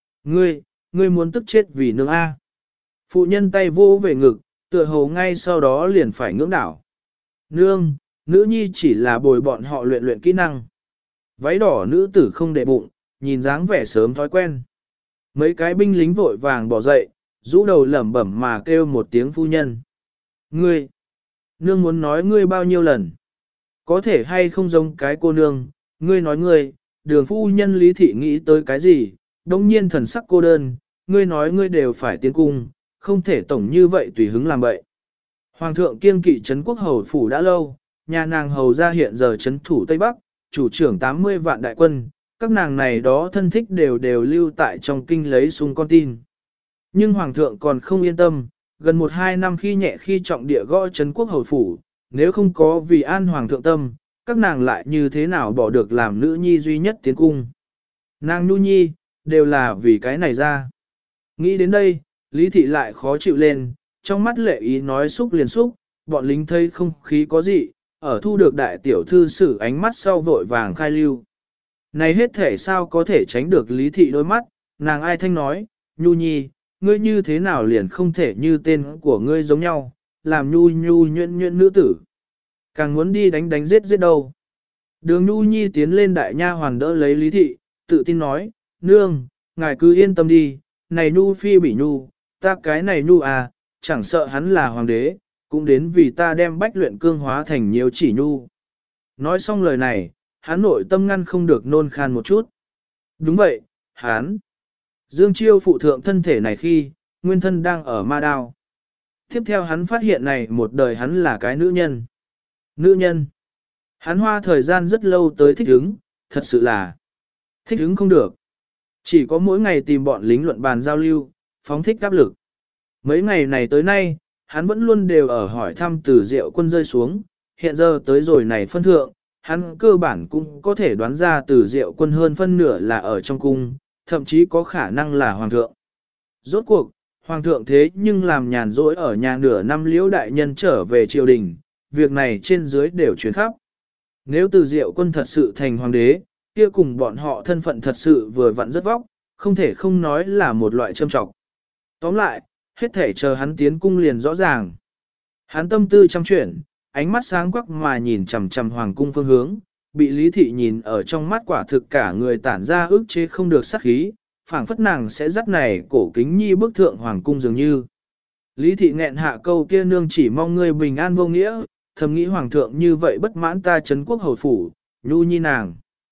Ngươi muốn tức chết vì nương A. Phụ nhân tay vô về ngực, tựa hồ ngay sau đó liền phải ngưỡng đảo. Nương, nữ nhi chỉ là bồi bọn họ luyện luyện kỹ năng. Váy đỏ nữ tử không để bụng, nhìn dáng vẻ sớm thói quen. Mấy cái binh lính vội vàng bỏ dậy, rũ đầu lẩm bẩm mà kêu một tiếng phu nhân. Ngươi, nương muốn nói ngươi bao nhiêu lần. Có thể hay không giống cái cô nương, ngươi nói ngươi, đường phu nhân lý thị nghĩ tới cái gì, đông nhiên thần sắc cô đơn, ngươi nói ngươi đều phải tiến cung, không thể tổng như vậy tùy hứng làm bậy. Hoàng thượng kiêng kỵ trấn quốc hầu phủ đã lâu, nhà nàng hầu ra hiện giờ trấn thủ Tây Bắc, chủ trưởng 80 vạn đại quân, các nàng này đó thân thích đều lưu tại trong kinh lấy sung con tin. Nhưng hoàng thượng còn không yên tâm, gần 1-2 năm khi nhẹ khi trọng địa gõ trấn quốc hầu phủ, nếu không có vì an hoàng thượng tâm, các nàng lại như thế nào bỏ được làm nữ nhi duy nhất tiến cung. Nàng nhu nhi, đều là vì cái này ra. Nghĩ đến đây, Lý thị lại khó chịu lên, trong mắt lệ ý nói xúc liền xúc, bọn lính thấy không khí có gì, ở thu được đại tiểu thư sử ánh mắt sau vội vàng khai lưu. Này hết thể sao có thể tránh được Lý thị đôi mắt, nàng ai thanh nói, Nhu Nhi, ngươi như thế nào liền không thể như tên của ngươi giống nhau, làm nhu nhuyễn nữ tử. Càng muốn đi đánh giết đâu. Đường Nhu Nhi tiến lên đại nha hoàn đỡ lấy Lý thị, tự tin nói, nương, ngài cứ yên tâm đi, này Nhu phi bị Nhu, ta cái này Nhu à, chẳng sợ hắn là hoàng đế, cũng đến vì ta đem bách luyện cương hóa thành nhiều chỉ Nhu. Nói xong lời này, hắn nội tâm ngăn không được nôn khan một chút. Đúng vậy, hắn. Dương Chiêu phụ thượng thân thể này khi, nguyên thân đang ở ma đao. Tiếp theo hắn phát hiện này một đời hắn là cái nữ nhân. Nữ nhân. Hắn hoa thời gian rất lâu tới thích ứng, thật sự là thích ứng không được. Chỉ có mỗi ngày tìm bọn lính luận bàn giao lưu, phóng thích áp lực. Mấy ngày này tới nay, hắn vẫn luôn đều ở hỏi thăm từ Diệu Quân rơi xuống, hiện giờ tới rồi này phân thượng, hắn cơ bản cũng có thể đoán ra từ Diệu Quân hơn phân nửa là ở trong cung, thậm chí có khả năng là hoàng thượng. Rốt cuộc, Hoàng thượng thế nhưng làm nhàn rỗi ở nhà nửa năm Liễu đại nhân trở về triều đình, việc này trên dưới đều truyền khắp. Nếu Từ Diệu Quân thật sự thành hoàng đế, kia cùng bọn họ thân phận thật sự vừa vặn rất vóc, không thể không nói là một loại châm trọng. Tóm lại, hết thể chờ hắn tiến cung liền rõ ràng. Hắn tâm tư trăm chuyển, ánh mắt sáng quắc mà nhìn chằm chằm hoàng cung phương hướng, bị Lý Thị nhìn ở trong mắt quả thực cả người tản ra ức chế không được sát khí, phảng phất nàng sẽ dắt này cổ kính nhi bức thượng hoàng cung dường như. Lý Thị nghẹn hạ câu kia nương chỉ mong ngươi bình an vô nghĩa, thầm nghĩ hoàng thượng như vậy bất mãn ta trấn quốc hầu phủ, nhu nhi nàng.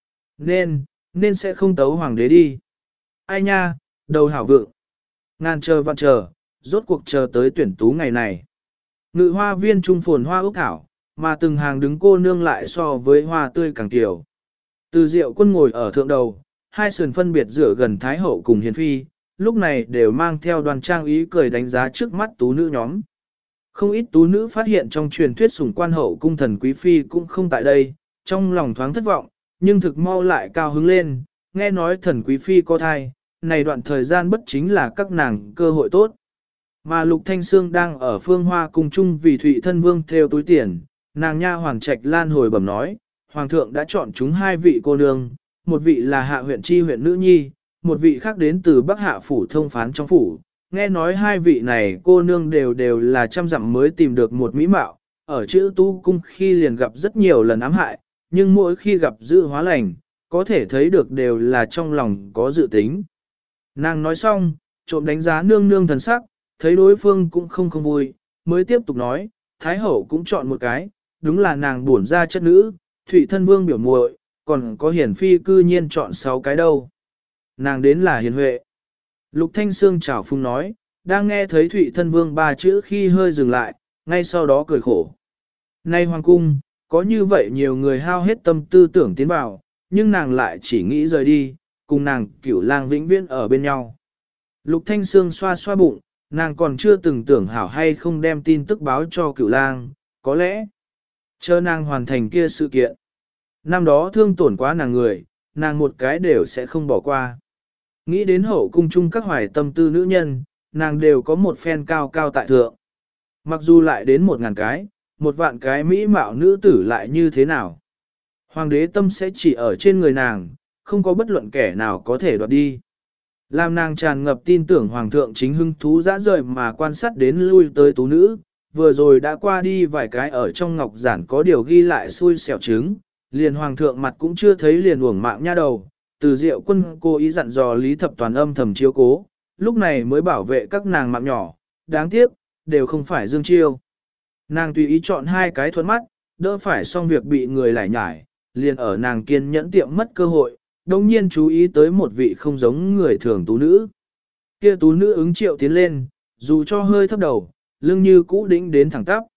Nên sẽ không tấu hoàng đế đi. Ai nha, đầu hảo vượng. Ngàn chờ vạn chờ, rốt cuộc chờ tới tuyển tú ngày này. Ngự hoa viên trung phồn hoa ốc thảo, mà từng hàng đứng cô nương lại so với hoa tươi càng tiểu. Từ Diệu Quân ngồi ở thượng đầu, hai sườn phân biệt dựa gần Thái Hậu cùng Hiền Phi, lúc này đều mang theo đoàn trang ý cười đánh giá trước mắt tú nữ nhóm. Không ít tú nữ phát hiện trong truyền thuyết sủng quan hậu cung thần quý phi cũng không tại đây, trong lòng thoáng thất vọng, nhưng thực mau lại cao hứng lên, nghe nói thần quý phi có thai, này đoạn thời gian bất chính là các nàng cơ hội tốt. Mà Lục Thanh Sương đang ở phương hoa cung chung vì Thụy Thân Vương theo túi tiền, nàng nha Hoàng Trạch Lan hồi bẩm nói, Hoàng thượng đã chọn chúng hai vị cô nương, một vị là hạ huyện chi huyện nữ nhi, một vị khác đến từ Bắc Hạ phủ thông phán trong phủ. Nghe nói hai vị này cô nương đều là trăm dặm mới tìm được một mỹ mạo, ở chữ tu cung khi liền gặp rất nhiều lần ám hại, nhưng mỗi khi gặp dự hóa lành, có thể thấy được đều là trong lòng có dự tính. Nàng nói xong, trộm đánh giá nương nương thần sắc, thấy đối phương cũng không vui, mới tiếp tục nói, Thái Hậu cũng chọn một cái, đúng là nàng buồn ra chất nữ, Thụy Thân Vương biểu muội, còn có Hiển Phi cư nhiên chọn 6 cái đâu. Nàng đến là Hiền Huệ. Lục Thanh Sương chào phung nói, đang nghe thấy Thụy Thân Vương ba chữ khi hơi dừng lại, ngay sau đó cười khổ. Nay hoàng cung, có như vậy nhiều người hao hết tâm tư tưởng tiến vào, nhưng nàng lại chỉ nghĩ rời đi, cùng nàng Cửu Lang vĩnh viễn ở bên nhau. Lục Thanh Sương xoa xoa bụng, nàng còn chưa từng tưởng hảo hay không đem tin tức báo cho Cửu Lang, có lẽ chờ nàng hoàn thành kia sự kiện. Năm đó thương tổn quá nàng người, nàng một cái đều sẽ không bỏ qua. Nghĩ đến hậu cung chung các hoài tâm tư nữ nhân, nàng đều có một phen cao cao tại thượng. Mặc dù lại đến 1000 cái, 1 vạn cái mỹ mạo nữ tử lại như thế nào. Hoàng đế tâm sẽ chỉ ở trên người nàng, không có bất luận kẻ nào có thể đoạt đi. Làm nàng tràn ngập tin tưởng hoàng thượng chính hưng thú dã rời mà quan sát đến lui tới tú nữ, vừa rồi đã qua đi vài cái ở trong ngọc giản có điều ghi lại xui xẻo trứng, liền hoàng thượng mặt cũng chưa thấy liền uổng mạng nha đầu. Từ Diệu Quân cố ý dặn dò Lý Thập Toàn âm thầm chiếu cố, lúc này mới bảo vệ các nàng mạng nhỏ, đáng tiếc, đều không phải Dương Chiêu. Nàng tùy ý chọn 2 cái thuận mắt, đỡ phải xong việc bị người lải nhải, liền ở nàng kiên nhẫn tiệm mất cơ hội, đồng nhiên chú ý tới một vị không giống người thường tú nữ. Kia tú nữ ứng triệu tiến lên, dù cho hơi thấp đầu, lưng như cũ đĩnh đến thẳng tắp.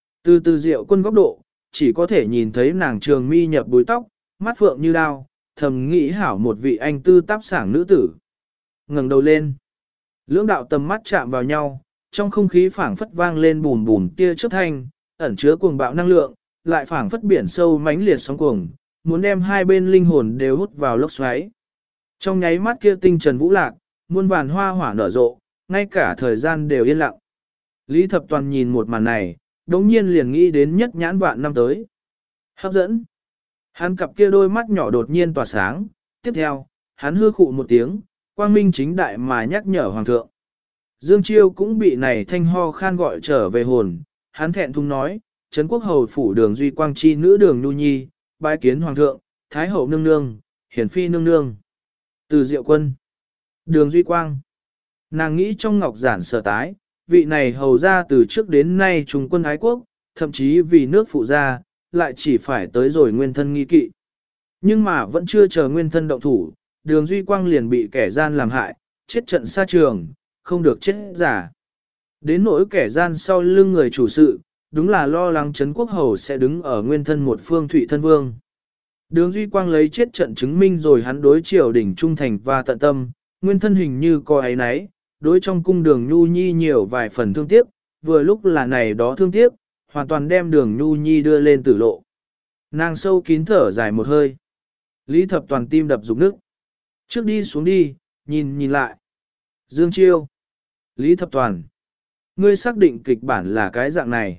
Từ Diệu Quân góc độ, chỉ có thể nhìn thấy nàng trường mi nhập búi tóc, mắt phượng như đao, thầm nghĩ hảo một vị anh tư táp sảng nữ tử. Ngẩng đầu lên, lưỡng đạo tầm mắt chạm vào nhau, trong không khí phảng phất vang lên bùn bùn tia chớp thanh, ẩn chứa cuồng bạo năng lượng, lại phảng phất biển sâu mãnh liệt sóng cuồng, muốn đem hai bên linh hồn đều hút vào lốc xoáy. Trong nháy mắt kia tinh trần vũ lạc, muôn vàn hoa hỏa nở rộ, ngay cả thời gian đều yên lặng. Lý Thập Toàn nhìn một màn này, đống nhiên liền nghĩ đến nhất nhãn vạn năm tới. Hấp dẫn. Hắn cặp kia đôi mắt nhỏ đột nhiên tỏa sáng, tiếp theo, hắn hư khụ một tiếng, quang minh chính đại mà nhắc nhở hoàng thượng. Dương Chiêu cũng bị này thanh ho khan gọi trở về hồn, hắn thẹn thùng nói, Trấn Quốc Hầu phủ Đường Duy Quang chi nữ Đường Nhu Nhi, bái kiến hoàng thượng, Thái hậu nương nương, Hiển Phi nương nương. Từ Diệu Quân, Đường Duy Quang. Nàng nghĩ trong ngọc giản sở tái, vị này hầu ra từ trước đến nay trung quân ái quốc, thậm chí vì nước phụ gia, lại chỉ phải tới rồi nguyên thân nghi kỵ. Nhưng mà vẫn chưa chờ nguyên thân động thủ, Đường Duy Quang liền bị kẻ gian làm hại, chết trận xa trường, không được chết giả. Đến nỗi kẻ gian sau lưng người chủ sự, đúng là lo lắng Trấn Quốc Hầu sẽ đứng ở nguyên thân một phương Thụy Thân Vương. Đường Duy Quang lấy chết trận chứng minh rồi hắn đối triều đình trung thành và tận tâm, nguyên thân hình như có ấy nấy, đối trong cung Đường Nhu Nhi nhiều vài phần thương tiếc, vừa lúc là này đó thương tiếc, hoàn toàn đem Đường Nhu Nhi đưa lên tử lộ. Nàng sâu kín thở dài một hơi. Lý Thập Toàn tim đập rục nức. Trước đi xuống đi, nhìn lại. Dương Chiêu. Lý Thập Toàn. Ngươi xác định kịch bản là cái dạng này.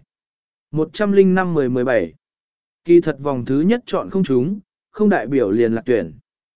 105-10-17. Kỳ thật vòng thứ nhất chọn không trúng, không đại biểu liền lạc tuyển.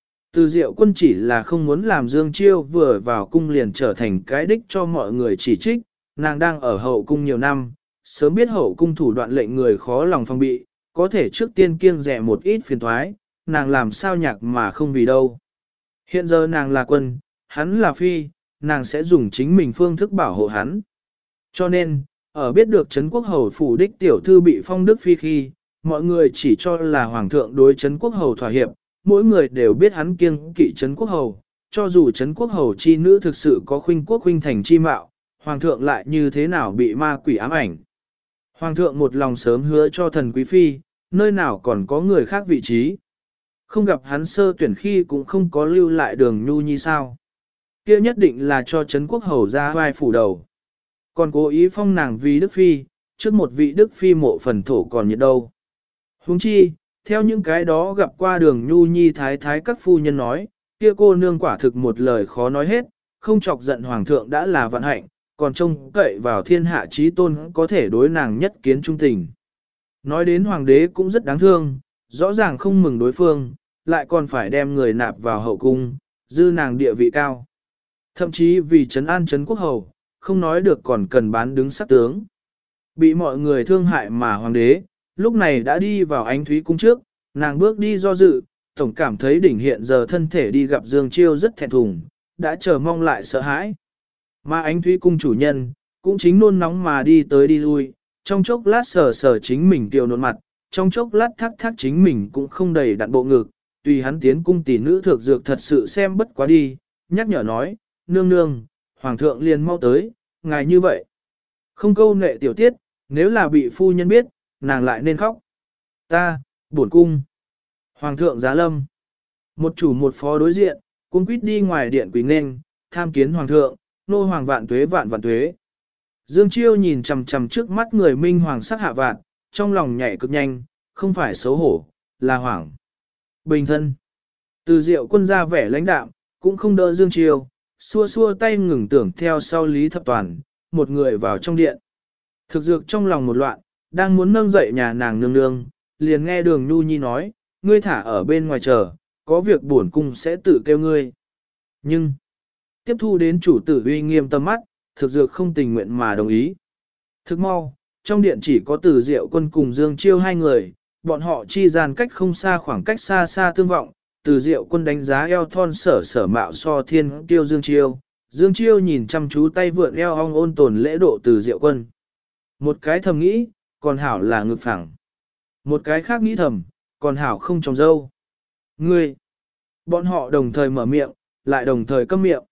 Từ Diệu Quân chỉ là không muốn làm Dương Chiêu vừa vào cung liền trở thành cái đích cho mọi người chỉ trích, nàng đang ở hậu cung nhiều năm, sớm biết hậu cung thủ đoạn lệnh người khó lòng phòng bị, có thể trước tiên kiêng rẻ một ít phiền thoái, nàng làm sao nhạc mà không vì đâu. Hiện giờ nàng là quân, hắn là phi, nàng sẽ dùng chính mình phương thức bảo hộ hắn. Cho nên, ở biết được Trấn Quốc Hầu phủ đích tiểu thư bị phong đức phi khi, mọi người chỉ cho là Hoàng thượng đối Trấn Quốc Hầu thỏa hiệp, mỗi người đều biết hắn kiêng kỵ Trấn Quốc Hầu, cho dù Trấn Quốc Hầu chi nữ thực sự có khuynh quốc khuynh thành chi mạo, Hoàng thượng lại như thế nào bị ma quỷ ám ảnh. Hoàng thượng một lòng sớm hứa cho thần quý phi, nơi nào còn có người khác vị trí. Không gặp hắn sơ tuyển khi cũng không có lưu lại Đường Nhu Nhi sao. Kia nhất định là cho Trấn Quốc Hầu ra vai phủ đầu. Còn cố ý phong nàng vì Đức Phi, trước một vị Đức Phi mộ phần thổ còn nhiệt đâu. Huống chi, theo những cái đó gặp qua Đường Nhu Nhi thái thái các phu nhân nói, kia cô nương quả thực một lời khó nói hết, không chọc giận Hoàng thượng đã là vận hạnh, còn trông cậy vào thiên hạ trí tôn có thể đối nàng nhất kiến trung tình. Nói đến Hoàng đế cũng rất đáng thương, rõ ràng không mừng đối phương, lại còn phải đem người nạp vào hậu cung, dư nàng địa vị cao. Thậm chí vì trấn an Trấn Quốc Hầu, không nói được còn cần bán đứng sắc tướng. Bị mọi người thương hại mà Hoàng đế, lúc này đã đi vào Ánh Thúy cung trước, nàng bước đi do dự, tổng cảm thấy đỉnh hiện giờ thân thể đi gặp Dương Chiêu rất thẹn thùng, đã chờ mong lại sợ hãi. Mà Ánh Thúy cung chủ nhân, cũng chính nôn nóng mà đi tới đi lui, trong chốc lát sờ sờ chính mình kiều nộn mặt, trong chốc lát thắc thắc chính mình cũng không đầy đặn bộ ngực, tùy hắn tiến cung tỷ nữ thược dược thật sự xem bất quá đi, nhắc nhở nói, nương nương, Hoàng thượng liền mau tới, ngài như vậy. Không câu nệ tiểu tiết, nếu là bị phu nhân biết, nàng lại nên khóc. Ta, bổn cung. Hoàng thượng giá lâm. Một chủ một phó đối diện, cung quýt đi ngoài điện quỳ nên, tham kiến Hoàng thượng, nô hoàng vạn tuế vạn vạn tuế. Dương Chiêu nhìn chằm chằm trước mắt người minh hoàng sắc hạ vạn, trong lòng nhảy cực nhanh, không phải xấu hổ, là hoảng. Bình thân. Từ Diệu Quân ra vẻ lãnh đạm, cũng không đỡ Dương Chiêu, xua xua tay ngừng tưởng theo sau Lý Thập Toàn, một người vào trong điện. Thực dược trong lòng một loạn, đang muốn nâng dậy nhà nàng nương nương, liền nghe Đường Nhu Nhi nói, ngươi thả ở bên ngoài chờ, có việc bổn cung sẽ tự kêu ngươi. Nhưng, tiếp thu đến chủ tử uy nghiêm tâm mắt, thực dược không tình nguyện mà đồng ý. Thức mau, trong điện chỉ có Từ Diệu Quân cùng Dương Chiêu hai người, bọn họ chi gian cách không xa khoảng cách xa xa tương vọng. Từ Diệu Quân đánh giá eo thon sở mạo so thiên kiêu Dương Chiêu. Dương Chiêu nhìn chăm chú tay vượn eo ong ôn tồn lễ độ Từ Diệu Quân. Một cái thầm nghĩ, còn hảo là ngực phẳng. Một cái khác nghĩ thầm, còn hảo không trồng dâu. Ngươi! Bọn họ đồng thời mở miệng, lại đồng thời câm miệng.